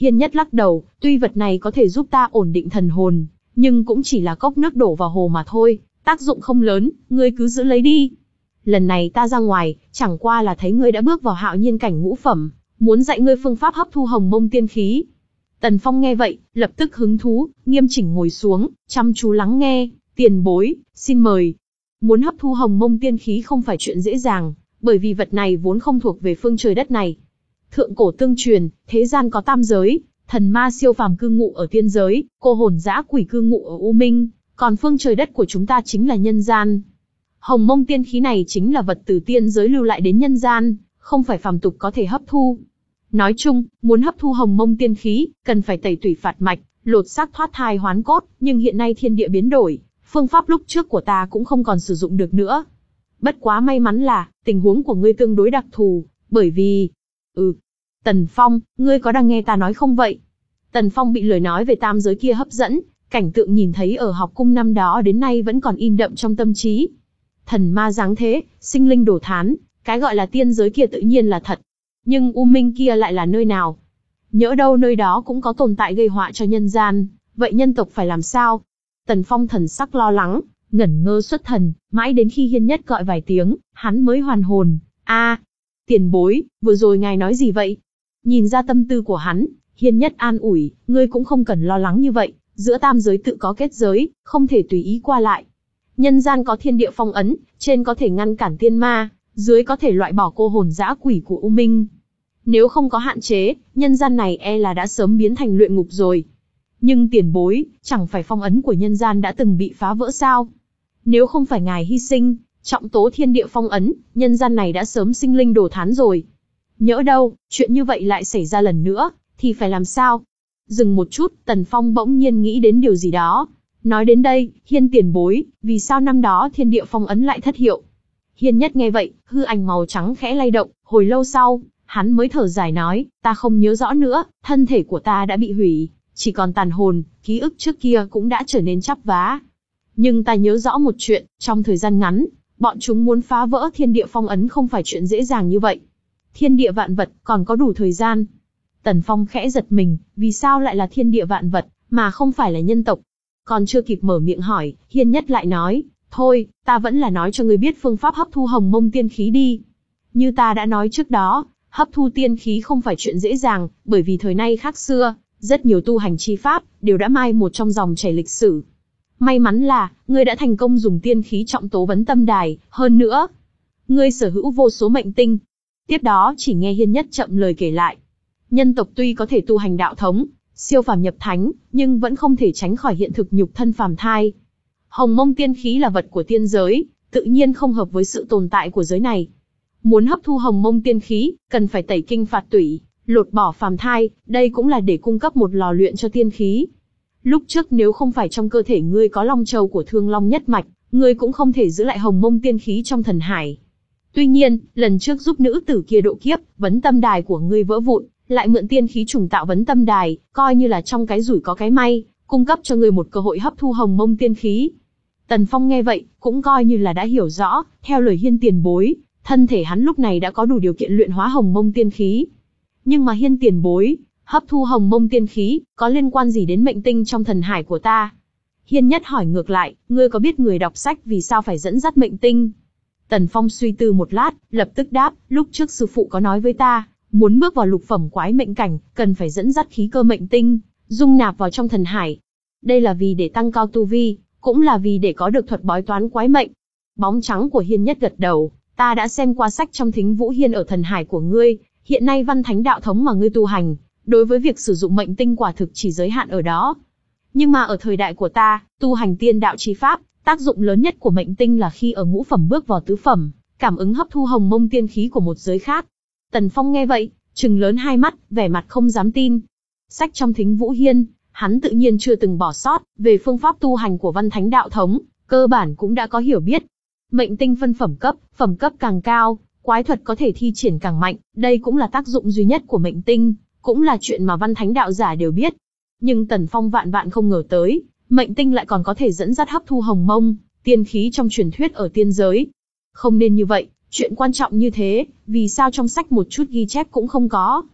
Hiên Nhất lắc đầu, tuy vật này có thể giúp ta ổn định thần hồn, nhưng cũng chỉ là cốc nước đổ vào hồ mà thôi, tác dụng không lớn, ngươi cứ giữ lấy đi. Lần này ta ra ngoài, chẳng qua là thấy ngươi đã bước vào hạo nhiên cảnh ngũ phẩm, muốn dạy ngươi phương pháp hấp thu hồng mông tiên khí. Tần Phong nghe vậy, lập tức hứng thú, nghiêm chỉnh ngồi xuống, chăm chú lắng nghe. Tiền bối, xin mời. Muốn hấp thu hồng mông tiên khí không phải chuyện dễ dàng, bởi vì vật này vốn không thuộc về phương trời đất này. Thượng cổ tương truyền, thế gian có tam giới, thần ma siêu phàm cư ngụ ở tiên giới, cô hồn dã quỷ cư ngụ ở u minh, còn phương trời đất của chúng ta chính là nhân gian. Hồng mông tiên khí này chính là vật từ tiên giới lưu lại đến nhân gian, không phải phàm tục có thể hấp thu. Nói chung, muốn hấp thu hồng mông tiên khí, cần phải tẩy tủy phạt mạch, lột xác thoát thai hoán cốt, nhưng hiện nay thiên địa biến đổi, phương pháp lúc trước của ta cũng không còn sử dụng được nữa. Bất quá may mắn là, tình huống của ngươi tương đối đặc thù, bởi vì... Ừ. Tần Phong, ngươi có đang nghe ta nói không vậy? Tần Phong bị lời nói về tam giới kia hấp dẫn, cảnh tượng nhìn thấy ở học cung năm đó đến nay vẫn còn in đậm trong tâm trí. Thần ma giáng thế, sinh linh đổ thán, cái gọi là tiên giới kia tự nhiên là thật. Nhưng U Minh kia lại là nơi nào? Nhỡ đâu nơi đó cũng có tồn tại gây họa cho nhân gian, vậy nhân tộc phải làm sao? Tần Phong thần sắc lo lắng, ngẩn ngơ xuất thần, mãi đến khi Hiên Nhất gọi vài tiếng, hắn mới hoàn hồn. A, tiền bối, vừa rồi ngài nói gì vậy? Nhìn ra tâm tư của hắn, Hiên Nhất an ủi, ngươi cũng không cần lo lắng như vậy, giữa tam giới tự có kết giới, không thể tùy ý qua lại. Nhân gian có thiên địa phong ấn, trên có thể ngăn cản tiên ma, dưới có thể loại bỏ cô hồn dã quỷ của U Minh. Nếu không có hạn chế, nhân gian này e là đã sớm biến thành luyện ngục rồi. Nhưng tiền bối, chẳng phải phong ấn của nhân gian đã từng bị phá vỡ sao? Nếu không phải ngài hy sinh, trọng tố thiên địa phong ấn, nhân gian này đã sớm sinh linh đổ thán rồi. Nhỡ đâu, chuyện như vậy lại xảy ra lần nữa, thì phải làm sao? Dừng một chút, Tần Phong bỗng nhiên nghĩ đến điều gì đó. Nói đến đây, Hiên tiền bối, vì sao năm đó thiên địa phong ấn lại thất hiệu? Hiên Nhất nghe vậy, hư ảnh màu trắng khẽ lay động, hồi lâu sau, hắn mới thở dài nói, ta không nhớ rõ nữa, thân thể của ta đã bị hủy, chỉ còn tàn hồn, ký ức trước kia cũng đã trở nên chắp vá. Nhưng ta nhớ rõ một chuyện, trong thời gian ngắn, bọn chúng muốn phá vỡ thiên địa phong ấn không phải chuyện dễ dàng như vậy. Thiên địa vạn vật, còn có đủ thời gian. Tần Phong khẽ giật mình, vì sao lại là thiên địa vạn vật, mà không phải là nhân tộc? Còn chưa kịp mở miệng hỏi, Hiên Nhất lại nói, thôi, ta vẫn là nói cho ngươi biết phương pháp hấp thu hồng mông tiên khí đi. Như ta đã nói trước đó, hấp thu tiên khí không phải chuyện dễ dàng, bởi vì thời nay khác xưa, rất nhiều tu hành chi pháp, đều đã mai một trong dòng chảy lịch sử. May mắn là, ngươi đã thành công dùng tiên khí trọng tố vấn tâm đài, hơn nữa, ngươi sở hữu vô số mệnh tinh. Tiếp đó chỉ nghe Hiên Nhất chậm lời kể lại. Nhân tộc tuy có thể tu hành đạo thống, siêu phàm nhập thánh, nhưng vẫn không thể tránh khỏi hiện thực nhục thân phàm thai. Hồng mông tiên khí là vật của tiên giới, tự nhiên không hợp với sự tồn tại của giới này. Muốn hấp thu hồng mông tiên khí, cần phải tẩy kinh phạt tủy, lột bỏ phàm thai, đây cũng là để cung cấp một lò luyện cho tiên khí. Lúc trước nếu không phải trong cơ thể ngươi có long châu của Thương Long nhất mạch, ngươi cũng không thể giữ lại hồng mông tiên khí trong thần hải. Tuy nhiên, lần trước giúp nữ tử kia độ kiếp, vấn tâm đài của ngươi vỡ vụn, lại mượn tiên khí trùng tạo vấn tâm đài, coi như là trong cái rủi có cái may, cung cấp cho ngươi một cơ hội hấp thu hồng mông tiên khí. Tần Phong nghe vậy, cũng coi như là đã hiểu rõ, theo lời Hiên tiền bối, thân thể hắn lúc này đã có đủ điều kiện luyện hóa hồng mông tiên khí. Nhưng mà Hiên tiền bối, hấp thu hồng mông tiên khí, có liên quan gì đến mệnh tinh trong thần hải của ta? Hiên Nhất hỏi ngược lại, ngươi có biết người đọc sách vì sao phải dẫn dắt mệnh tinh? Tần Phong suy tư một lát, lập tức đáp, lúc trước sư phụ có nói với ta, muốn bước vào lục phẩm quái mệnh cảnh, cần phải dẫn dắt khí cơ mệnh tinh, dung nạp vào trong thần hải. Đây là vì để tăng cao tu vi, cũng là vì để có được thuật bói toán quái mệnh. Bóng trắng của Hiên Nhất gật đầu, ta đã xem qua sách trong Thính Vũ Hiên ở thần hải của ngươi, hiện nay văn thánh đạo thống mà ngươi tu hành, đối với việc sử dụng mệnh tinh quả thực chỉ giới hạn ở đó. Nhưng mà ở thời đại của ta, tu hành tiên đạo chi pháp, tác dụng lớn nhất của mệnh tinh là khi ở ngũ phẩm bước vào tứ phẩm, cảm ứng hấp thu hồng mông tiên khí của một giới khác. Tần Phong nghe vậy, trừng lớn hai mắt, vẻ mặt không dám tin. Sách trong Thính Vũ Hiên, hắn tự nhiên chưa từng bỏ sót, về phương pháp tu hành của văn thánh đạo thống, cơ bản cũng đã có hiểu biết. Mệnh tinh phân phẩm cấp, phẩm cấp càng cao, quái thuật có thể thi triển càng mạnh, đây cũng là tác dụng duy nhất của mệnh tinh, cũng là chuyện mà văn thánh đạo giả đều biết. Nhưng Tần Phong vạn vạn không ngờ tới, mệnh tinh lại còn có thể dẫn dắt hấp thu hồng mông, tiên khí trong truyền thuyết ở tiên giới. Không nên như vậy, chuyện quan trọng như thế, vì sao trong sách một chút ghi chép cũng không có?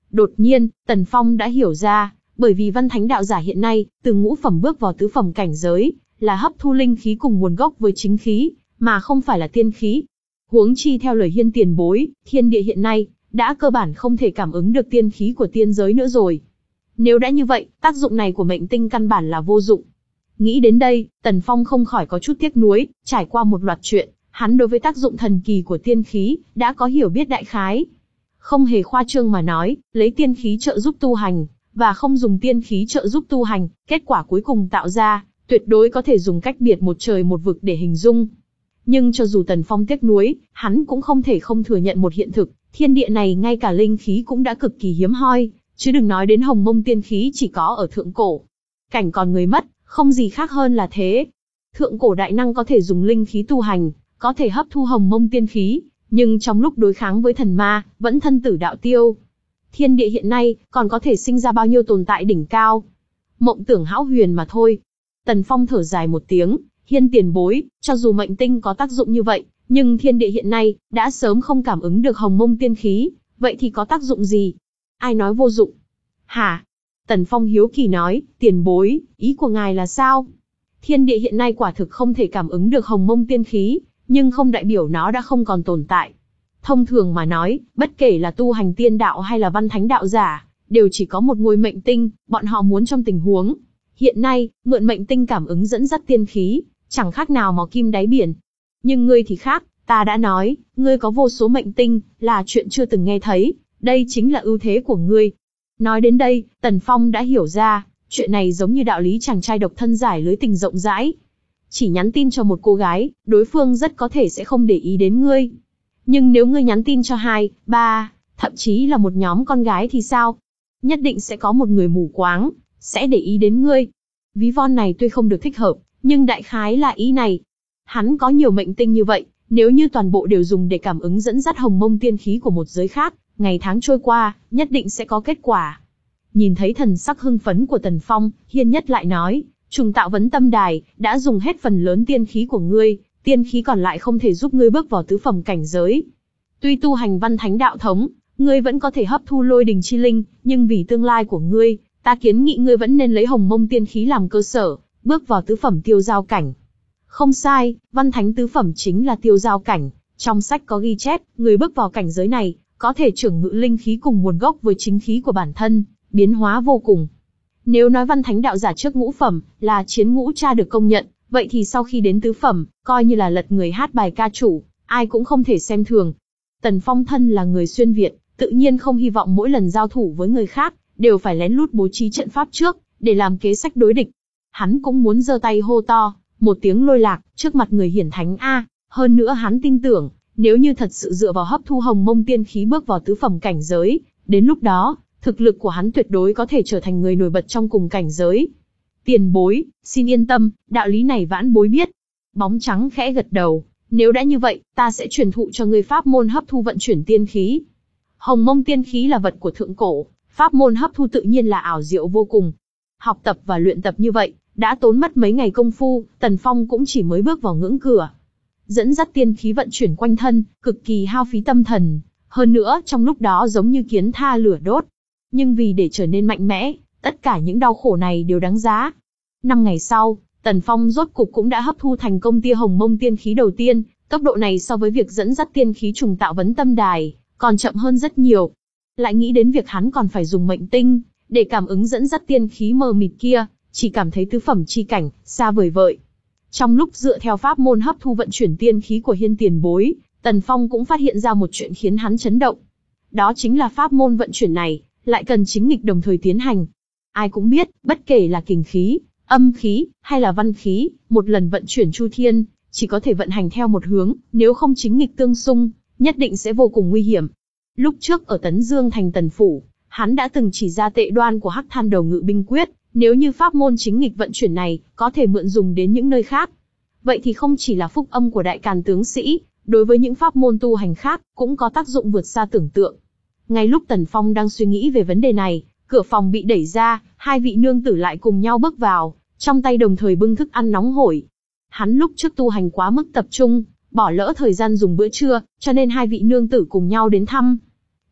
Đột nhiên, Tần Phong đã hiểu ra, bởi vì văn thánh đạo giả hiện nay, từ ngũ phẩm bước vào tứ phẩm cảnh giới, là hấp thu linh khí cùng nguồn gốc với chính khí, mà không phải là tiên khí. Huống chi theo lời Hiên tiền bối, thiên địa hiện nay, đã cơ bản không thể cảm ứng được tiên khí của tiên giới nữa rồi. Nếu đã như vậy, tác dụng này của mệnh tinh căn bản là vô dụng. Nghĩ đến đây, Tần Phong không khỏi có chút tiếc nuối, trải qua một loạt chuyện, hắn đối với tác dụng thần kỳ của tiên khí, đã có hiểu biết đại khái. Không hề khoa trương mà nói, lấy tiên khí trợ giúp tu hành, và không dùng tiên khí trợ giúp tu hành, kết quả cuối cùng tạo ra, tuyệt đối có thể dùng cách biệt một trời một vực để hình dung. Nhưng cho dù Tần Phong tiếc nuối, hắn cũng không thể không thừa nhận một hiện thực, thiên địa này ngay cả linh khí cũng đã cực kỳ hiếm hoi, chứ đừng nói đến hồng mông tiên khí chỉ có ở thượng cổ. Cảnh còn người mất, không gì khác hơn là thế. Thượng cổ đại năng có thể dùng linh khí tu hành, có thể hấp thu hồng mông tiên khí, nhưng trong lúc đối kháng với thần ma, vẫn thân tử đạo tiêu. Thiên địa hiện nay, còn có thể sinh ra bao nhiêu tồn tại đỉnh cao. Mộng tưởng hão huyền mà thôi. Tần Phong thở dài một tiếng, Hiên tiền bối, cho dù mệnh tinh có tác dụng như vậy, nhưng thiên địa hiện nay, đã sớm không cảm ứng được hồng mông tiên khí, vậy thì có tác dụng gì? Ai nói vô dụng? Hả? Tần Phong hiếu kỳ nói, tiền bối, ý của ngài là sao? Thiên địa hiện nay quả thực không thể cảm ứng được hồng mông tiên khí, nhưng không đại biểu nó đã không còn tồn tại. Thông thường mà nói, bất kể là tu hành tiên đạo hay là văn thánh đạo giả, đều chỉ có một ngôi mệnh tinh, bọn họ muốn trong tình huống hiện nay, mượn mệnh tinh cảm ứng dẫn dắt tiên khí, chẳng khác nào mò kim đáy biển. Nhưng ngươi thì khác, ta đã nói, ngươi có vô số mệnh tinh, là chuyện chưa từng nghe thấy, đây chính là ưu thế của ngươi. Nói đến đây, Tần Phong đã hiểu ra, chuyện này giống như đạo lý chàng trai độc thân giải lưới tình rộng rãi. Chỉ nhắn tin cho một cô gái, đối phương rất có thể sẽ không để ý đến ngươi. Nhưng nếu ngươi nhắn tin cho hai, ba, thậm chí là một nhóm con gái thì sao? Nhất định sẽ có một người mù quáng, sẽ để ý đến ngươi. Ví von này tuy không được thích hợp, nhưng đại khái là ý này. Hắn có nhiều mệnh tinh như vậy, nếu như toàn bộ đều dùng để cảm ứng dẫn dắt hồng mông tiên khí của một giới khác, ngày tháng trôi qua, nhất định sẽ có kết quả. Nhìn thấy thần sắc hưng phấn của Tần Phong, Hiên Nhất lại nói, trùng tạo vấn tâm đài, đã dùng hết phần lớn tiên khí của ngươi, tiên khí còn lại không thể giúp ngươi bước vào tứ phẩm cảnh giới. Tuy tu hành văn thánh đạo thống, ngươi vẫn có thể hấp thu lôi đình chi linh, nhưng vì tương lai của ngươi, ta kiến nghị ngươi vẫn nên lấy hồng mông tiên khí làm cơ sở, bước vào tứ phẩm tiêu giao cảnh. Không sai, văn thánh tứ phẩm chính là tiêu giao cảnh, trong sách có ghi chép, người bước vào cảnh giới này, có thể trưởng ngự linh khí cùng nguồn gốc với chính khí của bản thân, biến hóa vô cùng. Nếu nói văn thánh đạo giả trước ngũ phẩm, là chiến ngũ cha được công nhận, vậy thì sau khi đến tứ phẩm, coi như là lật người hát bài ca chủ, ai cũng không thể xem thường. Tần Phong thân là người xuyên Việt, tự nhiên không hy vọng mỗi lần giao thủ với người khác, đều phải lén lút bố trí trận pháp trước, để làm kế sách đối địch. Hắn cũng muốn giơ tay hô to, một tiếng lôi lạc, trước mặt người hiển thánh A, hơn nữa hắn tin tưởng, nếu như thật sự dựa vào hấp thu hồng mông tiên khí bước vào tứ phẩm cảnh giới, đến lúc đó, thực lực của hắn tuyệt đối có thể trở thành người nổi bật trong cùng cảnh giới. Tiền bối, xin yên tâm, đạo lý này vãn bối biết. Bóng trắng khẽ gật đầu, nếu đã như vậy, ta sẽ truyền thụ cho ngươi pháp môn hấp thu vận chuyển tiên khí. Hồng mông tiên khí là vật của thượng cổ, pháp môn hấp thu tự nhiên là ảo diệu vô cùng. Học tập và luyện tập như vậy, đã tốn mất mấy ngày công phu, Tần Phong cũng chỉ mới bước vào ngưỡng cửa. Dẫn dắt tiên khí vận chuyển quanh thân, cực kỳ hao phí tâm thần, hơn nữa trong lúc đó giống như kiến tha lửa đốt. Nhưng vì để trở nên mạnh mẽ, tất cả những đau khổ này đều đáng giá. Năm ngày sau, Tần Phong rốt cục cũng đã hấp thu thành công tia hồng mông tiên khí đầu tiên, tốc độ này so với việc dẫn dắt tiên khí trùng tạo vấn tâm đài, còn chậm hơn rất nhiều. Lại nghĩ đến việc hắn còn phải dùng mệnh tinh, để cảm ứng dẫn dắt tiên khí mờ mịt kia, chỉ cảm thấy tứ phẩm chi cảnh, xa vời vợi. Trong lúc dựa theo pháp môn hấp thu vận chuyển tiên khí của Hiên tiền bối, Tần Phong cũng phát hiện ra một chuyện khiến hắn chấn động. Đó chính là pháp môn vận chuyển này, lại cần chính nghịch đồng thời tiến hành. Ai cũng biết, bất kể là kình khí, âm khí, hay là văn khí, một lần vận chuyển chu thiên, chỉ có thể vận hành theo một hướng, nếu không chính nghịch tương xung, nhất định sẽ vô cùng nguy hiểm. Lúc trước ở Tấn Dương thành Tần Phủ, hắn đã từng chỉ ra tệ đoan của Hắc Than Đầu Ngự Binh Quyết, nếu như pháp môn chính nghịch vận chuyển này, có thể mượn dùng đến những nơi khác. Vậy thì không chỉ là phúc âm của đại càn tướng sĩ, đối với những pháp môn tu hành khác, cũng có tác dụng vượt xa tưởng tượng. Ngay lúc Tần Phong đang suy nghĩ về vấn đề này, cửa phòng bị đẩy ra, hai vị nương tử lại cùng nhau bước vào, trong tay đồng thời bưng thức ăn nóng hổi. Hắn lúc trước tu hành quá mức tập trung, bỏ lỡ thời gian dùng bữa trưa, cho nên hai vị nương tử cùng nhau đến thăm.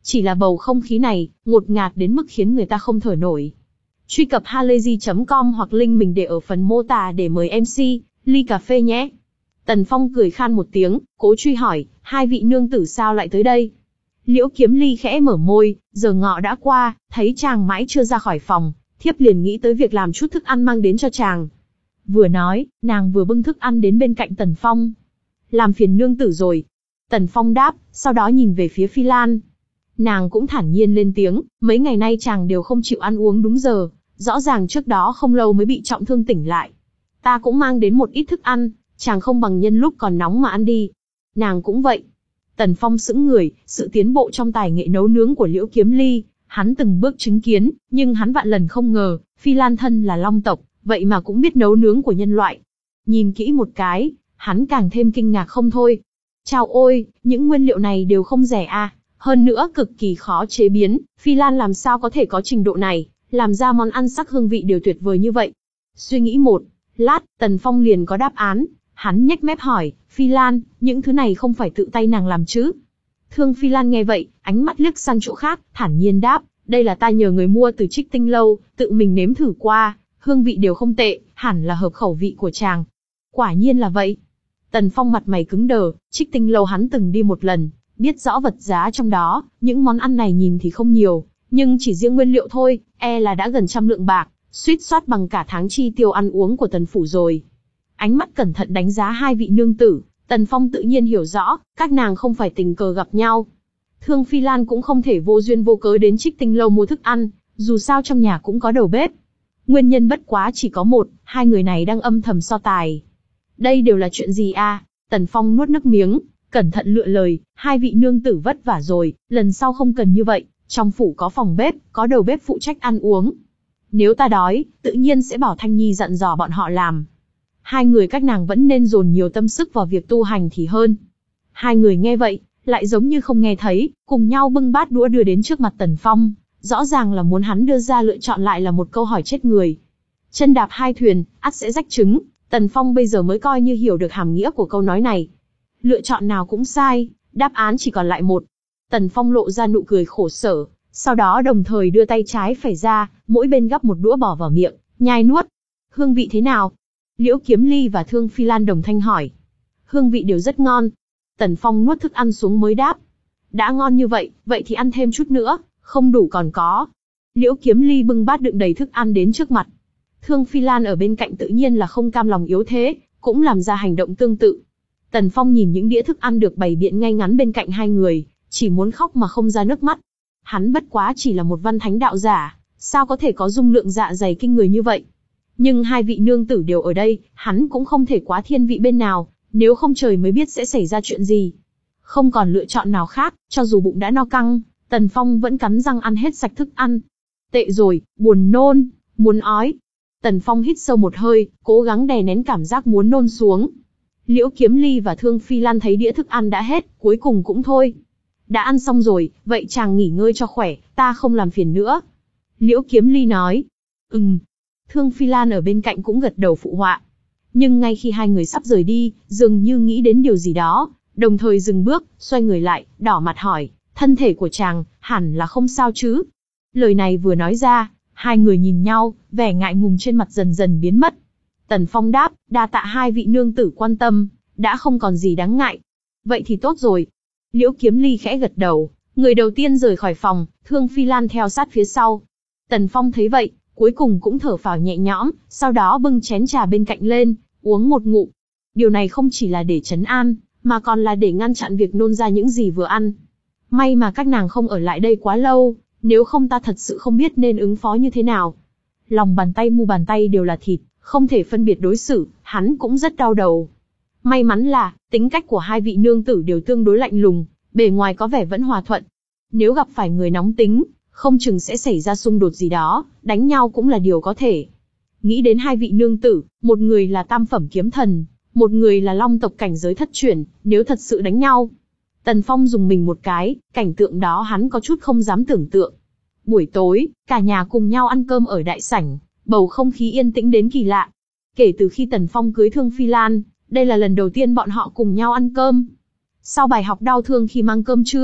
Chỉ là bầu không khí này, ngột ngạt đến mức khiến người ta không thở nổi. Truy cập halayzi chấm com hoặc link mình để ở phần mô tả để mời em xê, ly cà phê nhé. Tần Phong cười khan một tiếng, cố truy hỏi, hai vị nương tử sao lại tới đây? Liễu Kiếm Ly khẽ mở môi, giờ ngọ đã qua, thấy chàng mãi chưa ra khỏi phòng, thiếp liền nghĩ tới việc làm chút thức ăn mang đến cho chàng. Vừa nói, nàng vừa bưng thức ăn đến bên cạnh Tần Phong. Làm phiền nương tử rồi. Tần Phong đáp, sau đó nhìn về phía Phi Lan. Nàng cũng thản nhiên lên tiếng, mấy ngày nay chàng đều không chịu ăn uống đúng giờ, rõ ràng trước đó không lâu mới bị trọng thương tỉnh lại. Ta cũng mang đến một ít thức ăn, chàng không bằng nhân lúc còn nóng mà ăn đi. Nàng cũng vậy. Tần Phong sững người, sự tiến bộ trong tài nghệ nấu nướng của Liễu Kiếm Ly, hắn từng bước chứng kiến, nhưng hắn vạn lần không ngờ, Phi Lan thân là long tộc, vậy mà cũng biết nấu nướng của nhân loại. Nhìn kỹ một cái, hắn càng thêm kinh ngạc không thôi. Chao ôi, những nguyên liệu này đều không rẻ à, hơn nữa cực kỳ khó chế biến, Phi Lan làm sao có thể có trình độ này, làm ra món ăn sắc hương vị đều tuyệt vời như vậy. Suy nghĩ một lát, Tần Phong liền có đáp án, hắn nhếch mép hỏi, Phi Lan, những thứ này không phải tự tay nàng làm chứ? Thương Phi Lan nghe vậy, ánh mắt liếc sang chỗ khác, thản nhiên đáp, đây là ta nhờ người mua từ Trích Tinh Lâu, tự mình nếm thử qua, hương vị đều không tệ, hẳn là hợp khẩu vị của chàng. Quả nhiên là vậy. Tần Phong mặt mày cứng đờ, Trích Tinh Lâu hắn từng đi một lần, biết rõ vật giá trong đó, những món ăn này nhìn thì không nhiều, nhưng chỉ riêng nguyên liệu thôi, e là đã gần trăm lượng bạc, suýt soát bằng cả tháng chi tiêu ăn uống của Tần phủ rồi. Ánh mắt cẩn thận đánh giá hai vị nương tử, Tần Phong tự nhiên hiểu rõ, các nàng không phải tình cờ gặp nhau. Thương Phi Lan cũng không thể vô duyên vô cớ đến Trích Tinh Lâu mua thức ăn, dù sao trong nhà cũng có đầu bếp. Nguyên nhân bất quá chỉ có một, hai người này đang âm thầm so tài. Đây đều là chuyện gì a? Tần Phong nuốt nước miếng, cẩn thận lựa lời, hai vị nương tử vất vả rồi, lần sau không cần như vậy, trong phủ có phòng bếp, có đầu bếp phụ trách ăn uống. Nếu ta đói, tự nhiên sẽ bảo Thanh Nhi dặn dò bọn họ làm. Hai người các nàng vẫn nên dồn nhiều tâm sức vào việc tu hành thì hơn. Hai người nghe vậy, lại giống như không nghe thấy, cùng nhau bưng bát đũa đưa đến trước mặt Tần Phong, rõ ràng là muốn hắn đưa ra lựa chọn lại là một câu hỏi chết người. Chân đạp hai thuyền, ắt sẽ rách trứng, Tần Phong bây giờ mới coi như hiểu được hàm nghĩa của câu nói này. Lựa chọn nào cũng sai, đáp án chỉ còn lại một. Tần Phong lộ ra nụ cười khổ sở, sau đó đồng thời đưa tay trái phải ra, mỗi bên gắp một đũa bỏ vào miệng, nhai nuốt. Hương vị thế nào? Liễu Kiếm Ly và Thương Phi Lan đồng thanh hỏi. Hương vị đều rất ngon. Tần Phong nuốt thức ăn xuống mới đáp. Đã ngon như vậy, vậy thì ăn thêm chút nữa, không đủ còn có. Liễu Kiếm Ly bưng bát đựng đầy thức ăn đến trước mặt. Thương Phi Lan ở bên cạnh tự nhiên là không cam lòng yếu thế, cũng làm ra hành động tương tự. Tần Phong nhìn những đĩa thức ăn được bày biện ngay ngắn bên cạnh hai người, chỉ muốn khóc mà không ra nước mắt. Hắn bất quá chỉ là một văn thánh đạo giả, sao có thể có dung lượng dạ dày kinh người như vậy? Nhưng hai vị nương tử đều ở đây, hắn cũng không thể quá thiên vị bên nào, nếu không trời mới biết sẽ xảy ra chuyện gì. Không còn lựa chọn nào khác, cho dù bụng đã no căng, Tần Phong vẫn cắn răng ăn hết sạch thức ăn. Tệ rồi, buồn nôn, muốn ói. Tần Phong hít sâu một hơi, cố gắng đè nén cảm giác muốn nôn xuống. Liễu Kiếm Ly và Thương Phi Lan thấy đĩa thức ăn đã hết, cuối cùng cũng thôi. Đã ăn xong rồi, vậy chàng nghỉ ngơi cho khỏe, ta không làm phiền nữa. Liễu Kiếm Ly nói. Ừm. Thương Phi Lan ở bên cạnh cũng gật đầu phụ họa. Nhưng ngay khi hai người sắp rời đi, dường như nghĩ đến điều gì đó, đồng thời dừng bước, xoay người lại, đỏ mặt hỏi, thân thể của chàng, hẳn là không sao chứ? Lời này vừa nói ra, hai người nhìn nhau, vẻ ngại ngùng trên mặt dần dần biến mất. Tần Phong đáp, đa tạ hai vị nương tử quan tâm, đã không còn gì đáng ngại. Vậy thì tốt rồi. Liễu Kiếm Ly khẽ gật đầu, người đầu tiên rời khỏi phòng, Thương Phi Lan theo sát phía sau. Tần Phong thấy vậy, cuối cùng cũng thở phào nhẹ nhõm, sau đó bưng chén trà bên cạnh lên, uống một ngụm. Điều này không chỉ là để trấn an, mà còn là để ngăn chặn việc nôn ra những gì vừa ăn. May mà các nàng không ở lại đây quá lâu, nếu không ta thật sự không biết nên ứng phó như thế nào. Lòng bàn tay mu bàn tay đều là thịt, không thể phân biệt đối xử, hắn cũng rất đau đầu. May mắn là, tính cách của hai vị nương tử đều tương đối lạnh lùng, bề ngoài có vẻ vẫn hòa thuận. Nếu gặp phải người nóng tính, không chừng sẽ xảy ra xung đột gì đó, đánh nhau cũng là điều có thể. Nghĩ đến hai vị nương tử, một người là tam phẩm kiếm thần, một người là long tộc cảnh giới thất chuyển, nếu thật sự đánh nhau. Tần Phong dùng mình một cái, cảnh tượng đó hắn có chút không dám tưởng tượng. Buổi tối, cả nhà cùng nhau ăn cơm ở đại sảnh, bầu không khí yên tĩnh đến kỳ lạ. Kể từ khi Tần Phong cưới Thương Phi Lan, đây là lần đầu tiên bọn họ cùng nhau ăn cơm. Sau bài học đau thương khi mang cơm trưa,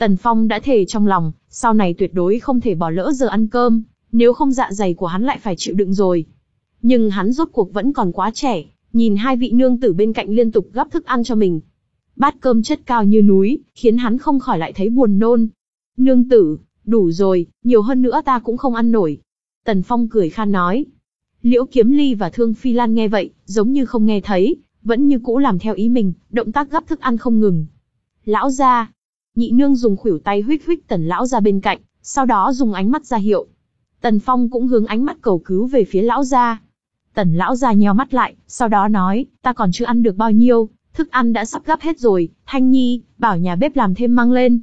Tần Phong đã thề trong lòng, sau này tuyệt đối không thể bỏ lỡ giờ ăn cơm, nếu không dạ dày của hắn lại phải chịu đựng rồi. Nhưng hắn rốt cuộc vẫn còn quá trẻ, nhìn hai vị nương tử bên cạnh liên tục gắp thức ăn cho mình. Bát cơm chất cao như núi, khiến hắn không khỏi lại thấy buồn nôn. Nương tử, đủ rồi, nhiều hơn nữa ta cũng không ăn nổi. Tần Phong cười khan nói. Liễu Kiếm Ly và Thương Phi Lan nghe vậy, giống như không nghe thấy, vẫn như cũ làm theo ý mình, động tác gắp thức ăn không ngừng. Lão gia, nhị nương dùng khuỷu tay huých huých Tần lão gia bên cạnh, sau đó dùng ánh mắt ra hiệu. Tần Phong cũng hướng ánh mắt cầu cứu về phía lão gia. Tần lão gia nheo mắt lại, sau đó nói, ta còn chưa ăn được bao nhiêu, thức ăn đã sắp gắp hết rồi, Thanh Nhi, bảo nhà bếp làm thêm mang lên.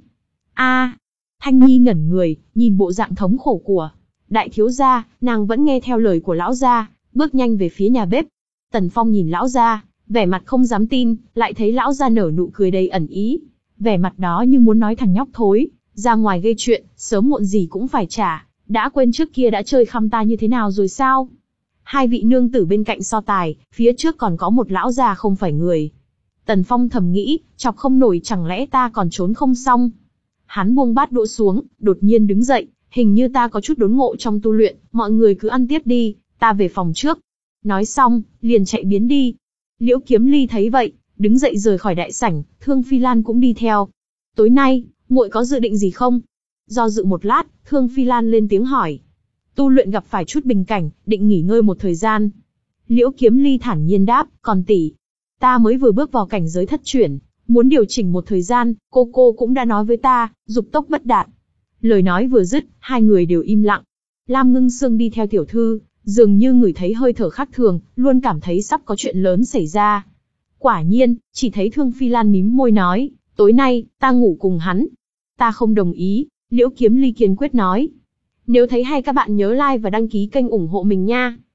A, Thanh Nhi ngẩn người, nhìn bộ dạng thống khổ của đại thiếu gia, nàng vẫn nghe theo lời của lão gia, bước nhanh về phía nhà bếp. Tần Phong nhìn lão gia, vẻ mặt không dám tin, lại thấy lão gia nở nụ cười đầy ẩn ý. Vẻ mặt đó như muốn nói thằng nhóc thối, ra ngoài gây chuyện, sớm muộn gì cũng phải trả, đã quên trước kia đã chơi khăm ta như thế nào rồi sao? Hai vị nương tử bên cạnh so tài, phía trước còn có một lão già không phải người. Tần Phong thầm nghĩ, chọc không nổi chẳng lẽ ta còn trốn không xong. Hắn buông bát đũa xuống, đột nhiên đứng dậy, hình như ta có chút đốn ngộ trong tu luyện, mọi người cứ ăn tiếp đi, ta về phòng trước. Nói xong, liền chạy biến đi. Liễu Kiếm Ly thấy vậy, đứng dậy rời khỏi đại sảnh, Thương Phi Lan cũng đi theo. Tối nay, muội có dự định gì không? Do dự một lát, Thương Phi Lan lên tiếng hỏi. Tu luyện gặp phải chút bình cảnh, định nghỉ ngơi một thời gian. Liễu Kiếm Ly thản nhiên đáp, còn tỷ, ta mới vừa bước vào cảnh giới thất chuyển, muốn điều chỉnh một thời gian, cô cô cũng đã nói với ta, dục tốc bất đạt. Lời nói vừa dứt, hai người đều im lặng. Lam Ngưng Sương đi theo tiểu thư, dường như ngửi thấy hơi thở khác thường, luôn cảm thấy sắp có chuyện lớn xảy ra. Quả nhiên, chỉ thấy Thương Phi Lan mím môi nói, tối nay, ta ngủ cùng hắn. Ta không đồng ý, Liễu Kiếm Ly kiên quyết nói. Nếu thấy hay các bạn nhớ like và đăng ký kênh ủng hộ mình nha.